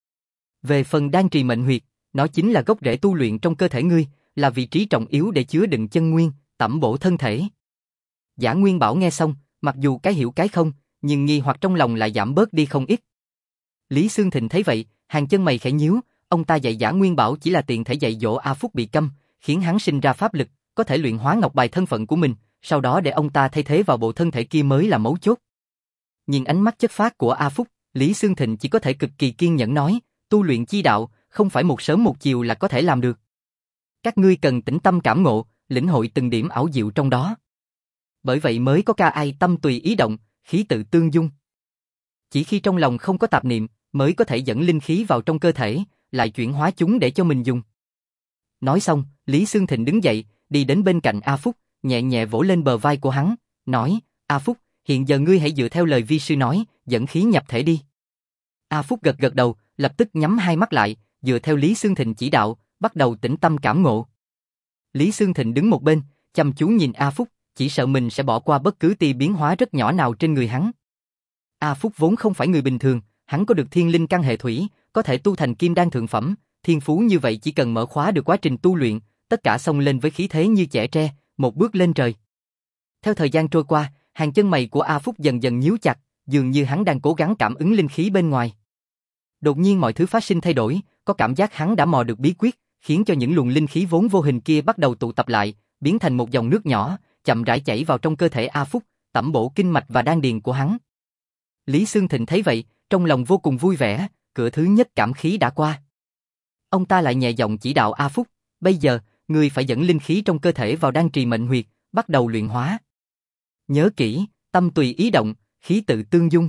Về phần đan trì mệnh huyệt, nó chính là gốc rễ tu luyện trong cơ thể ngươi, là vị trí trọng yếu để chứa đựng chân nguyên, tẩm bổ thân thể. Giả Nguyên Bảo nghe xong, mặc dù cái hiểu cái không, nhưng nghi hoặc trong lòng lại giảm bớt đi không ít. Lý Xương Thịnh thấy vậy, hàng chân mày khẽ nhíu, ông ta dạy Giả Nguyên Bảo chỉ là tiện thể dạy dỗ A Phúc bị câm, khiến hắn sinh ra pháp lực, có thể luyện hóa ngọc bài thân phận của mình, sau đó để ông ta thay thế vào bộ thân thể kia mới là mấu chốt. Nhìn ánh mắt chất phác của A Phúc, Lý Xương Thịnh chỉ có thể cực kỳ kiên nhẫn nói, tu luyện chi đạo, không phải một sớm một chiều là có thể làm được. Các ngươi cần tĩnh tâm cảm ngộ, lĩnh hội từng điểm ảo diệu trong đó. Bởi vậy mới có ca ai tâm tùy ý động, khí tự tương dung. Chỉ khi trong lòng không có tạp niệm, mới có thể dẫn linh khí vào trong cơ thể, lại chuyển hóa chúng để cho mình dùng. Nói xong, Lý Xương Thịnh đứng dậy, đi đến bên cạnh A Phúc, nhẹ nhẹ vỗ lên bờ vai của hắn, nói, A Phúc, hiện giờ ngươi hãy dựa theo lời vi sư nói, dẫn khí nhập thể đi. A Phúc gật gật đầu, lập tức nhắm hai mắt lại, dựa theo Lý Xương Thịnh chỉ đạo, bắt đầu tĩnh tâm cảm ngộ. Lý Xương Thịnh đứng một bên, chăm chú nhìn A Phúc, chỉ sợ mình sẽ bỏ qua bất cứ tia biến hóa rất nhỏ nào trên người hắn. A Phúc vốn không phải người bình thường, hắn có được thiên linh căn hệ thủy, có thể tu thành kim đan thượng phẩm, thiên phú như vậy chỉ cần mở khóa được quá trình tu luyện, tất cả xông lên với khí thế như chẻ tre, một bước lên trời. Theo thời gian trôi qua, hàng chân mày của A Phúc dần dần nhíu chặt, dường như hắn đang cố gắng cảm ứng linh khí bên ngoài. Đột nhiên mọi thứ phát sinh thay đổi, có cảm giác hắn đã mò được bí quyết, khiến cho những luồng linh khí vốn vô hình kia bắt đầu tụ tập lại, biến thành một dòng nước nhỏ, chậm rãi chảy vào trong cơ thể A Phúc, tẩm bổ kinh mạch và đan điền của hắn. Lý Xương Thịnh thấy vậy, trong lòng vô cùng vui vẻ, cửa thứ nhất cảm khí đã qua. Ông ta lại nhẹ giọng chỉ đạo A Phúc, bây giờ, ngươi phải dẫn linh khí trong cơ thể vào đan trì mệnh huyệt, bắt đầu luyện hóa. Nhớ kỹ, tâm tùy ý động, khí tự tương dung.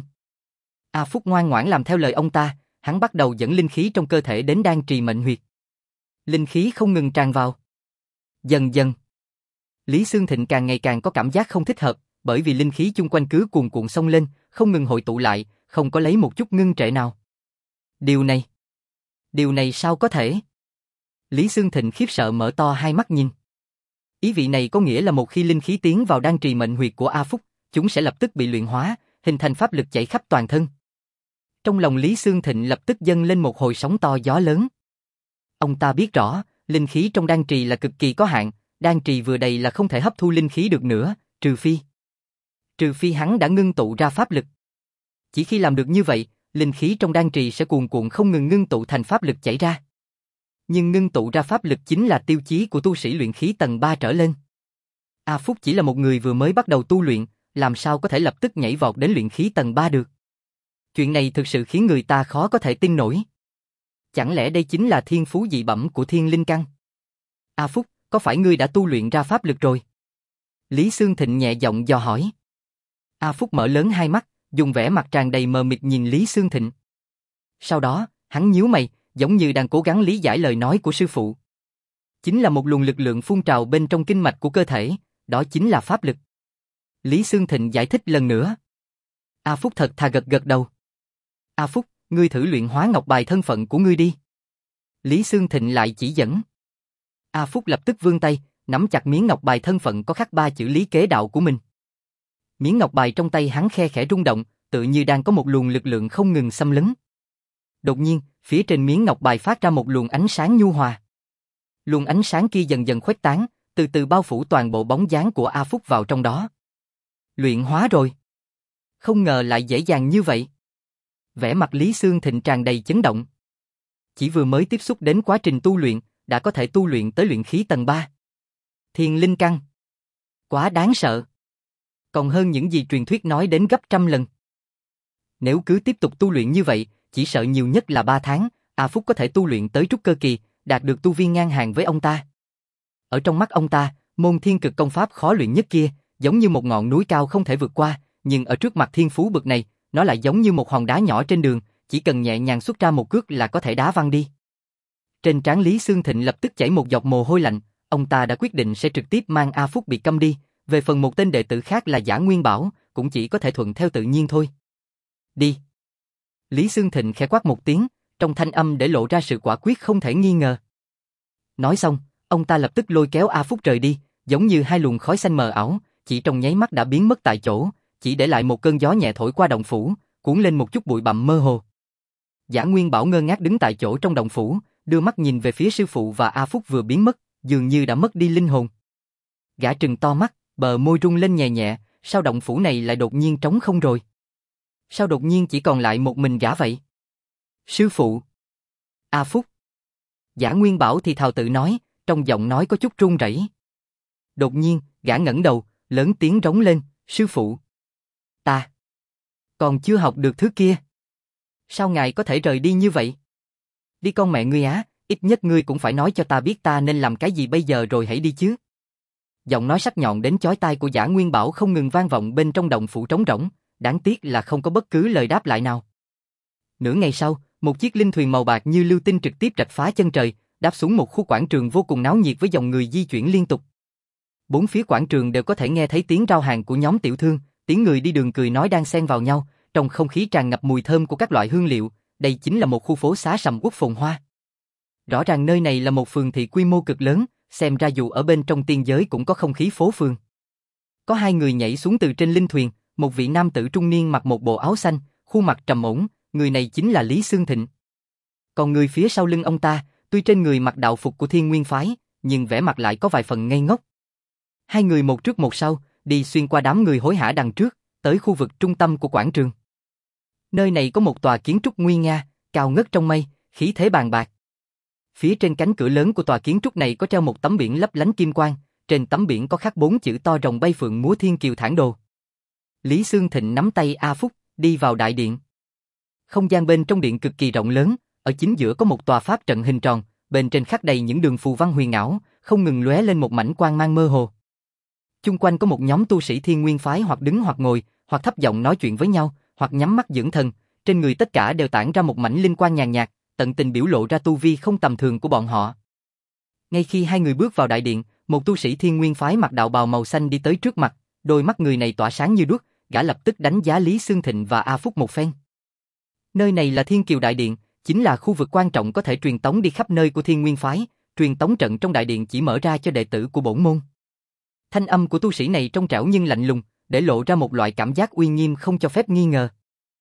A Phúc ngoan ngoãn làm theo lời ông ta, hắn bắt đầu dẫn linh khí trong cơ thể đến đan trì mệnh huyệt. Linh khí không ngừng tràn vào. Dần dần, Lý Xương Thịnh càng ngày càng có cảm giác không thích hợp, bởi vì linh khí chung quanh cứ cuồn cuộn xông lên, không ngừng hội tụ lại, không có lấy một chút ngưng trệ nào. Điều này, điều này sao có thể? Lý Xương Thịnh khiếp sợ mở to hai mắt nhìn. Ý vị này có nghĩa là một khi linh khí tiến vào đan trì mệnh huyệt của A Phúc, chúng sẽ lập tức bị luyện hóa, hình thành pháp lực chảy khắp toàn thân. Trong lòng Lý Xương Thịnh lập tức dâng lên một hồi sóng to gió lớn. Ông ta biết rõ, linh khí trong đan trì là cực kỳ có hạn, đan trì vừa đầy là không thể hấp thu linh khí được nữa, trừ phi. Trừ phi hắn đã ngưng tụ ra pháp lực. Chỉ khi làm được như vậy, linh khí trong đan trì sẽ cuồn cuộn không ngừng ngưng tụ thành pháp lực chảy ra. Nhưng ngưng tụ ra pháp lực chính là tiêu chí của tu sĩ luyện khí tầng ba trở lên. A Phúc chỉ là một người vừa mới bắt đầu tu luyện, làm sao có thể lập tức nhảy vọt đến luyện khí tầng ba được. Chuyện này thực sự khiến người ta khó có thể tin nổi. Chẳng lẽ đây chính là thiên phú dị bẩm của thiên linh căn? A Phúc, có phải ngươi đã tu luyện ra pháp lực rồi? Lý Xương Thịnh nhẹ giọng dò hỏi. A Phúc mở lớn hai mắt, dùng vẻ mặt tràn đầy mờ mịt nhìn Lý Xương Thịnh. Sau đó, hắn nhíu mày, giống như đang cố gắng lý giải lời nói của sư phụ. Chính là một luồng lực lượng phun trào bên trong kinh mạch của cơ thể, đó chính là pháp lực. Lý Xương Thịnh giải thích lần nữa. A Phúc thật thà gật gật đầu. A Phúc, ngươi thử luyện hóa ngọc bài thân phận của ngươi đi. Lý Xương Thịnh lại chỉ dẫn. A Phúc lập tức vươn tay, nắm chặt miếng ngọc bài thân phận có khắc ba chữ Lý Kế Đạo của mình. Miếng ngọc bài trong tay hắn khe khẽ rung động, tự như đang có một luồng lực lượng không ngừng xâm lấn. Đột nhiên, phía trên miếng ngọc bài phát ra một luồng ánh sáng nhu hòa. Luồng ánh sáng kia dần dần khuếch tán, từ từ bao phủ toàn bộ bóng dáng của A Phúc vào trong đó. Luyện hóa rồi. Không ngờ lại dễ dàng như vậy. Vẻ mặt Lý Xương Thịnh tràn đầy chấn động. Chỉ vừa mới tiếp xúc đến quá trình tu luyện, đã có thể tu luyện tới luyện khí tầng ba. Thiên linh căn. Quá đáng sợ. Còn hơn những gì truyền thuyết nói đến gấp trăm lần. Nếu cứ tiếp tục tu luyện như vậy, chỉ sợ nhiều nhất là ba tháng, A Phúc có thể tu luyện tới trúc cơ kỳ, đạt được tu vi ngang hàng với ông ta. Ở trong mắt ông ta, môn thiên cực công pháp khó luyện nhất kia, giống như một ngọn núi cao không thể vượt qua, nhưng ở trước mặt thiên phú bực này, nó lại giống như một hòn đá nhỏ trên đường, chỉ cần nhẹ nhàng xuất ra một cước là có thể đá văng đi. Trên trán Lý Xương Thịnh lập tức chảy một giọt mồ hôi lạnh, ông ta đã quyết định sẽ trực tiếp mang A Phúc bị câm đi, về phần một tên đệ tử khác là Dã Nguyên Bảo, cũng chỉ có thể thuận theo tự nhiên thôi. Đi. Lý Xương Thịnh khẽ quát một tiếng, trong thanh âm để lộ ra sự quả quyết không thể nghi ngờ. Nói xong, ông ta lập tức lôi kéo A Phúc rời đi, giống như hai luồng khói xanh mờ ảo, chỉ trong nháy mắt đã biến mất tại chỗ, chỉ để lại một cơn gió nhẹ thổi qua động phủ, cuốn lên một chút bụi bặm mơ hồ. Dã Nguyên Bảo ngơ ngác đứng tại chỗ trong động phủ, đưa mắt nhìn về phía sư phụ và A Phúc vừa biến mất, dường như đã mất đi linh hồn. Gã trừng to mắt, bờ môi rung lên nhẹ nhẹ, sao động phủ này lại đột nhiên trống không rồi? Sao đột nhiên chỉ còn lại một mình gã vậy? Sư phụ. A Phúc. Dã Nguyên Bảo thì thào tự nói, trong giọng nói có chút run rẩy. Đột nhiên, gã ngẩng đầu, lớn tiếng rống lên, sư phụ. Ta. Còn chưa học được thứ kia. Sao ngài có thể rời đi như vậy? Đi con mẹ ngươi á, ít nhất ngươi cũng phải nói cho ta biết ta nên làm cái gì bây giờ rồi hãy đi chứ. Giọng nói sắc nhọn đến chói tai của Dã Nguyên Bảo không ngừng vang vọng bên trong động phủ trống rỗng, đáng tiếc là không có bất cứ lời đáp lại nào. Nửa ngày sau, một chiếc linh thuyền màu bạc như lưu tinh trực tiếp rạch phá chân trời, đáp xuống một khu quảng trường vô cùng náo nhiệt với dòng người di chuyển liên tục. Bốn phía quảng trường đều có thể nghe thấy tiếng rao hàng của nhóm tiểu thương, tiếng người đi đường cười nói đang xen vào nhau, trong không khí tràn ngập mùi thơm của các loại hương liệu, đây chính là một khu phố xá sầm uất phồn hoa. Rõ ràng nơi này là một phường thị quy mô cực lớn, xem ra dù ở bên trong tiên giới cũng có không khí phố phường. Có hai người nhảy xuống từ trên linh thuyền, một vị nam tử trung niên mặc một bộ áo xanh, khuôn mặt trầm ổn, người này chính là Lý Xương Thịnh. Còn người phía sau lưng ông ta, tuy trên người mặc đạo phục của Thiên Nguyên phái, nhưng vẻ mặt lại có vài phần ngây ngốc. Hai người một trước một sau, đi xuyên qua đám người hối hả đằng trước, tới khu vực trung tâm của quảng trường. Nơi này có một tòa kiến trúc nguy nga, cao ngất trong mây, khí thế bàn bạc. Phía trên cánh cửa lớn của tòa kiến trúc này có treo một tấm biển lấp lánh kim quang, trên tấm biển có khắc bốn chữ to rồng bay phượng múa thiên kiều thản đồ. Lý Xương Thịnh nắm tay A Phúc, đi vào đại điện. Không gian bên trong điện cực kỳ rộng lớn, ở chính giữa có một tòa pháp trận hình tròn, bên trên khắc đầy những đường phù văn huyền ảo, không ngừng lóe lên một mảnh quang mang mơ hồ. Chung quanh có một nhóm tu sĩ Thiên Nguyên phái hoặc đứng hoặc ngồi, hoặc thấp giọng nói chuyện với nhau, hoặc nhắm mắt dưỡng thần, trên người tất cả đều tản ra một mảnh linh quang nhàn nhạt, tận tình biểu lộ ra tu vi không tầm thường của bọn họ. Ngay khi hai người bước vào đại điện, một tu sĩ Thiên Nguyên phái mặc đạo bào màu xanh đi tới trước mặt, đôi mắt người này tỏa sáng như đuốc, gã lập tức đánh giá Lý Xương Thịnh và A Phúc một phen. Nơi này là Thiên Kiều Đại Điện, chính là khu vực quan trọng có thể truyền tống đi khắp nơi của Thiên Nguyên phái, truyền tống trận trong đại điện chỉ mở ra cho đệ tử của bổn môn. Thanh âm của tu sĩ này trong trẻo nhưng lạnh lùng, để lộ ra một loại cảm giác uy nghiêm không cho phép nghi ngờ.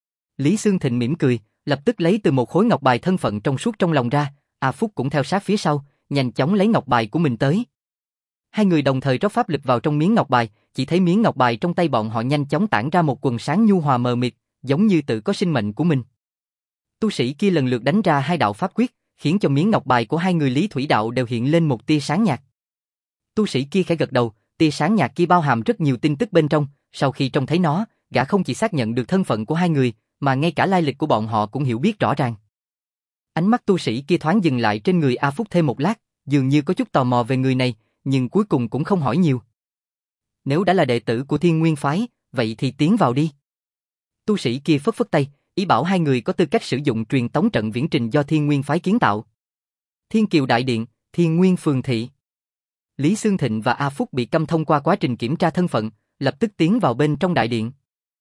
Lý Xương Thịnh mỉm cười, lập tức lấy từ một khối ngọc bài thân phận trong suốt trong lòng ra, A Phúc cũng theo sát phía sau, nhanh chóng lấy ngọc bài của mình tới. Hai người đồng thời rót pháp lực vào trong miếng ngọc bài, chỉ thấy miếng ngọc bài trong tay bọn họ nhanh chóng tản ra một quần sáng nhu hòa mờ mịt, giống như tự có sinh mệnh của mình. Tu sĩ kia lần lượt đánh ra hai đạo pháp quyết, khiến cho miếng ngọc bài của hai người Lý Thủy Đạo đều hiện lên một tia sáng nhạt. Tu sĩ kia khẽ gật đầu, tia sáng nhạt kia bao hàm rất nhiều tin tức bên trong, sau khi trông thấy nó, gã không chỉ xác nhận được thân phận của hai người, mà ngay cả lai lịch của bọn họ cũng hiểu biết rõ ràng. Ánh mắt tu sĩ kia thoáng dừng lại trên người A Phúc thêm một lát, dường như có chút tò mò về người này, nhưng cuối cùng cũng không hỏi nhiều. Nếu đã là đệ tử của Thiên Nguyên Phái, vậy thì tiến vào đi. Tu sĩ kia phất phất tay, ý bảo hai người có tư cách sử dụng truyền tống trận viễn trình do Thiên Nguyên Phái kiến tạo. Thiên Kiều Đại Điện, Thiên Nguyên Phường Thị. Lý Xương Thịnh và A Phúc bị câm thông qua quá trình kiểm tra thân phận, lập tức tiến vào bên trong đại điện.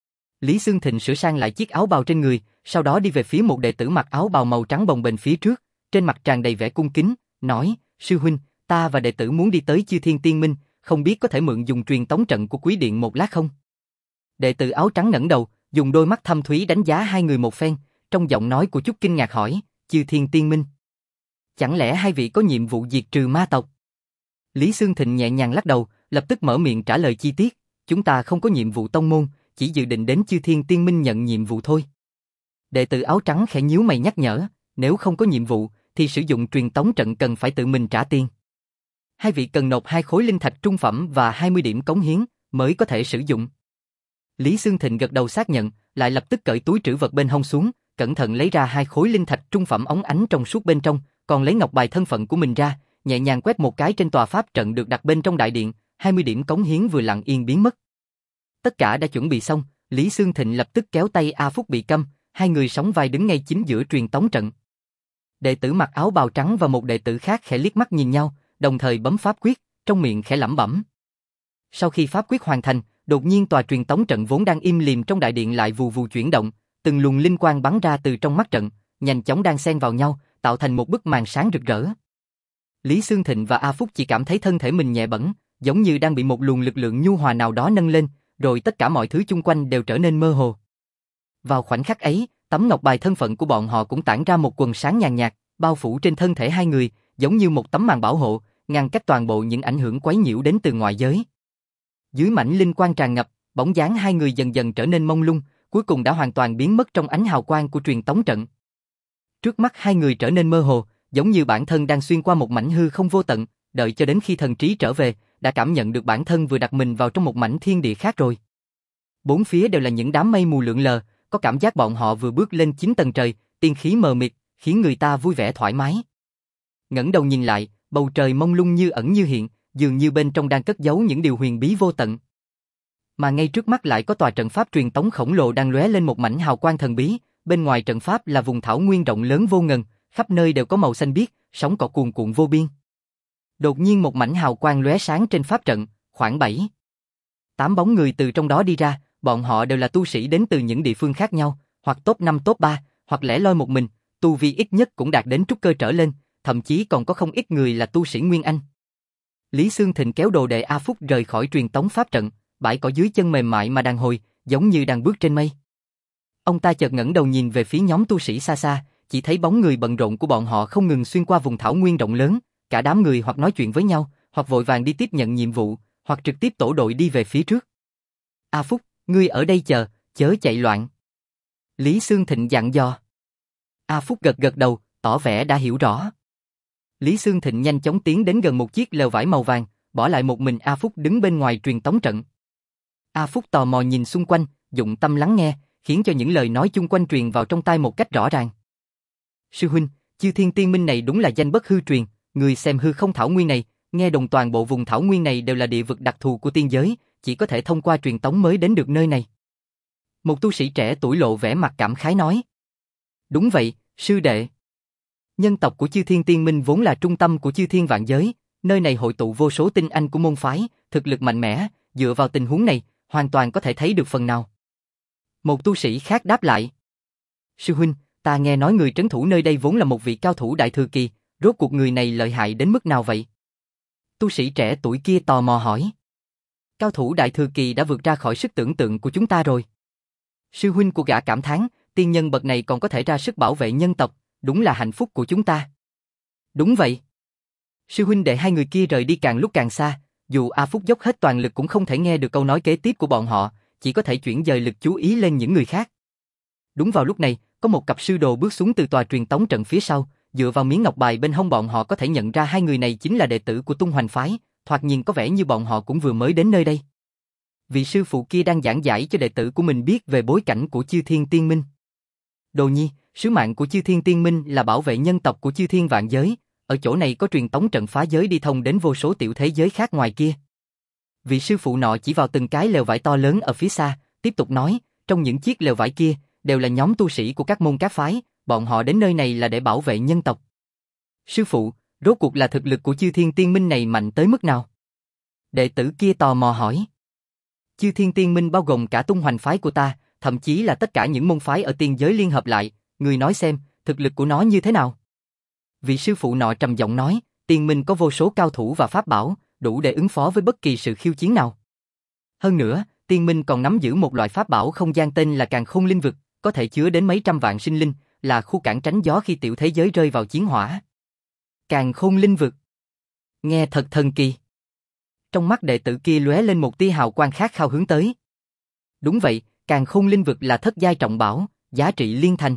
Lý Xương Thịnh sửa sang lại chiếc áo bào trên người, sau đó đi về phía một đệ tử mặc áo bào màu trắng bồng bềnh phía trước, trên mặt tràn đầy vẻ cung kính, nói: "Sư huynh, ta và đệ tử muốn đi tới Chư Thiên Tiên Minh, không biết có thể mượn dùng truyền tống trận của quý điện một lát không?" Đệ tử áo trắng ngẩng đầu, dùng đôi mắt thâm thúy đánh giá hai người một phen, trong giọng nói của chút kinh ngạc hỏi: "Chư Thiên Tiên Minh? Chẳng lẽ hai vị có nhiệm vụ diệt trừ ma tộc?" Lý Xương Thịnh nhẹ nhàng lắc đầu, lập tức mở miệng trả lời chi tiết: "Chúng ta không có nhiệm vụ tông môn, chỉ dự định đến Chư Thiên Tiên Minh nhận nhiệm vụ thôi." Đệ tử áo trắng khẽ nhíu mày nhắc nhở: "Nếu không có nhiệm vụ, thì sử dụng truyền tống trận cần phải tự mình trả tiền. Hai vị cần nộp hai khối linh thạch trung phẩm và hai mươi điểm cống hiến mới có thể sử dụng." Lý Xương Thịnh gật đầu xác nhận, lại lập tức cởi túi trữ vật bên hông xuống, cẩn thận lấy ra hai khối linh thạch trung phẩm óng ánh trong suốt bên trong, còn lấy ngọc bài thân phận của mình ra, nhẹ nhàng quét một cái trên tòa pháp trận được đặt bên trong đại điện, hai mươi điểm cống hiến vừa lặng yên biến mất. Tất cả đã chuẩn bị xong, Lý Xương Thịnh lập tức kéo tay A Phúc bị câm, hai người sóng vai đứng ngay chính giữa truyền tống trận. Đệ tử mặc áo bào trắng và một đệ tử khác khẽ liếc mắt nhìn nhau, đồng thời bấm pháp quyết, trong miệng khẽ lẩm bẩm. Sau khi pháp quyết hoàn thành, đột nhiên tòa truyền tống trận vốn đang im lìm trong đại điện lại vù vù chuyển động, từng luồng linh quang bắn ra từ trong mắt trận, nhanh chóng đan xen vào nhau, tạo thành một bức màn sáng rực rỡ. Lý Xương Thịnh và A Phúc chỉ cảm thấy thân thể mình nhẹ bẫng, giống như đang bị một luồng lực lượng nhu hòa nào đó nâng lên, rồi tất cả mọi thứ chung quanh đều trở nên mơ hồ. Vào khoảnh khắc ấy, tấm ngọc bài thân phận của bọn họ cũng tản ra một quần sáng nhàn nhạt, bao phủ trên thân thể hai người, giống như một tấm màn bảo hộ, ngăn cách toàn bộ những ảnh hưởng quấy nhiễu đến từ ngoại giới. Dưới mảnh linh quang tràn ngập, bóng dáng hai người dần dần trở nên mông lung, cuối cùng đã hoàn toàn biến mất trong ánh hào quang của truyền tống trận. Trước mắt hai người trở nên mơ hồ, giống như bản thân đang xuyên qua một mảnh hư không vô tận, đợi cho đến khi thần trí trở về, đã cảm nhận được bản thân vừa đặt mình vào trong một mảnh thiên địa khác rồi. Bốn phía đều là những đám mây mù lượn lờ, có cảm giác bọn họ vừa bước lên chín tầng trời, tiên khí mờ mịt, khiến người ta vui vẻ thoải mái. Ngẩng đầu nhìn lại, bầu trời mông lung như ẩn như hiện, dường như bên trong đang cất giấu những điều huyền bí vô tận. Mà ngay trước mắt lại có tòa trận pháp truyền tống khổng lồ đang lóe lên một mảnh hào quang thần bí, bên ngoài trận pháp là vùng thảo nguyên rộng lớn vô ngần, khắp nơi đều có màu xanh biếc, sóng cỏ cuồn cuộn vô biên. Đột nhiên một mảnh hào quang lóe sáng trên pháp trận, khoảng bảy, tám bóng người từ trong đó đi ra, bọn họ đều là tu sĩ đến từ những địa phương khác nhau, hoặc top năm top ba, hoặc lẻ loi một mình, tu vi ít nhất cũng đạt đến trúc cơ trở lên, thậm chí còn có không ít người là tu sĩ Nguyên Anh. Lý Xương Thịnh kéo đồ đệ A Phúc rời khỏi truyền tống pháp trận, bãi cỏ dưới chân mềm mại mà đàn hồi, giống như đang bước trên mây. Ông ta chợt ngẩng đầu nhìn về phía nhóm tu sĩ xa xa, chỉ thấy bóng người bận rộn của bọn họ không ngừng xuyên qua vùng thảo nguyên rộng lớn, cả đám người hoặc nói chuyện với nhau, hoặc vội vàng đi tiếp nhận nhiệm vụ, hoặc trực tiếp tổ đội đi về phía trước. A Phúc, ngươi ở đây chờ, chớ chạy loạn. Lý Xương Thịnh dặn dò. A Phúc gật gật đầu, tỏ vẻ đã hiểu rõ. Lý Xương Thịnh nhanh chóng tiến đến gần một chiếc lều vải màu vàng, bỏ lại một mình A Phúc đứng bên ngoài truyền tống trận. A Phúc tò mò nhìn xung quanh, dụng tâm lắng nghe, khiến cho những lời nói chung quanh truyền vào trong tai một cách rõ ràng. Sư huynh, Chư Thiên Tiên Minh này đúng là danh bất hư truyền, người xem hư không thảo nguyên này, nghe đồn toàn bộ vùng thảo nguyên này đều là địa vực đặc thù của tiên giới, chỉ có thể thông qua truyền tống mới đến được nơi này. Một tu sĩ trẻ tuổi lộ vẻ mặt cảm khái nói. Đúng vậy, sư đệ. Nhân tộc của Chư Thiên Tiên Minh vốn là trung tâm của chư thiên vạn giới, nơi này hội tụ vô số tinh anh của môn phái, thực lực mạnh mẽ, dựa vào tình huống này, hoàn toàn có thể thấy được phần nào. Một tu sĩ khác đáp lại. Sư huynh, ta nghe nói người trấn thủ nơi đây vốn là một vị cao thủ đại thừa kỳ, rốt cuộc người này lợi hại đến mức nào vậy? Tu sĩ trẻ tuổi kia tò mò hỏi. Cao thủ đại thừa kỳ đã vượt ra khỏi sức tưởng tượng của chúng ta rồi. Sư huynh của gã cảm thán, tiên nhân bậc này còn có thể ra sức bảo vệ nhân tộc, đúng là hạnh phúc của chúng ta. Đúng vậy. Sư huynh để hai người kia rời đi càng lúc càng xa, dù A Phúc dốc hết toàn lực cũng không thể nghe được câu nói kế tiếp của bọn họ, chỉ có thể chuyển dời lực chú ý lên những người khác. Đúng vào lúc này, có một cặp sư đồ bước xuống từ tòa truyền tống trận phía sau, dựa vào miếng ngọc bài bên hông bọn họ có thể nhận ra hai người này chính là đệ tử của Tung Hoành phái, thoạt nhìn có vẻ như bọn họ cũng vừa mới đến nơi đây. Vị sư phụ kia đang giảng giải cho đệ tử của mình biết về bối cảnh của Chư Thiên Tiên Minh. Đồ nhi, sứ mạng của Chư Thiên Tiên Minh là bảo vệ nhân tộc của Chư Thiên vạn giới, ở chỗ này có truyền tống trận phá giới đi thông đến vô số tiểu thế giới khác ngoài kia. Vị sư phụ nọ chỉ vào từng cái lều vải to lớn ở phía xa, tiếp tục nói, trong những chiếc lều vải kia, đều là nhóm tu sĩ của các môn các phái, bọn họ đến nơi này là để bảo vệ nhân tộc. Sư phụ, rốt cuộc là thực lực của Chư Thiên Tiên Minh này mạnh tới mức nào? Đệ tử kia tò mò hỏi. Chư Thiên Tiên Minh bao gồm cả Tung Hoành phái của ta, thậm chí là tất cả những môn phái ở tiên giới liên hợp lại, người nói xem, thực lực của nó như thế nào? Vị sư phụ nọ trầm giọng nói, Tiên Minh có vô số cao thủ và pháp bảo, đủ để ứng phó với bất kỳ sự khiêu chiến nào. Hơn nữa, Tiên Minh còn nắm giữ một loại pháp bảo không gian tên là Càn Khôn Linh Vực, có thể chứa đến mấy trăm vạn sinh linh, là khu cản tránh gió khi tiểu thế giới rơi vào chiến hỏa. Càn Khôn Linh Vực. Nghe thật thần kỳ. Trong mắt đệ tử kia lóe lên một tia hào quang khát khao hướng tới. Đúng vậy, Càn Khôn Linh Vực là thất giai trọng bảo, giá trị liên thành.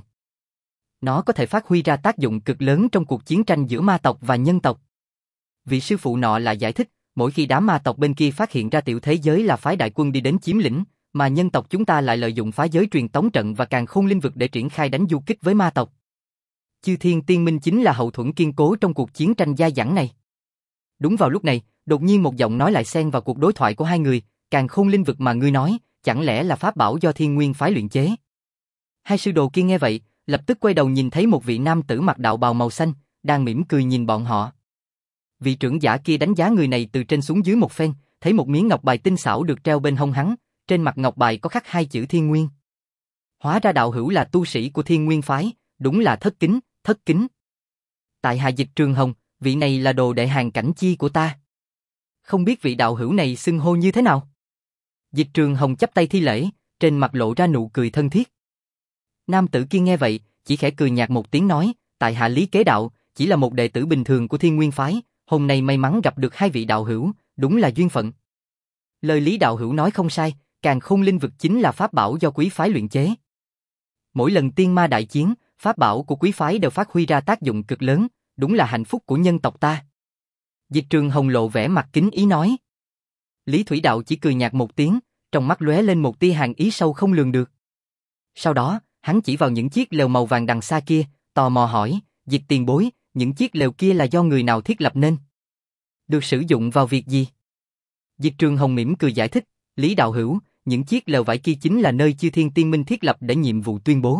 Nó có thể phát huy ra tác dụng cực lớn trong cuộc chiến tranh giữa ma tộc và nhân tộc. Vị sư phụ nọ lại giải thích, mỗi khi đám ma tộc bên kia phát hiện ra tiểu thế giới là phái đại quân đi đến chiếm lĩnh, mà nhân tộc chúng ta lại lợi dụng phá giới truyền tống trận và Càn Khôn Linh Vực để triển khai đánh du kích với ma tộc. Chư Thiên Tiên Minh chính là hậu thuẫn kiên cố trong cuộc chiến tranh dai dẳng này. Đúng vào lúc này, đột nhiên một giọng nói lại xen vào cuộc đối thoại của hai người, Càn Khôn Linh Vực mà ngươi nói, chẳng lẽ là pháp bảo do Thiên Nguyên phái luyện chế? Hai sư đồ kia nghe vậy, lập tức quay đầu nhìn thấy một vị nam tử mặc đạo bào màu xanh, đang mỉm cười nhìn bọn họ. Vị trưởng giả kia đánh giá người này từ trên xuống dưới một phen, thấy một miếng ngọc bài tinh xảo được treo bên hông hắn, trên mặt ngọc bài có khắc hai chữ Thiên Nguyên. Hóa ra đạo hữu là tu sĩ của Thiên Nguyên phái, đúng là thất kính, thất kính. Tại hạ Dịch Trường Hồng, vị này là đồ đệ Hàn Cảnh Chi của ta. Không biết vị đạo hữu này xưng hô như thế nào? Dịch Trường Hồng chắp tay thi lễ, trên mặt lộ ra nụ cười thân thiết. Nam tử kia nghe vậy, chỉ khẽ cười nhạt một tiếng nói, tại hạ Lý Kế Đạo, chỉ là một đệ tử bình thường của Thiên Nguyên phái, hôm nay may mắn gặp được hai vị đạo hữu, đúng là duyên phận. Lời Lý đạo hữu nói không sai, Càn Khôn Linh Vực chính là pháp bảo do quý phái luyện chế. Mỗi lần tiên ma đại chiến, pháp bảo của quý phái đều phát huy ra tác dụng cực lớn, đúng là hạnh phúc của nhân tộc ta. Dịch Trường Hồng lộ vẻ mặt kính ý nói. Lý Thủy Đạo chỉ cười nhạt một tiếng, trong mắt lóe lên một tia hàn ý sâu không lường được. Sau đó, hắn chỉ vào những chiếc lều màu vàng đằng xa kia, tò mò hỏi, Dịch tiền bối, những chiếc lều kia là do người nào thiết lập nên? Được sử dụng vào việc gì? Dịch Trường Hồng mỉm cười giải thích, Lý đạo hữu, những chiếc lều vải kia chính là nơi Chư Thiên Tiên Minh thiết lập để nhiệm vụ tuyên bố.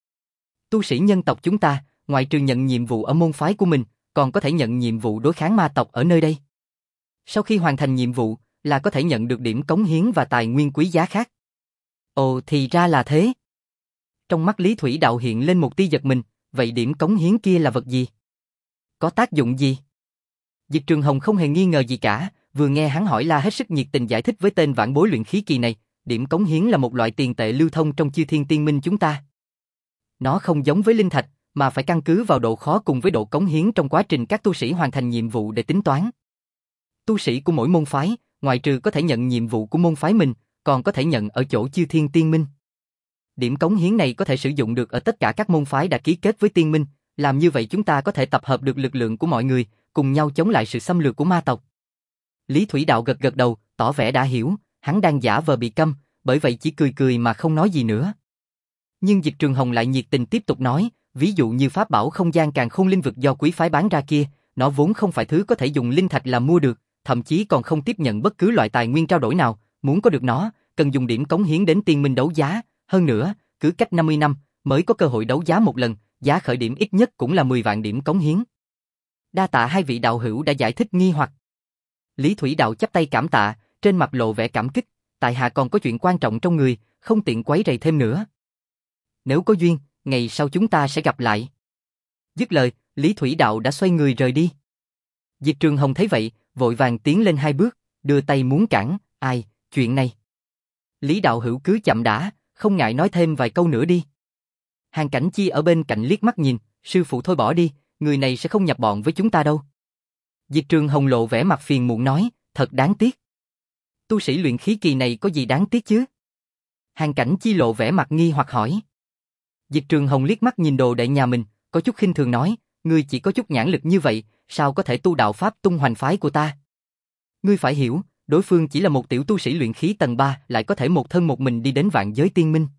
Tu sĩ nhân tộc chúng ta, ngoại trừ nhận nhiệm vụ ở môn phái của mình, còn có thể nhận nhiệm vụ đối kháng ma tộc ở nơi đây. Sau khi hoàn thành nhiệm vụ, là có thể nhận được điểm cống hiến và tài nguyên quý giá khác. Ồ, thì ra là thế. Trong mắt Lý Thủy Đạo hiện lên một tia giật mình, vậy điểm cống hiến kia là vật gì? Có tác dụng gì? Dịch Trường Hồng không hề nghi ngờ gì cả, vừa nghe hắn hỏi la hết sức nhiệt tình giải thích với tên vãn bối luyện khí kỳ này, điểm cống hiến là một loại tiền tệ lưu thông trong Chư Thiên Tiên Minh chúng ta. Nó không giống với linh thạch, mà phải căn cứ vào độ khó cùng với độ cống hiến trong quá trình các tu sĩ hoàn thành nhiệm vụ để tính toán. Tu sĩ của mỗi môn phái, ngoại trừ có thể nhận nhiệm vụ của môn phái mình, còn có thể nhận ở chỗ Chư Thiên Tiên Minh. Điểm cống hiến này có thể sử dụng được ở tất cả các môn phái đã ký kết với Tiên Minh, làm như vậy chúng ta có thể tập hợp được lực lượng của mọi người, cùng nhau chống lại sự xâm lược của ma tộc. Lý Thủy Đạo gật gật đầu, tỏ vẻ đã hiểu, hắn đang giả vờ bị câm, bởi vậy chỉ cười cười mà không nói gì nữa. Nhưng Dịch Trường Hồng lại nhiệt tình tiếp tục nói, ví dụ như pháp bảo không gian Càn Khôn Linh Vực do quý phái bán ra kia, nó vốn không phải thứ có thể dùng linh thạch làm mua được, thậm chí còn không tiếp nhận bất cứ loại tài nguyên trao đổi nào, muốn có được nó, cần dùng điểm cống hiến đến Tiên Minh đấu giá, hơn nữa, cứ cách năm mươi năm mới có cơ hội đấu giá một lần, giá khởi điểm ít nhất cũng là mười vạn điểm cống hiến. Đa tạ hai vị đạo hữu đã giải thích nghi hoặc. Lý Thủy Đạo chắp tay cảm tạ, trên mặt lộ vẻ cảm kích, tại hạ còn có chuyện quan trọng trong người, không tiện quấy rầy thêm nữa. Nếu có duyên, ngày sau chúng ta sẽ gặp lại. Dứt lời, Lý Thủy Đạo đã xoay người rời đi. Dịch Trường Hồng thấy vậy, vội vàng tiến lên hai bước, đưa tay muốn cản, ai, chuyện này. Lý đạo hữu cứ chậm đã, không ngại nói thêm vài câu nữa đi. Hàn Cảnh Chi ở bên cạnh liếc mắt nhìn, sư phụ thôi bỏ đi, người này sẽ không nhập bọn với chúng ta đâu. Dịch Trường Hồng lộ vẻ mặt phiền muộn nói, thật đáng tiếc. Tu sĩ luyện khí kỳ này có gì đáng tiếc chứ? Hàn Cảnh Chi lộ vẻ mặt nghi hoặc hỏi. Diệt Trường Hồng liếc mắt nhìn đồ đệ nhà mình, có chút khinh thường nói, ngươi chỉ có chút nhãn lực như vậy, sao có thể tu đạo pháp tung hoành phái của ta? Ngươi phải hiểu, đối phương chỉ là một tiểu tu sĩ luyện khí tầng ba, lại có thể một thân một mình đi đến vạn giới tiên minh.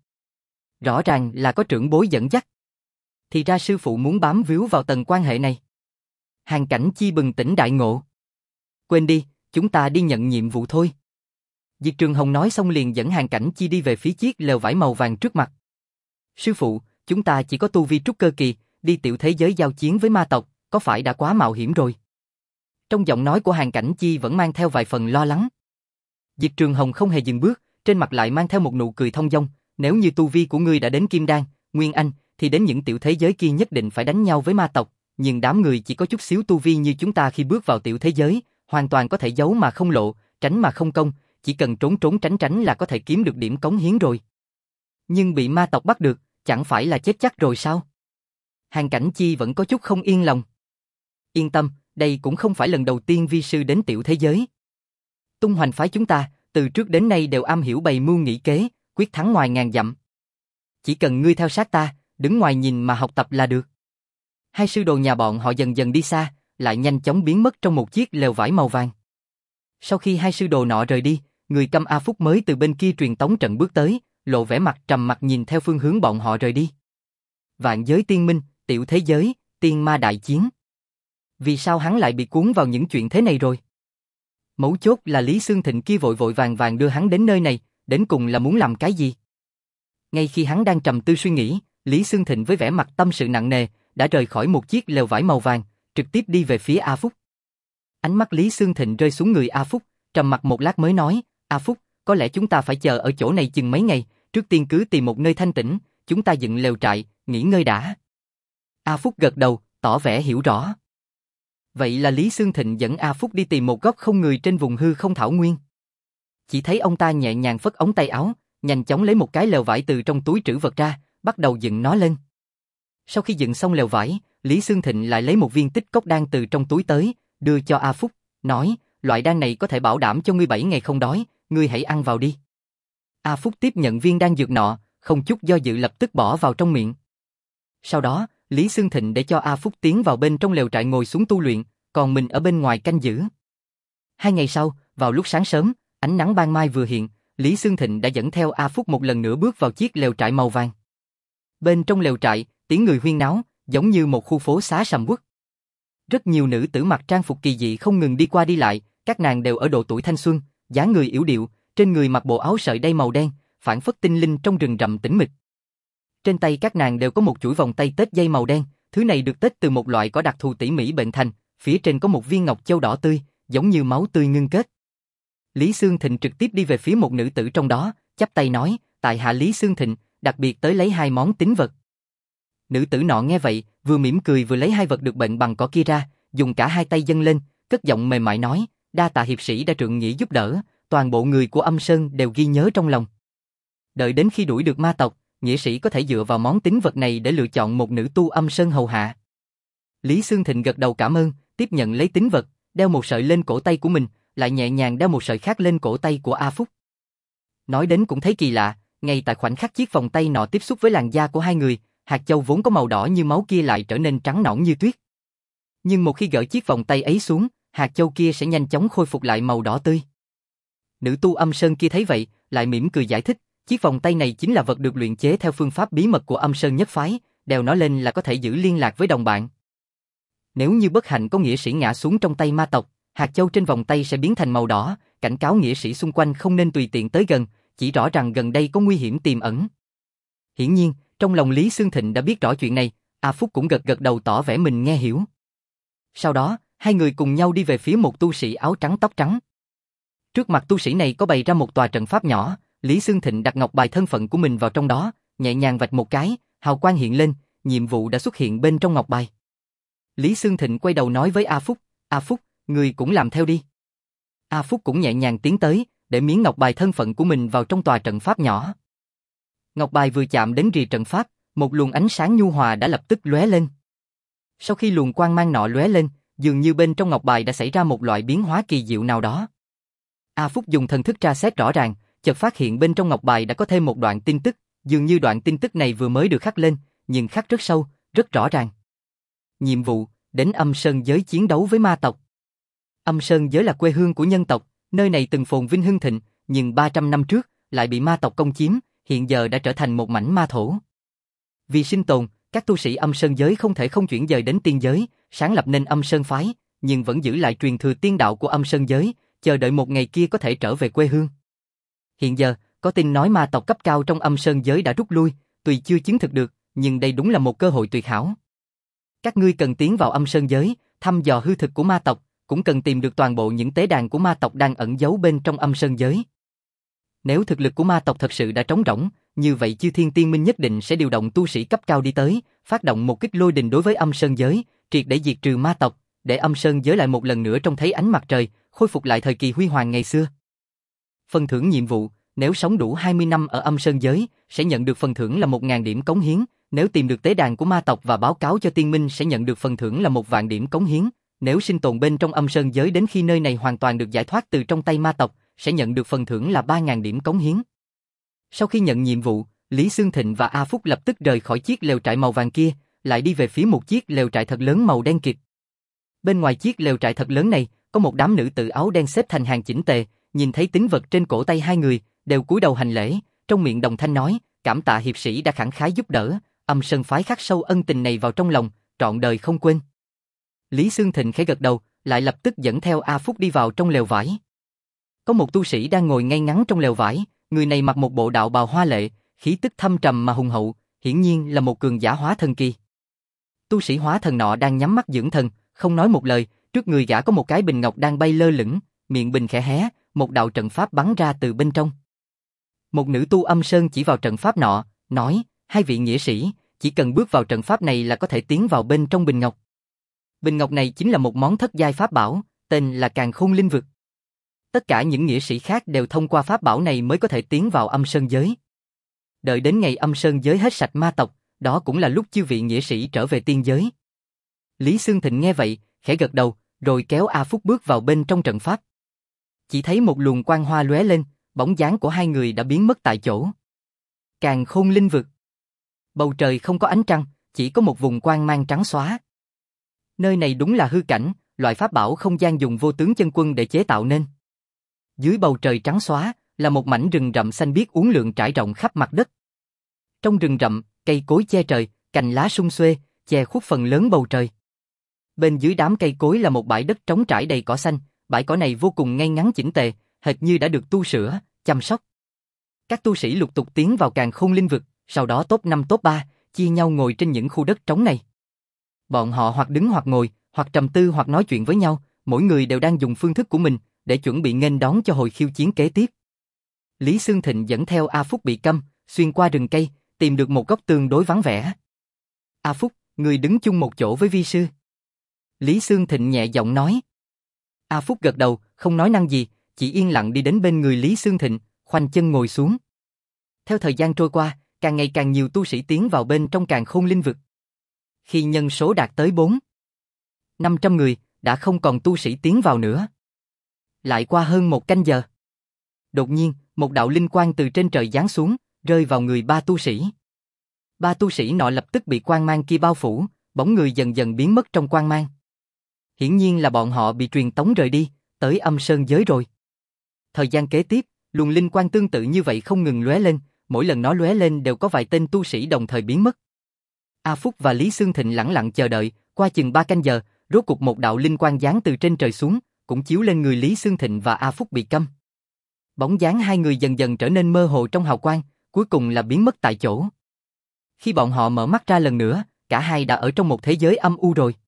Rõ ràng là có trưởng bối dẫn dắt. Thì ra sư phụ muốn bám víu vào tầng quan hệ này. Hàn Cảnh Chi bừng tỉnh đại ngộ. Quên đi, chúng ta đi nhận nhiệm vụ thôi. Diệt Trường Hồng nói xong liền dẫn Hàn Cảnh Chi đi về phía chiếc lều vải màu vàng trước mặt. Sư phụ, chúng ta chỉ có tu vi trúc cơ kỳ, đi tiểu thế giới giao chiến với ma tộc, có phải đã quá mạo hiểm rồi? Trong giọng nói của Hàn Cảnh Chi vẫn mang theo vài phần lo lắng. Diệt Trường Hồng không hề dừng bước, trên mặt lại mang theo một nụ cười thông dong, nếu như tu vi của ngươi đã đến Kim Đan, Nguyên Anh, thì đến những tiểu thế giới kia nhất định phải đánh nhau với ma tộc, nhưng đám người chỉ có chút xíu tu vi như chúng ta khi bước vào tiểu thế giới, hoàn toàn có thể giấu mà không lộ, tránh mà không công, chỉ cần trốn trốn tránh tránh là có thể kiếm được điểm cống hiến rồi. Nhưng bị ma tộc bắt được, chẳng phải là chết chắc rồi sao? Hàn Cảnh Chi vẫn có chút không yên lòng. Yên tâm, đây cũng không phải lần đầu tiên vi sư đến tiểu thế giới. Tung hoành phái chúng ta, từ trước đến nay đều am hiểu bày mưu nghĩ kế, quyết thắng ngoài ngàn dặm. Chỉ cần ngươi theo sát ta, đứng ngoài nhìn mà học tập là được. Hai sư đồ nhà bọn họ dần dần đi xa, lại nhanh chóng biến mất trong một chiếc lều vải màu vàng. Sau khi hai sư đồ nọ rời đi, người câm A Phúc mới từ bên kia truyền tống trận bước tới, lộ vẻ mặt trầm mặc nhìn theo phương hướng bọn họ rời đi. Vạn giới tiên minh, tiểu thế giới, tiên ma đại chiến. Vì sao hắn lại bị cuốn vào những chuyện thế này rồi? Mấu chốt là Lý Xương Thịnh kia vội vội vàng vàng đưa hắn đến nơi này, đến cùng là muốn làm cái gì? Ngay khi hắn đang trầm tư suy nghĩ, Lý Xương Thịnh với vẻ mặt tâm sự nặng nề, đã rời khỏi một chiếc lều vải màu vàng, trực tiếp đi về phía A Phúc. Ánh mắt Lý Xương Thịnh rơi xuống người A Phúc, trầm mặc một lát mới nói, A Phúc, có lẽ chúng ta phải chờ ở chỗ này chừng mấy ngày, trước tiên cứ tìm một nơi thanh tĩnh, chúng ta dựng lều trại, nghỉ ngơi đã. A Phúc gật đầu, tỏ vẻ hiểu rõ. Vậy là Lý Xương Thịnh dẫn A Phúc đi tìm một góc không người trên vùng hư không thảo nguyên. Chỉ thấy ông ta nhẹ nhàng phất ống tay áo, nhanh chóng lấy một cái lều vải từ trong túi trữ vật ra, bắt đầu dựng nó lên. Sau khi dựng xong lều vải, Lý Xương Thịnh lại lấy một viên tích cốc đan từ trong túi tới, đưa cho A Phúc, nói, loại đan này có thể bảo đảm cho ngươi bảy ngày không đói, ngươi hãy ăn vào đi. A Phúc tiếp nhận viên đan dược nọ, không chút do dự lập tức bỏ vào trong miệng. Sau đó, Lý Xương Thịnh để cho A Phúc tiến vào bên trong lều trại ngồi xuống tu luyện, còn mình ở bên ngoài canh giữ. Hai ngày sau, vào lúc sáng sớm, ánh nắng ban mai vừa hiện, Lý Xương Thịnh đã dẫn theo A Phúc một lần nữa bước vào chiếc lều trại màu vàng. Bên trong lều trại, tiếng người huyên náo, giống như một khu phố xá sầm uất. Rất nhiều nữ tử mặc trang phục kỳ dị không ngừng đi qua đi lại, các nàng đều ở độ tuổi thanh xuân, dáng người yểu điệu, trên người mặc bộ áo sợi đay màu đen, phảng phất tinh linh trong rừng rậm tĩnh mịch. Trên tay các nàng đều có một chuỗi vòng tay tết dây màu đen, thứ này được tết từ một loại cỏ đặc thù tỉ mỉ bệnh thành, phía trên có một viên ngọc châu đỏ tươi, giống như máu tươi ngưng kết. Lý Xương Thịnh trực tiếp đi về phía một nữ tử trong đó, chắp tay nói, tại hạ Lý Xương Thịnh, đặc biệt tới lấy hai món tín vật. Nữ tử nọ nghe vậy, vừa mỉm cười vừa lấy hai vật được bệnh bằng cỏ kia ra, dùng cả hai tay dâng lên, cất giọng mềm mại nói, đa tạ hiệp sĩ đã trượng nghĩa giúp đỡ, toàn bộ người của Âm Sơn đều ghi nhớ trong lòng. Đợi đến khi đuổi được ma tộc, nghĩa sĩ có thể dựa vào món tín vật này để lựa chọn một nữ tu Âm Sơn hầu hạ. Lý Xương Thịnh gật đầu cảm ơn, tiếp nhận lấy tín vật, đeo một sợi lên cổ tay của mình, lại nhẹ nhàng đeo một sợi khác lên cổ tay của A Phúc. Nói đến cũng thấy kỳ lạ, ngay tại khoảnh khắc chiếc vòng tay nọ tiếp xúc với làn da của hai người, hạt châu vốn có màu đỏ như máu kia lại trở nên trắng nõn như tuyết. Nhưng một khi gỡ chiếc vòng tay ấy xuống, hạt châu kia sẽ nhanh chóng khôi phục lại màu đỏ tươi. Nữ tu Âm Sơn kia thấy vậy, lại mỉm cười giải thích, chiếc vòng tay này chính là vật được luyện chế theo phương pháp bí mật của Âm Sơn nhất phái, đeo nó lên là có thể giữ liên lạc với đồng bạn. Nếu như bất hạnh có nghĩa sĩ ngã xuống trong tay ma tộc, hạt châu trên vòng tay sẽ biến thành màu đỏ, cảnh cáo nghĩa sĩ xung quanh không nên tùy tiện tới gần, chỉ rõ rằng gần đây có nguy hiểm tiềm ẩn. Hiển nhiên, trong lòng Lý Xương Thịnh đã biết rõ chuyện này, A Phúc cũng gật gật đầu tỏ vẻ mình nghe hiểu. Sau đó, hai người cùng nhau đi về phía một tu sĩ áo trắng tóc trắng. Trước mặt tu sĩ này có bày ra một tòa trận pháp nhỏ, Lý Xương Thịnh đặt ngọc bài thân phận của mình vào trong đó, nhẹ nhàng vạch một cái, hào quang hiện lên, nhiệm vụ đã xuất hiện bên trong ngọc bài. Lý Xương Thịnh quay đầu nói với A Phúc, A Phúc, người cũng làm theo đi. A Phúc cũng nhẹ nhàng tiến tới, để miếng ngọc bài thân phận của mình vào trong tòa trận pháp nhỏ. Ngọc bài vừa chạm đến rìa trận pháp, một luồng ánh sáng nhu hòa đã lập tức lóe lên. Sau khi luồng quang mang nọ lóe lên, dường như bên trong ngọc bài đã xảy ra một loại biến hóa kỳ diệu nào đó. A Phúc dùng thần thức tra xét rõ ràng, chợt phát hiện bên trong ngọc bài đã có thêm một đoạn tin tức, dường như đoạn tin tức này vừa mới được khắc lên, nhưng khắc rất sâu, rất rõ ràng. Nhiệm vụ, đến Âm Sơn giới chiến đấu với ma tộc. Âm Sơn giới là quê hương của nhân tộc, nơi này từng phồn vinh hưng thịnh, nhưng ba trăm năm trước, lại bị ma tộc công chiếm, hiện giờ đã trở thành một mảnh ma thổ. Vì sinh tồn, các tu sĩ Âm Sơn giới không thể không chuyển dời đến tiên giới, sáng lập nên Âm Sơn phái, nhưng vẫn giữ lại truyền thừa tiên đạo của Âm Sơn giới, chờ đợi một ngày kia có thể trở về quê hương. Hiện giờ, có tin nói ma tộc cấp cao trong Âm Sơn giới đã rút lui, tuy chưa chứng thực được, nhưng đây đúng là một cơ hội tuyệt hảo. Các ngươi cần tiến vào Âm Sơn giới, thăm dò hư thực của ma tộc, cũng cần tìm được toàn bộ những tế đàn của ma tộc đang ẩn giấu bên trong Âm Sơn giới. Nếu thực lực của ma tộc thật sự đã trống rỗng, như vậy Chư Thiên Tiên Minh nhất định sẽ điều động tu sĩ cấp cao đi tới, phát động một kích lôi đình đối với Âm Sơn giới, triệt để diệt trừ ma tộc, để Âm Sơn giới lại một lần nữa trông thấy ánh mặt trời, khôi phục lại thời kỳ huy hoàng ngày xưa. Phần thưởng nhiệm vụ, nếu sống đủ hai mươi năm ở Âm Sơn giới, sẽ nhận được phần thưởng là một nghìn điểm cống hiến, nếu tìm được tế đàn của ma tộc và báo cáo cho tiên minh sẽ nhận được phần thưởng là một vạn điểm cống hiến, nếu sinh tồn bên trong Âm Sơn giới đến khi nơi này hoàn toàn được giải thoát từ trong tay ma tộc, sẽ nhận được phần thưởng là ba nghìn điểm cống hiến. Sau khi nhận nhiệm vụ, Lý Xương Thịnh và A Phúc lập tức rời khỏi chiếc lều trại màu vàng kia, lại đi về phía một chiếc lều trại thật lớn màu đen kịt. Bên ngoài chiếc lều trại thật lớn này, có một đám nữ tử áo đen xếp thành hàng chỉnh tề, nhìn thấy tín vật trên cổ tay hai người, đều cúi đầu hành lễ, trong miệng đồng thanh nói, cảm tạ hiệp sĩ đã khẳng khái giúp đỡ, Âm Sơn phái khắc sâu ân tình này vào trong lòng, trọn đời không quên. Lý Xương Thịnh khẽ gật đầu, lại lập tức dẫn theo A Phúc đi vào trong lều vải. Có một tu sĩ đang ngồi ngay ngắn trong lều vải, người này mặc một bộ đạo bào hoa lệ, khí tức thâm trầm mà hùng hậu, hiển nhiên là một cường giả hóa thần kỳ. Tu sĩ hóa thần nọ đang nhắm mắt dưỡng thần, không nói một lời, trước người gã có một cái bình ngọc đang bay lơ lửng, miệng bình khẽ hé, một đạo trận pháp bắn ra từ bên trong. Một nữ tu Âm Sơn chỉ vào trận pháp nọ, nói, hai vị nghĩa sĩ, chỉ cần bước vào trận pháp này là có thể tiến vào bên trong bình ngọc. Bình ngọc này chính là một món thất giai pháp bảo, tên là Càn Khôn Linh Vực. Tất cả những nghĩa sĩ khác đều thông qua pháp bảo này mới có thể tiến vào Âm Sơn giới. Đợi đến ngày Âm Sơn giới hết sạch ma tộc, đó cũng là lúc chư vị nghĩa sĩ trở về tiên giới. Lý Xương Thịnh nghe vậy, khẽ gật đầu, rồi kéo A Phúc bước vào bên trong trận pháp. Chỉ thấy một luồng quang hoa lóe lên, bóng dáng của hai người đã biến mất tại chỗ. Càn Khôn Linh Vực. Bầu trời không có ánh trăng, chỉ có một vùng quang mang trắng xóa. Nơi này đúng là hư cảnh, loại pháp bảo không gian dùng vô tướng chân quân để chế tạo nên. Dưới bầu trời trắng xóa, là một mảnh rừng rậm xanh biếc uốn lượn trải rộng khắp mặt đất. Trong rừng rậm, cây cối che trời, cành lá sum xuê, che khuất phần lớn bầu trời. Bên dưới đám cây cối là một bãi đất trống trải đầy cỏ xanh, bãi cỏ này vô cùng ngay ngắn chỉnh tề, hệt như đã được tu sửa, chăm sóc. Các tu sĩ lục tục tiến vào Càn Khôn Linh Vực, sau đó top năm top ba, chia nhau ngồi trên những khu đất trống này. Bọn họ hoặc đứng hoặc ngồi, hoặc trầm tư hoặc nói chuyện với nhau, mỗi người đều đang dùng phương thức của mình để chuẩn bị nghênh đón cho hồi khiêu chiến kế tiếp. Lý Xương Thịnh dẫn theo A Phúc bị câm, xuyên qua rừng cây, tìm được một góc tương đối vắng vẻ. A Phúc, người đứng chung một chỗ với vi sư. Lý Xương Thịnh nhẹ giọng nói. A Phúc gật đầu, không nói năng gì, chỉ yên lặng đi đến bên người Lý Xương Thịnh, khoanh chân ngồi xuống. Theo thời gian trôi qua, càng ngày càng nhiều tu sĩ tiến vào bên trong Càn Khôn Linh Vực. Khi nhân số đạt tới bốn năm trăm người, đã không còn tu sĩ tiến vào nữa. Lại qua hơn một canh giờ. Đột nhiên, một đạo linh quang từ trên trời giáng xuống, rơi vào người ba tu sĩ. Ba tu sĩ nọ lập tức bị quang mang kia bao phủ, bóng người dần dần biến mất trong quang mang. Hiển nhiên là bọn họ bị truyền tống rời đi, tới Âm Sơn giới rồi. Thời gian kế tiếp, luồng linh quang tương tự như vậy không ngừng lóe lên, mỗi lần nó lóe lên đều có vài tên tu sĩ đồng thời biến mất. A Phúc và Lý Xương Thịnh lẳng lặng chờ đợi, qua chừng ba canh giờ, rốt cục một đạo linh quang giáng từ trên trời xuống, cũng chiếu lên người Lý Xương Thịnh và A Phúc bị câm. Bóng dáng hai người dần dần trở nên mơ hồ trong hào quang, cuối cùng là biến mất tại chỗ. Khi bọn họ mở mắt ra lần nữa, cả hai đã ở trong một thế giới âm u rồi.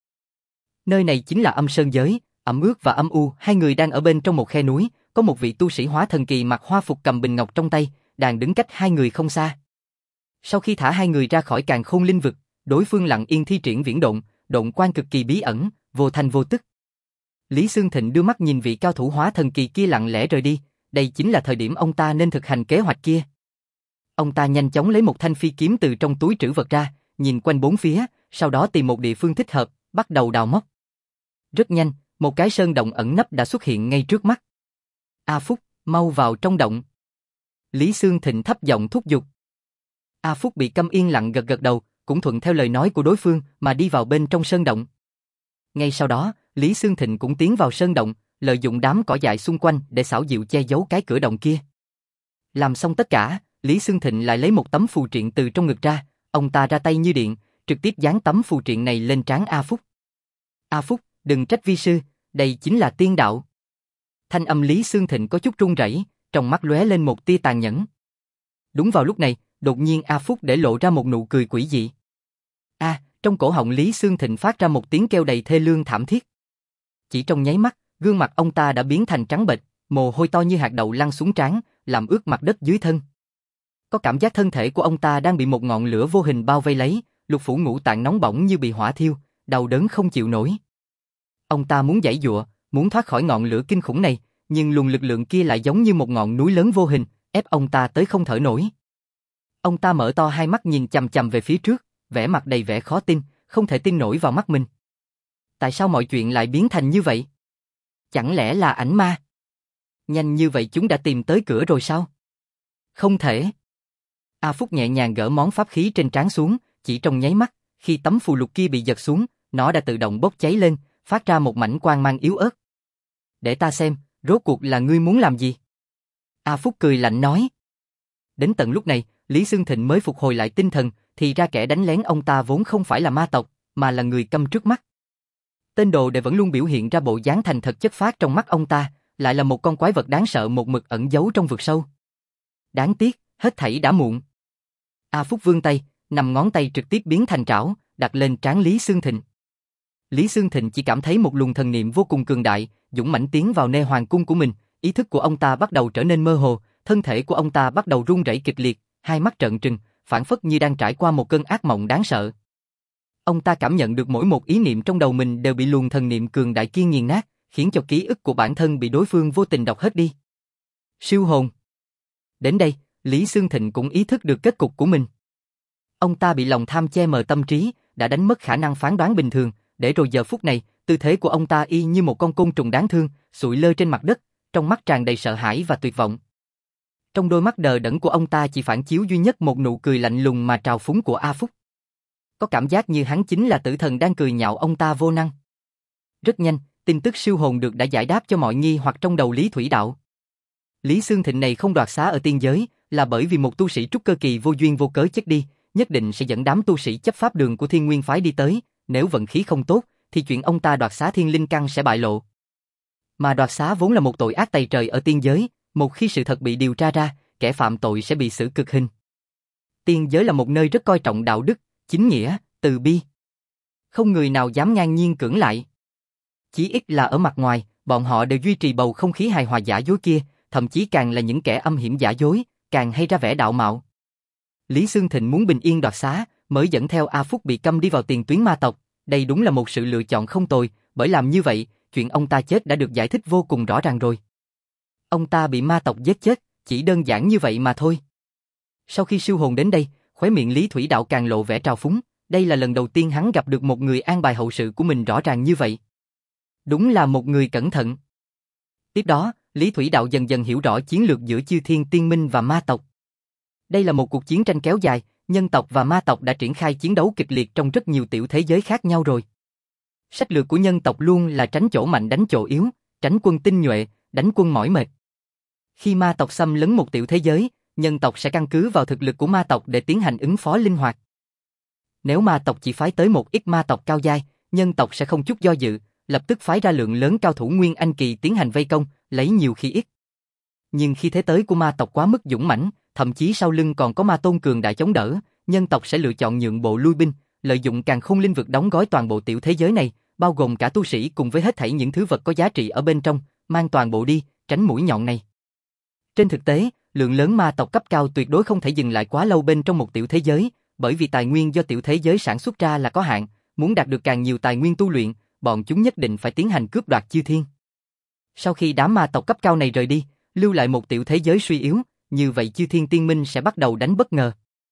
Nơi này chính là Âm Sơn giới, ẩm ướt và âm u, hai người đang ở bên trong một khe núi, có một vị tu sĩ hóa thần kỳ mặc hoa phục cầm bình ngọc trong tay, đang đứng cách hai người không xa. Sau khi thả hai người ra khỏi Càn Khôn Linh Vực, đối phương lặng yên thi triển viễn độn, độn quan cực kỳ bí ẩn, vô thanh vô tức. Lý Xương Thịnh đưa mắt nhìn vị cao thủ hóa thần kỳ kia lặng lẽ rời đi, đây chính là thời điểm ông ta nên thực hành kế hoạch kia. Ông ta nhanh chóng lấy một thanh phi kiếm từ trong túi trữ vật ra, nhìn quanh bốn phía, sau đó tìm một địa phương thích hợp, bắt đầu đào móc. Rất nhanh, một cái sơn động ẩn nấp đã xuất hiện ngay trước mắt. A Phúc, mau vào trong động. Lý Xương Thịnh thấp giọng thúc giục. A Phúc bị câm yên lặng gật gật đầu, cũng thuận theo lời nói của đối phương mà đi vào bên trong sơn động. Ngay sau đó, Lý Xương Thịnh cũng tiến vào sơn động, lợi dụng đám cỏ dại xung quanh để xảo diệu che giấu cái cửa động kia. Làm xong tất cả, Lý Xương Thịnh lại lấy một tấm phù triện từ trong ngực ra, ông ta ra tay như điện, trực tiếp dán tấm phù triện này lên trán A Phúc. A Phúc, đừng trách vi sư, đây chính là tiên đạo. Thanh âm Lý Xương Thịnh có chút run rẩy, trong mắt lóe lên một tia tàn nhẫn. Đúng vào lúc này, đột nhiên A Phúc để lộ ra một nụ cười quỷ dị. A, à, trong cổ họng Lý Xương Thịnh phát ra một tiếng kêu đầy thê lương thảm thiết. Chỉ trong nháy mắt, gương mặt ông ta đã biến thành trắng bệch, mồ hôi to như hạt đậu lăn xuống trán, làm ướt mặt đất dưới thân. Có cảm giác thân thể của ông ta đang bị một ngọn lửa vô hình bao vây lấy, lục phủ ngũ tạng nóng bỏng như bị hỏa thiêu, đau đớn không chịu nổi. Ông ta muốn giãy giụa, muốn thoát khỏi ngọn lửa kinh khủng này, nhưng luồng lực lượng kia lại giống như một ngọn núi lớn vô hình, ép ông ta tới không thở nổi. Ông ta mở to hai mắt nhìn chằm chằm về phía trước, vẻ mặt đầy vẻ khó tin, không thể tin nổi vào mắt mình. Tại sao mọi chuyện lại biến thành như vậy? Chẳng lẽ là ảnh ma? Nhanh như vậy chúng đã tìm tới cửa rồi sao? Không thể. A Phúc nhẹ nhàng gỡ món pháp khí trên trán xuống, chỉ trong nháy mắt, khi tấm phù lục kia bị giật xuống, nó đã tự động bốc cháy lên, phát ra một mảnh quang mang yếu ớt. Để ta xem, rốt cuộc là ngươi muốn làm gì? A Phúc cười lạnh nói. Đến tận lúc này, Lý Xương Thịnh mới phục hồi lại tinh thần, thì ra kẻ đánh lén ông ta vốn không phải là ma tộc, mà là người câm trước mắt. Tên đồ đệ vẫn luôn biểu hiện ra bộ dáng thành thật chất phác trong mắt ông ta, lại là một con quái vật đáng sợ một mực ẩn giấu trong vực sâu. Đáng tiếc, hết thảy đã muộn. A Phúc vươn tay, nằm ngón tay trực tiếp biến thành trảo, đặt lên trán Lý Xương Thịnh. Lý Xương Thịnh chỉ cảm thấy một luồng thần niệm vô cùng cường đại, dũng mãnh tiến vào nê hoàng cung của mình, ý thức của ông ta bắt đầu trở nên mơ hồ, thân thể của ông ta bắt đầu run rẩy kịch liệt, hai mắt trợn trừng, phảng phất như đang trải qua một cơn ác mộng đáng sợ. Ông ta cảm nhận được mỗi một ý niệm trong đầu mình đều bị luồng thần niệm cường đại kia nghiền nát, khiến cho ký ức của bản thân bị đối phương vô tình đọc hết đi. Siêu hồn. Đến đây, Lý Xương Thịnh cũng ý thức được kết cục của mình. Ông ta bị lòng tham che mờ tâm trí, đã đánh mất khả năng phán đoán bình thường, để rồi giờ phút này, tư thế của ông ta y như một con côn trùng đáng thương, sụi lơ trên mặt đất, trong mắt tràn đầy sợ hãi và tuyệt vọng. Trong đôi mắt đờ đẫn của ông ta chỉ phản chiếu duy nhất một nụ cười lạnh lùng mà trào phúng của A Phúc. Có cảm giác như hắn chính là tử thần đang cười nhạo ông ta vô năng. Rất nhanh, tin tức siêu hồn được đã giải đáp cho mọi nghi hoặc trong đầu Lý Thủy Đạo. Lý Xương Thịnh này không đoạt xá ở tiên giới, là bởi vì một tu sĩ trúc cơ kỳ vô duyên vô cớ chết đi, nhất định sẽ dẫn đám tu sĩ chấp pháp đường của Thiên Nguyên phái đi tới, nếu vận khí không tốt, thì chuyện ông ta đoạt xá thiên linh căn sẽ bại lộ. Mà đoạt xá vốn là một tội ác tày trời ở tiên giới, một khi sự thật bị điều tra ra, kẻ phạm tội sẽ bị xử cực hình. Tiên giới là một nơi rất coi trọng đạo đức, chính nghĩa, từ bi. Không người nào dám ngang nhiên cưỡng lại. Chỉ ít là ở mặt ngoài, bọn họ đều duy trì bầu không khí hài hòa giả dối kia, thậm chí càng là những kẻ âm hiểm giả dối, càng hay ra vẻ đạo mạo. Lý Xương Thịnh muốn bình yên đoạt xá, mới dẫn theo A Phúc bị câm đi vào tiền tuyến ma tộc. Đây đúng là một sự lựa chọn không tồi, bởi làm như vậy, chuyện ông ta chết đã được giải thích vô cùng rõ ràng rồi. Ông ta bị ma tộc giết chết, chỉ đơn giản như vậy mà thôi. Sau khi siêu hồn đến đây, khóe miệng Lý Thủy Đạo càng lộ vẻ trào phúng, đây là lần đầu tiên hắn gặp được một người an bài hậu sự của mình rõ ràng như vậy. Đúng là một người cẩn thận. Tiếp đó, Lý Thủy Đạo dần dần hiểu rõ chiến lược giữa Chư Thiên Tiên Minh và ma tộc. Đây là một cuộc chiến tranh kéo dài, nhân tộc và ma tộc đã triển khai chiến đấu kịch liệt trong rất nhiều tiểu thế giới khác nhau rồi. Sách lược của nhân tộc luôn là tránh chỗ mạnh đánh chỗ yếu, tránh quân tinh nhuệ, đánh quân mỏi mệt. Khi ma tộc xâm lấn một tiểu thế giới, nhân tộc sẽ căn cứ vào thực lực của ma tộc để tiến hành ứng phó linh hoạt. Nếu ma tộc chỉ phái tới một ít ma tộc cao giai, nhân tộc sẽ không chút do dự, lập tức phái ra lượng lớn cao thủ Nguyên Anh kỳ tiến hành vây công, lấy nhiều khi ít. Nhưng khi thế tới của ma tộc quá mức dũng mãnh, thậm chí sau lưng còn có ma tôn cường đại chống đỡ, nhân tộc sẽ lựa chọn nhượng bộ lui binh, lợi dụng càn khôn linh vực đóng gói toàn bộ tiểu thế giới này, bao gồm cả tu sĩ cùng với hết thảy những thứ vật có giá trị ở bên trong, mang toàn bộ đi, tránh mũi nhọn này. Trên thực tế, lượng lớn ma tộc cấp cao tuyệt đối không thể dừng lại quá lâu bên trong một tiểu thế giới, bởi vì tài nguyên do tiểu thế giới sản xuất ra là có hạn, muốn đạt được càng nhiều tài nguyên tu luyện, bọn chúng nhất định phải tiến hành cướp đoạt chư thiên. Sau khi đám ma tộc cấp cao này rời đi, lưu lại một tiểu thế giới suy yếu, như vậy Chư Thiên Tiên Minh sẽ bắt đầu đánh bất ngờ.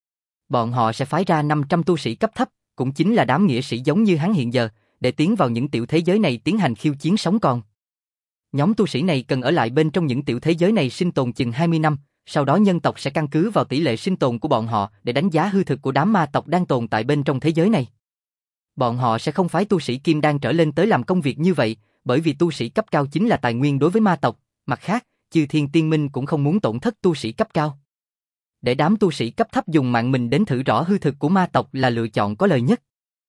Bọn họ sẽ phái ra năm trăm tu sĩ cấp thấp, cũng chính là đám nghĩa sĩ giống như hắn hiện giờ, để tiến vào những tiểu thế giới này tiến hành khiêu chiến sống còn. Nhóm tu sĩ này cần ở lại bên trong những tiểu thế giới này sinh tồn chừng hai mươi năm, sau đó nhân tộc sẽ căn cứ vào tỷ lệ sinh tồn của bọn họ để đánh giá hư thực của đám ma tộc đang tồn tại bên trong thế giới này. Bọn họ sẽ không phái tu sĩ kim đan trở lên tới làm công việc như vậy, bởi vì tu sĩ cấp cao chính là tài nguyên đối với ma tộc, mặt khác, Chư Thiên Tiên Minh cũng không muốn tổn thất tu sĩ cấp cao. Để đám tu sĩ cấp thấp dùng mạng mình đến thử rõ hư thực của ma tộc là lựa chọn có lợi nhất.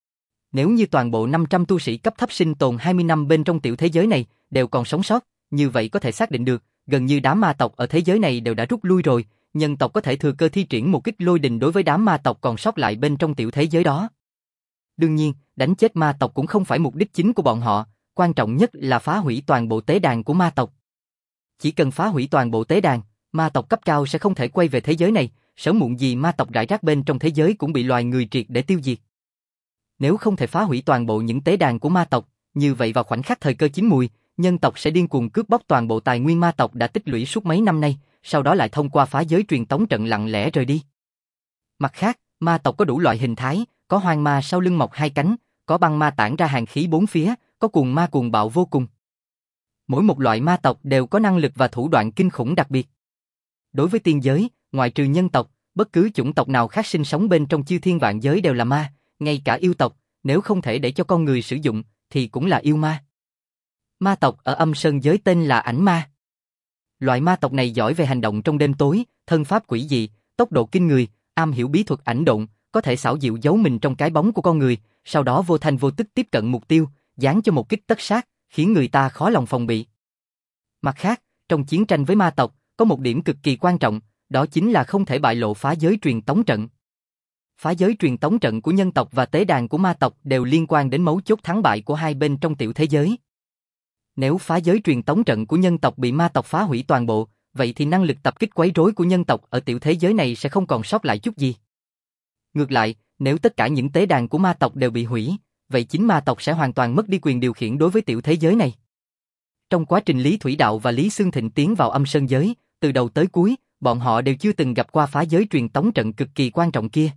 Nếu như toàn bộ năm trăm tu sĩ cấp thấp sinh tồn hai mươi năm bên trong tiểu thế giới này đều còn sống sót, như vậy có thể xác định được, gần như đám ma tộc ở thế giới này đều đã rút lui rồi, nhân tộc có thể thừa cơ thi triển một kích lôi đình đối với đám ma tộc còn sót lại bên trong tiểu thế giới đó. Đương nhiên, đánh chết ma tộc cũng không phải mục đích chính của bọn họ, quan trọng nhất là phá hủy toàn bộ tế đàn của ma tộc. Chỉ cần phá hủy toàn bộ tế đàn, ma tộc cấp cao sẽ không thể quay về thế giới này, sớm muộn gì ma tộc rải rác bên trong thế giới cũng bị loài người triệt để tiêu diệt. Nếu không thể phá hủy toàn bộ những tế đàn của ma tộc, như vậy vào khoảnh khắc thời cơ chín mùi, nhân tộc sẽ điên cuồng cướp bóc toàn bộ tài nguyên ma tộc đã tích lũy suốt mấy năm nay, sau đó lại thông qua phá giới truyền tống trận lặng lẽ rời đi. Mặt khác, ma tộc có đủ loại hình thái, có hoang ma sau lưng mọc hai cánh, có băng ma tản ra hàn khí bốn phía, có cuồng ma cuồng bạo vô cùng. Mỗi một loại ma tộc đều có năng lực và thủ đoạn kinh khủng đặc biệt. Đối với tiên giới, ngoại trừ nhân tộc, bất cứ chủng tộc nào khác sinh sống bên trong chư thiên vạn giới đều là ma, ngay cả yêu tộc, nếu không thể để cho con người sử dụng, thì cũng là yêu ma. Ma tộc ở âm sơn giới tên là ảnh ma. Loại ma tộc này giỏi về hành động trong đêm tối, thân pháp quỷ dị, tốc độ kinh người, am hiểu bí thuật ảnh độn, có thể xảo diệu giấu mình trong cái bóng của con người, sau đó vô thanh vô tức tiếp cận mục tiêu, giáng cho một kích tất sát, khiến người ta khó lòng phòng bị. Mặt khác, trong chiến tranh với ma tộc, có một điểm cực kỳ quan trọng, đó chính là không thể bại lộ phá giới truyền tống trận. Phá giới truyền tống trận của nhân tộc và tế đàn của ma tộc đều liên quan đến mấu chốt thắng bại của hai bên trong tiểu thế giới. Nếu phá giới truyền tống trận của nhân tộc bị ma tộc phá hủy toàn bộ, vậy thì năng lực tập kích quấy rối của nhân tộc ở tiểu thế giới này sẽ không còn sót lại chút gì. Ngược lại, nếu tất cả những tế đàn của ma tộc đều bị hủy, vậy chính ma tộc sẽ hoàn toàn mất đi quyền điều khiển đối với tiểu thế giới này. Trong quá trình Lý Thủy Đạo và Lý Xương Thịnh tiến vào âm sơn giới, từ đầu tới cuối, bọn họ đều chưa từng gặp qua phá giới truyền tống trận cực kỳ quan trọng kia.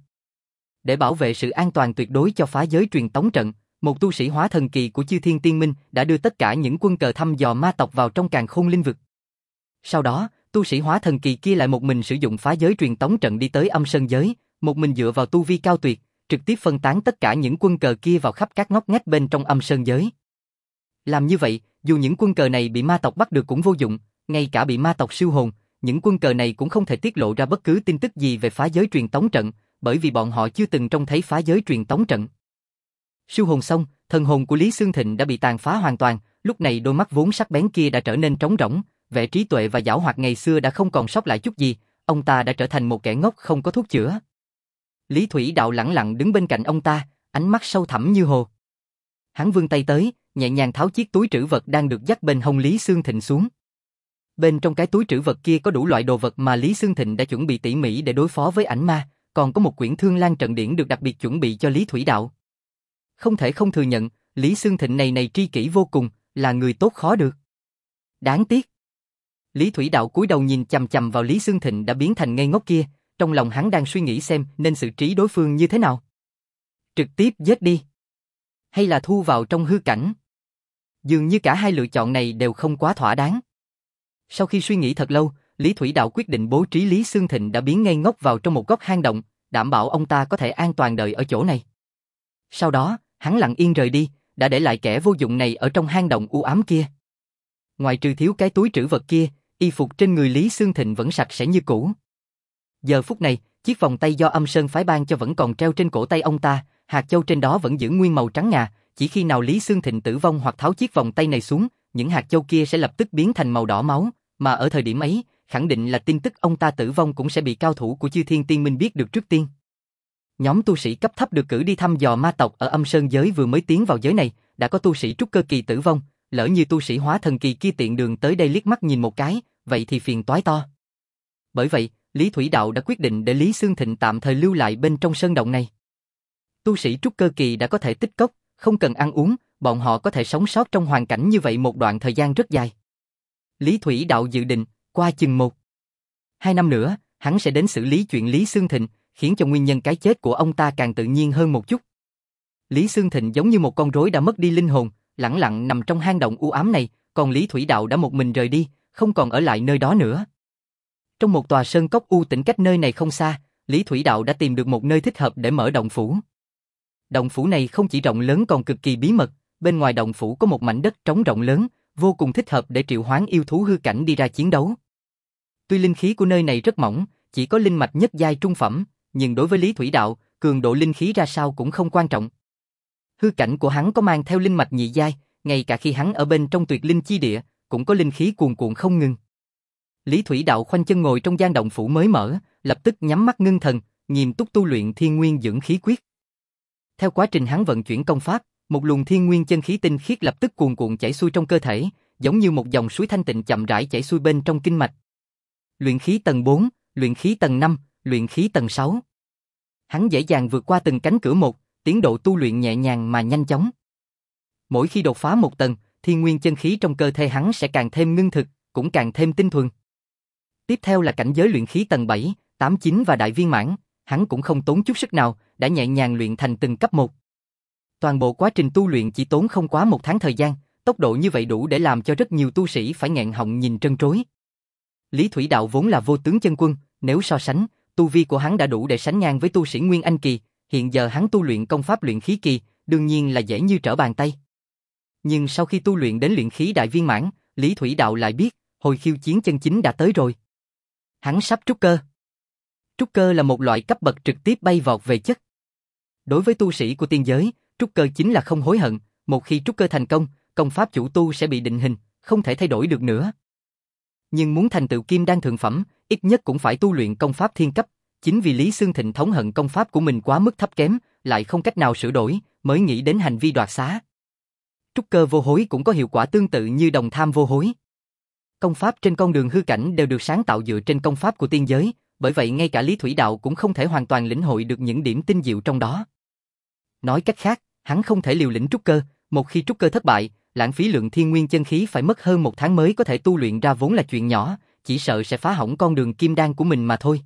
Để bảo vệ sự an toàn tuyệt đối cho phá giới truyền tống trận, một tu sĩ hóa thần kỳ của Chư Thiên Tiên Minh đã đưa tất cả những quân cờ thăm dò ma tộc vào trong càn khôn linh vực. Sau đó, tu sĩ hóa thần kỳ kia lại một mình sử dụng phá giới truyền tống trận đi tới âm sơn giới, một mình dựa vào tu vi cao tuyệt, trực tiếp phân tán tất cả những quân cờ kia vào khắp các ngóc ngách bên trong âm sơn giới. Làm như vậy, dù những quân cờ này bị ma tộc bắt được cũng vô dụng, ngay cả bị ma tộc siêu hồn, những quân cờ này cũng không thể tiết lộ ra bất cứ tin tức gì về phá giới truyền tống trận, bởi vì bọn họ chưa từng trông thấy phá giới truyền tống trận. Siêu hồn xong, thần hồn của Lý Xương Thịnh đã bị tàn phá hoàn toàn, lúc này đôi mắt vốn sắc bén kia đã trở nên trống rỗng, vẻ trí tuệ và giảo hoạt ngày xưa đã không còn sót lại chút gì, ông ta đã trở thành một kẻ ngốc không có thuốc chữa. Lý Thủy Đạo lẳng lặng đứng bên cạnh ông ta, ánh mắt sâu thẳm như hồ. Hắn vươn tay tới, nhẹ nhàng tháo chiếc túi trữ vật đang được dắt bên hông Lý Xương Thịnh xuống. Bên trong cái túi trữ vật kia có đủ loại đồ vật mà Lý Xương Thịnh đã chuẩn bị tỉ mỉ để đối phó với ảnh ma, còn có một quyển Thương Lan trận điển được đặc biệt chuẩn bị cho Lý Thủy Đạo. Không thể không thừa nhận, Lý Xương Thịnh này này tri kỷ vô cùng, là người tốt khó được. Đáng tiếc. Lý Thủy Đạo cúi đầu nhìn chằm chằm vào Lý Xương Thịnh đã biến thành ngây ngốc kia, trong lòng hắn đang suy nghĩ xem nên xử trí đối phương như thế nào. Trực tiếp giết đi, hay là thu vào trong hư cảnh. Dường như cả hai lựa chọn này đều không quá thỏa đáng. Sau khi suy nghĩ thật lâu, Lý Thủy Đạo quyết định bố trí Lý Xương Thịnh đã biến ngây ngốc vào trong một góc hang động, đảm bảo ông ta có thể an toàn đợi ở chỗ này. Sau đó, hắn lặng yên rời đi, đã để lại kẻ vô dụng này ở trong hang động u ám kia. Ngoài trừ thiếu cái túi trữ vật kia, y phục trên người Lý Xương Thịnh vẫn sạch sẽ như cũ. Giờ phút này, chiếc vòng tay do Âm Sơn phái ban cho vẫn còn treo trên cổ tay ông ta, hạt châu trên đó vẫn giữ nguyên màu trắng ngà, chỉ khi nào Lý Xương Thịnh tử vong hoặc tháo chiếc vòng tay này xuống, những hạt châu kia sẽ lập tức biến thành màu đỏ máu, mà ở thời điểm ấy, khẳng định là tin tức ông ta tử vong cũng sẽ bị cao thủ của Chư Thiên Tiên Minh biết được trước tiên. Nhóm tu sĩ cấp thấp được cử đi thăm dò ma tộc ở Âm Sơn giới vừa mới tiến vào giới này, đã có tu sĩ trúc cơ kỳ tử vong, lỡ như tu sĩ hóa thần kỳ kia tiện đường tới đây liếc mắt nhìn một cái, vậy thì phiền toái to. Bởi vậy, Lý Thủy Đạo đã quyết định để Lý Xương Thịnh tạm thời lưu lại bên trong sơn động này. Tu sĩ trúc cơ kỳ đã có thể tích cốc, không cần ăn uống, bọn họ có thể sống sót trong hoàn cảnh như vậy một đoạn thời gian rất dài. Lý Thủy Đạo dự định, qua chừng một, hai năm nữa, hắn sẽ đến xử lý chuyện Lý Xương Thịnh, khiến cho nguyên nhân cái chết của ông ta càng tự nhiên hơn một chút. Lý Xương Thịnh giống như một con rối đã mất đi linh hồn, lẳng lặng nằm trong hang động u ám này, còn Lý Thủy Đạo đã một mình rời đi, không còn ở lại nơi đó nữa. Trong một tòa sơn cốc u tĩnh cách nơi này không xa, Lý Thủy Đạo đã tìm được một nơi thích hợp để mở động phủ. Động phủ này không chỉ rộng lớn còn cực kỳ bí mật, bên ngoài động phủ có một mảnh đất trống rộng lớn, vô cùng thích hợp để triệu hoán yêu thú hư cảnh đi ra chiến đấu. Tuy linh khí của nơi này rất mỏng, chỉ có linh mạch nhất giai trung phẩm, nhưng đối với Lý Thủy Đạo, cường độ linh khí ra sao cũng không quan trọng. Hư cảnh của hắn có mang theo linh mạch nhị giai, ngay cả khi hắn ở bên trong tuyệt linh chi địa, cũng có linh khí cuồn cuộn không ngừng. Lý Thủy Đạo khoanh chân ngồi trong gian động phủ mới mở, lập tức nhắm mắt ngưng thần, nghiêm túc tu luyện Thiên Nguyên Dưỡng Khí Quyết. Theo quá trình hắn vận chuyển công pháp, một luồng thiên nguyên chân khí tinh khiết lập tức cuồn cuộn chảy xuôi trong cơ thể, giống như một dòng suối thanh tịnh chậm rãi chảy xuôi bên trong kinh mạch. Luyện khí tầng bốn, luyện khí tầng năm, luyện khí tầng sáu. Hắn dễ dàng vượt qua từng cánh cửa một, tiến độ tu luyện nhẹ nhàng mà nhanh chóng. Mỗi khi đột phá một tầng, thiên nguyên chân khí trong cơ thể hắn sẽ càng thêm ngưng thực, cũng càng thêm tinh thuần. Tiếp theo là cảnh giới luyện khí tầng bảy, tám, chín và đại viên mãn, hắn cũng không tốn chút sức nào, đã nhẹ nhàng luyện thành từng cấp một. Toàn bộ quá trình tu luyện chỉ tốn không quá một tháng thời gian, tốc độ như vậy đủ để làm cho rất nhiều tu sĩ phải nghẹn họng nhìn trân trối. Lý Thủy Đạo vốn là vô tướng chân quân, nếu so sánh, tu vi của hắn đã đủ để sánh ngang với tu sĩ Nguyên Anh kỳ, hiện giờ hắn tu luyện công pháp luyện khí kỳ, đương nhiên là dễ như trở bàn tay. Nhưng sau khi tu luyện đến luyện khí đại viên mãn, Lý Thủy Đạo lại biết, hồi khiêu chiến chân chính đã tới rồi. Hắn sắp trúc cơ. Trúc cơ là một loại cấp bậc trực tiếp bay vọt về chất. Đối với tu sĩ của tiên giới, trúc cơ chính là không hối hận, một khi trúc cơ thành công, công pháp chủ tu sẽ bị định hình, không thể thay đổi được nữa. Nhưng muốn thành tựu kim đan thượng phẩm, ít nhất cũng phải tu luyện công pháp thiên cấp, chính vì Lý Xương Thịnh thống hận công pháp của mình quá mức thấp kém, lại không cách nào sửa đổi, mới nghĩ đến hành vi đoạt xá. Trúc cơ vô hối cũng có hiệu quả tương tự như đồng tham vô hối. Công pháp trên con đường hư cảnh đều được sáng tạo dựa trên công pháp của tiên giới, bởi vậy ngay cả Lý Thủy Đạo cũng không thể hoàn toàn lĩnh hội được những điểm tinh diệu trong đó. Nói cách khác, hắn không thể liều lĩnh trúc cơ, một khi trúc cơ thất bại, lãng phí lượng thiên nguyên chân khí phải mất hơn một tháng mới có thể tu luyện ra vốn là chuyện nhỏ, chỉ sợ sẽ phá hỏng con đường kim đan của mình mà thôi.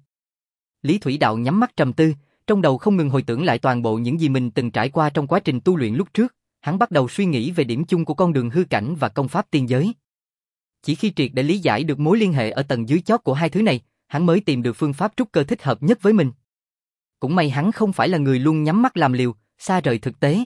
Lý Thủy Đạo nhắm mắt trầm tư, trong đầu không ngừng hồi tưởng lại toàn bộ những gì mình từng trải qua trong quá trình tu luyện lúc trước, hắn bắt đầu suy nghĩ về điểm chung của con đường hư cảnh và công pháp tiên giới. Chỉ khi triệt để lý giải được mối liên hệ ở tầng dưới chót của hai thứ này, hắn mới tìm được phương pháp trúc cơ thích hợp nhất với mình. Cũng may hắn không phải là người luôn nhắm mắt làm liều, xa rời thực tế.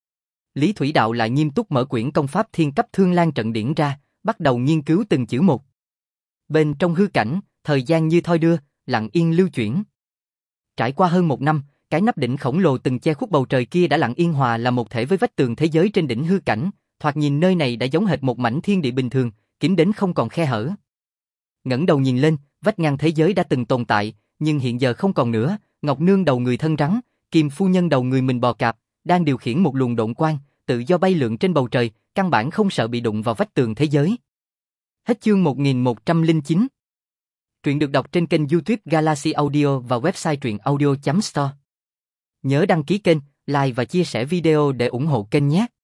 Lý Thủy Đạo lại nghiêm túc mở quyển công pháp thiên cấp Thương Lan Trận Điển ra, bắt đầu nghiên cứu từng chữ một. Bên trong hư cảnh, thời gian như thoi đưa, lặng yên lưu chuyển. Trải qua hơn một năm, cái nắp đỉnh khổng lồ từng che khuất bầu trời kia đã lặng yên hòa là một thể với vách tường thế giới trên đỉnh hư cảnh, thoạt nhìn nơi này đã giống hệt một mảnh thiên địa bình thường, kín đến không còn khe hở. Ngẩng đầu nhìn lên, vách ngăn thế giới đã từng tồn tại, nhưng hiện giờ không còn nữa. Ngọc Nương đầu người thân rắn, Kim Phu Nhân đầu người mình bò cạp, đang điều khiển một luồng độn quang, tự do bay lượn trên bầu trời, căn bản không sợ bị đụng vào vách tường thế giới. Hết chương một nghìn một trăm lẻ chín. Truyện được đọc trên kênh YouTube Galaxy Audio và website truyện audio chấm store. Nhớ đăng ký kênh, like và chia sẻ video để ủng hộ kênh nhé.